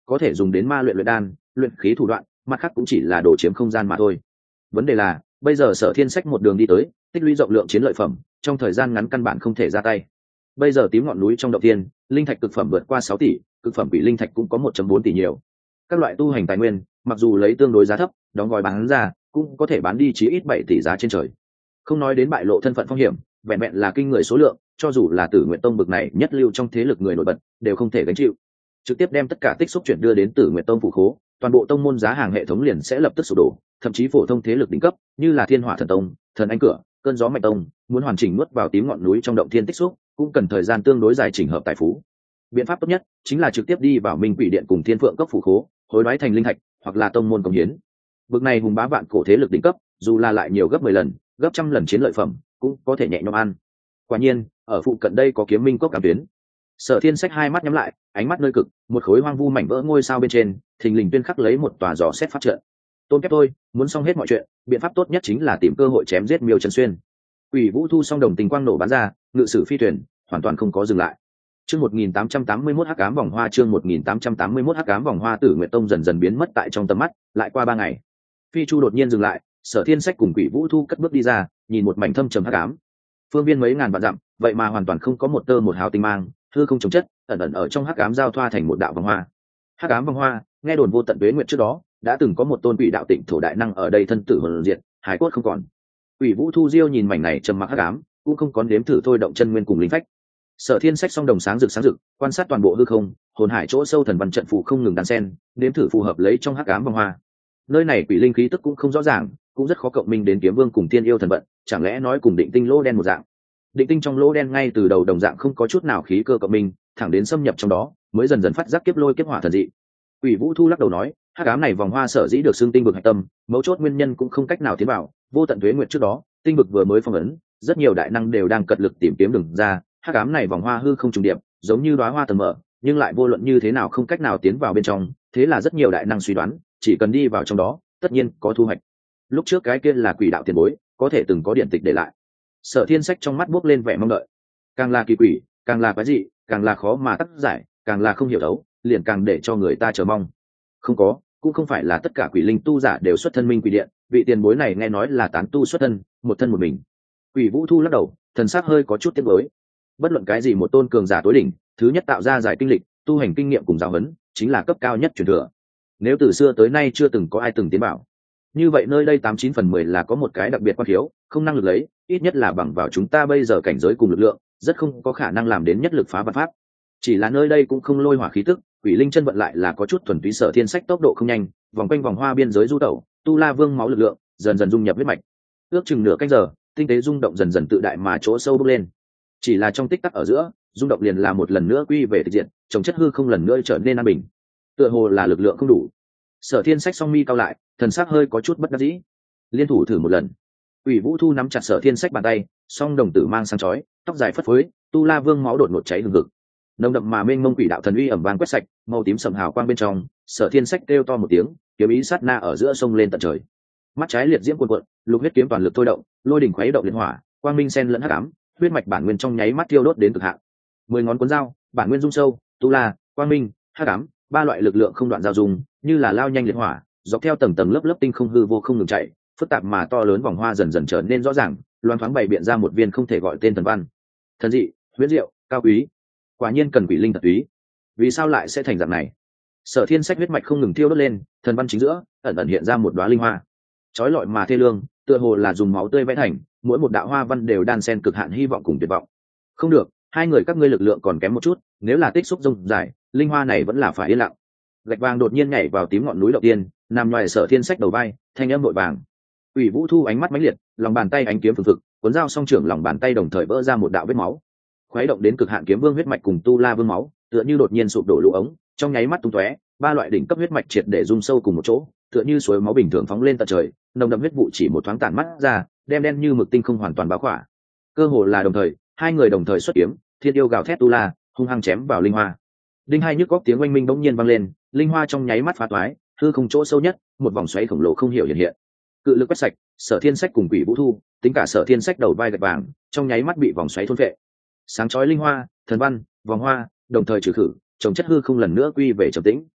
[SPEAKER 1] có thể dùng đến ma luyện luyện đan luyện khí thủ đoạn, mặt khác cũng chỉ là đồ chiếm không gian mà thôi. Vấn đề là bây giờ Sở Thiên Sách một đường đi tới, tích lũy rộng lượng chiến lợi phẩm, trong thời gian ngắn căn bản không thể ra tay. Bây giờ tím ngọn núi trong động thiên, linh thạch cực phẩm vượt qua 6 tỷ, cực phẩm quỷ linh thạch cũng có 1.4 tỷ nhiều. Các loại tu hành tài nguyên, mặc dù lấy tương đối giá thấp, đóng gói bán ra, cũng có thể bán đi chí ít 7 tỷ giá trên trời. Không nói đến bại lộ thân phận phong hiểm, vẹn vẹn là kinh người số lượng, cho dù là Tử Nguyệt Tông bực này nhất lưu trong thế lực người nổi bật, đều không thể gánh chịu. Trực tiếp đem tất cả tích xúc chuyển đưa đến Tử Nguyệt Tông phủ khố, toàn bộ tông môn giá hàng hệ thống liền sẽ lập tức sụp đổ, thậm chí phổ thông thế lực đỉnh cấp như là Thiên Hỏa Thần Tông, Thần Anh Cửa, Cơn Gió Mạnh Tông, muốn hoàn chỉnh nuốt vào tím ngọn núi trong động thiên tích xúc, cũng cần thời gian tương đối dài chỉnh hợp tài phú. Biện pháp tốt nhất chính là trực tiếp đi vào Minh Quỷ Điện cùng Thiên Phượng Cốc phủ khố, hối đoái thành linh thạch, hoặc là tông môn công hiến. Bực này hùng bá vạn cổ thế lực đỉnh cấp, dù là lại nhiều gấp 10 lần, gấp trăm lần chiến lợi phẩm, cũng có thể nhẹ nhõm ăn. Quả nhiên, ở phụ cận đây có Kiếm Minh Cốc cảm tuyến. Sở Thiên Sách hai mắt nhắm lại, ánh mắt nơi cực, một khối hoang vu mảnh vỡ ngôi sao bên trên, thình lình tuyên khắc lấy một tòa giò xét pháp trận. Tôn kép tôi, muốn xong hết mọi chuyện, biện pháp tốt nhất chính là tìm cơ hội chém giết Miêu Trần Xuyên. Quỷ Vũ Thu song đồng tình quang nổ bắn ra, ngự sử phi thuyền, hoàn toàn không có dừng lại. Chương 1881 Hắc ám vòng hoa, chương 1881 Hắc ám vòng hoa. Tử Nguyệt Tông dần dần biến mất tại trong tầm mắt, lại qua 3 ngày. Phi Chu đột nhiên dừng lại, Sở Thiên Sách cùng Quỷ Vũ Thu cất bước đi ra, nhìn một mảnh thâm trầm hắc ám. Phương viên mấy ngàn vạn dặm, vậy mà hoàn toàn không có một tơ một hào tinh mang, hư không chống chất, ẩn ẩn ở trong hắc ám giao thoa thành một đạo vòng hoa. Hắc ám vòng hoa, nghe đồn vô tận tuế nguyệt trước đó, đã từng có một tôn quỷ đạo tịnh thổ đại năng ở đây thân tử hồn diệt, hải cốt không còn. Quỷ Vũ Thu Diêu nhìn mảnh này trầm mặc hắc ám, cũng không có nếm thử thôi động chân nguyên cùng linh phách. Sở Thiên Sách song đồng sáng rực, quan sát toàn bộ hư không, hồn hải chỗ sâu thần văn trận phù không ngừng đan sen, nếm thử phù hợp lấy trong hắc ám vòng hoa. Nơi này quỷ linh khí tức cũng không rõ ràng, cũng rất khó cộng minh đến Kiếm Vương cùng Tiên Yêu thần vận, chẳng lẽ nói cùng Định Tinh lỗ đen một dạng. Định Tinh trong lỗ đen ngay từ đầu đồng dạng không có chút nào khí cơ cộng minh, thẳng đến xâm nhập trong đó, mới dần dần phát giác kiếp lôi kiếp hỏa thần dị. Quỷ Vũ Thu lắc đầu nói, hắc ám này vòng hoa sở dĩ được xưng tinh vực hạch tâm, mấu chốt nguyên nhân cũng không cách nào tiến vào, vô tận tuế nguyệt trước đó, tinh vực vừa mới phong ấn, rất nhiều đại năng đều đang cật lực tìm kiếm đường ra, hắc ám này vòng hoa hư không trùng điệp, giống như đóa hoa tầng mở, nhưng lại vô luận như thế nào không cách nào tiến vào bên trong, thế là rất nhiều đại năng suy đoán, chỉ cần đi vào trong đó, tất nhiên có thu hoạch. Lúc trước cái kia là quỷ đạo tiền bối, có thể từng có điển tịch để lại. Sở Thiên Sách trong mắt buốc lên vẻ mong đợi. Càng là kỳ quỷ, càng là quái dị, càng là khó mà tác giải, càng là không hiểu thấu, liền càng để cho người ta chờ mong. Không có, cũng không phải là tất cả quỷ linh tu giả đều xuất thân Minh Quỷ Điện, vị tiền bối này nghe nói là tán tu xuất thân, một thân một mình. Quỷ Vũ Thu lắc đầu, thần sắc hơi có chút tiếc nuối. Bất luận cái gì một tôn cường giả tối đỉnh, thứ nhất tạo ra giải kinh lịch, tu hành kinh nghiệm cùng giáo huấn, chính là cấp cao nhất truyền thừa. Nếu từ xưa tới nay chưa từng có ai từng tiến bảo, như vậy nơi đây 89/10 là có một cái đặc biệt quan khiếu, không năng lực lấy, ít nhất là bằng vào chúng ta bây giờ cảnh giới cùng lực lượng, rất không có khả năng làm đến nhất lực phá vạn pháp. Chỉ là nơi đây cũng không lôi hỏa khí tức, quỷ linh chân vận lại là có chút thuần túy. Sở Thiên Sách tốc độ không nhanh, vòng quanh vòng hoa biên giới du tẩu, tu la vương máu lực lượng dần dần dung nhập huyết mạch. Ước chừng nửa canh giờ, tinh tế rung động dần dần tự đại mà chỗ sâu bốc lên. Chỉ là trong tích tắc ở giữa, rung động liền là một lần nữa quy về thực diện, trồng chất hư không lần nữa trở nên an bình. Tựa hồ là lực lượng không đủ. Sở Thiên Sách song mi cao lại, thần sắc hơi có chút bất đắc dĩ. Liên thủ thử một lần. Quỷ Vũ Thu nắm chặt Sở Thiên Sách bàn tay, song đồng tử mang sáng chói, tóc dài phất phới, tu la vương máu đột ngột cháy hừng hực. Nồng đậm mà mênh mông quỷ đạo thần uy ẩm vang quét sạch, màu tím sầm hào quang bên trong, Sở Thiên Sách kêu to một tiếng, kiếm ý sát na ở giữa sông lên tận trời. Mắt trái liệt diễm cuồn cuộn, lục huyết kiếm toàn lực thôi động, lôi đỉnh khuấy động liên hỏa, quang minh xen lẫn hắc ám, huyết mạch bản nguyên trong nháy mắt tiêu đốt đến cực hạn. 10 ngón cuốn dao, bản nguyên dung sâu, tu la, quang minh, hắc ám, ba loại lực lượng không đoạn giao dùng, như là lao nhanh liệt hỏa, dọc theo tầng tầng lớp lớp tinh không hư vô không ngừng chạy, phức tạp mà to lớn vòng hoa dần dần trở nên rõ ràng, loan thoáng bày biện ra một viên không thể gọi tên thần văn. Thần dị, huyễn diệu, cao quý, quả nhiên cần quỷ linh thật túy. Vì sao lại sẽ thành dạng này? Sở Thiên Sách huyết mạch không ngừng thiêu đốt lên, thần văn chính giữa ẩn ẩn hiện ra một đóa linh hoa, chói lọi mà thê lương, tựa hồ là dùng máu tươi vẽ thành, mỗi một đạo hoa văn đều đan xen cực hạn hy vọng cùng tuyệt vọng. Không được, hai người các ngươi lực lượng còn kém một chút, nếu là tích xúc rông dài, linh hoa này vẫn là phải yên lặng. Gạch vàng đột nhiên nhảy vào tím ngọn núi đầu tiên, nằm ngoài Sở Thiên Sách đầu vai, thanh âm vội vàng. Quỷ Vũ Thu ánh mắt mãnh liệt, lòng bàn tay ánh kiếm phừng phực, cuốn dao song trưởng lòng bàn tay đồng thời vỡ ra một đạo vết máu. Khuấy động đến cực hạn kiếm vương huyết mạch cùng tu la vương máu, tựa như đột nhiên sụp đổ lũ ống, trong nháy mắt tung tóe, ba loại đỉnh cấp huyết mạch triệt để rung sâu cùng một chỗ, tựa như suối máu bình thường phóng lên tận trời, nồng đậm huyết vụ chỉ một thoáng tản mắt ra, đem đen như mực tinh không hoàn toàn bao khỏa. Cơ hồ là đồng thời, hai người đồng thời xuất kiếm, thiên yêu gào thét tu la, hung hăng chém vào linh hoa. Đinh hai nhức góc tiếng oanh minh bỗng nhiên vang lên, linh hoa trong nháy mắt phá toái, hư không chỗ sâu nhất, một vòng xoáy khổng lồ không hiểu hiện hiện. Cự lực quét sạch, Sở Thiên Sách cùng Quỷ Vũ Thu, tính cả Sở Thiên Sách đầu vai gạch vàng, trong nháy mắt bị vòng xoáy thôn phệ. Sáng chói linh hoa, thần văn, vòng hoa, đồng thời trừ khử, trồng chất hư không lần nữa quy về trầm tĩnh.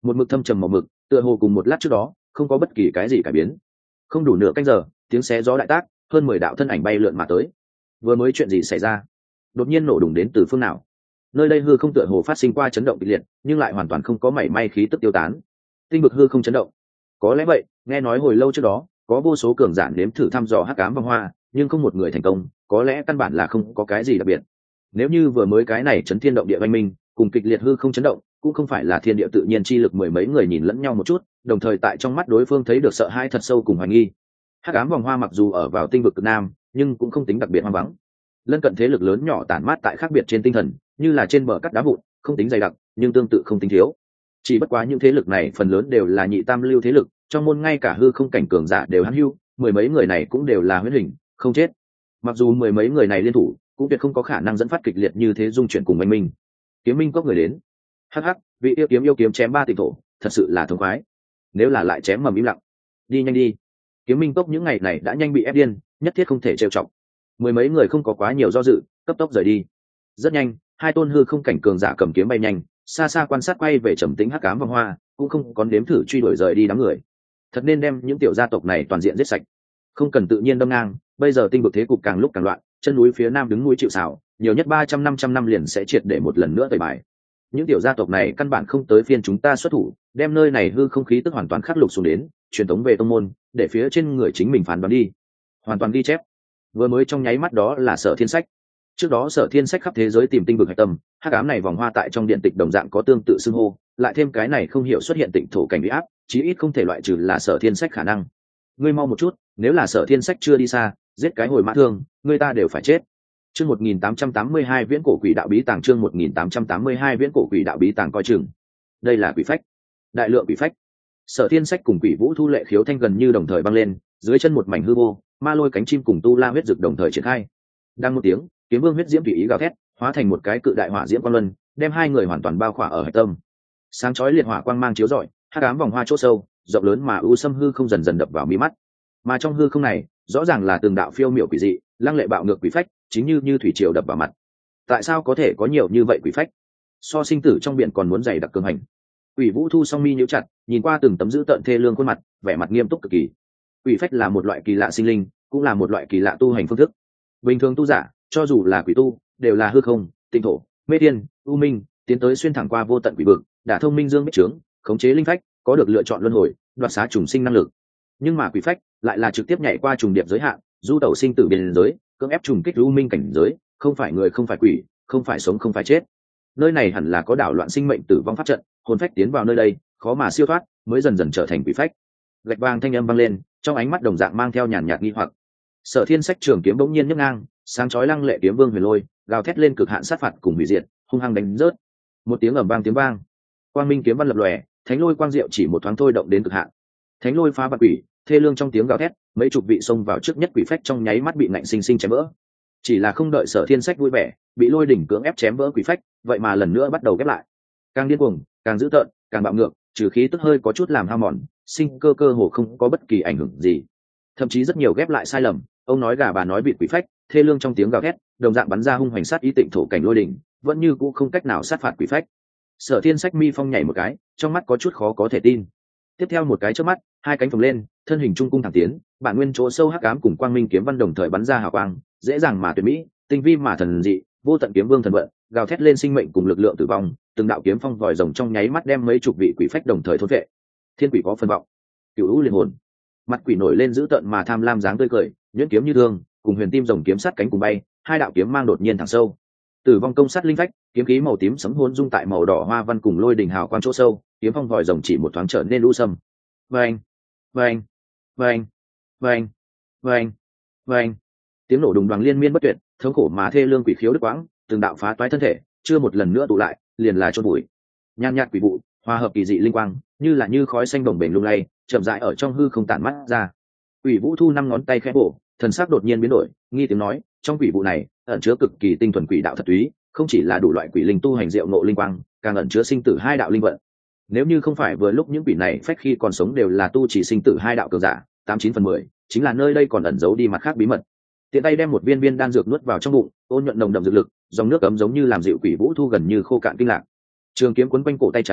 [SPEAKER 1] một mực thâm trầm màu mực, tựa hồ cùng một lát trước đó không có bất kỳ cái gì cải biến. Không đủ nửa canh giờ, tiếng xé gió đại tác, hơn 10 đạo thân ảnh bay lượn mà tới. Vừa mới chuyện gì xảy ra? Đột nhiên nổ đùng đến từ phương nào? Nơi đây hư không tựa hồ phát sinh qua chấn động kịch liệt, nhưng lại hoàn toàn không có mảy may khí tức tiêu tán. Tinh vực hư không chấn động. Có lẽ vậy, nghe nói hồi lâu trước đó, có vô số cường giả nếm thử thăm dò hắc ám vòng hoa, nhưng không một người thành công, có lẽ căn bản là không có cái gì đặc biệt. Nếu như vừa mới cái này chấn thiên động địa oanh minh, cùng kịch liệt hư không chấn động, cũng không phải là thiên địa tự nhiên chi lực mười mấy người nhìn lẫn nhau một chút, đồng thời tại trong mắt đối phương thấy được sợ hãi thật sâu cùng hoài nghi. Hắc ám vòng hoa mặc dù ở vào tinh vực cực nam, nhưng cũng không tính đặc biệt hoang vắng. Lân cận thế lực lớn nhỏ tản mát tại khác biệt trên tinh thần, như là trên bờ cắt đá vụn, không tính dày đặc, nhưng tương tự không tính thiếu. Chỉ bất quá những thế lực này phần lớn đều là nhị tam lưu thế lực, trong môn ngay cả hư không cảnh cường giả đều hãn hưu, mười mấy người này cũng đều là huyết hình, không chết. Mặc dù mười mấy người này liên thủ, cũng tuyệt không có khả năng dẫn phát kịch liệt như thế dung chuyển cùng anh minh. Kiếm minh cốc người đến. Hắc hắc, vị yêu kiếm chém 3 tịnh thổ, thật sự là thống khoái. Nếu là lại chém mầm im lặng. Đi nhanh đi. Kiếm minh cốc những ngày này đã nhanh bị ép điên, nhất thiết không thể trêu chọc. Mười mấy người không có quá nhiều do dự, cấp tốc rời đi. Rất nhanh, hai tôn hư không cảnh cường giả cầm kiếm bay nhanh, xa xa quan sát quay về trầm tĩnh hắc ám vòng hoa, cũng không có nếm thử truy đuổi rời đi đám người. Thật nên đem những tiểu gia tộc này toàn diện giết sạch, không cần tự nhiên đâm ngang. Bây giờ tinh vực thế cục càng lúc càng loạn, chân núi phía nam đứng núi chịu sào, nhiều nhất 300-500 năm liền sẽ triệt để một lần nữa tẩy bài. Những tiểu gia tộc này căn bản không tới phiên chúng ta xuất thủ, đem nơi này hư không khí tức hoàn toàn khắc lục xuống đến, truyền tống về tông môn, để phía trên người chính mình phán đoán đi. Hoàn toàn ghi chép. Vừa mới trong nháy mắt đó là Sở Thiên Sách. Trước đó Sở Thiên Sách khắp thế giới tìm tinh vực hạch tâm, hắc ám này vòng hoa tại trong điện tịch đồng dạng có tương tự xưng hô, lại thêm cái này không hiểu xuất hiện tịnh thổ cảnh uy áp, chí ít không thể loại trừ là Sở Thiên Sách khả năng. Ngươi mau một chút, nếu là Sở Thiên Sách chưa đi xa, giết cái hồi mã thương, người ta đều phải chết. Chương 1882 viễn cổ quỷ đạo bí tàng, chương 1882 viễn cổ quỷ đạo bí tàng coi chừng. Đây là quỷ phách. Đại lượng quỷ phách. Sở Thiên Sách cùng Quỷ Vũ Thu Lệ khiếu thanh gần như đồng thời băng lên, dưới chân một mảnh hư vô, ma lôi cánh chim cùng tu la huyết dực đồng thời triển khai. Đang một tiếng, kiếm vương huyết diễm tùy ý gào thét, hóa thành một cái cự đại hỏa diễm quang luân, đem hai người hoàn toàn bao khỏa ở hạch tâm. Sáng chói liệt hỏa quang mang chiếu rọi, hắc ám vòng hoa chỗ sâu, rộng lớn mà u sâm hư không dần dần đập vào mí mắt. Mà trong hư không này, rõ ràng là từng đạo phiêu miểu quỷ dị, lăng lệ bạo ngược quỷ phách, chính như thủy triều đập vào mặt. Tại sao có thể có nhiều như vậy quỷ phách? So sinh tử trong biển còn muốn dày đặc cường hành. Quỷ Vũ Thu song mi nhíu chặt, nhìn qua từng tấm dữ tợn thê lương khuôn mặt, vẻ mặt nghiêm túc cực kỳ. Quỷ phách là một loại kỳ lạ sinh linh, cũng là một loại kỳ lạ tu hành phương thức. Bình thường tu giả, cho dù là quỷ tu, đều là hư không, tinh thổ, mê tiên, u minh, tiến tới xuyên thẳng qua vô tận quỷ vực, đả thông minh dương bích trướng, khống chế linh phách, có được lựa chọn luân hồi, đoạt xá trùng sinh năng lực. Nhưng mà quỷ phách lại là trực tiếp nhảy qua trùng điệp giới hạn, du tẩu sinh tử biên giới, cưỡng ép trùng kích u minh cảnh giới, không phải người không phải quỷ, không phải sống không phải chết. Nơi này hẳn là có đảo loạn sinh mệnh tử vong pháp trận, hồn phách tiến vào nơi đây, khó mà siêu thoát, mới dần dần trở thành quỷ phách. Gạch vàng thanh âm vang lên, trong ánh mắt đồng dạng mang theo nhàn nhạt nghi hoặc. Sở Thiên Sách trường kiếm bỗng nhiên nhấc ngang, sáng chói lăng lệ kiếm vương huyền lôi, gào thét lên cực hạn sát phạt cùng hủy diệt, hung hăng đánh rớt. Một tiếng ầm vang tiếng vang, quang minh kiếm văn lập lòe, thánh lôi quang diệu chỉ một thoáng thôi động đến cực hạn. Thánh lôi phá vạn quỷ, thê lương trong tiếng gào thét, mấy chục vị xông vào trước nhất quỷ phách trong nháy mắt bị nạnh sinh sinh chém vỡ. Chỉ là không đợi Sở Thiên Sách vui vẻ, bị lôi đỉnh cưỡng ép chém vỡ quỷ phách, vậy mà lần nữa bắt đầu ghép lại. Càng điên cuồng, càng dữ tợn, càng bạo ngược, trừ khí tức hơi có chút làm hao mòn, sinh cơ hồ không có bất kỳ ảnh hưởng gì. Thậm chí rất nhiều ghép lại sai lầm, ông nói gà bà nói bị quỷ phách, thê lương trong tiếng gào thét, đồng dạng bắn ra hung hoành sát ý tịnh thổ cảnh lôi đỉnh, vẫn như cũ không cách nào sát phạt quỷ phách. Sở Thiên Sách mi phong nhảy một cái, trong mắt có chút khó có thể tin. Tiếp theo một cái chớp mắt, hai cánh phồng lên, thân hình trung cung thẳng tiến, bản nguyên chỗ sâu hắc ám cùng quang minh kiếm văn đồng thời bắn ra hào quang, dễ dàng mà tuyệt mỹ, tinh vi mà thần dị, vô tận kiếm vương thần vận, gào thét lên sinh mệnh cùng lực lượng tử vong, từng đạo kiếm phong vòi rồng trong nháy mắt đem mấy chục vị quỷ phách đồng thời thôn vệ. Thiên quỷ có phần vọng, cửu u liền hồn. Mặt quỷ nổi lên dữ tợn mà tham lam dáng tươi cười, nhuyễn kiếm như thương, cùng huyền tim rồng kiếm sát cánh cùng bay, hai đạo kiếm mang đột nhiên thẳng sâu. Tử vong công sát linh phách, kiếm khí màu tím sấm hôn dung tại màu đỏ hoa văn cùng lôi đỉnh hào quang chỗ sâu, kiếm phong vòi rồng chỉ một thoáng trở nên u sâm. Vâng, vâng, vâng, vâng, vâng, vâng. Tiếng nổ đùng đoàng liên miên bất tuyệt, thống khổ mà thê lương quỷ khiếu đứt quãng, từng đạo phá toái thân thể, chưa một lần nữa tụ lại, liền là chôn bụi. Nhàn nhạt quỷ vụ, hòa hợp kỳ dị linh quang, như khói xanh đồng bền lung lay, chậm rãi ở trong hư không tản mắt ra. Quỷ Vũ Thu năm ngón tay khẽ bổ, thần sắc đột nhiên biến đổi, nghi tiếng nói, trong quỷ vụ này ẩn chứa cực kỳ tinh thuần quỷ đạo thật túy, không chỉ là đủ loại quỷ linh tu hành diệu ngộ linh quang, càng ẩn chứa sinh tử hai đạo linh vận. Nếu như không phải vừa lúc những quỷ này phách khi còn sống đều là tu chỉ sinh tử hai đạo cường giả, 89/10, chính là nơi đây còn ẩn giấu đi mặt khác bí mật. Tiện tay đem một viên đan dược nuốt vào trong bụng, ôn nhuận nồng đậm dược lực, dòng nước ấm giống như làm dịu Quỷ Vũ Thu gần như khô cạn kinh lạc. Trường kiếm quấn quanh cổ tay trắng,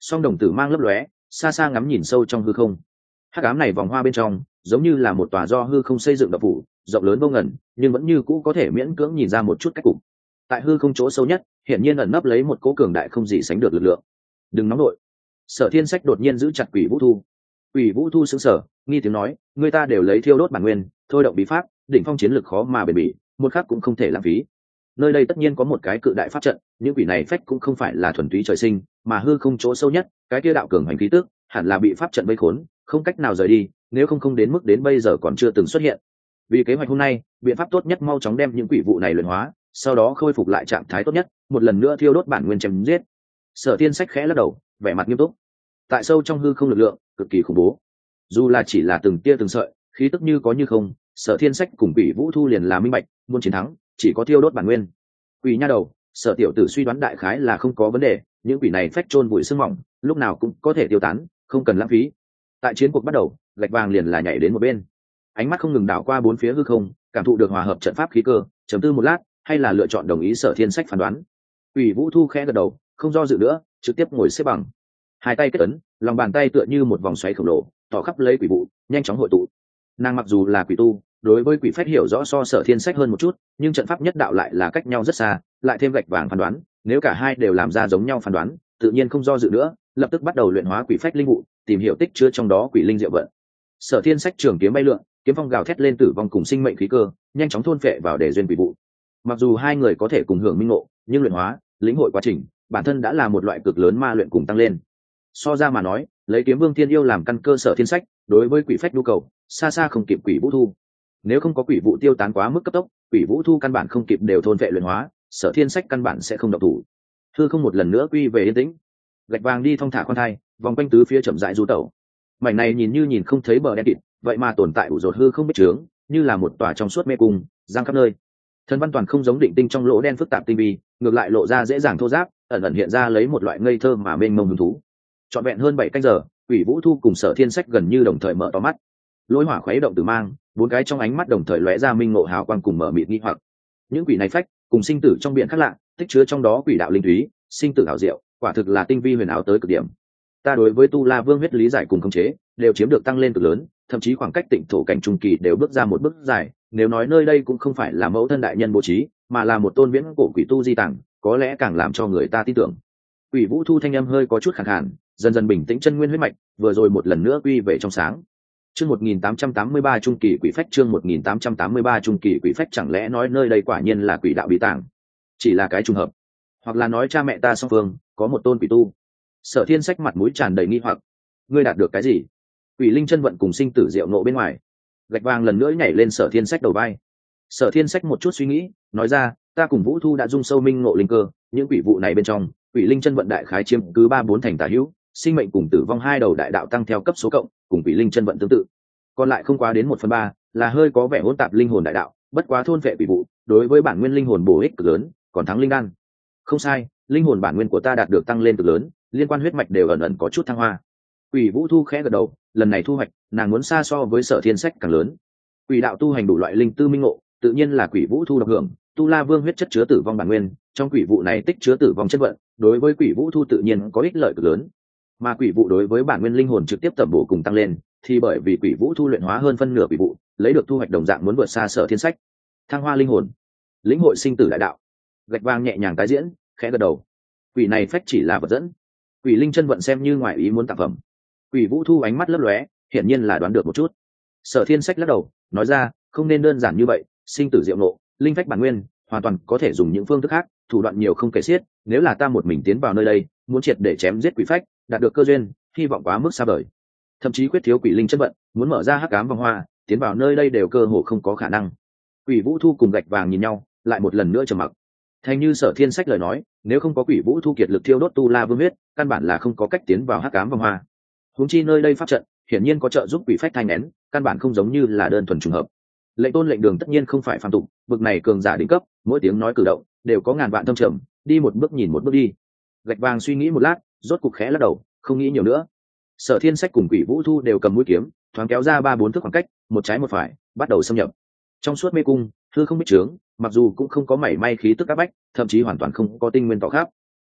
[SPEAKER 1] song đồng tử mang lấp lóe, xa xa ngắm nhìn sâu trong hư không. Hắc ám này vòng hoa bên trong giống như là một tòa do hư không xây dựng đập phủ, rộng lớn vô ngần, nhưng vẫn như cũ có thể miễn cưỡng nhìn ra một chút cách cục. Tại hư không chỗ sâu nhất, hiển nhiên ẩn nấp lấy một cỗ cường đại không gì sánh được lực lượng. Đừng nóng nổi. Sở Thiên Sách đột nhiên giữ chặt Quỷ Vũ Thu. Quỷ Vũ Thu sững sờ, nghi tiếng nói, người ta đều lấy thiêu đốt bản nguyên, thôi động bí pháp, đỉnh phong chiến lực khó mà bền bỉ, một khắc cũng không thể lãng phí. Nơi đây tất nhiên có một cái cự đại pháp trận, những quỷ này phách cũng không phải là thuần túy trời sinh, mà hư không chỗ sâu nhất, cái kia đạo cường hành khí tức, hẳn là bị pháp trận vây khốn, không cách nào rời đi, nếu không đến mức đến bây giờ còn chưa từng xuất hiện. Vì kế hoạch hôm nay, biện pháp tốt nhất mau chóng đem những quỷ vụ này luyện hóa, sau đó khôi phục lại trạng thái tốt nhất, một lần nữa thiêu đốt bản nguyên chém giết. Sở Thiên Sách khẽ lắc đầu, vẻ mặt nghiêm túc. Tại sâu trong hư không lực lượng cực kỳ khủng bố, dù là chỉ là từng tia từng sợi khí tức như có như không. Sở Thiên Sách cùng Quỷ Vũ Thu liền là minh bạch, muốn chiến thắng chỉ có thiêu đốt bản nguyên. Quỷ nha đầu, Sở tiểu tử suy đoán đại khái là không có vấn đề, những quỷ này phách chôn bụi sương mỏng, lúc nào cũng có thể tiêu tán, không cần lãng phí. Tại chiến cuộc bắt đầu, Gạch Vàng liền là nhảy đến một bên, ánh mắt không ngừng đảo qua bốn phía hư không, cảm thụ được hòa hợp trận pháp khí cơ, trầm tư một lát, hay là lựa chọn đồng ý Sở Thiên Sách phán đoán. Quỷ Vũ Thu khẽ gật đầu, không do dự nữa, trực tiếp ngồi xếp bằng, hai tay kết ấn, lòng bàn tay tựa như một vòng xoáy khổng lồ, tỏ khắp lấy quỷ vụ, nhanh chóng hội tụ. Nàng mặc dù là quỷ tu, đối với quỷ phách hiểu rõ so Sở Thiên Sách hơn một chút, nhưng trận pháp nhất đạo lại là cách nhau rất xa, lại thêm Gạch Vàng phán đoán, nếu cả hai đều làm ra giống nhau phán đoán, tự nhiên không do dự nữa, lập tức bắt đầu luyện hóa quỷ phách linh vụ, tìm hiểu tích chứa trong đó quỷ linh diệu vận. Sở Thiên Sách trường kiếm bay lượn, kiếm phong gào thét lên tử vong cùng sinh mệnh khí cơ, nhanh chóng thôn phệ vào để duyên quỷ vụ. Mặc dù hai người có thể cùng hưởng minh ngộ, nhưng luyện hóa, lĩnh hội quá trình, bản thân đã là một loại cực lớn ma luyện cùng tăng lên. So ra mà nói, lấy Kiếm Vương Thiên Yêu làm căn cơ Sở Thiên Sách, đối với quỷ phách nhu cầu, xa xa không kịp Quỷ Vũ Thu. Nếu không có quỷ vụ tiêu tán quá mức cấp tốc, Quỷ Vũ Thu căn bản không kịp đều thôn phệ luyện hóa, Sở Thiên Sách căn bản sẽ không động thủ. Hư không một lần nữa quy về yên tĩnh. Gạch Vàng đi thong thả khoan thai, vòng quanh tứ phía chậm rãi du tẩu. Mảnh này nhìn như nhìn không thấy bờ đen kịt, vậy mà tồn tại ủ rột hư không biết chướng, như là một tòa trong suốt mê cung, giang khắp nơi. Thần văn toàn không giống định tinh trong lỗ đen phức tạp tinh vi, ngược lại lộ ra dễ dàng thô ráp, ẩn ẩn hiện ra lấy một loại ngây thơ mà mênh mông hứng thú. Trọn vẹn hơn 7 canh giờ, Quỷ Vũ Thu cùng Sở Thiên Sách gần như đồng thời mở to mắt. Lôi hỏa khuấy động từ mang, bốn cái trong ánh mắt đồng thời lóe ra minh ngộ hào quang cùng mở mịt nghi hoặc. Những quỷ này phách, cùng sinh tử trong biển khác lạ, tích chứa trong đó quỷ đạo linh thúy, sinh tử ảo diệu, quả thực là tinh vi huyền ảo tới cực điểm. Ta đối với Tu La Vương huyết lý giải cùng khống chế, đều chiếm được tăng lên cực lớn, thậm chí khoảng cách tịnh thổ cảnh trung kỳ đều bước ra một bước dài. Nếu nói nơi đây cũng không phải là mẫu thân đại nhân bố trí, mà là một tôn viễn cổ quỷ tu di tàng, có lẽ càng làm cho người ta tin tưởng. Quỷ Vũ Thu thanh âm hơi có chút khàn khàn, dần dần bình tĩnh chân nguyên huyết mạch, vừa rồi một lần nữa quy về trong sáng. Chương 1883 trung kỳ quỷ phách, chương 1883 trung kỳ quỷ phách, chẳng lẽ nói nơi đây quả nhiên là quỷ đạo bí tàng? Chỉ là cái trùng hợp, hoặc là nói cha mẹ ta song phương có một tôn quỷ tu? Sở Thiên Sách mặt mũi tràn đầy nghi hoặc. Ngươi đạt được cái gì? Quỷ linh chân vận cùng sinh tử diệu nộ bên ngoài. Gạch Vàng lần nữa nhảy lên Sở Thiên Sách đầu vai. Sở Thiên Sách một chút suy nghĩ, nói ra, ta cùng Vũ Thu đã dung sâu minh ngộ linh cơ, những quỷ vụ này bên trong, quỷ linh chân vận đại khái chiếm cứ 3-4 thành tả hữu, sinh mệnh cùng tử vong hai đầu đại đạo tăng theo cấp số cộng, cùng quỷ linh chân vận tương tự. Còn lại không quá đến 1/3, là hơi có vẻ hỗn tạp linh hồn đại đạo, bất quá thôn vệ quỷ vụ, đối với bản nguyên linh hồn bổ ích cực lớn, còn thắng linh đan. Không sai, linh hồn bản nguyên của ta đạt được tăng lên cực lớn, liên quan huyết mạch đều ẩn ẩn có chút thăng hoa. Quỷ Vũ Thu khẽ gật đầu, lần này thu hoạch, nàng muốn xa so với Sở Thiên Sách càng lớn. Quỷ đạo tu hành đủ loại linh tư minh ngộ, tự nhiên là Quỷ Vũ Thu độc hưởng. Tu La Vương huyết chất chứa tử vong bản nguyên, trong quỷ vụ này tích chứa tử vong chất vận, đối với Quỷ Vũ Thu tự nhiên có ích lợi cực lớn. Mà quỷ vụ đối với bản nguyên linh hồn trực tiếp tẩm bổ cùng tăng lên, thì bởi vì Quỷ Vũ Thu luyện hóa hơn phân nửa quỷ vụ, lấy được thu hoạch đồng dạng muốn vượt xa Sở Thiên Sách. Thăng hoa linh hồn, lĩnh hội sinh tử đại đạo. Gạch Vàng nhẹ nhàng tái diễn, khẽ gật đầu. Quỷ này phách chỉ là vật dẫn, quỷ linh chân vận xem như ngoại ý muốn tặng phẩm. Quỷ Vũ Thu ánh mắt lấp lóe, hiển nhiên là đoán được một chút. Sở Thiên Sách lắc đầu, nói ra, không nên đơn giản như vậy, sinh tử diệu nộ, linh phách bản nguyên, hoàn toàn có thể dùng những phương thức khác, thủ đoạn nhiều không kể xiết. Nếu là ta một mình tiến vào nơi đây, muốn triệt để chém giết quỷ phách, đạt được cơ duyên, hy vọng quá mức xa vời. Thậm chí quyết thiếu quỷ linh chân vận, muốn mở ra hắc ám vòng hoa, tiến vào nơi đây đều cơ hồ không có khả năng. Quỷ Vũ Thu cùng Gạch Vàng nhìn nhau, lại một lần nữa trầm mặc. Thành như Sở Thiên Sách lời nói, nếu không có Quỷ Vũ Thu kiệt lực thiêu đốt Tu La Vương huyết, căn bản là không có cách tiến vào hắc ám vòng hoa. Huống chi nơi đây pháp trận, hiển nhiên có trợ giúp quỷ phách thanh nén, căn bản không giống như là đơn thuần trùng hợp. Lệnh Tôn lệnh đường tất nhiên không phải phàm tục, bực này cường giả đỉnh cấp, mỗi tiếng nói cử động đều có ngàn vạn thâm trầm, đi một bước nhìn một bước đi. Gạch Vàng suy nghĩ một lát, rốt cục khẽ lắc đầu, không nghĩ nhiều nữa. Sở Thiên Sách cùng Quỷ Vũ Thu đều cầm mũi kiếm, thoáng kéo ra 3-4 thước khoảng cách, một trái một phải, bắt đầu xâm nhập. Trong suốt mê cung, hư không biết chướng, mặc dù cũng không có mảy may khí tức áp bách, thậm chí hoàn toàn không có tinh nguyên tỏ khắp,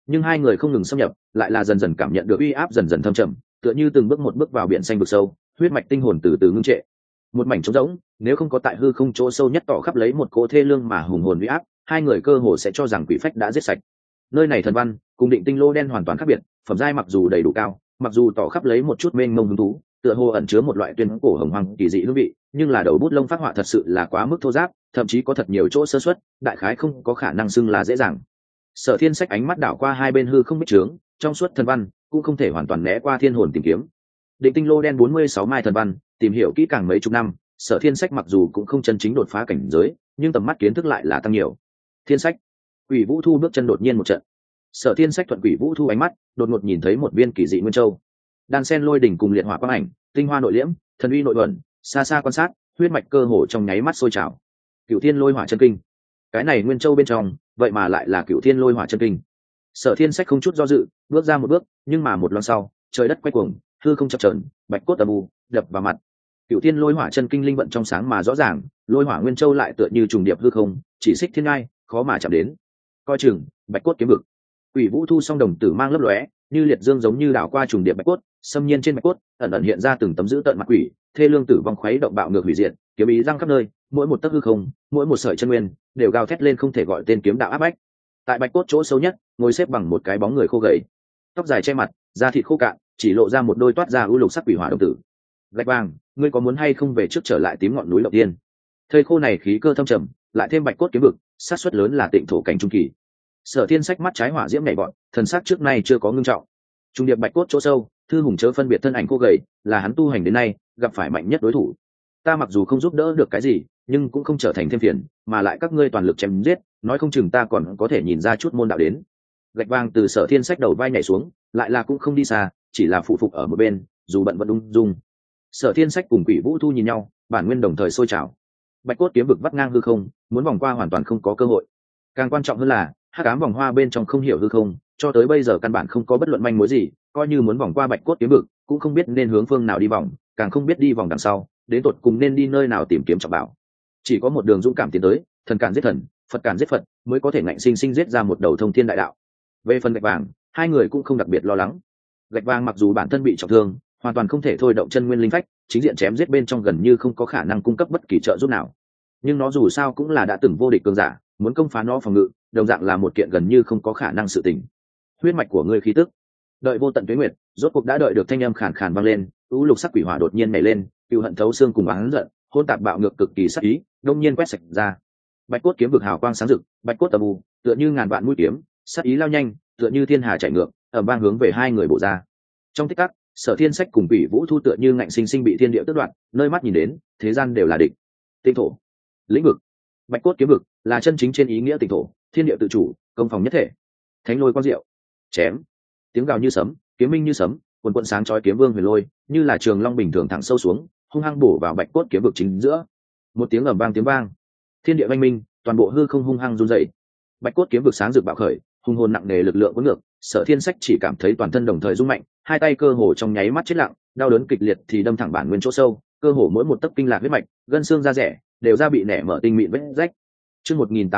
[SPEAKER 1] nhưng hai người không ngừng xâm nhập, lại là dần dần cảm nhận được uy áp dần dần thâm trầm, tựa như từng bước một bước vào biển xanh vực sâu, huyết mạch tinh hồn từ từ ngưng trệ. Một mảnh trống rỗng, nếu không có tại hư không chỗ sâu nhất tỏ khắp lấy một cỗ thê lương mà hùng hồn uy áp, hai người cơ hồ sẽ cho rằng quỷ phách đã giết sạch. Nơi này thần văn cùng định tinh lô đen hoàn toàn khác biệt, phẩm giai mặc dù đầy đủ cao, mặc dù tỏ khắp lấy một chút mênh mông hứng thú, tựa hồ ẩn chứa một loại tuyên cổ hồng hoang kỳ dị hương vị, nhưng là đầu bút lông phát họa thật sự là quá mức thô ráp, thậm chí có thật nhiều chỗ sơ suất, đại khái không có khả năng xưng là dễ dàng. Sở Thiên Sách ánh mắt đảo qua hai bên hư không bích trướng, trong suốt thần văn cũng không thể hoàn toàn né qua thiên hồn tìm kiếm. Định tinh lô đen 46 mai thần văn, tìm hiểu kỹ càng mấy chục năm, Sở Thiên Sách mặc dù cũng không chân chính đột phá cảnh giới, nhưng tầm mắt kiến thức lại là tăng nhiều. Thiên Sách, Quỷ Vũ Thu bước chân đột nhiên một trận. Sở Thiên Sách thuận Quỷ Vũ Thu ánh mắt, đột ngột nhìn thấy một viên kỳ dị nguyên châu. Đan sen lôi đỉnh cùng liệt hỏa quang ảnh, tinh hoa nội liễm, thần uy nội ẩn, xa xa quan sát, huyết mạch cơ hồ trong nháy mắt sôi trào. Cửu Thiên Lôi Hỏa Chân Kinh. Cái này nguyên châu bên trong, vậy mà lại là Cửu Thiên Lôi Hỏa Chân Kinh. Sở Thiên Sách không chút do dự, bước ra một bước, nhưng mà một lần sau, trời đất quay cuồng, hư không chập chờn, bạch cốt âm u, đập vào mặt. Cửu Thiên Lôi Hỏa Chân Kinh linh vận trong sáng mà rõ ràng, lôi hỏa nguyên châu lại tựa như trùng điệp hư không, chỉ xích thiên ngai, khó mà chạm đến. Coi chừng, bạch cốt kiếm vực. Quỷ Vũ Thu song đồng tử mang lấp lóe, như liệt dương giống như đảo qua trùng điệp bạch cốt, xâm nhiên trên bạch cốt, ẩn ẩn hiện ra từng tấm dữ tợn mặt quỷ, thê lương tử vong khuấy động bạo ngược hủy diệt, kiếm ý răng khắp nơi, mỗi một tấc hư không, mỗi một sợi chân nguyên, đều gào thét lên không thể gọi tên kiếm đạo áp bách. Tại bạch cốt chỗ sâu nhất, ngồi xếp bằng một cái bóng người khô gầy, tóc dài che mặt, da thịt khô cạn, chỉ lộ ra một đôi toát ra ưu lục sắc quỷ hỏa đồng tử. Gạch vàng, ngươi có muốn hay không về trước trở lại tím ngọn núi Lộc Tiên? Thây khô này khí cơ thâm trầm, lại thêm bạch cốt kiếm vực, sát suất lớn là tịnh thổ cảnh trung kỳ. Sở Thiên Sách mắt trái hỏa diễm nhảy vọt, thần sắc trước nay chưa có ngưng trọng. Trung điệp bạch cốt chỗ sâu, thư hùng chớ phân biệt thân ảnh cô gầy, là hắn tu hành đến nay gặp phải mạnh nhất đối thủ. Ta mặc dù không giúp đỡ được cái gì, nhưng cũng không trở thành thêm phiền, mà lại các ngươi toàn lực chém giết, nói không chừng ta còn có thể nhìn ra chút môn đạo đến. Gạch vàng từ Sở Thiên Sách đầu vai nhảy xuống, lại là cũng không đi xa, chỉ là phụ phục ở một bên, dù bận vẫn ung dung. Sở Thiên Sách cùng Quỷ Vũ Thu nhìn nhau, bản nguyên đồng thời sôi trào. Bạch cốt kiếm vực vắt ngang hư không, muốn vòng qua hoàn toàn không có cơ hội. Càng quan trọng hơn là, hắc ám vòng hoa bên trong không hiểu hư không, cho tới bây giờ căn bản không có bất luận manh mối gì, coi như muốn vòng qua bạch cốt kiếm vực, cũng không biết nên hướng phương nào đi vòng, càng không biết đi vòng đằng sau, đến tột cùng nên đi nơi nào tìm kiếm trọng bảo. Chỉ có một đường dũng cảm tiến tới, thần cản giết thần, Phật cản giết Phật, mới có thể ngạnh sinh sinh giết ra một đầu thông thiên đại đạo. Về phần gạch vàng, hai người cũng không đặc biệt lo lắng. Gạch vàng mặc dù bản thân bị trọng thương, hoàn toàn không thể thôi động chân nguyên linh phách, chính diện chém giết bên trong gần như không có khả năng cung cấp bất kỳ trợ giúp nào. Nhưng nó dù sao cũng là đã từng vô địch cường giả, muốn công phá nó phòng ngự, đồng dạng là một kiện gần như không có khả năng sự tình. Huyết mạch của ngươi khí tức. Đợi vô tận tuế nguyệt, rốt cuộc đã đợi được thanh âm khàn khàn vang lên, u lục sắc quỷ hỏa đột nhiên nảy lên, cừu hận thấu xương cùng oán giận, hỗn tạp bạo ngược cực kỳ sắc ý, đông nhiên quét sạch ra. Bạch cốt kiếm vực hào quang sáng rực, bạch cốt âm u, tựa như ngàn vạn mũi kiếm, sắc ý lao nhanh, tựa như thiên hà chảy ngược, ầm vang hướng về hai người bổ ra. Trong tích tắc, Sở Thiên Sách cùng Quỷ Vũ Thu tựa như ngạnh sinh sinh bị thiên địa tước đoạt, nơi mắt nhìn đến, thế gian đều là địch. Tinh thổ, lĩnh vực, bạch cốt kiếm vực là chân chính trên ý nghĩa tinh thổ, thiên địa tự chủ, công phòng nhất thể. Thánh lôi quang diệu, chém, tiếng gào như sấm, kiếm minh như sấm, quần quần sáng chói kiếm vương huyền lôi, như là trường long bình thường thẳng sâu xuống, hung hăng bổ vào bạch cốt kiếm vực chính giữa. Một tiếng ầm vang tiếng vang, thiên địa vang minh, toàn bộ hư không hung hăng run rẩy. Bạch cốt kiếm vực sáng rực bạo khởi, hung hồn nặng nề lực lượng cuốn ngược, Sở Thiên Sách chỉ cảm thấy toàn thân đồng thời rung mạnh, hai tay cơ hồ trong nháy mắt chết lặng, đau đớn kịch liệt thì đâm thẳng bản nguyên chỗ sâu, cơ hồ mỗi một tấc kinh lạc huyết mạch, gân xương da rẻ đều ra bị nẻ mở tinh mịn vết rách. Chương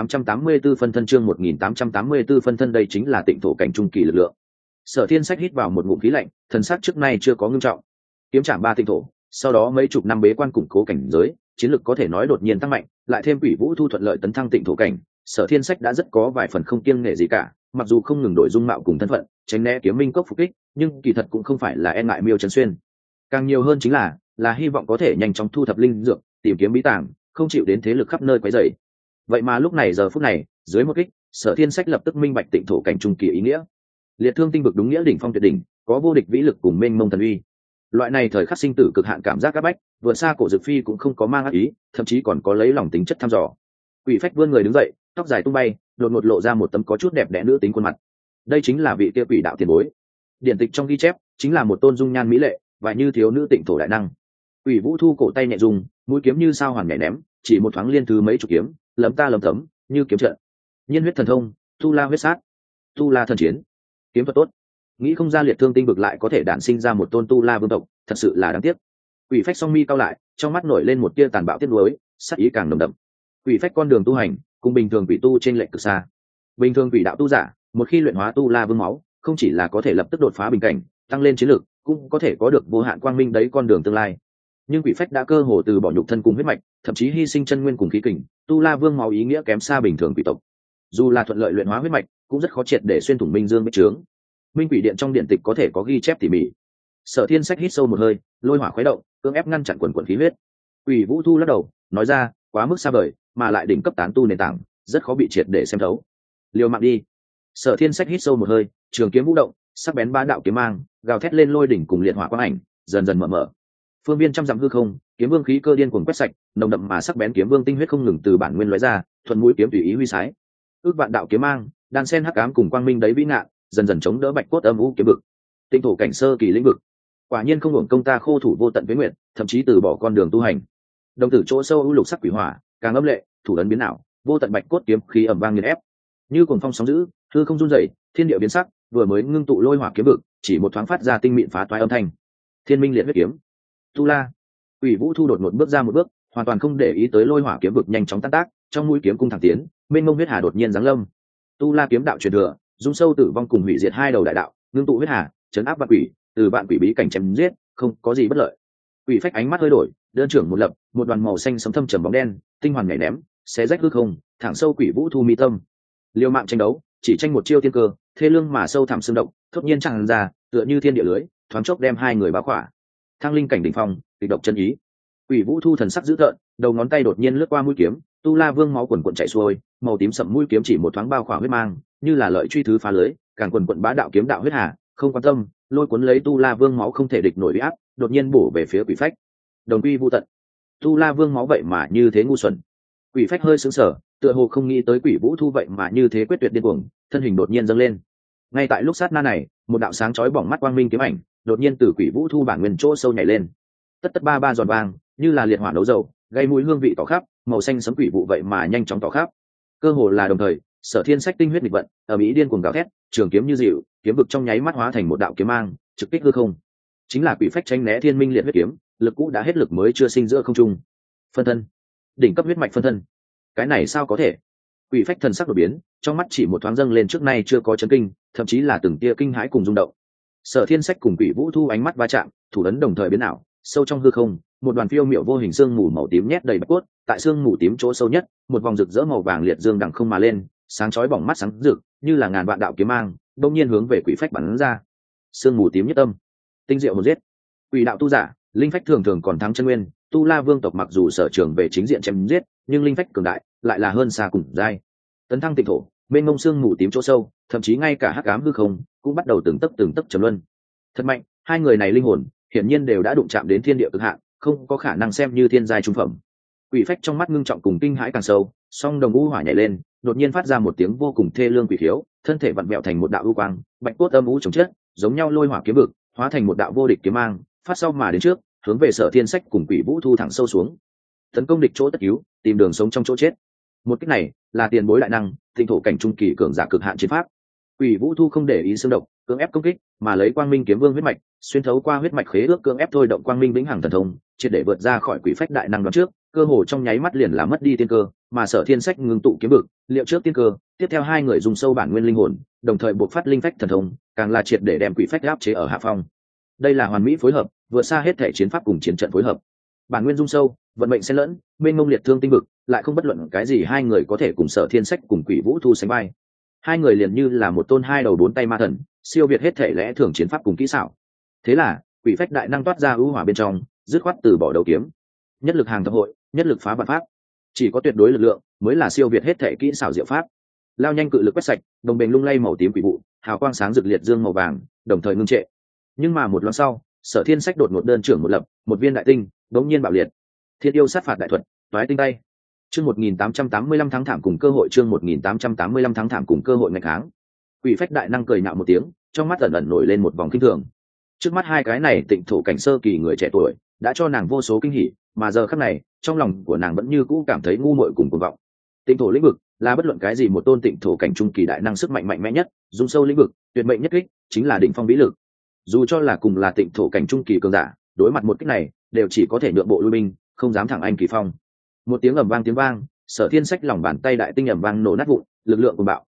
[SPEAKER 1] 1884 phân thân, chương 1884 phân thân, đây chính là tịnh thổ cảnh trung kỳ lực lượng. Sở Thiên Sách hít vào một ngụm khí lạnh, thần sắc trước nay chưa có ngưng trọng. Kiếm trảm ba tịnh thổ, sau đó mấy chục năm bế quan củng cố cảnh giới, chiến lực có thể nói đột nhiên tăng mạnh, lại thêm Quỷ Vũ Thu thuận lợi tấn thăng tịnh thổ cảnh, Sở Thiên Sách đã rất có vài phần không kiêng nể gì cả, mặc dù không ngừng đổi dung mạo cùng thân phận, tránh né kiếm minh cốc phục kích, nhưng kỳ thật cũng không phải là e ngại Miêu Trấn Xuyên. Càng nhiều hơn chính là hy vọng có thể nhanh chóng thu thập linh dược, tìm kiếm bí tàng, không chịu đến thế lực khắp nơi quấy rầy. Vậy mà lúc này giờ phút này, dưới một kích, Sở Thiên Sách lập tức minh bạch tịnh thổ cảnh trung kỳ ý nghĩa. Liệt thương tinh vực đúng nghĩa đỉnh phong tuyệt đỉnh, có vô địch vĩ lực cùng mênh mông thần uy. Loại này thời khắc sinh tử cực hạn cảm giác áp bách, vượt xa Cổ Dực Phi cũng không có mang ác ý, thậm chí còn có lấy lòng tính chất thăm dò. Quỷ phách vươn người đứng dậy, tóc dài tung bay, đột ngột lộ ra một tấm có chút đẹp đẽ nữ tính khuôn mặt. Đây chính là vị kia quỷ đạo tiền bối. Điển tịch trong ghi chép chính là một tôn dung nhan mỹ lệ và như thiếu nữ tịnh thổ đại năng. Quỷ Vũ Thu cổ tay nhẹ dùng, mũi kiếm như sao hoàn nhảy ném, chỉ một thoáng liên thứ mấy chục kiếm, lấm ta lấm tấm, như kiếm trận. Nhiên huyết thần thông, tu la huyết sát, tu la thần chiến, kiếm thuật tốt. Nghĩ không ra liệt thương tinh vực lại có thể đản sinh ra một tôn tu la vương tộc, thật sự là đáng tiếc. Quỷ phách song mi cao lại, trong mắt nổi lên một tia tàn bạo tiếc nuối, sát ý càng nồng đậm. Quỷ phách con đường tu hành cùng bình thường quỷ tu trên lệch cực xa. Bình thường quỷ đạo tu giả một khi luyện hóa tu la vương máu không chỉ là có thể lập tức đột phá bình cảnh tăng lên chiến lược, cũng có thể có được vô hạn quang minh đấy con đường tương lai. Nhưng quỷ phách đã cơ hồ từ bỏ nhục thân cùng huyết mạch, thậm chí hy sinh chân nguyên cùng khí kình, tu la vương máu ý nghĩa kém xa bình thường quỷ tộc. Dù là thuận lợi luyện hóa huyết mạch cũng rất khó triệt để xuyên thủng minh dương bích trướng. Minh quỷ điện trong điện tịch có thể có ghi chép tỉ mỉ. Sở Thiên Sách hít sâu một hơi, lôi hỏa khuấy động, cưỡng ép ngăn chặn quần quần khí huyết. Quỷ Vũ Thu lắc đầu nói ra, quá mức xa vời, mà lại đỉnh cấp tán tu nền tảng rất khó bị triệt để xem thấu. Liều mạng đi. Sở Thiên Sách hít sâu một hơi, trường kiếm vũ động, sắc bén bá đạo kiếm mang gào thét lên lôi đỉnh cùng liệt hỏa quang ảnh dần dần mở. Phương viên trăm dặm hư không, kiếm vương khí cơ điên cuồng quét sạch, nồng đậm mà sắc bén kiếm vương tinh huyết không ngừng từ bản nguyên lóe ra, thuận mũi kiếm tùy ý huy sái. Ước vạn đạo kiếm mang đan sen hắc ám cùng quang minh đấy vĩ ngạn, dần dần chống đỡ bạch cốt âm u kiếm vực. Tinh thổ cảnh sơ kỳ lĩnh vực, quả nhiên không hưởng công ta khô thủ vô tận với nguyện, thậm chí từ bỏ con đường tu hành. Đồng tử chỗ sâu u lục sắc quỷ hỏa càng âm lệ, thủ ấn biến ảo, vô tận bạch cốt kiếm khí ầm vang nghiền ép, như cuồng phong sóng dữ, hư không run rẩy, thiên địa biến sắc, vừa mới ngưng tụ lôi hỏa kiếm vực, chỉ một thoáng phát ra tinh mịn phá toái âm thanh. Thiên minh liệt huyết kiếm, tu la. Quỷ Vũ Thu đột ngột bước ra một bước, hoàn toàn không để ý tới lôi hỏa kiếm vực nhanh chóng tan tác, trong mũi kiếm cung thẳng tiến, mênh mông huyết hà đột nhiên giáng lâm. Tu la kiếm đạo truyền thừa, dung sâu tử vong cùng hủy diệt hai đầu đại đạo, ngưng tụ huyết hà, chấn áp vạn quỷ, từ vạn quỷ bí cảnh chém giết, không có gì bất lợi. Quỷ phách ánh mắt hơi đổi, đơn trưởng một lập, một đoàn màu xanh sẫm thâm trầm bóng đen, tinh hoàn nhảy ném, xé rách hư không, thẳng sâu Quỷ Vũ Thu mi tâm. Liều mạng tranh đấu, chỉ tranh một chiêu tiên cơ, thê lương mà sâu thẳm xương động, thốt nhiên tràn ra, tựa như thiên địa lưới, thoáng chốc đem hai người bao khỏa. Thăng linh cảnh đỉnh phong, kịch độc chân ý. Quỷ Vũ Thu thần sắc dữ tợn, đầu ngón tay đột nhiên lướt qua mũi kiếm, tu la vương máu quần quần chảy xuôi, màu tím sậm mũi kiếm chỉ một thoáng bao khỏa huyết mang, như là lợi truy thứ phá lưới, càng quần quần bá đạo kiếm đạo huyết hà, không quan tâm, lôi cuốn lấy tu la vương máu không thể địch nổi uy áp, đột nhiên bổ về phía quỷ phách. Đồng quy vu tận. Tu la vương máu vậy mà như thế ngu xuẩn. Quỷ phách hơi sững sờ, tựa hồ không nghĩ tới Quỷ Vũ Thu vậy mà như thế quyết tuyệt điên cuồng, thân hình đột nhiên dâng lên. Ngay tại lúc sát na này, một đạo sáng chói bỏng mắt quang minh kiếm ảnh đột nhiên từ Quỷ Vũ Thu bản nguyên chỗ sâu nhảy lên. Tất tất ba ba giòn vang, như là liệt hỏa nấu dầu, gây mùi hương vị tỏ khắp, màu xanh sẫm quỷ vụ vậy mà nhanh chóng tỏ khắp. Cơ hồ là đồng thời, Sở Thiên Sách tinh huyết nghịch vận, ở mỹ điên cuồng gào thét, trường kiếm như dịu, kiếm vực trong nháy mắt hóa thành một đạo kiếm mang, trực kích hư không. Chính là quỷ phách tránh né thiên minh liệt huyết kiếm, lực cũ đã hết lực mới chưa sinh giữa không trung. Phân thân, đỉnh cấp huyết mạch phân thân. Cái này sao có thể? Quỷ phách thần sắc đột biến, trong mắt chỉ một thoáng dâng lên trước nay chưa có chấn kinh, thậm chí là từng tia kinh hãi cùng rung động. Sở Thiên Sách cùng Quỷ Vũ Thu ánh mắt va chạm, thủ ấn đồng thời biến ảo, sâu trong hư không, một đoàn phiêu miểu vô hình xương mù màu tím nhét đầy bạch cốt, tại xương mù tím chỗ sâu nhất, một vòng rực rỡ màu vàng liệt dương đằng không mà lên, sáng chói bỏng mắt sáng rực, như là ngàn vạn đạo kiếm mang, đột nhiên hướng về quỷ phách bắn ra. Xương mù tím nhất tâm, tinh diệu một giết. Quỷ đạo tu giả, linh phách thường thường còn thắng chân nguyên, tu la vương tộc mặc dù sở trường về chính diện chém giết, nhưng linh phách cường đại lại là hơn xa cùng giai. Tấn thăng tịnh thổ, bên ngông xương mù tím chỗ sâu, thậm chí ngay cả hắc ám hư không cũng bắt đầu từng tấc trầm luân. Thật mạnh, hai người này linh hồn hiển nhiên đều đã đụng chạm đến thiên địa cực hạn, không có khả năng xem như thiên giai trung phẩm. Quỷ phách trong mắt ngưng trọng cùng kinh hãi càng sâu, song đồng u hỏa nhảy lên, đột nhiên phát ra một tiếng vô cùng thê lương quỷ khiếu, thân thể vặn vẹo thành một đạo u quang, bạch cốt âm u chống chết, giống nhau lôi hỏa kiếm vực, hóa thành một đạo vô địch kiếm mang, phát sau mà đến trước, hướng về Sở Thiên Sách cùng Quỷ Vũ Thu thẳng sâu xuống. Tấn công địch chỗ tất cứu, tìm đường sống trong chỗ chết. Một cách này là tiền bối đại năng, tinh thổ cảnh trung kỳ cường giả cực hạn chiến pháp. Quỷ Vũ Thu không để ý xương độc, cưỡng ép công kích, mà lấy Quang Minh kiếm vương huyết mạch, xuyên thấu qua huyết mạch khế ước cưỡng ép thôi động Quang Minh vĩnh hằng thần thông, triệt để vượt ra khỏi quỷ phách đại năng đoán trước, cơ hồ trong nháy mắt liền là mất đi tiên cơ, mà Sở Thiên Sách ngưng tụ kiếm vực, liệu trước tiên cơ, tiếp theo hai người dùng sâu bản nguyên linh hồn, đồng thời buộc phát linh phách thần thông, càng là triệt để đem quỷ phách áp chế ở hạ phong. Đây là hoàn mỹ phối hợp, vượt xa hết thể chiến pháp cùng chiến trận phối hợp. Bản nguyên dung sâu, vận mệnh xen lẫn, bên ngông liệt thương tinh vực, lại không bất luận cái gì hai người có thể cùng Sở Thiên Sách cùng Quỷ Vũ Thu sánh vai. Hai người liền như là một tôn hai đầu bốn tay ma thần, siêu việt hết thể lẽ thường chiến pháp cùng kỹ xảo. Thế là quỷ phách đại năng toát ra ưu hỏa bên trong, dứt khoát từ bỏ đầu kiếm, nhất lực hàng thập hội, nhất lực phá vạn pháp, chỉ có tuyệt đối lực lượng mới là siêu việt hết thể kỹ xảo diệu pháp. Lao nhanh cự lực quét sạch, đồng bền lung lay màu tím quỷ vụ, hào quang sáng rực liệt dương màu vàng, đồng thời ngưng trệ. Nhưng mà một loáng sau, Sở Thiên Sách đột ngột đơn trưởng một lập, một viên đại tinh đống nhiên bạo liệt. Thiên yêu sát phạt đại thuật, toái tinh tay. Chương 1885 tháng thảm cùng cơ hội, chương 1885 tháng thảm cùng cơ hội nghịch kháng. Quỷ phách đại năng cười nhạo một tiếng, trong mắt ẩn ẩn nổi lên một vòng kinh thường. Trước mắt hai cái này tịnh thổ cảnh sơ kỳ người trẻ tuổi, đã cho nàng vô số kinh hỉ, mà giờ khắc này, trong lòng của nàng vẫn như cũ cảm thấy ngu muội cùng cuồng vọng. Tịnh thổ lĩnh vực là bất luận cái gì một tôn tịnh thổ cảnh trung kỳ đại năng sức mạnh mạnh mẽ nhất, dung sâu lĩnh vực, tuyệt mệnh nhất kích, chính là đỉnh phong vĩ lực. Dù cho là cùng là tịnh thổ cảnh trung kỳ cường giả, đối mặt một kích này, đều chỉ có thể nhượng bộ lui binh, không dám thẳng anh kỳ phong. Một tiếng ầm vang tiếng vang, Sở Thiên Sách lòng bàn tay đại tinh ầm vang nổ nát vụn, lực lượng cuồng bạo,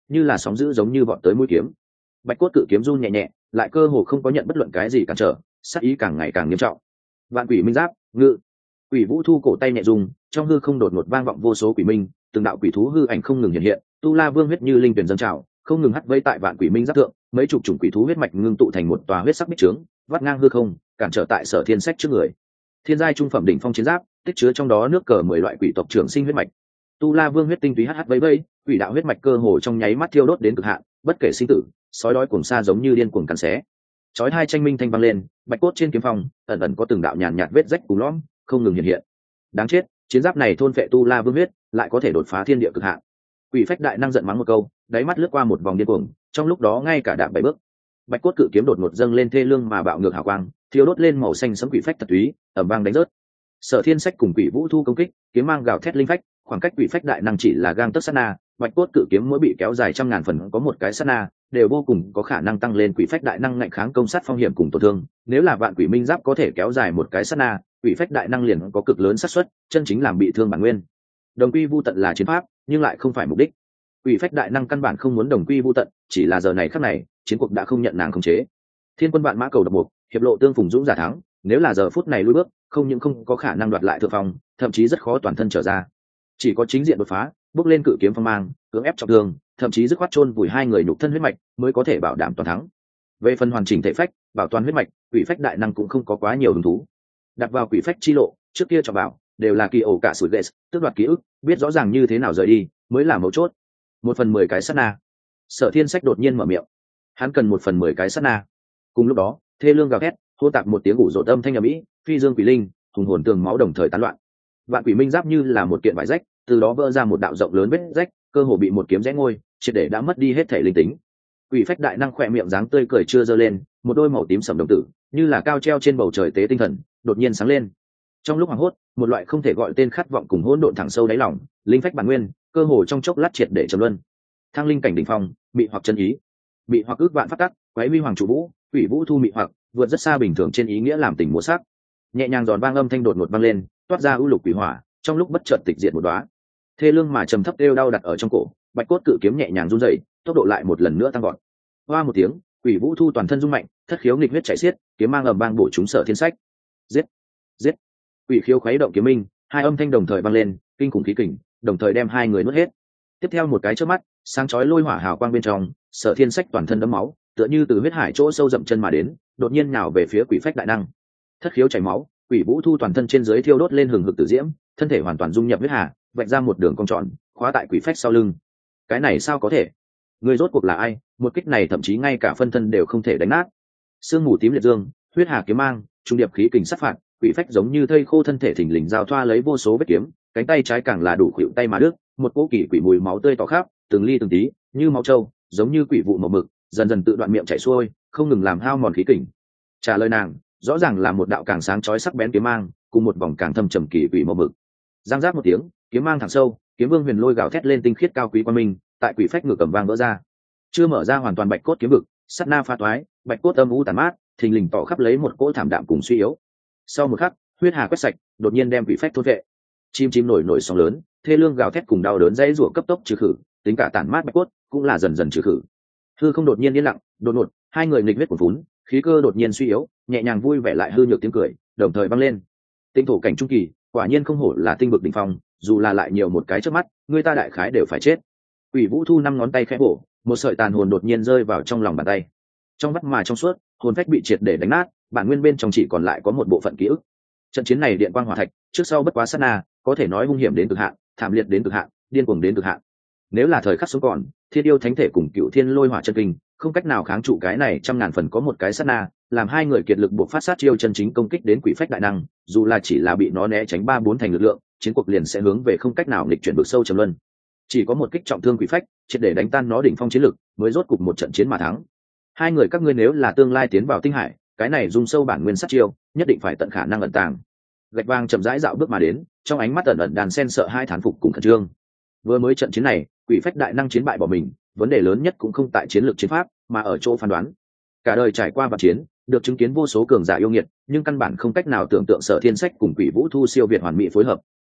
[SPEAKER 1] như là sóng dữ giống như vọt tới mũi kiếm. Bạch cốt cự kiếm run nhẹ nhẹ, lại cơ hồ không có nhận bất luận cái gì cản trở, sát ý càng ngày càng nghiêm trọng. Vạn quỷ minh giáp, ngự. Quỷ Vũ Thu cổ tay nhẹ dùng, trong hư không đột ngột vang vọng vô số quỷ minh, từng đạo quỷ thú hư ảnh không ngừng hiện hiện, tu la vương huyết như linh tuyển dâng trào, không ngừng hắt vây tại vạn quỷ minh giáp thượng, mấy chục chủng quỷ thú huyết mạch ngưng tụ thành một tòa huyết sắc bích trướng, vắt ngang hư không, cản trở tại Sở Thiên Sách trước người. Thiên giai trung phẩm đỉnh phong chiến giáp, tích chứa trong đó nước cờ 10 loại quỷ tộc trưởng sinh huyết mạch. Tu la vương huyết tinh túy hắt vây vây, quỷ đạo huyết mạch cơ hồ trong nháy mắt thiêu đốt đến cực hạn, bất kể sinh tử, sói đói cuồng xa giống như điên cuồng cắn xé. Chói hai tranh minh thanh vang lên, bạch cốt trên kiếm phong, ẩn ẩn có từng đạo nhàn nhạt vết rách cùng lõm, không ngừng hiện hiện. Đáng chết, chiến giáp này thôn phệ tu la vương huyết, lại có thể đột phá thiên địa cực hạn. Quỷ phách đại năng giận mắng một câu, đáy mắt lướt qua một vòng điên cuồng, trong lúc đó ngay cả đạp 7 bước. Bạch cốt cự kiếm đột ngột dâng lên thê lương mà bạo ngược hào quang, thiêu đốt lên màu xanh sẫm quỷ phách thật túy, ầm vang đánh rớt. Sở Thiên Sách cùng Quỷ Vũ Thu công kích, kiếm mang gào thét linh phách, khoảng cách quỷ phách đại năng chỉ là gang tấc sát na, bạch cốt cự kiếm mỗi bị kéo dài trăm ngàn phần có một cái sát na, đều vô cùng có khả năng tăng lên quỷ phách đại năng ngạnh kháng công sát phong hiểm cùng tổn thương. Nếu là vạn quỷ minh giáp có thể kéo dài một cái sát na, quỷ phách đại năng liền có cực lớn xác suất chân chính làm bị thương bản nguyên. Đồng quy vu tận là chiến pháp, nhưng lại không phải mục đích. Quỷ phách đại năng căn bản không muốn đồng quy vu tận, chỉ là giờ này khắc này, chiến cuộc đã không nhận nàng khống chế. Thiên quân vạn mã cầu độc mục, hiệp lộ tương phùng dũng giả thắng, nếu là giờ phút này lùi bước, không những không có khả năng đoạt lại thượng phong, thậm chí rất khó toàn thân trở ra. Chỉ có chính diện đột phá, bước lên cự kiếm phong mang, cưỡng ép trọng thương, thậm chí dứt khoát chôn vùi hai người nhục thân huyết mạch, mới có thể bảo đảm toàn thắng. Về phần hoàn chỉnh thể phách, bảo toàn huyết mạch, quỷ phách đại năng cũng không có quá nhiều hứng thú. Đặt vào quỷ phách chi lộ, trước kia cho bảo, đều là kỳ ổ cả sủi ghét, tước đoạt ký ức, biết rõ ràng như thế nào rời đi, mới là mấu chốt. 1/10 cái sát na. Sở Thiên Sách đột nhiên mở miệng, hắn cần 1/10 cái sát na. Cùng lúc đó, thê lương gào thét, hô tạp một tiếng ủ rột âm thanh ầm ĩ, phi dương quỷ linh, hùng hồn tường máu đồng thời tán loạn. Vạn quỷ minh giáp như là một kiện vải rách, từ đó vỡ ra một đạo rộng lớn vết rách, cơ hồ bị một kiếm rẽ ngôi, triệt để đã mất đi hết thể linh tính. Quỷ phách đại năng khỏe miệng dáng tươi cười chưa giơ lên, một đôi màu tím sẫm đồng tử, như là cao treo trên bầu trời tế tinh thần, đột nhiên sáng lên. Trong lúc hoảng hốt, một loại không thể gọi tên khát vọng cùng hỗn độn thẳng sâu đáy lòng, linh phách bản nguyên, cơ hồ trong chốc lát triệt để trầm luân. Thăng linh cảnh đỉnh phong, bị hoặc chân ý, bị hoặc ước vạn phát tắc, quái huy hoàng chủ vũ, quỷ vũ thu mị hoặc, vượt rất xa bình thường trên ý nghĩa làm tình múa sắc. Nhẹ nhàng giòn vang âm thanh đột ngột vang lên, toát ra ưu lục quỷ hỏa, trong lúc bất chợt tịch diệt một đóa. Thê lương mà trầm thấp kêu đau đặt ở trong cổ, bạch cốt cự kiếm nhẹ nhàng run rẩy, tốc độ lại một lần nữa tăng vọt. Hoa một tiếng, quỷ vũ thu toàn thân rung mạnh, thất khiếu nghịch huyết chảy xiết, kiếm mang ầm vang bổ trúng Sở Thiên Sách. Giết, giết! Quỷ khiếu khuấy động kiếm minh, hai âm thanh đồng thời vang lên, kinh khủng khí kình, đồng thời đem hai người nuốt hết. Tiếp theo một cái chớp mắt, sáng chói lôi hỏa hào quang bên trong, Sở Thiên Sách toàn thân đẫm máu, tựa như từ huyết hải chỗ sâu dậm chân mà đến, đột nhiên nhào về phía quỷ phách đại năng. Thất khiếu chảy máu, quỷ vũ thu toàn thân trên dưới thiêu đốt lên hừng hực tử diễm, thân thể hoàn toàn dung nhập huyết hà, vạch ra một đường cong tròn, khóa tại quỷ phách sau lưng. Cái này sao có thể? Người rốt cuộc là ai? Một kích này thậm chí ngay cả phân thân đều không thể đánh nát. Sương mù tím liệt dương, huyết hà kiếm mang, trung điệp khí kình sát phạt, quỷ phách giống như thây khô thân thể thình lình giao thoa lấy vô số vết kiếm, cánh tay trái càng là đủ khuỵu tay mà đứt, một cỗ kỳ quỷ mùi máu tươi tỏ khắp, từng ly từng tí, như máu trâu, giống như quỷ vụ màu mực, dần dần tự đoạn miệng chảy xuôi, không ngừng làm hao mòn khí kình. Trả lời nàng, rõ ràng là một đạo càng sáng chói sắc bén kiếm mang, cùng một vòng càng thâm trầm kỳ quỷ màu mực. Giang giác một tiếng, kiếm mang thẳng sâu, kiếm vương huyền lôi gào thét lên tinh khiết cao quý quan minh, tại quỷ phách ngược cầm vang vỡ ra. Chưa mở ra hoàn toàn bạch cốt kiếm vực, sát na pha toái, bạch cốt âm u tàn mát, thình lình tỏ khắp lấy một cỗ thảm đạm cùng suy yếu. Sau một khắc, huyết hà quét sạch, đột nhiên đem quỷ phách thôn vệ. Chim chim nổi nổi sóng lớn, thê lương gào thét cùng đau đớn dãy rủa cấp tốc trừ khử, tính cả tàn mát bạch cốt cũng là dần dần trừ khử. Hư không đột nhiên yên lặng, đột ngột, hai người nghịch huyết cuồn vốn, khí cơ đột nhiên suy yếu, nhẹ nhàng vui vẻ lại hư nhược tiếng cười, đồng thời vang lên. Tinh thổ cảnh trung kỳ, quả nhiên không hổ là tinh vực đỉnh phong, dù là lại nhiều một cái trước mắt, người ta đại khái đều phải chết. Quỷ Vũ Thu năm ngón tay khẽ bổ, một sợi tàn hồn đột nhiên rơi vào trong lòng bàn tay. Trong mắt mà trong suốt, hồn phách bị triệt để đánh nát, bản nguyên bên trong chỉ còn lại có một bộ phận ký ức. Trận chiến này điện quang hỏa thạch, trước sau bất quá sát na, có thể nói hung hiểm đến cực hạn, thảm liệt đến cực hạn, điên cuồng đến cực hạn. Nếu là thời khắc sống còn, Thiên yêu thánh thể cùng Cựu Thiên lôi hỏa chân kinh, không cách nào kháng trụ cái này trăm ngàn phần có một cái sát na, làm hai người kiệt lực buộc phát sát chiêu chân chính công kích đến quỷ phách đại năng, dù là chỉ là bị nó né tránh 3-4 thành lực lượng, chiến cuộc liền sẽ hướng về không cách nào nghịch chuyển vực sâu trầm luân. Chỉ có một kích trọng thương quỷ phách, triệt để đánh tan nó đỉnh phong chiến lực, mới rốt cục một trận chiến mà thắng. Hai người các ngươi nếu là tương lai tiến vào tinh hải, cái này dung sâu bản nguyên sát chiêu, nhất định phải tận khả năng ẩn tàng. Gạch vàng chậm rãi dạo bước mà đến, trong ánh mắt ẩn ẩn đàn sen sợ hai thán phục cùng khẩn trương. Vừa mới trận chiến này, quỷ phách đại năng chiến bại bỏ mình, vấn đề lớn nhất cũng không tại chiến lược chiến pháp, mà ở chỗ phán đoán. Cả đời trải qua vạn chiến, được chứng kiến vô số cường giả yêu nghiệt, nhưng căn bản không cách nào tưởng tượng Sở Thiên Sách cùng Quỷ Vũ Thu siêu việt hoàn mỹ phối hợp.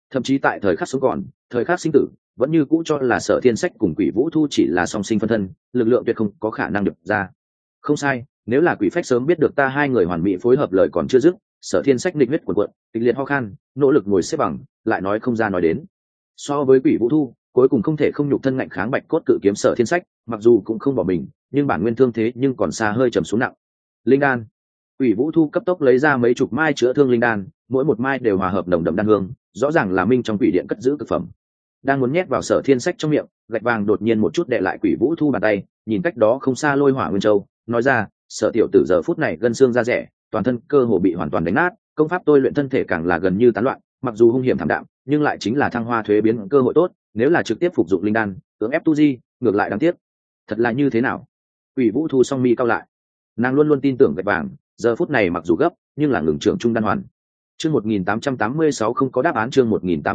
[SPEAKER 1] thậm chí tại thời khắc sống còn, thời khắc sinh tử, vẫn như cũ cho là Sở Thiên Sách cùng Quỷ Vũ Thu chỉ là song sinh phân thân, lực lượng tuyệt không có khả năng được ra. Không sai, nếu là Quỷ Phách sớm biết được ta hai người hoàn mỹ phối hợp lời còn chưa dứt, Sở Thiên Sách nghịch huyết cuộn cuộn, kịch liệt ho khan, nỗ lực ngồi xếp bằng, lại nói không ra nói đến. So với Quỷ Vũ Thu, cuối cùng không thể không nhục thân ngạnh kháng Bạch Cốt Cự Kiếm Sở Thiên Sách, mặc dù cũng không bỏ mình, nhưng bản nguyên thương thế nhưng còn xa hơi trầm xuống nặng. Linh đan. Quỷ Vũ Thu cấp tốc lấy ra mấy chục mai chữa thương linh đan, mỗi một mai đều hòa hợp nồng đậm đan hương, rõ ràng là minh trong quỷ điện cất giữ thực phẩm. Đang muốn nhét vào Sở Thiên Sách trong miệng, gạch vàng đột nhiên một chút đè lại Quỷ Vũ Thu bàn tay, nhìn cách đó không xa Lôi Hỏa Nguyên Châu, nói ra, Sở tiểu tử giờ phút này gân xương da rẻ, toàn thân cơ hồ bị hoàn toàn đánh nát, công pháp tôi luyện thân thể càng là gần như tán loạn, mặc dù hung hiểm thảm đạm, nhưng lại chính là thăng hoa thuế biến cơ hội tốt, nếu là trực tiếp phục dụng linh đan, cưỡng ép tu di, ngược lại đáng tiếc. Thật là như thế nào? Quỷ Vũ Thu song mi cao lại, nàng luôn luôn tin tưởng gạch vàng, giờ phút này mặc dù gấp, nhưng là ngừng trưởng trung đan hoàn. Chương 1886 không có đáp án, chương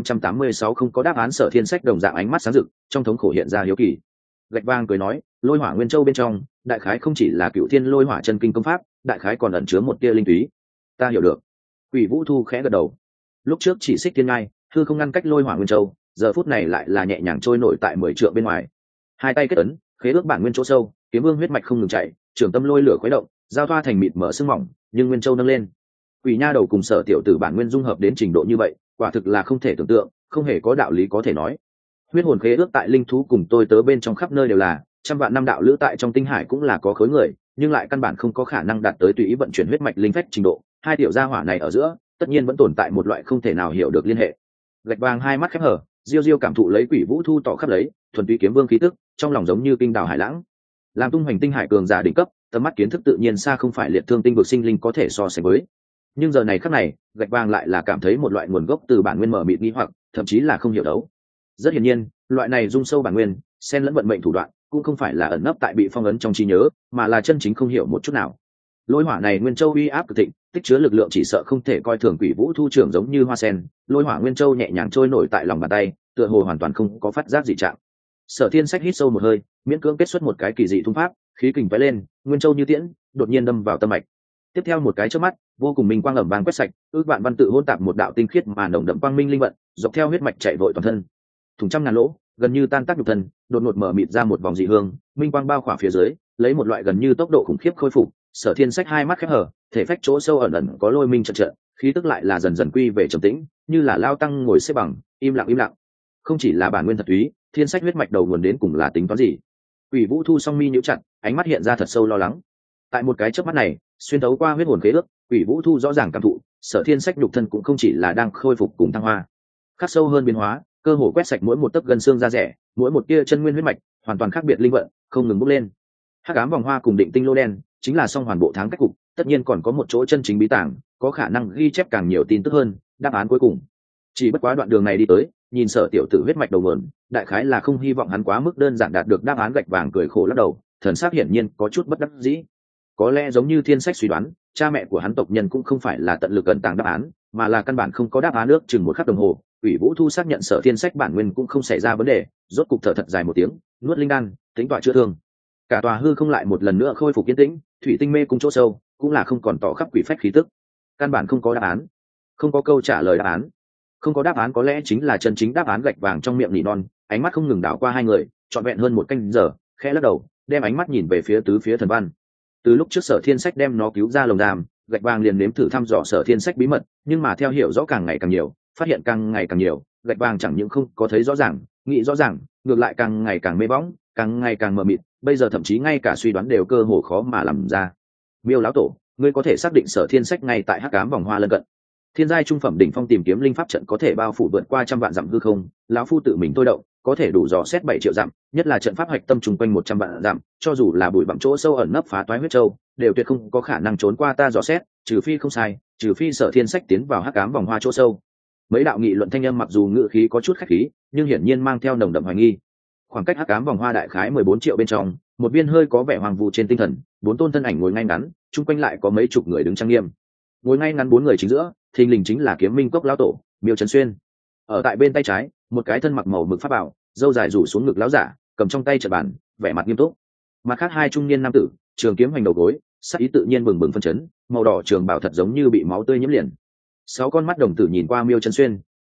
[SPEAKER 1] 1886 không có đáp án. Sở Thiên Sách đồng dạng ánh mắt sáng rực, trong thống khổ hiện ra hiếu kỳ. Gạch vàng cười nói, Lôi Hỏa Nguyên Châu bên trong, đại khái không chỉ là Cựu Thiên Lôi Hỏa chân kinh công pháp, đại khái còn ẩn chứa một tia linh túy. Ta hiểu được. Quỷ Vũ Thu khẽ gật đầu. Lúc trước chỉ xích thiên ngai, hư không ngăn cách Lôi Hỏa Nguyên Châu, giờ phút này lại là nhẹ nhàng trôi nổi tại 10 trượng bên ngoài. Hai tay kết ấn, khế ước bản nguyên chỗ sâu, kiếm vương huyết mạch không ngừng chảy, trường tâm lôi lửa khuấy động, giao thoa thành mịt mở sương mỏng, nhưng Nguyên Châu nâng lên. Quỷ nha đầu cùng Sở tiểu tử bản nguyên dung hợp đến trình độ như vậy, quả thực là không thể tưởng tượng, không hề có đạo lý có thể nói. Huyết hồn khế ước tại linh thú cùng tôi tớ bên trong khắp nơi đều là, trăm vạn năm đạo lữ tại trong tinh hải cũng là có khối người, nhưng lại căn bản không có khả năng đạt tới tùy ý vận chuyển huyết mạch linh phách trình độ. Hai tiểu gia hỏa này ở giữa, tất nhiên vẫn tồn tại một loại không thể nào hiểu được liên hệ. Gạch vàng hai mắt khép hở, diêu diêu cảm thụ lấy Quỷ Vũ Thu tỏ khắp lấy, thuần túy kiếm vương khí tức, trong lòng giống như kinh đào hải lãng. Làm tung hoành tinh hải cường giả đỉnh cấp, tầm mắt kiến thức tự nhiên xa không phải liệt thương tinh vực sinh linh có thể so sánh với. Nhưng giờ này khắc này, gạch vàng lại là cảm thấy một loại nguồn gốc từ bản nguyên mở mịt nghi hoặc, thậm chí là không hiểu đấu. Rất hiển nhiên, loại này dung sâu bản nguyên, xen lẫn vận mệnh thủ đoạn, cũng không phải là ẩn nấp tại bị phong ấn trong trí nhớ, mà là chân chính không hiểu một chút nào. Lôi hỏa này Nguyên Châu uy áp cực thịnh, tích chứa lực lượng chỉ sợ không thể coi thường. Quỷ Vũ Thu trưởng giống như hoa sen, Lôi hỏa Nguyên Châu nhẹ nhàng trôi nổi tại lòng bàn tay, tựa hồ hoàn toàn không có phát giác gì trạng. Sở Thiên Sách hít sâu một hơi, miễn cưỡng kết xuất một cái kỳ dị thung pháp, khí kình vẽ lên, Nguyên Châu như tiễn, đột nhiên đâm vào tâm mạch. Tiếp theo một cái chớp mắt, vô cùng minh quang ẩm vàng quét sạch, ước vạn văn tự hỗn tạp một đạo tinh khiết mà nồng đậm quang minh linh vận, dọc theo huyết mạch chạy vội toàn thân. Thùng trăm ngàn lỗ, gần như tan tác nhục thân, đột ngột mở mịt ra một vòng dị hương, minh quang bao khỏa phía dưới, lấy một loại gần như tốc độ khủng khiếp khôi phục. Sở Thiên Sách hai mắt khép hở, thể phách chỗ sâu ẩn ẩn có lôi minh trận trận, khí tức lại là dần dần quy về trầm tĩnh, như là lao tăng ngồi xếp bằng, im lặng. Không chỉ là bản nguyên thật túy, Thiên Sách huyết mạch đầu nguồn đến cùng là tính toán gì? Quỷ Vũ Thu song mi nhíu chặt, ánh mắt hiện ra thật sâu lo lắng. Tại một cái chớp mắt này, xuyên thấu qua huyết hồn khế ước, Quỷ Vũ Thu rõ ràng cảm thụ, Sở Thiên Sách nhục thân cũng không chỉ là đang khôi phục cùng thăng hoa, khắc sâu hơn biến hóa, cơ hồ quét sạch mỗi một tấc gân xương da rẻ, mỗi một tia chân nguyên huyết mạch, hoàn toàn khác biệt linh vận, không ngừng bốc lên. Hắc ám vòng hoa cùng định tinh lô đen, chính là song hoàn bộ tháng cách cục, tất nhiên còn có một chỗ chân chính bí tàng, có khả năng ghi chép càng nhiều tin tức hơn, đáp án cuối cùng. Chỉ bất quá đoạn đường này đi tới, nhìn Sở tiểu tử huyết mạch đầu nguồn, đại khái là không hy vọng hắn quá mức đơn giản đạt được đáp án. Gạch vàng cười khổ lắc đầu, thần sắc hiển nhiên có chút bất đắc dĩ. Có lẽ giống như Thiên Sách suy đoán, cha mẹ của hắn tộc nhân cũng không phải là tận lực ẩn tàng đáp án, mà là căn bản không có đáp án. Nước chừng một khắc đồng hồ, Quỷ Vũ Thu xác nhận Sở Thiên Sách bản nguyên cũng không xảy ra vấn đề, rốt cục thở thật dài một tiếng, nuốt linh đan, tính tọa chữa thương. Cả tòa hư không lại một lần nữa khôi phục yên tĩnh, thủy tinh mê cung chỗ sâu cũng là không còn tỏ khắp quỷ phách khí tức. Căn bản không có đáp án, không có câu trả lời đáp án. Không có đáp án có lẽ chính là chân chính đáp án. Gạch vàng trong miệng nỉ non, ánh mắt không ngừng đảo qua hai người, trọn vẹn hơn một canh giờ, khẽ lắc đầu, đem ánh mắt nhìn về phía tứ phía thần văn. Từ lúc trước Sở Thiên Sách đem nó cứu ra lồng giam, gạch vàng liền nếm thử thăm dò Sở Thiên Sách bí mật, nhưng mà theo hiểu rõ càng ngày càng nhiều, phát hiện càng ngày càng nhiều, gạch vàng chẳng những không có thấy rõ ràng, nghĩ rõ ràng, ngược lại càng ngày càng mê bóng, càng ngày càng mờ mịt, bây giờ thậm chí ngay cả suy đoán đều cơ hồ khó mà làm ra. Miêu lão tổ, ngươi có thể xác định Sở Thiên Sách ngay tại Hắc Ám vòng hoa lân cận? Thiên giai trung phẩm đỉnh phong tìm kiếm linh pháp trận có thể bao phủ vượt qua trăm vạn dặm hư không, lão phu tự mình tôi động, có thể đủ dò xét 7 triệu dặm, nhất là trận pháp hạch tâm trùng quanh 100 vạn dặm, cho dù là bụi bặm chỗ sâu ẩn nấp phá toái huyết châu, đều tuyệt không có khả năng trốn qua ta dò xét, trừ phi không sai, trừ phi Sở Thiên Sách tiến vào Hắc Ám vòng hoa chỗ sâu. Mấy đạo nghị luận thanh âm mặc dù ngữ khí có chút khách khí, nhưng hiển nhiên mang theo nồng đậm hoài nghi. Khoảng cách Hắc Ám vòng hoa đại khái 14 triệu bên trong, một viên hơi có vẻ hoàng vu trên tinh thần, 4 tôn thân ảnh ngồi ngay ngắn, chung quanh lại có mấy chục người đứng trang nghiêm. Ngồi ngay ngắn 4 người chính giữa, thình lình chính là Kiếm Minh Cốc lão tổ Miêu Trấn Xuyên. Ở tại bên tay trái, một cái thân mặc màu mực pháp bảo, râu dài rủ xuống ngực lão giả, cầm trong tay trận bàn, vẻ mặt nghiêm túc. Mặt khác hai trung niên nam tử, trường kiếm hoành đầu gối, sắc ý tự nhiên bừng bừng phân chấn, màu đỏ trường bảo thật giống như bị máu tươi nhiễm liền. 6 con mắt đồng tử nhìn qua Miêu Trấn Xuyên,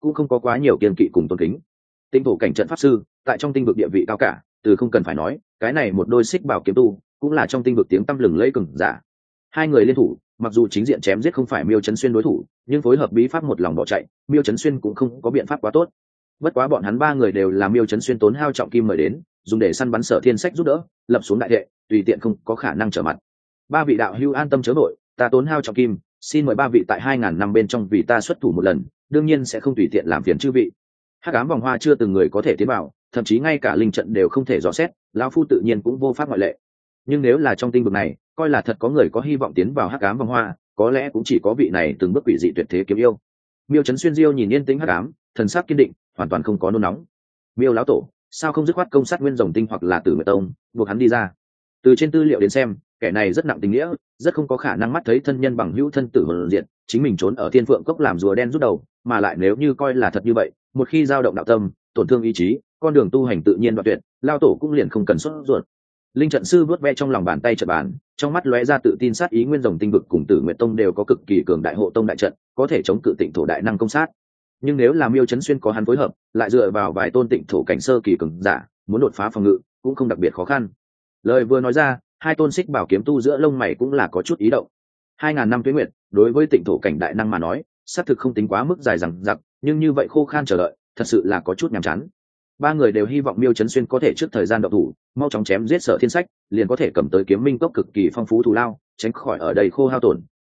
[SPEAKER 1] cũng không có quá nhiều kiên kỵ cùng tôn kính. Tinh thổ cảnh trận pháp sư tại trong tinh vực địa vị cao cả, từ không cần phải nói, cái này một đôi xích bảo kiếm tu cũng là trong tinh vực tiếng tăm lừng lẫy cường giả. Hai người liên thủ, mặc dù chính diện chém giết không phải Miêu Chấn Xuyên đối thủ, nhưng phối hợp bí pháp một lòng bỏ chạy, Miêu Chấn Xuyên cũng không có biện pháp quá tốt. Bất quá bọn hắn ba người đều là Miêu Chấn Xuyên tốn hao trọng kim mời đến, dùng để săn bắn Sở Thiên Sách giúp đỡ, lập xuống đại thệ, tùy tiện không có khả năng trở mặt. Ba vị đạo hữu an tâm chớ nội, ta tốn hao trọng kim, xin mời ba vị tại 2000 năm bên trong vì ta xuất thủ một lần, đương nhiên sẽ không tùy tiện làm phiền chư vị. Hắc ám vòng hoa chưa từng người có thể tiến vào, thậm chí ngay cả linh trận đều không thể dò xét, lão phu tự nhiên cũng vô pháp ngoại lệ. Nhưng nếu là trong tinh vực này, coi là thật có người có hy vọng tiến vào Hắc ám vòng hoa, có lẽ cũng chỉ có vị này từng bước quỷ dị tuyệt thế kiếm yêu. Miêu Chấn Xuyên diêu nhìn yên tĩnh hắc ám, thần sắc kiên định, hoàn toàn không có nôn nóng. Miêu lão tổ, sao không dứt khoát công sát Nguyên Rồng Tinh hoặc là Tử Nguyệt Tông, buộc hắn đi ra. Từ trên tư liệu đến xem, kẻ này rất nặng tình nghĩa, rất không có khả năng mắt thấy thân nhân bằng hữu thân tử hồn diện, chính mình trốn ở Thiên Phượng Cốc làm rùa đen rút đầu, mà lại nếu như coi là thật như vậy, một khi dao động đạo tâm, tổn thương ý chí, con đường tu hành tự nhiên đoạn tuyệt, lao tổ cũng liền không cần sốt ruột. Linh trận sư vuốt ve trong lòng bàn tay trận bàn, trong mắt lóe ra tự tin sát ý. Nguyên Rồng Tinh vực cùng Tử Nguyệt Tông đều có cực kỳ cường đại hộ tông đại trận, có thể chống cự Tịnh thổ đại năng công sát. Nhưng nếu là Miêu Chấn Xuyên có hắn phối hợp, lại dựa vào vài tôn Tịnh thổ cảnh sơ kỳ cường giả, muốn đột phá phòng ngự cũng không đặc biệt khó khăn. Lời vừa nói ra, hai tôn xích bảo kiếm tu giữa lông mày cũng là có chút ý động. 2000 năm tuế nguyệt, đối với Tịnh thổ cảnh đại năng mà nói, xác thực không tính quá mức dài dằng dặc, nhưng như vậy khô khan chờ đợi, thật sự là có chút nhàm chán. Ba người đều hy vọng Miêu Chấn Xuyên có thể trước thời gian động thủ, mau chóng chém giết Sở Thiên Sách, liền có thể cầm tới Kiếm Minh cốc cực kỳ phong phú thù lao, tránh khỏi ở đây khô hao tổn,